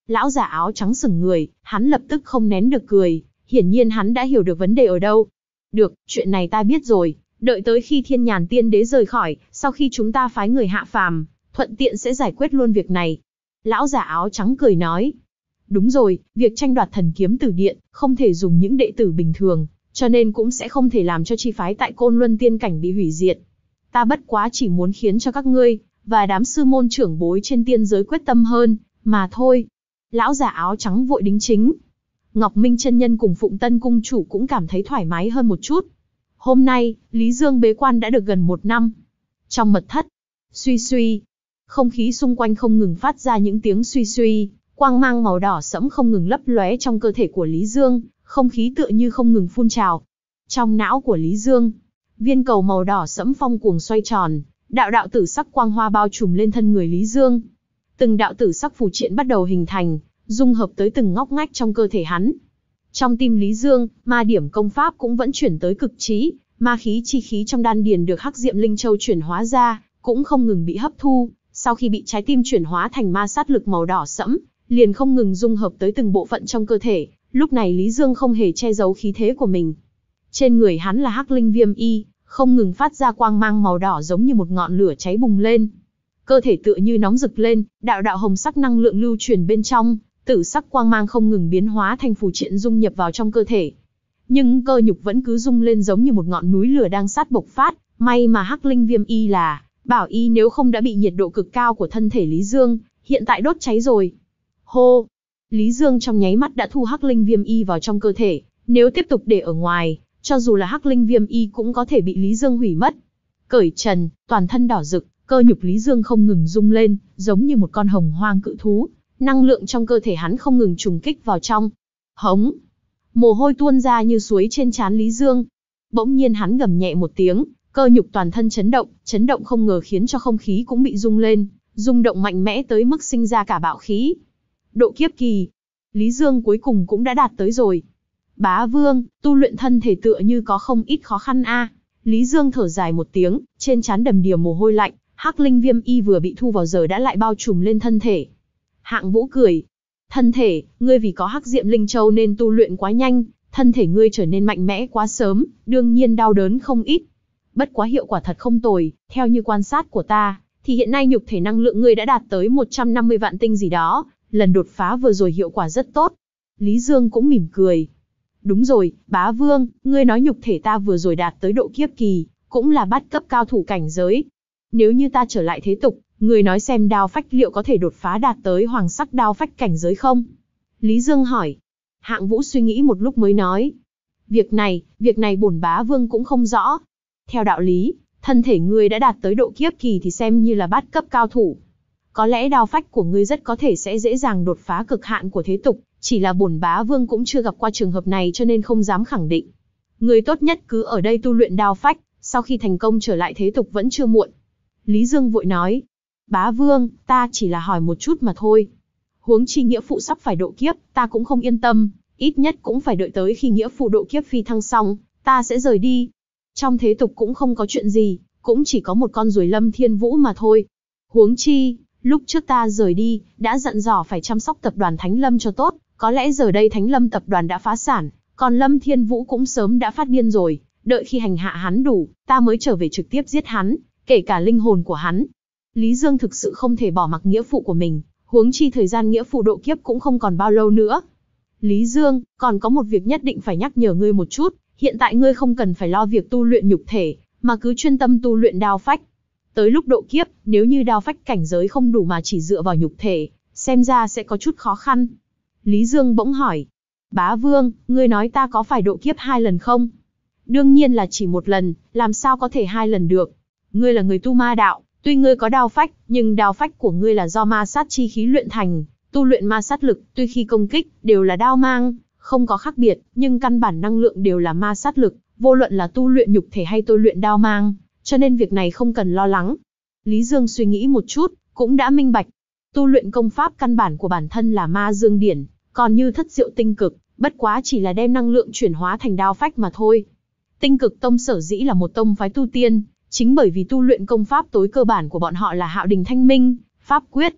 Lão giả áo trắng sững người, hắn lập tức không nén được cười, hiển nhiên hắn đã hiểu được vấn đề ở đâu. Được, chuyện này ta biết rồi, đợi tới khi Thiên Nhàn Tiên Đế rời khỏi, sau khi chúng ta phái người hạ phàm, thuận tiện sẽ giải quyết luôn việc này. Lão giả áo trắng cười nói. Đúng rồi, việc tranh đoạt thần kiếm tử điện, không thể dùng những đệ tử bình thường, cho nên cũng sẽ không thể làm cho chi phái tại Côn Luân Tiên Cảnh bị hủy diệt. Ta bất quá chỉ muốn khiến cho các ngươi, và đám sư môn trưởng bối trên tiên giới quyết tâm hơn, mà thôi. Lão giả áo trắng vội đính chính. Ngọc Minh chân nhân cùng Phụng Tân cung chủ cũng cảm thấy thoải mái hơn một chút. Hôm nay, Lý Dương bế quan đã được gần một năm. Trong mật thất, suy suy, không khí xung quanh không ngừng phát ra những tiếng suy suy, quang mang màu đỏ sẫm không ngừng lấp lóe trong cơ thể của Lý Dương, không khí tựa như không ngừng phun trào. Trong não của Lý Dương, viên cầu màu đỏ sẫm phong cuồng xoay tròn, đạo đạo tử sắc quang hoa bao trùm lên thân người Lý Dương. Từng đạo tử sắc phù triện bắt đầu hình thành, dung hợp tới từng ngóc ngách trong cơ thể hắn. Trong tim Lý Dương, ma điểm công pháp cũng vẫn chuyển tới cực trí, ma khí chi khí trong đan điền được Hắc Diệm Linh Châu chuyển hóa ra, cũng không ngừng bị hấp thu, sau khi bị trái tim chuyển hóa thành ma sát lực màu đỏ sẫm, liền không ngừng dung hợp tới từng bộ phận trong cơ thể. Lúc này Lý Dương không hề che giấu khí thế của mình. Trên người hắn là Hắc Linh Viêm Y, không ngừng phát ra quang mang màu đỏ giống như một ngọn lửa cháy bùng lên. Cơ thể tựa như nóng rực lên, đạo đạo hồng sắc năng lượng lưu truyền bên trong, tử sắc quang mang không ngừng biến hóa thành phù triện dung nhập vào trong cơ thể. Nhưng cơ nhục vẫn cứ rung lên giống như một ngọn núi lửa đang sát bộc phát, may mà Hắc Linh Viêm Y là bảo y, nếu không đã bị nhiệt độ cực cao của thân thể Lý Dương hiện tại đốt cháy rồi. Hô! Lý Dương trong nháy mắt đã thu Hắc Linh Viêm Y vào trong cơ thể, nếu tiếp tục để ở ngoài, cho dù là Hắc Linh Viêm Y cũng có thể bị Lý Dương hủy mất. Cởi trần, toàn thân đỏ rực, cơ nhục Lý Dương không ngừng rung lên, giống như một con hồng hoang cự thú, năng lượng trong cơ thể hắn không ngừng trùng kích vào trong. Hống! Mồ hôi tuôn ra như suối trên trán Lý Dương. Bỗng nhiên hắn gầm nhẹ một tiếng, cơ nhục toàn thân chấn động, chấn động không ngờ khiến cho không khí cũng bị rung lên, rung động mạnh mẽ tới mức sinh ra cả bạo khí. Độ kiếp kỳ, Lý Dương cuối cùng cũng đã đạt tới rồi. Bá Vương, tu luyện thân thể tựa như có không ít khó khăn a. Lý Dương thở dài một tiếng, trên trán đầm đìa mồ hôi lạnh, Hắc Linh Viêm Y vừa bị thu vào giờ đã lại bao trùm lên thân thể. Hạng Vũ cười. Thân thể, ngươi vì có Hắc Diệm Linh Châu nên tu luyện quá nhanh, thân thể ngươi trở nên mạnh mẽ quá sớm, đương nhiên đau đớn không ít. Bất quá hiệu quả thật không tồi, theo như quan sát của ta, thì hiện nay nhục thể năng lượng ngươi đã đạt tới một trăm năm mươi vạn tinh gì đó, lần đột phá vừa rồi hiệu quả rất tốt. Lý Dương cũng mỉm cười. Đúng rồi, Bá Vương, ngươi nói nhục thể ta vừa rồi đạt tới độ kiếp kỳ, cũng là bát cấp cao thủ cảnh giới. Nếu như ta trở lại thế tục, ngươi nói xem đao phách liệu có thể đột phá đạt tới hoàng sắc đao phách cảnh giới không? Lý Dương hỏi. Hạng Vũ suy nghĩ một lúc mới nói. Việc này, việc này bổn Bá Vương cũng không rõ. Theo đạo lý, thân thể ngươi đã đạt tới độ kiếp kỳ thì xem như là bát cấp cao thủ. Có lẽ đao phách của ngươi rất có thể sẽ dễ dàng đột phá cực hạn của thế tục, chỉ là bổn Bá Vương cũng chưa gặp qua trường hợp này cho nên không dám khẳng định. Ngươi tốt nhất cứ ở đây tu luyện đao phách, sau khi thành công trở lại thế tục vẫn chưa muộn. Lý Dương vội nói. Bá Vương, ta chỉ là hỏi một chút mà thôi. Huống chi nghĩa phụ sắp phải độ kiếp, ta cũng không yên tâm, ít nhất cũng phải đợi tới khi nghĩa phụ độ kiếp phi thăng xong, ta sẽ rời đi. Trong thế tục cũng không có chuyện gì, cũng chỉ có một con ruồi Lâm Thiên Vũ mà thôi. Huống chi, lúc trước ta rời đi, đã dặn dò phải chăm sóc tập đoàn Thánh Lâm cho tốt, có lẽ giờ đây Thánh Lâm tập đoàn đã phá sản, còn Lâm Thiên Vũ cũng sớm đã phát điên rồi, đợi khi hành hạ hắn đủ, ta mới trở về trực tiếp giết hắn, kể cả linh hồn của hắn. Lý Dương thực sự không thể bỏ mặc nghĩa phụ của mình, huống chi thời gian nghĩa phụ độ kiếp cũng không còn bao lâu nữa. Lý Dương, còn có một việc nhất định phải nhắc nhở ngươi một chút, hiện tại ngươi không cần phải lo việc tu luyện nhục thể, mà cứ chuyên tâm tu luyện đao phách. Tới lúc độ kiếp, nếu như đao phách cảnh giới không đủ mà chỉ dựa vào nhục thể, xem ra sẽ có chút khó khăn. Lý Dương bỗng hỏi. Bá Vương, ngươi nói ta có phải độ kiếp hai lần không? Đương nhiên là chỉ một lần, làm sao có thể hai lần được? Ngươi là người tu ma đạo, tuy ngươi có đao phách, nhưng đao phách của ngươi là do ma sát chi khí luyện thành, tu luyện ma sát lực, tuy khi công kích, đều là đao mang, không có khác biệt, nhưng căn bản năng lượng đều là ma sát lực, vô luận là tu luyện nhục thể hay tu luyện đao mang, cho nên việc này không cần lo lắng. Lý Dương suy nghĩ một chút, cũng đã minh bạch. Tu luyện công pháp căn bản của bản thân là ma dương điển, còn như thất diệu tinh cực, bất quá chỉ là đem năng lượng chuyển hóa thành đao phách mà thôi. Tinh cực tông sở dĩ là một tông phái tu tiên, chính bởi vì tu luyện công pháp tối cơ bản của bọn họ là Hạo Đình Thanh Minh, Pháp Quyết.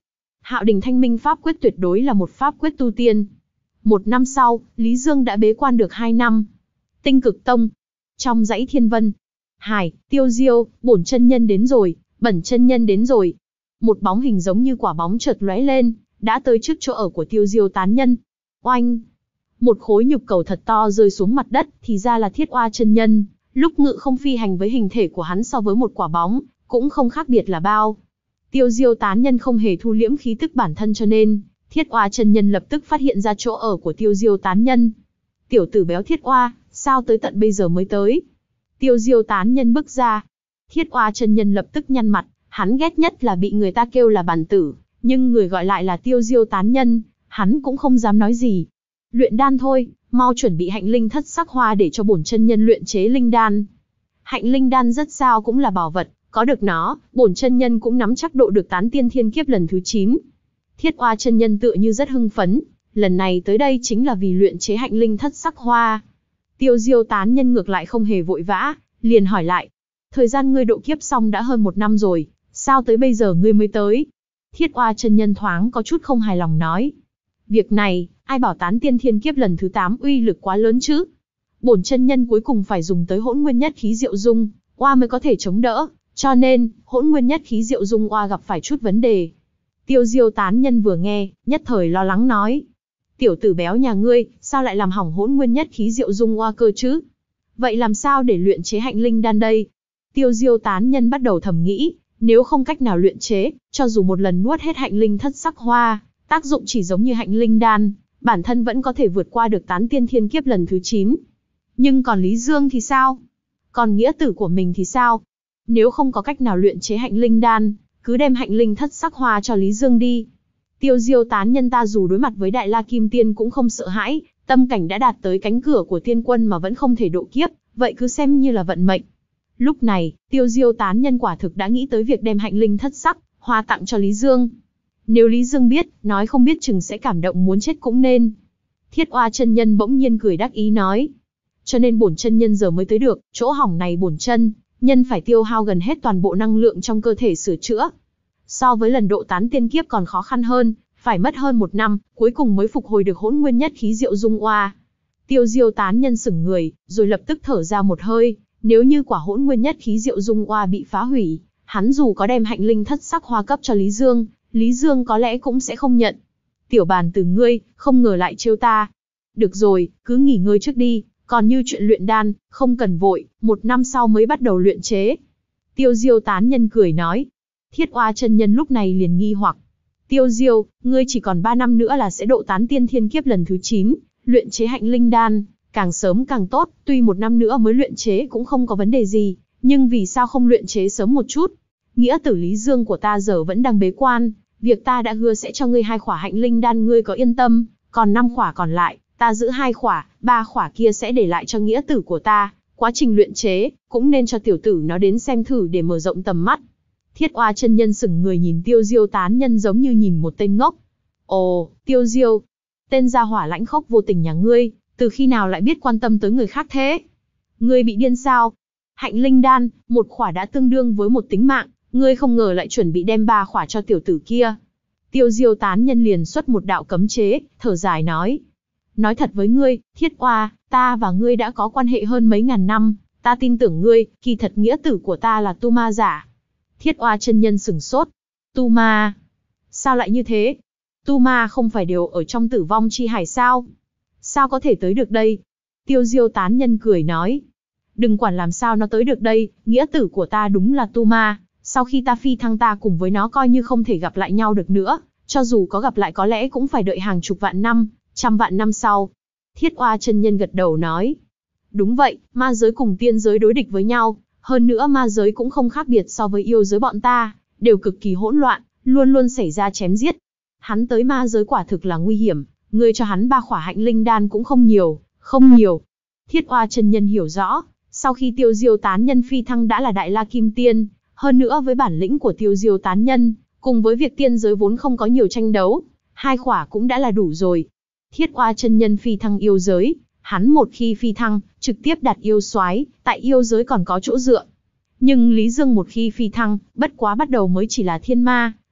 Hạo Đình Thanh Minh pháp quyết tuyệt đối là một pháp quyết tu tiên. Một năm sau, Lý Dương đã bế quan được hai năm. Tinh Cực Tông. Trong dãy Thiên Vân. Hải, Tiêu Diêu, Bổn chân nhân đến rồi, Bẩn chân nhân đến rồi. Một bóng hình giống như quả bóng chợt lóe lên, đã tới trước chỗ ở của Tiêu Diêu tán nhân. Oanh! Một khối nhục cầu thật to rơi xuống mặt đất, thì ra là Thiết Oa chân nhân. Lúc ngự không phi hành với hình thể của hắn so với một quả bóng, cũng không khác biệt là bao. Tiêu Diêu tán nhân không hề thu liễm khí tức bản thân cho nên, Thiết Oa chân nhân lập tức phát hiện ra chỗ ở của Tiêu Diêu tán nhân. Tiểu tử béo Thiết Oa, sao tới tận bây giờ mới tới? Tiêu Diêu tán nhân bước ra. Thiết Oa chân nhân lập tức nhăn mặt, hắn ghét nhất là bị người ta kêu là bản tử, nhưng người gọi lại là Tiêu Diêu tán nhân, hắn cũng không dám nói gì. Luyện đan thôi, mau chuẩn bị hạnh linh thất sắc hoa để cho bổn chân nhân luyện chế linh đan. Hạnh linh đan rất sao cũng là bảo vật, có được nó, bổn chân nhân cũng nắm chắc độ được tán tiên thiên kiếp lần thứ chín. Thiết Oa chân nhân tựa như rất hưng phấn, lần này tới đây chính là vì luyện chế hạnh linh thất sắc hoa. Tiêu Diêu tán nhân ngược lại không hề vội vã, liền hỏi lại. Thời gian ngươi độ kiếp xong đã hơn một năm rồi, sao tới bây giờ ngươi mới tới? Thiết Oa chân nhân thoáng có chút không hài lòng nói. Việc này, ai bảo tán tiên thiên kiếp lần thứ tám uy lực quá lớn chứ? Bổn chân nhân cuối cùng phải dùng tới hỗn nguyên nhất khí diệu dung, oa mới có thể chống đỡ, cho nên, hỗn nguyên nhất khí diệu dung oa gặp phải chút vấn đề. Tiêu Diêu tán nhân vừa nghe, nhất thời lo lắng nói. Tiểu tử béo nhà ngươi, sao lại làm hỏng hỗn nguyên nhất khí diệu dung oa cơ chứ? Vậy làm sao để luyện chế hạnh linh đan đây? Tiêu Diêu tán nhân bắt đầu thầm nghĩ, nếu không cách nào luyện chế, cho dù một lần nuốt hết hạnh linh thất sắc hoa, tác dụng chỉ giống như hạnh linh đan, bản thân vẫn có thể vượt qua được tán tiên thiên kiếp lần thứ chín. Nhưng còn Lý Dương thì sao? Còn nghĩa tử của mình thì sao? Nếu không có cách nào luyện chế hạnh linh đan, cứ đem hạnh linh thất sắc hoa cho Lý Dương đi. Tiêu Diêu tán nhân ta dù đối mặt với Đại La Kim Tiên cũng không sợ hãi, tâm cảnh đã đạt tới cánh cửa của tiên quân mà vẫn không thể độ kiếp, vậy cứ xem như là vận mệnh. Lúc này, Tiêu Diêu tán nhân quả thực đã nghĩ tới việc đem hạnh linh thất sắc hoa tặng cho Lý Dương. Nếu Lý Dương biết, nói không biết chừng sẽ cảm động muốn chết cũng nên. Thiết Oa chân nhân bỗng nhiên cười đắc ý nói. Cho nên bổn chân nhân giờ mới tới được, chỗ hỏng này bổn chân nhân phải tiêu hao gần hết toàn bộ năng lượng trong cơ thể sửa chữa. So với lần độ tán tiên kiếp còn khó khăn hơn, phải mất hơn một năm, cuối cùng mới phục hồi được hỗn nguyên nhất khí diệu dung oa. Tiêu Diêu tán nhân sững người, rồi lập tức thở ra một hơi, nếu như quả hỗn nguyên nhất khí diệu dung oa bị phá hủy, hắn dù có đem hạnh linh thất sắc hoa cấp cho Lý Dương, Lý Dương có lẽ cũng sẽ không nhận. Tiểu bàn từ ngươi, không ngờ lại trêu ta. Được rồi, cứ nghỉ ngơi trước đi, còn như chuyện luyện đan, không cần vội, một năm sau mới bắt đầu luyện chế. Tiêu Diêu tán nhân cười nói. Thiết Oa chân nhân lúc này liền nghi hoặc. Tiêu Diêu, ngươi chỉ còn ba năm nữa là sẽ độ tán tiên thiên kiếp lần thứ chín, luyện chế hạnh linh đan, càng sớm càng tốt, tuy một năm nữa mới luyện chế cũng không có vấn đề gì, nhưng vì sao không luyện chế sớm một chút? Nghĩa tử Lý Dương của ta giờ vẫn đang bế quan, việc ta đã hứa sẽ cho ngươi hai khỏa hạnh linh đan ngươi có yên tâm, còn năm khỏa còn lại, ta giữ hai khỏa, ba khỏa kia sẽ để lại cho nghĩa tử của ta, quá trình luyện chế, cũng nên cho tiểu tử nó đến xem thử để mở rộng tầm mắt. Thiết Oa chân nhân sững người nhìn Tiêu Diêu tán nhân giống như nhìn một tên ngốc. Ồ, Tiêu Diêu, tên gia hỏa lãnh khốc vô tình nhà ngươi, từ khi nào lại biết quan tâm tới người khác thế? Ngươi bị điên sao? Hạnh linh đan, một khỏa đã tương đương với một tính mạng, ngươi không ngờ lại chuẩn bị đem ba khỏa cho tiểu tử kia. Tiêu Diêu tán nhân liền xuất một đạo cấm chế, thở dài nói. Nói thật với ngươi, Thiết Oa, ta và ngươi đã có quan hệ hơn mấy ngàn năm, ta tin tưởng ngươi, kỳ thật nghĩa tử của ta là tu ma giả. Thiết Oa chân nhân sửng sốt. Tu ma? Sao lại như thế? Tu ma không phải đều ở trong tử vong chi hải sao? Sao có thể tới được đây? Tiêu Diêu tán nhân cười nói. Đừng quản làm sao nó tới được đây, nghĩa tử của ta đúng là tu ma. Sau khi ta phi thăng ta cùng với nó coi như không thể gặp lại nhau được nữa, cho dù có gặp lại có lẽ cũng phải đợi hàng chục vạn năm, trăm vạn năm sau. Thiết Oa chân nhân gật đầu nói. Đúng vậy, ma giới cùng tiên giới đối địch với nhau, hơn nữa ma giới cũng không khác biệt so với yêu giới bọn ta, đều cực kỳ hỗn loạn, luôn luôn xảy ra chém giết. Hắn tới ma giới quả thực là nguy hiểm, ngươi cho hắn ba khỏa hạnh linh đan cũng không nhiều, không nhiều. Thiết Oa chân nhân hiểu rõ, sau khi Tiêu Diêu tán nhân phi thăng đã là Đại La Kim Tiên, hơn nữa với bản lĩnh của Tiêu Diêu tán nhân, cùng với việc tiên giới vốn không có nhiều tranh đấu, hai khỏa cũng đã là đủ rồi. Thiết Oa chân nhân phi thăng yêu giới, hắn một khi phi thăng, trực tiếp đạt yêu soái, tại yêu giới còn có chỗ dựa. Nhưng Lý Dương một khi phi thăng, bất quá bắt đầu mới chỉ là thiên ma,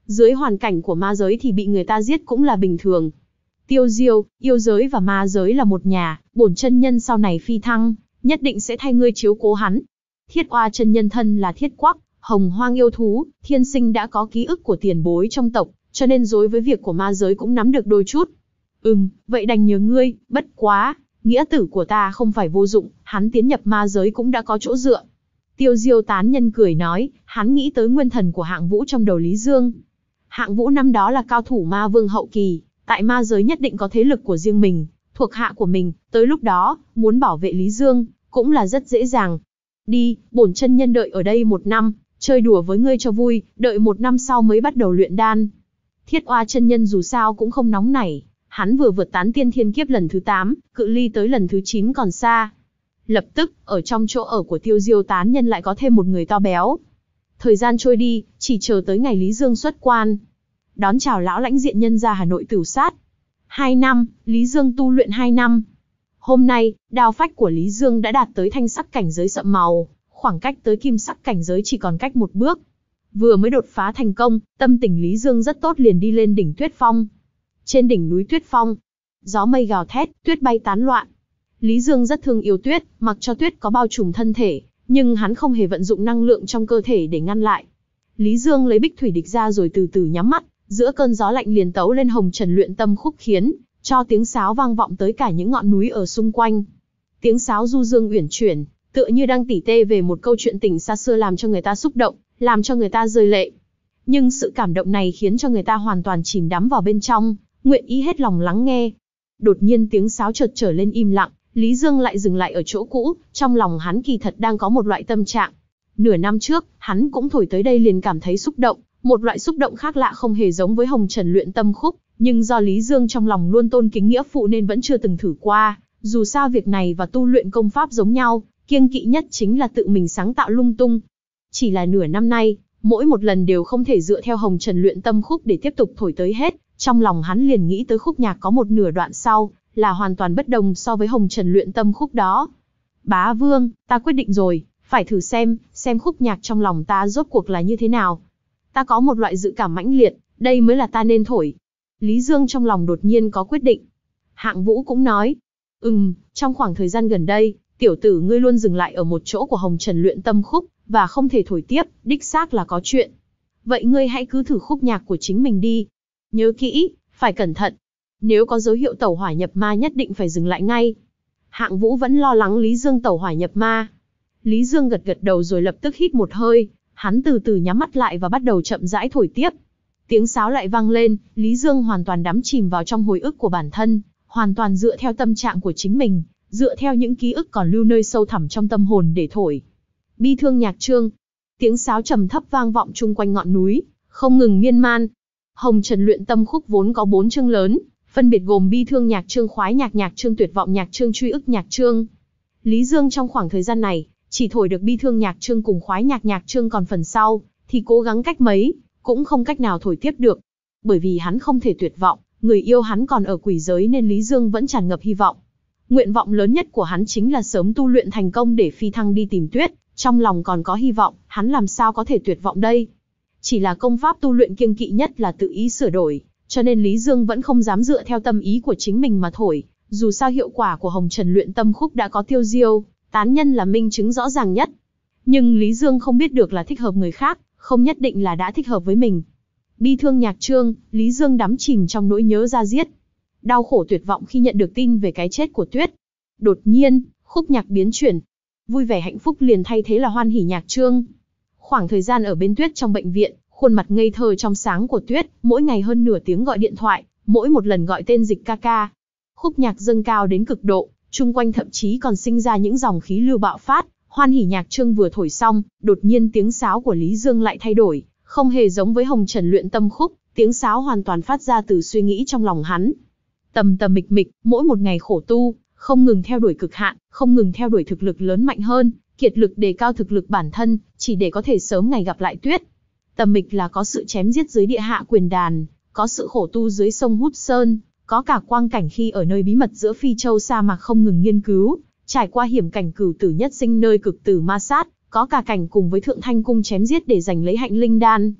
Dưới hoàn cảnh của ma giới thì bị người ta giết cũng là bình thường. Tiêu Diêu, yêu giới và ma giới là một nhà, bổn chân nhân sau này phi thăng, nhất định sẽ thay ngươi chiếu cố hắn. Thiết Oa chân nhân thân là Thiết Quắc, hồng hoang yêu thú, thiên sinh đã có ký ức của tiền bối trong tộc, cho nên đối với việc của ma giới cũng nắm được đôi chút. Ừm, vậy đành nhờ ngươi, bất quá, nghĩa tử của ta không phải vô dụng, hắn tiến nhập ma giới cũng đã có chỗ dựa. Tiêu Diêu tán nhân cười nói, hắn nghĩ tới nguyên thần của Hạng Vũ trong đầu Lý Dương. Hạng Vũ năm đó là cao thủ ma vương hậu kỳ, tại ma giới nhất định có thế lực của riêng mình, thuộc hạ của mình, tới lúc đó, muốn bảo vệ Lý Dương, cũng là rất dễ dàng. Đi, bổn chân nhân đợi ở đây một năm, chơi đùa với ngươi cho vui, đợi một năm sau mới bắt đầu luyện đan. Thiết Oa chân nhân dù sao cũng không nóng nảy, hắn vừa vượt tán tiên thiên kiếp lần thứ tám, cự ly tới lần thứ chín còn xa. Lập tức, ở trong chỗ ở của Tiêu Diêu tán nhân lại có thêm một người to béo. Thời gian trôi đi, chỉ chờ tới ngày Lý Dương xuất quan. Đón chào lão lãnh diện nhân ra Hà Nội tửu sát. Hai năm, Lý Dương tu luyện hai năm. Hôm nay, đao phách của Lý Dương đã đạt tới thanh sắc cảnh giới sậm màu, khoảng cách tới kim sắc cảnh giới chỉ còn cách một bước. Vừa mới đột phá thành công, tâm tình Lý Dương rất tốt liền đi lên đỉnh Tuyết Phong. Trên đỉnh núi Tuyết Phong, gió mây gào thét, tuyết bay tán loạn. Lý Dương rất thương yêu tuyết, mặc cho tuyết có bao trùm thân thể, nhưng hắn không hề vận dụng năng lượng trong cơ thể để ngăn lại. Lý Dương lấy bích thủy địch ra rồi từ từ nhắm mắt, giữa cơn gió lạnh liền tấu lên hồng trần luyện tâm khúc khiến cho tiếng sáo vang vọng tới cả những ngọn núi ở xung quanh. Tiếng sáo du dương uyển chuyển, tựa như đang tỉ tê về một câu chuyện tình xa xưa làm cho người ta xúc động, làm cho người ta rơi lệ. Nhưng sự cảm động này khiến cho người ta hoàn toàn chìm đắm vào bên trong, nguyện ý hết lòng lắng nghe. Đột nhiên tiếng sáo chợt trở lên im lặng, Lý Dương lại dừng lại ở chỗ cũ, trong lòng hắn kỳ thật đang có một loại tâm trạng. Nửa năm trước, hắn cũng thổi tới đây liền cảm thấy xúc động, một loại xúc động khác lạ không hề giống với hồng trần luyện tâm khúc, nhưng do Lý Dương trong lòng luôn tôn kính nghĩa phụ nên vẫn chưa từng thử qua, dù sao việc này và tu luyện công pháp giống nhau, kiêng kỵ nhất chính là tự mình sáng tạo lung tung. Chỉ là nửa năm nay, mỗi một lần đều không thể dựa theo hồng trần luyện tâm khúc để tiếp tục thổi tới hết, trong lòng hắn liền nghĩ tới khúc nhạc có một nửa đoạn sau, là hoàn toàn bất đồng so với hồng trần luyện tâm khúc đó. Bá Vương, ta quyết định rồi, phải thử xem, xem khúc nhạc trong lòng ta rốt cuộc là như thế nào. Ta có một loại dự cảm mãnh liệt, đây mới là ta nên thổi. Lý Dương trong lòng đột nhiên có quyết định. Hạng Vũ cũng nói, ừm, trong khoảng thời gian gần đây, tiểu tử ngươi luôn dừng lại ở một chỗ của hồng trần luyện tâm khúc, và không thể thổi tiếp, đích xác là có chuyện. Vậy ngươi hãy cứ thử khúc nhạc của chính mình đi. Nhớ kỹ, phải cẩn thận. Nếu có dấu hiệu tẩu hỏa nhập ma nhất định phải dừng lại ngay. Hạng Vũ vẫn lo lắng Lý Dương tẩu hỏa nhập ma. Lý Dương gật gật đầu rồi lập tức hít một hơi, hắn từ từ nhắm mắt lại và bắt đầu chậm rãi thổi tiếp. Tiếng sáo lại vang lên, Lý Dương hoàn toàn đắm chìm vào trong hồi ức của bản thân, hoàn toàn dựa theo tâm trạng của chính mình, dựa theo những ký ức còn lưu nơi sâu thẳm trong tâm hồn để thổi. Bi thương nhạc chương. Tiếng sáo trầm thấp vang vọng chung quanh ngọn núi, không ngừng miên man. Hồng trần luyện tâm khúc vốn có bốn chương lớn, phân biệt gồm bi thương nhạc chương, khoái nhạc nhạc chương, tuyệt vọng nhạc chương, truy ức nhạc chương. Lý Dương trong khoảng thời gian này, chỉ thổi được bi thương nhạc chương cùng khoái nhạc nhạc chương, còn phần sau, thì cố gắng cách mấy, cũng không cách nào thổi tiếp được. Bởi vì hắn không thể tuyệt vọng, người yêu hắn còn ở quỷ giới nên Lý Dương vẫn tràn ngập hy vọng. Nguyện vọng lớn nhất của hắn chính là sớm tu luyện thành công để phi thăng đi tìm tuyết, trong lòng còn có hy vọng, hắn làm sao có thể tuyệt vọng đây. Chỉ là công pháp tu luyện kiêng kỵ nhất là tự ý sửa đổi, cho nên Lý Dương vẫn không dám dựa theo tâm ý của chính mình mà thổi, dù sao hiệu quả của hồng trần luyện tâm khúc đã có Tiêu Diêu tán nhân là minh chứng rõ ràng nhất. Nhưng Lý Dương không biết được là thích hợp người khác, không nhất định là đã thích hợp với mình. Bi thương nhạc chương, Lý Dương đắm chìm trong nỗi nhớ da diết, đau khổ tuyệt vọng khi nhận được tin về cái chết của Tuyết. Đột nhiên, khúc nhạc biến chuyển, vui vẻ hạnh phúc liền thay thế là hoan hỉ nhạc chương. Khoảng thời gian ở bên Tuyết trong bệnh viện, khuôn mặt ngây thơ trong sáng của Tuyết, mỗi ngày hơn nửa tiếng gọi điện thoại, mỗi một lần gọi tên Dịch ca ca. Khúc nhạc dâng cao đến cực độ, chung quanh thậm chí còn sinh ra những dòng khí lưu bạo phát. Hoan hỉ nhạc chương vừa thổi xong, đột nhiên tiếng sáo của Lý Dương lại thay đổi, không hề giống với hồng trần luyện tâm khúc, tiếng sáo hoàn toàn phát ra từ suy nghĩ trong lòng hắn. Tầm tầm mịch mịch, mỗi một ngày khổ tu, không ngừng theo đuổi cực hạn, không ngừng theo đuổi thực lực lớn mạnh hơn, kiệt lực đề cao thực lực bản thân, chỉ để có thể sớm ngày gặp lại Tuyết. Tầm mịch là có sự chém giết dưới địa hạ quyền đàn, có sự khổ tu dưới sông Hút Sơn, có cả quang cảnh khi ở nơi bí mật giữa Phi Châu sa mạc không ngừng nghiên cứu, trải qua hiểm cảnh cửu tử nhất sinh nơi cực tử ma sát, có cả cảnh cùng với Thượng Thanh cung chém giết để giành lấy hạnh linh đan.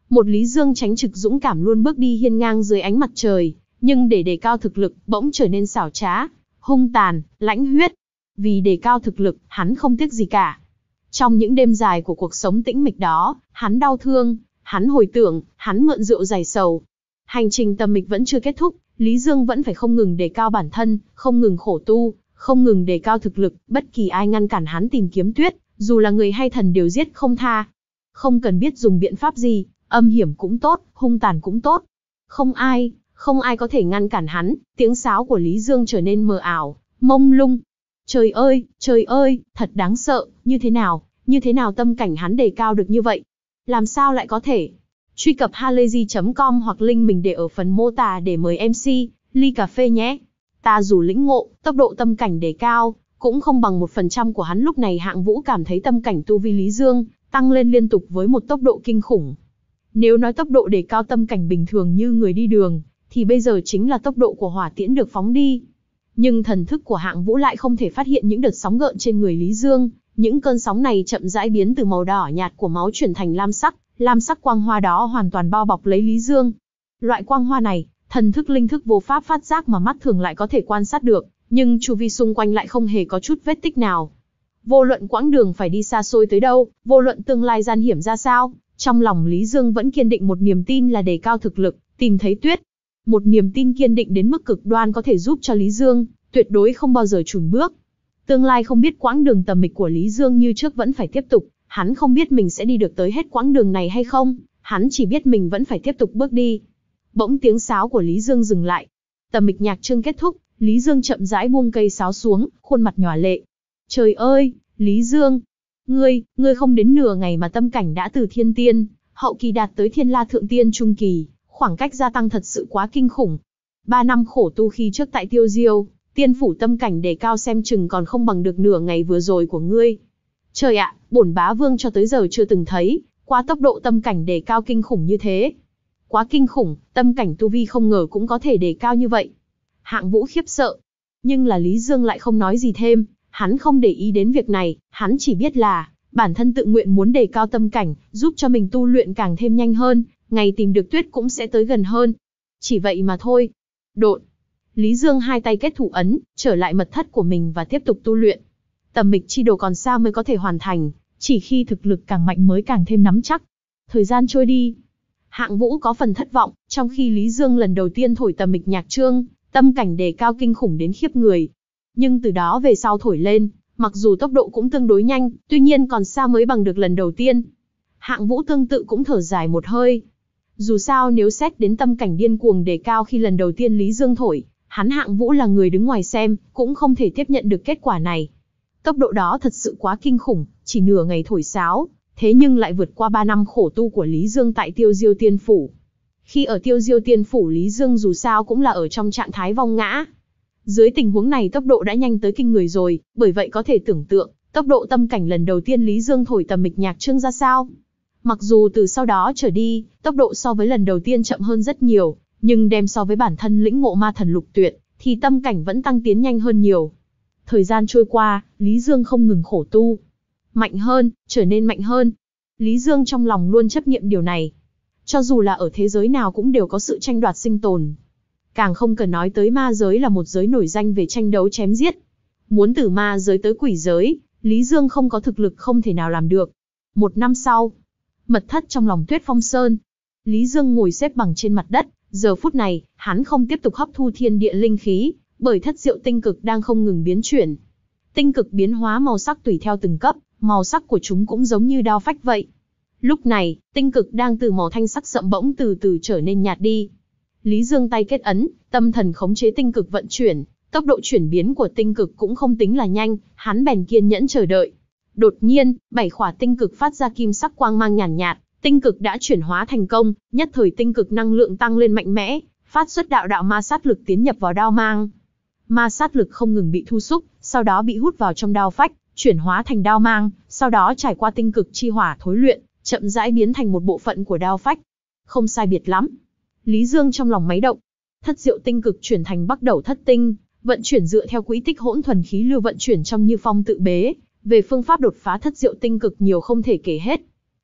Một Lý Dương tránh trực dũng cảm luôn bước đi hiên ngang dưới ánh mặt trời, nhưng để đề cao thực lực, bỗng trở nên xảo trá, hung tàn, lãnh huyết. Vì đề cao thực lực, hắn không tiếc gì cả. Trong những đêm dài của cuộc sống tĩnh mịch đó, hắn đau thương, hắn hồi tưởng, hắn mượn rượu giải sầu. Hành trình tầm mịch vẫn chưa kết thúc, Lý Dương vẫn phải không ngừng đề cao bản thân, không ngừng khổ tu, không ngừng đề cao thực lực, bất kỳ ai ngăn cản hắn tìm kiếm tuyết, dù là người hay thần đều giết không tha. Không cần biết dùng biện pháp gì, âm hiểm cũng tốt, hung tàn cũng tốt. Không ai, không ai có thể ngăn cản hắn, tiếng sáo của Lý Dương trở nên mờ ảo, mông lung. Trời ơi, trời ơi, thật đáng sợ, như thế nào, như thế nào tâm cảnh hắn đề cao được như vậy? Làm sao lại có thể? Truy cập halayzi chấm com hoặc link mình để ở phần mô tả để mời em xê, ly cà phê nhé. Ta dù lĩnh ngộ, tốc độ tâm cảnh đề cao, cũng không bằng một phần trăm của hắn. Lúc này Hạng Vũ cảm thấy tâm cảnh tu vi Lý Dương tăng lên liên tục với một tốc độ kinh khủng. Nếu nói tốc độ đề cao tâm cảnh bình thường như người đi đường, thì bây giờ chính là tốc độ của hỏa tiễn được phóng đi. Nhưng thần thức của Hạng Vũ lại không thể phát hiện những đợt sóng gợn trên người Lý Dương, những cơn sóng này chậm rãi biến từ màu đỏ nhạt của máu chuyển thành lam sắc, lam sắc quang hoa đó hoàn toàn bao bọc lấy Lý Dương. Loại quang hoa này, thần thức linh thức vô pháp phát giác mà mắt thường lại có thể quan sát được, nhưng chu vi xung quanh lại không hề có chút vết tích nào. Vô luận quãng đường phải đi xa xôi tới đâu, vô luận tương lai gian hiểm ra sao, trong lòng Lý Dương vẫn kiên định một niềm tin là đề cao thực lực, tìm thấy tuyết. Một niềm tin kiên định đến mức cực đoan có thể giúp cho Lý Dương tuyệt đối không bao giờ chùn bước. Tương lai không biết quãng đường tầm mịch của Lý Dương như trước vẫn phải tiếp tục, hắn không biết mình sẽ đi được tới hết quãng đường này hay không, hắn chỉ biết mình vẫn phải tiếp tục bước đi. Bỗng tiếng sáo của Lý Dương dừng lại. Tầm mịch nhạc chương kết thúc, Lý Dương chậm rãi buông cây sáo xuống, khuôn mặt nhòa lệ. Trời ơi, Lý Dương, ngươi, ngươi không đến nửa ngày mà tâm cảnh đã từ thiên tiên, hậu kỳ đạt tới thiên la thượng tiên trung kỳ, khoảng cách gia tăng thật sự quá kinh khủng. Ba năm khổ tu khi trước tại Tiêu Diêu, tiên phủ tâm cảnh đề cao xem chừng còn không bằng được nửa ngày vừa rồi của ngươi. Trời ạ, bổn bá vương cho tới giờ chưa từng thấy, qua tốc độ tâm cảnh đề cao kinh khủng như thế. Quá kinh khủng, tâm cảnh tu vi không ngờ cũng có thể đề cao như vậy. Hạng Vũ khiếp sợ. Nhưng là Lý Dương lại không nói gì thêm, hắn không để ý đến việc này, hắn chỉ biết là, bản thân tự nguyện muốn đề cao tâm cảnh, giúp cho mình tu luyện càng thêm nhanh hơn, ngày tìm được tuyết cũng sẽ tới gần hơn. Chỉ vậy mà thôi. Độn. Lý Dương hai tay kết thủ ấn, trở lại mật thất của mình và tiếp tục tu luyện. Tầm mịch chi đồ còn xa mới có thể hoàn thành, chỉ khi thực lực càng mạnh mới càng thêm nắm chắc. Thời gian trôi đi. Hạng Vũ có phần thất vọng, trong khi Lý Dương lần đầu tiên thổi tầm mịch nhạc chương, tâm cảnh đề cao kinh khủng đến khiếp người. Nhưng từ đó về sau thổi lên, mặc dù tốc độ cũng tương đối nhanh, tuy nhiên còn xa mới bằng được lần đầu tiên. Hạng Vũ tương tự cũng thở dài một hơi. Dù sao nếu xét đến tâm cảnh điên cuồng đề cao khi lần đầu tiên Lý Dương thổi, hắn Hạng Vũ là người đứng ngoài xem, cũng không thể tiếp nhận được kết quả này. Tốc độ đó thật sự quá kinh khủng, chỉ nửa ngày thổi sáo, thế nhưng lại vượt qua ba năm khổ tu của Lý Dương tại Tiêu Diêu Tiên Phủ. Khi ở Tiêu Diêu Tiên Phủ, Lý Dương dù sao cũng là ở trong trạng thái vong ngã. Dưới tình huống này tốc độ đã nhanh tới kinh người rồi, bởi vậy có thể tưởng tượng, tốc độ tâm cảnh lần đầu tiên Lý Dương thổi tầm mịch nhạc chương ra sao. Mặc dù từ sau đó trở đi, tốc độ so với lần đầu tiên chậm hơn rất nhiều, nhưng đem so với bản thân lĩnh ngộ ma thần lục tuyệt, thì tâm cảnh vẫn tăng tiến nhanh hơn nhiều. Thời gian trôi qua, Lý Dương không ngừng khổ tu. Mạnh hơn, trở nên mạnh hơn. Lý Dương trong lòng luôn chấp niệm điều này. Cho dù là ở thế giới nào cũng đều có sự tranh đoạt sinh tồn. Càng không cần nói tới ma giới là một giới nổi danh về tranh đấu chém giết. Muốn từ ma giới tới quỷ giới, Lý Dương không có thực lực không thể nào làm được. Một năm sau, mật thất trong lòng Tuyết Phong Sơn. Lý Dương ngồi xếp bằng trên mặt đất, giờ phút này, hắn không tiếp tục hấp thu thiên địa linh khí, bởi thất diệu tinh cực đang không ngừng biến chuyển. Tinh cực biến hóa màu sắc tùy theo từng cấp, màu sắc của chúng cũng giống như đao phách vậy. Lúc này, tinh cực đang từ màu thanh sắc sậm bỗng từ từ trở nên nhạt đi. Lý Dương tay kết ấn, tâm thần khống chế tinh cực vận chuyển, tốc độ chuyển biến của tinh cực cũng không tính là nhanh, hắn bèn kiên nhẫn chờ đợi. Đột nhiên, bảy khỏa tinh cực phát ra kim sắc quang mang nhàn nhạt, nhạt, tinh cực đã chuyển hóa thành công, nhất thời tinh cực năng lượng tăng lên mạnh mẽ, phát xuất đạo đạo ma sát lực tiến nhập vào đao mang. Ma sát lực không ngừng bị thu xúc, sau đó bị hút vào trong đao phách, chuyển hóa thành đao mang, sau đó trải qua tinh cực chi hỏa thối luyện, chậm rãi biến thành một bộ phận của đao phách. Không sai biệt lắm. Lý Dương trong lòng máy động. Thất diệu tinh cực chuyển thành Bắc Đẩu Thất Tinh, vận chuyển dựa theo quỹ tích hỗn thuần khí lưu vận chuyển trong Như Phong tự bế, về phương pháp đột phá thất diệu tinh cực nhiều không thể kể hết.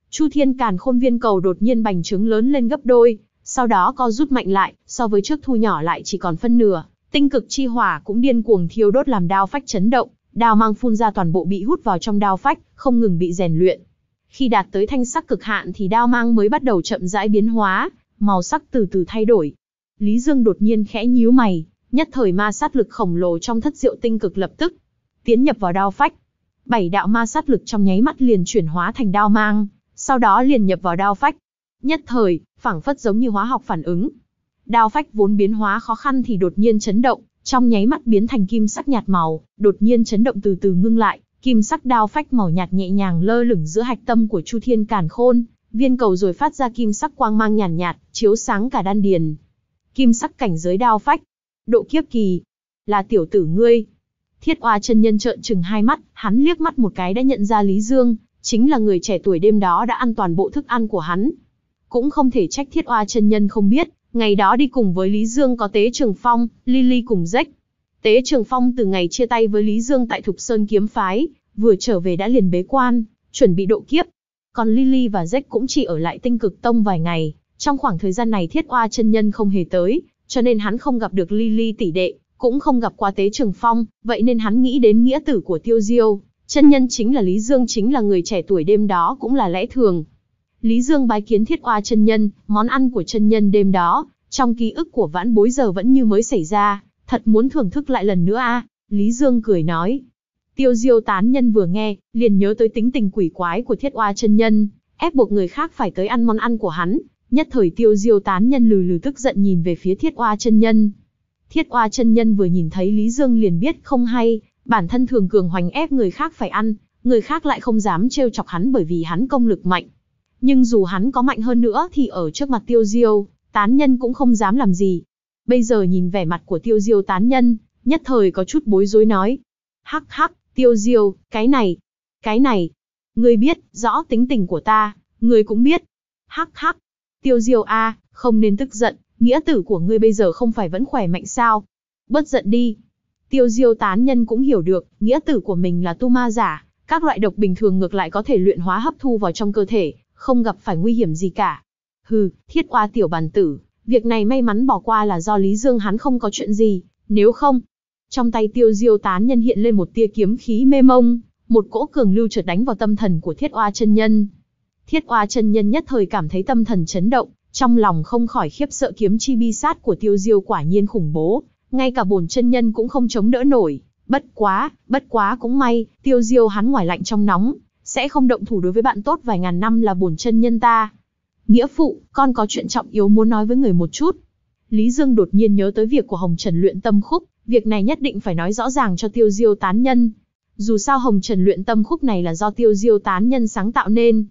Chu Thiên Càn Khôn viên cầu đột nhiên bành trướng lớn lên gấp đôi, sau đó co rút mạnh lại, so với trước thu nhỏ lại chỉ còn phân nửa. Tinh cực chi hỏa cũng điên cuồng thiêu đốt làm đao phách chấn động, đao mang phun ra toàn bộ bị hút vào trong đao phách, không ngừng bị rèn luyện. Khi đạt tới thanh sắc cực hạn thì đao mang mới bắt đầu chậm rãi biến hóa, màu sắc từ từ thay đổi. Lý Dương đột nhiên khẽ nhíu mày, nhất thời ma sát lực khổng lồ trong thất diệu tinh cực lập tức tiến nhập vào đao phách. Bảy đạo ma sát lực trong nháy mắt liền chuyển hóa thành đao mang, sau đó liền nhập vào đao phách. Nhất thời, phảng phất giống như hóa học phản ứng. Đao phách vốn biến hóa khó khăn thì đột nhiên chấn động, trong nháy mắt biến thành kim sắc nhạt màu, đột nhiên chấn động từ từ ngưng lại, kim sắc đao phách màu nhạt nhẹ nhàng lơ lửng giữa hạch tâm của Chu Thiên Càn Khôn, viên cầu rồi phát ra kim sắc quang mang nhàn nhạt, nhạt, chiếu sáng cả đan điền. Kim sắc cảnh giới đao phách, độ kiếp kỳ, là tiểu tử ngươi. Thiết Oa chân nhân trợn trừng hai mắt, hắn liếc mắt một cái đã nhận ra Lý Dương, chính là người trẻ tuổi đêm đó đã ăn toàn bộ thức ăn của hắn. Cũng không thể trách Thiết Oa chân nhân không biết, ngày đó đi cùng với Lý Dương có Tế Trường Phong, Lily cùng Rách. Tế Trường Phong từ ngày chia tay với Lý Dương tại Thục Sơn kiếm phái, vừa trở về đã liền bế quan, chuẩn bị độ kiếp. Còn Lily và Rách cũng chỉ ở lại Tinh Cực Tông vài ngày, trong khoảng thời gian này Thiết Oa chân nhân không hề tới, cho nên hắn không gặp được Lily tỷ đệ, cũng không gặp qua Tế Trường Phong, vậy nên hắn nghĩ đến nghĩa tử của Tiêu Diêu, chân nhân chính là Lý Dương, chính là người trẻ tuổi đêm đó cũng là lẽ thường. Lý Dương bái kiến Thiết Oa chân nhân, món ăn của chân nhân đêm đó, trong ký ức của vãn bối giờ vẫn như mới xảy ra, thật muốn thưởng thức lại lần nữa a. À? Lý Dương cười nói. Tiêu Diêu tán nhân vừa nghe, liền nhớ tới tính tình quỷ quái của Thiết Oa chân nhân, ép buộc người khác phải tới ăn món ăn của hắn, nhất thời Tiêu Diêu tán nhân lừ lừ tức giận nhìn về phía Thiết Oa chân nhân. Thiết Oa chân nhân vừa nhìn thấy Lý Dương liền biết không hay, bản thân thường cường hoành ép người khác phải ăn, người khác lại không dám trêu chọc hắn bởi vì hắn công lực mạnh. Nhưng dù hắn có mạnh hơn nữa thì ở trước mặt Tiêu Diêu, tán nhân cũng không dám làm gì. Bây giờ nhìn vẻ mặt của Tiêu Diêu tán nhân, nhất thời có chút bối rối nói. Hắc hắc, Tiêu Diêu, cái này, cái này, ngươi biết rõ tính tình của ta, ngươi cũng biết. Hắc hắc, Tiêu Diêu a, không nên tức giận, nghĩa tử của ngươi bây giờ không phải vẫn khỏe mạnh sao? Bớt giận đi. Tiêu Diêu tán nhân cũng hiểu được, nghĩa tử của mình là tu ma giả, các loại độc bình thường ngược lại có thể luyện hóa hấp thu vào trong cơ thể, không gặp phải nguy hiểm gì cả. Hừ, Thiết Oa tiểu bàn tử, việc này may mắn bỏ qua là do Lý Dương hắn không có chuyện gì, nếu không. Trong tay Tiêu Diêu tán nhân hiện lên một tia kiếm khí mê mông, một cỗ cường lưu chợt đánh vào tâm thần của Thiết Oa chân nhân. Thiết Oa chân nhân nhất thời cảm thấy tâm thần chấn động, trong lòng không khỏi khiếp sợ, kiếm chi bi sát của Tiêu Diêu quả nhiên khủng bố, ngay cả bổn chân nhân cũng không chống đỡ nổi. Bất quá, bất quá cũng may, Tiêu Diêu hắn ngoài lạnh trong nóng, sẽ không động thủ đối với bạn tốt vài ngàn năm là bổn chân nhân ta. Nghĩa phụ, con có chuyện trọng yếu muốn nói với người một chút. Lý Dương đột nhiên nhớ tới việc của Hồng Trần luyện tâm khúc, việc này nhất định phải nói rõ ràng cho Tiêu Diêu tán nhân. Dù sao Hồng Trần luyện tâm khúc này là do Tiêu Diêu tán nhân sáng tạo nên.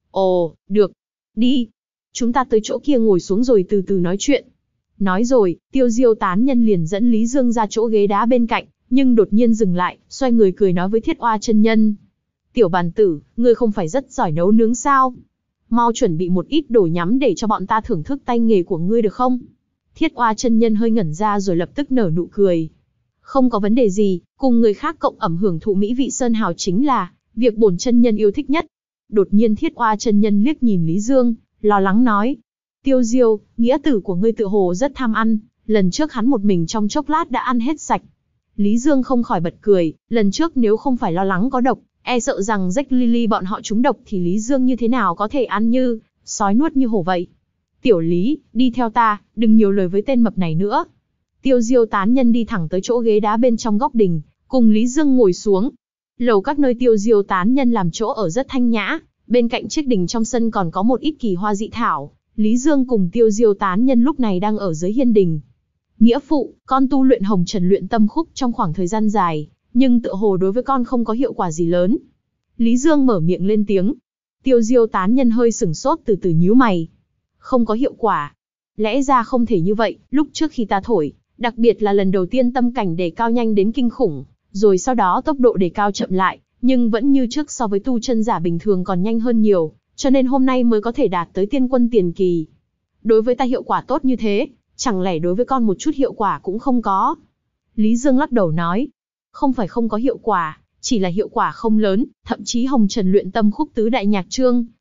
Ồ, được. Đi. Chúng ta tới chỗ kia ngồi xuống rồi từ từ nói chuyện. Nói rồi, Tiêu Diêu tán nhân liền dẫn Lý Dương ra chỗ ghế đá bên cạnh, nhưng đột nhiên dừng lại, xoay người cười nói với Thiết Oa chân nhân. Tiểu bàn tử, ngươi không phải rất giỏi nấu nướng sao? Mau chuẩn bị một ít đồ nhắm để cho bọn ta thưởng thức tay nghề của ngươi được không? Thiết Oa chân nhân hơi ngẩn ra rồi lập tức nở nụ cười. Không có vấn đề gì, cùng người khác cộng ẩm hưởng thụ mỹ vị sơn hào chính là việc bổn chân nhân yêu thích nhất. Đột nhiên Thiết Oa chân nhân liếc nhìn Lý Dương, lo lắng nói. Tiêu Diêu, nghĩa tử của ngươi tự hồ rất tham ăn, lần trước hắn một mình trong chốc lát đã ăn hết sạch. Lý Dương không khỏi bật cười, lần trước nếu không phải lo lắng có độc, e sợ rằng Jack Lily bọn họ trúng độc thì Lý Dương như thế nào có thể ăn như sói nuốt như hổ vậy. Tiểu Lý, đi theo ta, đừng nhiều lời với tên mập này nữa. Tiêu Diêu tán nhân đi thẳng tới chỗ ghế đá bên trong góc đình, cùng Lý Dương ngồi xuống. Lầu các nơi Tiêu Diêu tán nhân làm chỗ ở rất thanh nhã, bên cạnh chiếc đình trong sân còn có một ít kỳ hoa dị thảo. Lý Dương cùng Tiêu Diêu tán nhân lúc này đang ở dưới hiên đình. Nghĩa phụ, con tu luyện Hồng Trần luyện tâm khúc trong khoảng thời gian dài, nhưng tựa hồ đối với con không có hiệu quả gì lớn. Lý Dương mở miệng lên tiếng. Tiêu Diêu tán nhân hơi sửng sốt từ từ nhíu mày. Không có hiệu quả. Lẽ ra không thể như vậy, lúc trước khi ta thổi, đặc biệt là lần đầu tiên tâm cảnh đề cao nhanh đến kinh khủng, rồi sau đó tốc độ đề cao chậm lại, nhưng vẫn như trước so với tu chân giả bình thường còn nhanh hơn nhiều, cho nên hôm nay mới có thể đạt tới tiên quân tiền kỳ. Đối với ta hiệu quả tốt như thế, chẳng lẽ đối với con một chút hiệu quả cũng không có? Lý Dương lắc đầu nói. Không phải không có hiệu quả, chỉ là hiệu quả không lớn, thậm chí Hồng Trần luyện tâm khúc tứ đại nhạc chương,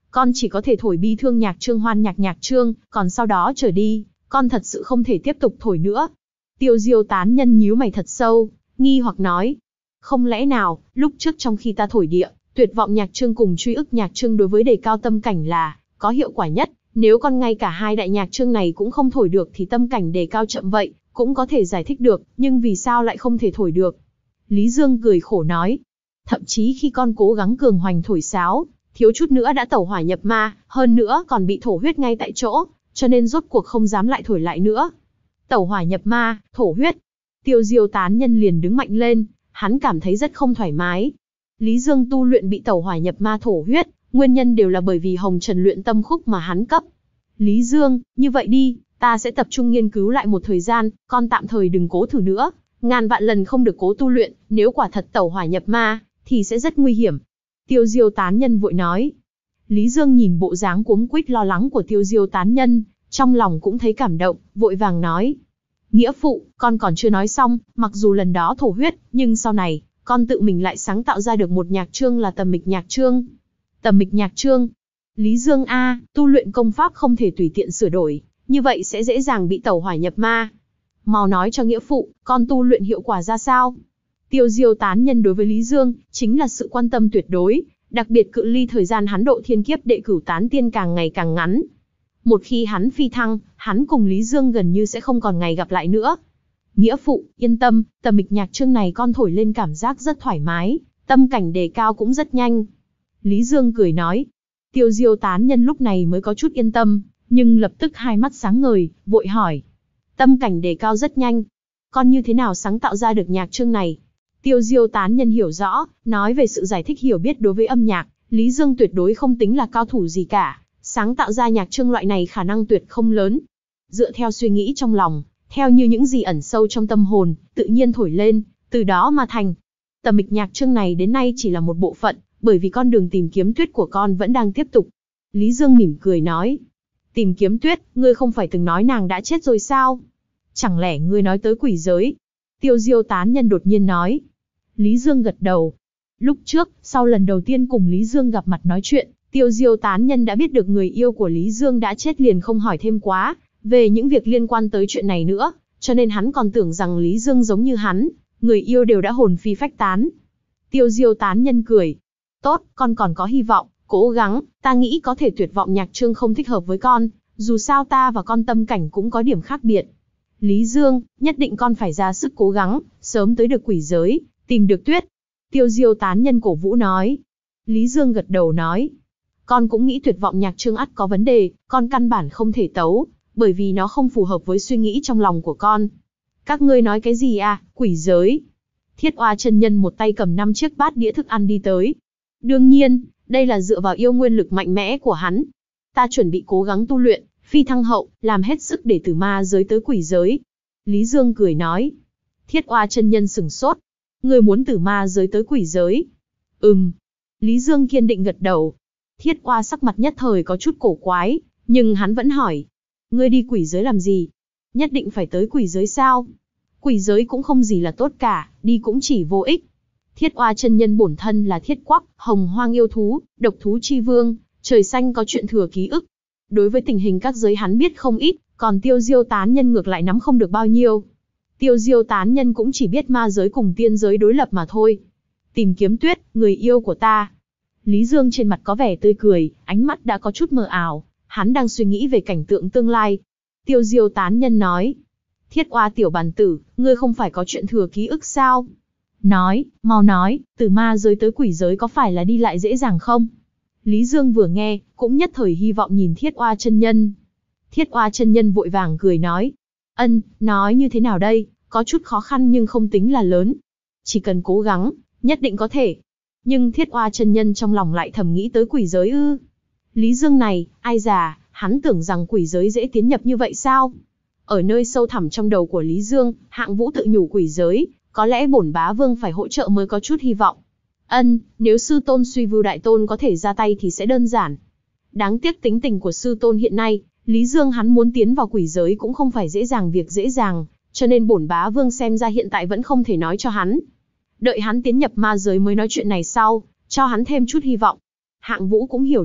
con chỉ có thể thổi bi thương nhạc chương hoan nhạc nhạc chương, còn sau đó trở đi, con thật sự không thể tiếp tục thổi nữa. Tiêu Diêu tán nhân nhíu mày thật sâu, nghi hoặc nói. Không lẽ nào, lúc trước trong khi ta thổi địa, tuyệt vọng nhạc chương cùng truy ức nhạc chương đối với đề cao tâm cảnh là có hiệu quả nhất, nếu con ngay cả hai đại nhạc chương này cũng không thổi được thì tâm cảnh đề cao chậm vậy, cũng có thể giải thích được, nhưng vì sao lại không thể thổi được? Lý Dương cười khổ nói. Thậm chí khi con cố gắng cường hoành thổi sáo, thiếu chút nữa đã tẩu hỏa nhập ma, hơn nữa còn bị thổ huyết ngay tại chỗ, cho nên rốt cuộc không dám lại thổi lại nữa. Tẩu hỏa nhập ma, thổ huyết. Tiêu Diêu tán nhân liền đứng mạnh lên, hắn cảm thấy rất không thoải mái. Lý Dương tu luyện bị tẩu hỏa nhập ma thổ huyết, nguyên nhân đều là bởi vì hồng trần luyện tâm khúc mà hắn cấp. Lý Dương, như vậy đi, ta sẽ tập trung nghiên cứu lại một thời gian, con tạm thời đừng cố thử nữa, ngàn vạn lần không được cố tu luyện, nếu quả thật tẩu hỏa nhập ma, thì sẽ rất nguy hiểm. Tiêu Diêu tán nhân vội nói. Lý Dương nhìn bộ dáng cuống quýt lo lắng của Tiêu Diêu tán nhân, trong lòng cũng thấy cảm động, vội vàng nói. Nghĩa phụ, con còn chưa nói xong, mặc dù lần đó thổ huyết, nhưng sau này, con tự mình lại sáng tạo ra được một nhạc chương là tầm mịch nhạc chương. Tầm mịch nhạc chương. Lý Dương A, tu luyện công pháp không thể tùy tiện sửa đổi, như vậy sẽ dễ dàng bị tẩu hỏa nhập ma. Mau nói cho nghĩa phụ, con tu luyện hiệu quả ra sao? Tiêu Diêu tán nhân đối với Lý Dương, chính là sự quan tâm tuyệt đối, đặc biệt cự ly thời gian hắn độ thiên kiếp đệ cửu tán tiên càng ngày càng ngắn. Một khi hắn phi thăng, hắn cùng Lý Dương gần như sẽ không còn ngày gặp lại nữa. Nghĩa phụ, yên tâm, tầm mịch nhạc chương này con thổi lên cảm giác rất thoải mái, tâm cảnh đề cao cũng rất nhanh. Lý Dương cười nói. Tiêu Diêu tán nhân lúc này mới có chút yên tâm, nhưng lập tức hai mắt sáng ngời, vội hỏi. Tâm cảnh đề cao rất nhanh. Con như thế nào sáng tạo ra được nhạc chương này? Tiêu Diêu tán nhân hiểu rõ, nói về sự giải thích hiểu biết đối với âm nhạc, Lý Dương tuyệt đối không tính là cao thủ gì cả, sáng tạo ra nhạc chương loại này khả năng tuyệt không lớn. Dựa theo suy nghĩ trong lòng, theo như những gì ẩn sâu trong tâm hồn, tự nhiên thổi lên, từ đó mà thành. Tầm mịch nhạc chương này đến nay chỉ là một bộ phận, bởi vì con đường tìm kiếm tuyết của con vẫn đang tiếp tục. Lý Dương mỉm cười nói. Tìm kiếm tuyết, ngươi không phải từng nói nàng đã chết rồi sao? Chẳng lẽ ngươi nói tới quỷ giới? Tiêu Diêu tán nhân đột nhiên nói. Lý Dương gật đầu. Lúc trước, sau lần đầu tiên cùng Lý Dương gặp mặt nói chuyện, Tiêu Diêu tán nhân đã biết được người yêu của Lý Dương đã chết liền không hỏi thêm quá về những việc liên quan tới chuyện này nữa, cho nên hắn còn tưởng rằng Lý Dương giống như hắn, người yêu đều đã hồn phi phách tán. Tiêu Diêu tán nhân cười. Tốt, con còn có hy vọng, cố gắng, ta nghĩ có thể tuyệt vọng nhạc chương không thích hợp với con, dù sao ta và con tâm cảnh cũng có điểm khác biệt. Lý Dương, nhất định con phải ra sức cố gắng, sớm tới được quỷ giới, tìm được tuyết. Tiêu Diêu tán nhân cổ vũ nói. Lý Dương gật đầu nói. Con cũng nghĩ tuyệt vọng nhạc chương ắt có vấn đề, con căn bản không thể tấu, bởi vì nó không phù hợp với suy nghĩ trong lòng của con. Các ngươi nói cái gì à, quỷ giới? Thiết Oa chân nhân một tay cầm năm chiếc bát đĩa thức ăn đi tới. Đương nhiên, đây là dựa vào yêu nguyên lực mạnh mẽ của hắn. Ta chuẩn bị cố gắng tu luyện, phi thăng hậu, làm hết sức để từ ma giới tới quỷ giới. Lý Dương cười nói. Thiết Oa chân nhân sửng sốt. Ngươi muốn từ ma giới tới quỷ giới? Ừm. Lý Dương kiên định gật đầu. Thiết Oa sắc mặt nhất thời có chút cổ quái, nhưng hắn vẫn hỏi. Ngươi đi quỷ giới làm gì? Nhất định phải tới quỷ giới sao? Quỷ giới cũng không gì là tốt cả, đi cũng chỉ vô ích. Thiết Oa chân nhân bổn thân là thiết quắc, hồng hoang yêu thú, độc thú chi vương, trời xanh có chuyện thừa ký ức. Đối với tình hình các giới hắn biết không ít, còn Tiêu Diêu tán nhân ngược lại nắm không được bao nhiêu. Tiêu Diêu tán nhân cũng chỉ biết ma giới cùng tiên giới đối lập mà thôi. Tìm kiếm tuyết, người yêu của ta. Lý Dương trên mặt có vẻ tươi cười, ánh mắt đã có chút mờ ảo, hắn đang suy nghĩ về cảnh tượng tương lai. Tiêu Diêu tán nhân nói. Thiết Oa tiểu bàn tử, ngươi không phải có chuyện thừa ký ức sao? Nói, mau nói, từ ma giới tới quỷ giới có phải là đi lại dễ dàng không? Lý Dương vừa nghe, cũng nhất thời hy vọng nhìn Thiết Oa chân nhân. Thiết Oa chân nhân vội vàng cười nói. Ân, nói như thế nào đây, có chút khó khăn nhưng không tính là lớn. Chỉ cần cố gắng, nhất định có thể. Nhưng Thiết Oa chân nhân trong lòng lại thầm nghĩ tới quỷ giới ư. Lý Dương này, ai già, hắn tưởng rằng quỷ giới dễ tiến nhập như vậy sao? Ở nơi sâu thẳm trong đầu của Lý Dương, Hạng Vũ tự nhủ quỷ giới, có lẽ bổn bá vương phải hỗ trợ mới có chút hy vọng. Ân, nếu sư tôn Suy Vưu đại tôn có thể ra tay thì sẽ đơn giản. Đáng tiếc tính tình của sư tôn hiện nay, Lý Dương hắn muốn tiến vào quỷ giới cũng không phải dễ dàng việc dễ dàng, cho nên bổn bá vương xem ra hiện tại vẫn không thể nói cho hắn. Đợi hắn tiến nhập ma giới mới nói chuyện này sau, cho hắn thêm chút hy vọng. Hạng Vũ cũng hiểu được,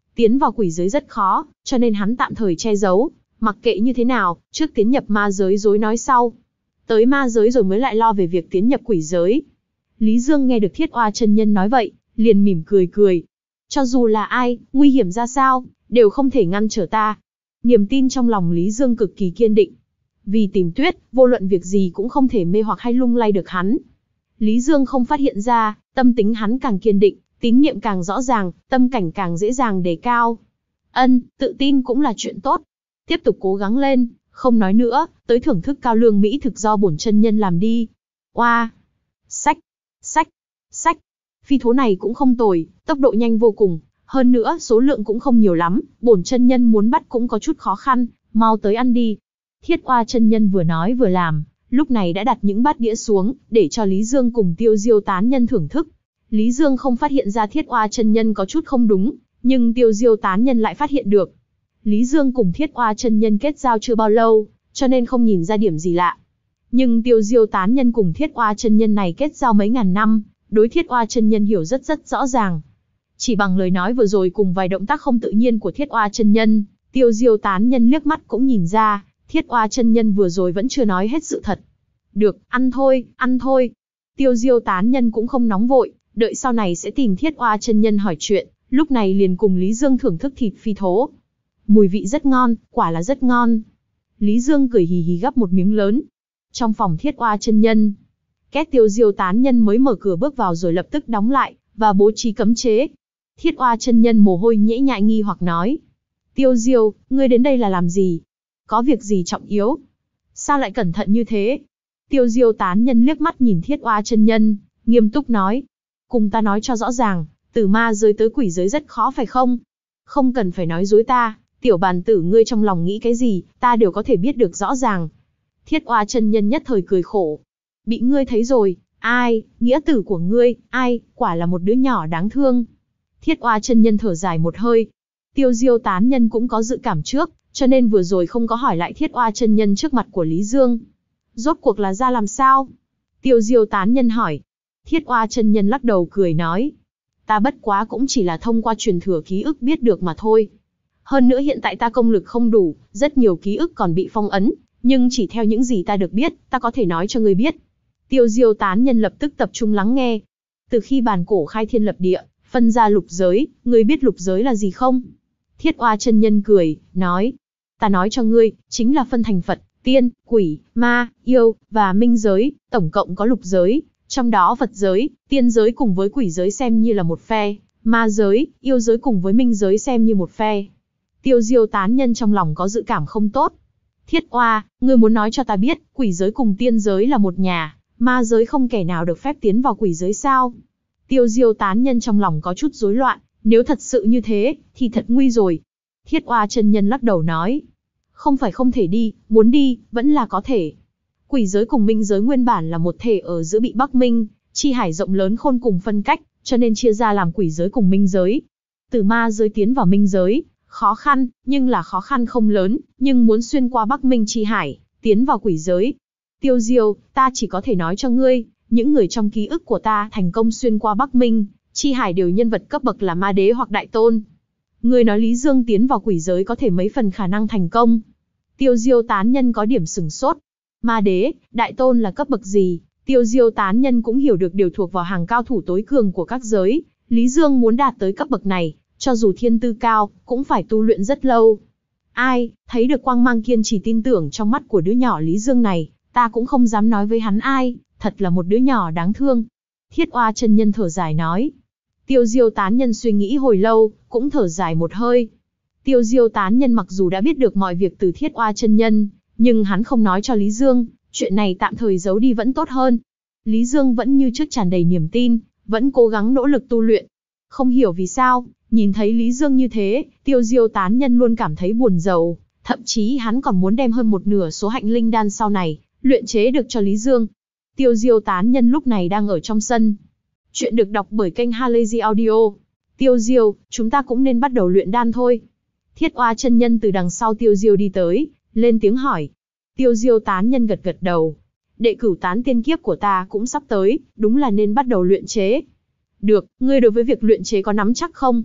Tiến vào quỷ giới rất khó, cho nên hắn tạm thời che giấu, mặc kệ như thế nào, trước tiến nhập ma giới rồi nói sau. Tới ma giới rồi mới lại lo về việc tiến nhập quỷ giới. Lý Dương nghe được Thiết Oa chân nhân nói vậy, liền mỉm cười cười. Cho dù là ai, nguy hiểm ra sao, đều không thể ngăn trở ta. Niềm tin trong lòng Lý Dương cực kỳ kiên định. Vì tìm Tuyết, vô luận việc gì cũng không thể mê hoặc hay lung lay được hắn. Lý Dương không phát hiện ra, tâm tính hắn càng kiên định, tín niệm càng rõ ràng, tâm cảnh càng dễ dàng đề cao. Ân, tự tin cũng là chuyện tốt. Tiếp tục cố gắng lên, không nói nữa, tới thưởng thức cao lương mỹ thực do bổn chân nhân làm đi. Oa! Sách! Sách! Sách! Phi thố này cũng không tồi, tốc độ nhanh vô cùng, hơn nữa số lượng cũng không nhiều lắm, bổn chân nhân muốn bắt cũng có chút khó khăn, mau tới ăn đi. Thiết Oa chân nhân vừa nói vừa làm, lúc này đã đặt những bát đĩa xuống, để cho Lý Dương cùng Tiêu Diêu tán nhân thưởng thức. Lý Dương không phát hiện ra Thiết Oa chân nhân có chút không đúng, nhưng Tiêu Diêu tán nhân lại phát hiện được. Lý Dương cùng Thiết Oa chân nhân kết giao chưa bao lâu, cho nên không nhìn ra điểm gì lạ. Nhưng Tiêu Diêu tán nhân cùng Thiết Oa chân nhân này kết giao mấy ngàn năm, đối Thiết Oa chân nhân hiểu rất rất rõ ràng. Chỉ bằng lời nói vừa rồi cùng vài động tác không tự nhiên của Thiết Oa chân nhân, Tiêu Diêu tán nhân liếc mắt cũng nhìn ra, Thiết Oa chân nhân vừa rồi vẫn chưa nói hết sự thật. Được, ăn thôi, ăn thôi. Tiêu Diêu tán nhân cũng không nóng vội, đợi sau này sẽ tìm Thiết Oa chân nhân hỏi chuyện, lúc này liền cùng Lý Dương thưởng thức thịt phi thố. Mùi vị rất ngon, quả là rất ngon. Lý Dương cười hì hì gắp một miếng lớn. Trong phòng Thiết Oa chân nhân, Két Tiêu Diêu tán nhân mới mở cửa bước vào rồi lập tức đóng lại, và bố trí cấm chế. Thiết Oa chân nhân mồ hôi nhễ nhại nghi hoặc nói. Tiêu Diêu, ngươi đến đây là làm gì? Có việc gì trọng yếu? Sao lại cẩn thận như thế? Tiêu Diêu tán nhân liếc mắt nhìn Thiết Oa chân nhân, nghiêm túc nói. Cùng ta nói cho rõ ràng, từ ma giới tới quỷ giới rất khó phải không? Không cần phải nói dối ta, tiểu bàn tử ngươi trong lòng nghĩ cái gì, ta đều có thể biết được rõ ràng. Thiết Oa chân nhân nhất thời cười khổ. Bị ngươi thấy rồi, ai, nghĩa tử của ngươi, ai, quả là một đứa nhỏ đáng thương. Thiết Oa chân nhân thở dài một hơi. Tiêu Diêu tán nhân cũng có dự cảm trước, cho nên vừa rồi không có hỏi lại Thiết Oa chân nhân trước mặt của Lý Dương. Rốt cuộc là ra làm sao? Tiêu Diêu tán nhân hỏi. Thiết Oa chân nhân lắc đầu cười nói. Ta bất quá cũng chỉ là thông qua truyền thừa ký ức biết được mà thôi. Hơn nữa hiện tại ta công lực không đủ, rất nhiều ký ức còn bị phong ấn, nhưng chỉ theo những gì ta được biết, ta có thể nói cho ngươi biết. Tiêu Diêu tán nhân lập tức tập trung lắng nghe. Từ khi bàn cổ khai thiên lập địa, phân ra lục giới, ngươi biết lục giới là gì không? Thiết Oa chân nhân cười, nói. Ta nói cho ngươi, chính là phân thành Phật, tiên, quỷ, ma, yêu, và minh giới, tổng cộng có lục giới. Trong đó Phật giới, tiên giới cùng với quỷ giới xem như là một phe, ma giới, yêu giới cùng với minh giới xem như một phe. Tiêu Diêu tán nhân trong lòng có dự cảm không tốt. Thiết Oa, ngươi muốn nói cho ta biết, quỷ giới cùng tiên giới là một nhà, ma giới không kẻ nào được phép tiến vào quỷ giới sao? Tiêu Diêu tán nhân trong lòng có chút rối loạn, nếu thật sự như thế, thì thật nguy rồi. Thiết Oa chân nhân lắc đầu nói. Không phải không thể đi, muốn đi, vẫn là có thể. Quỷ giới cùng minh giới nguyên bản là một thể ở giữa bị Bắc Minh, chi hải rộng lớn khôn cùng phân cách, cho nên chia ra làm quỷ giới cùng minh giới. Từ ma giới tiến vào minh giới, khó khăn, nhưng là khó khăn không lớn, nhưng muốn xuyên qua Bắc Minh chi hải, tiến vào quỷ giới. Tiêu Diêu, ta chỉ có thể nói cho ngươi, những người trong ký ức của ta thành công xuyên qua Bắc Minh, chi hải đều nhân vật cấp bậc là ma đế hoặc đại tôn. Ngươi nói Lý Dương tiến vào quỷ giới có thể mấy phần khả năng thành công. Tiêu Diêu tán nhân có điểm sừng sốt. Ma đế, đại tôn là cấp bậc gì? Tiêu Diêu tán nhân cũng hiểu được điều thuộc vào hàng cao thủ tối cường của các giới. Lý Dương muốn đạt tới cấp bậc này, cho dù thiên tư cao, cũng phải tu luyện rất lâu. Ai, thấy được quang mang kiên trì tin tưởng trong mắt của đứa nhỏ Lý Dương này, ta cũng không dám nói với hắn ai, thật là một đứa nhỏ đáng thương. Thiết Oa chân nhân thở dài nói. Tiêu Diêu tán nhân suy nghĩ hồi lâu, cũng thở dài một hơi. Tiêu Diêu tán nhân mặc dù đã biết được mọi việc từ Thiết Oa chân nhân, nhưng hắn không nói cho Lý Dương, chuyện này tạm thời giấu đi vẫn tốt hơn. Lý Dương vẫn như trước tràn đầy niềm tin, vẫn cố gắng nỗ lực tu luyện. Không hiểu vì sao, nhìn thấy Lý Dương như thế, Tiêu Diêu tán nhân luôn cảm thấy buồn rầu, thậm chí hắn còn muốn đem hơn một nửa số hạnh linh đan sau này, luyện chế được cho Lý Dương. Tiêu Diêu tán nhân lúc này đang ở trong sân. Chuyện được đọc bởi kênh Halazy Audio. Tiêu Diêu, chúng ta cũng nên bắt đầu luyện đan thôi. Thiết Oa chân nhân từ đằng sau Tiêu Diêu đi tới, lên tiếng hỏi. Tiêu Diêu tán nhân gật gật đầu. Đệ cửu tán tiên kiếp của ta cũng sắp tới, đúng là nên bắt đầu luyện chế. Được, ngươi đối với việc luyện chế có nắm chắc không?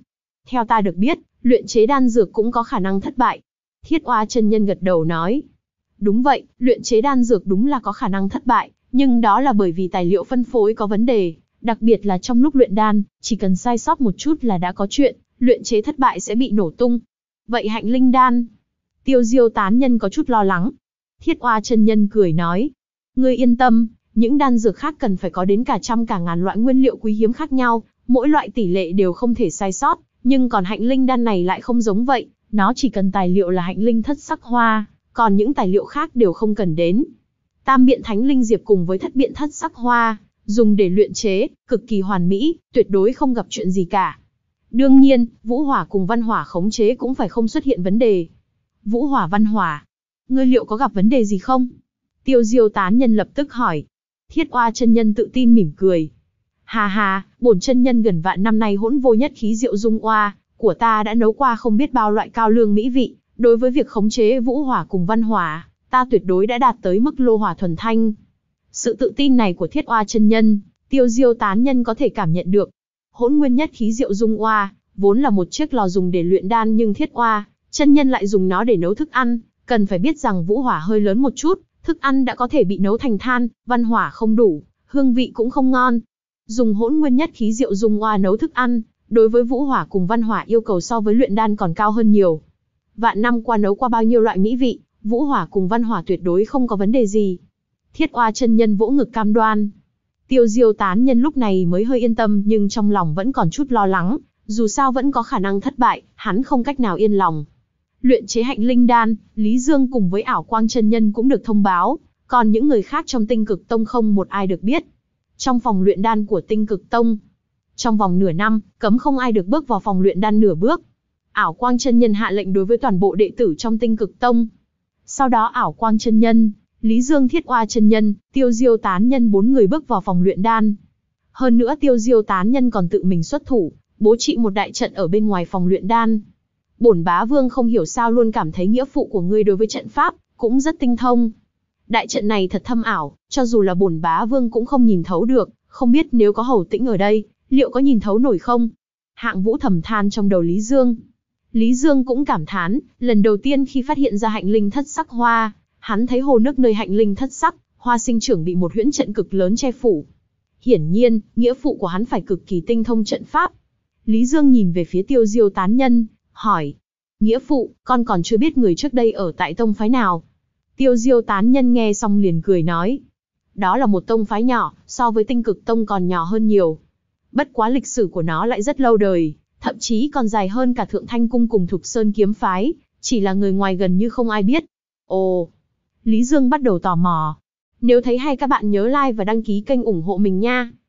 Theo ta được biết, luyện chế đan dược cũng có khả năng thất bại. Thiết Oa chân nhân gật đầu nói. Đúng vậy, luyện chế đan dược đúng là có khả năng thất bại, nhưng đó là bởi vì tài liệu phân phối có vấn đề, đặc biệt là trong lúc luyện đan, chỉ cần sai sót một chút là đã có chuyện, luyện chế thất bại sẽ bị nổ tung. Vậy hạnh linh đan? Tiêu Diêu tán nhân có chút lo lắng. Thiết Oa chân nhân cười nói. Ngươi yên tâm, những đan dược khác cần phải có đến cả trăm cả ngàn loại nguyên liệu quý hiếm khác nhau, mỗi loại tỷ lệ đều không thể sai sót, nhưng còn hạnh linh đan này lại không giống vậy, nó chỉ cần tài liệu là hạnh linh thất sắc hoa, còn những tài liệu khác đều không cần đến. Tam biện thánh linh diệp cùng với thất biện thất sắc hoa, dùng để luyện chế, cực kỳ hoàn mỹ, tuyệt đối không gặp chuyện gì cả. Đương nhiên, vũ hỏa cùng văn hỏa khống chế cũng phải không xuất hiện vấn đề. Vũ hỏa văn hỏa, ngươi liệu có gặp vấn đề gì không? Tiêu Diêu tán nhân lập tức hỏi. Thiết Oa chân nhân tự tin mỉm cười. Hà hà, bổn chân nhân gần vạn năm nay hỗn vô nhất khí diệu dung oa của ta đã nấu qua không biết bao loại cao lương mỹ vị, đối với việc khống chế vũ hỏa cùng văn hỏa, ta tuyệt đối đã đạt tới mức lô hỏa thuần thanh. Sự tự tin này của Thiết Oa chân nhân, Tiêu Diêu tán nhân có thể cảm nhận được. Hỗn nguyên nhất khí diệu dung oa vốn là một chiếc lò dùng để luyện đan, nhưng Thiết Oa chân nhân lại dùng nó để nấu thức ăn, cần phải biết rằng vũ hỏa hơi lớn một chút, thức ăn đã có thể bị nấu thành than, văn hỏa không đủ, hương vị cũng không ngon. Dùng hỗn nguyên nhất khí diệu dung oa nấu thức ăn, đối với vũ hỏa cùng văn hỏa yêu cầu so với luyện đan còn cao hơn nhiều. Vạn năm qua nấu qua bao nhiêu loại mỹ vị, vũ hỏa cùng văn hỏa tuyệt đối không có vấn đề gì. Thiết Oa chân nhân vỗ ngực cam đoan. Tiêu Diêu tán nhân lúc này mới hơi yên tâm, nhưng trong lòng vẫn còn chút lo lắng, dù sao vẫn có khả năng thất bại, hắn không cách nào yên lòng. Luyện chế hạnh linh đan, Lý Dương cùng với ảo quang chân nhân cũng được thông báo, còn những người khác trong Tinh Cực Tông không một ai được biết. Trong phòng luyện đan của Tinh Cực Tông, trong vòng nửa năm, cấm không ai được bước vào phòng luyện đan nửa bước. Ảo quang chân nhân hạ lệnh đối với toàn bộ đệ tử trong Tinh Cực Tông. Sau đó ảo quang chân nhân, Lý Dương, Thiết Oa chân nhân, Tiêu Diêu tán nhân bốn người bước vào phòng luyện đan. Hơn nữa Tiêu Diêu tán nhân còn tự mình xuất thủ, bố trí một đại trận ở bên ngoài phòng luyện đan. Bổn bá vương không hiểu sao luôn cảm thấy nghĩa phụ của ngươi đối với trận pháp cũng rất tinh thông. Đại trận này thật thâm ảo, cho dù là bổn bá vương cũng không nhìn thấu được, không biết nếu có Hầu Tĩnh ở đây, liệu có nhìn thấu nổi không? Hạng Vũ thầm than trong đầu Lý Dương. Lý Dương cũng cảm thán, lần đầu tiên khi phát hiện ra hạnh linh thất sắc hoa, hắn thấy hồ nước nơi hạnh linh thất sắc hoa sinh trưởng bị một huyễn trận cực lớn che phủ. Hiển nhiên, nghĩa phụ của hắn phải cực kỳ tinh thông trận pháp. Lý Dương nhìn về phía Tiêu Diêu tán nhân, hỏi. Nghĩa phụ, con còn chưa biết người trước đây ở tại tông phái nào? Tiêu Diêu tán nhân nghe xong liền cười nói. Đó là một tông phái nhỏ, so với Tinh Cực Tông còn nhỏ hơn nhiều. Bất quá lịch sử của nó lại rất lâu đời, thậm chí còn dài hơn cả Thượng Thanh Cung cùng Thục Sơn kiếm phái, chỉ là người ngoài gần như không ai biết. Ồ, Lý Dương bắt đầu tò mò. Nếu thấy hay các bạn nhớ like và đăng ký kênh ủng hộ mình nha.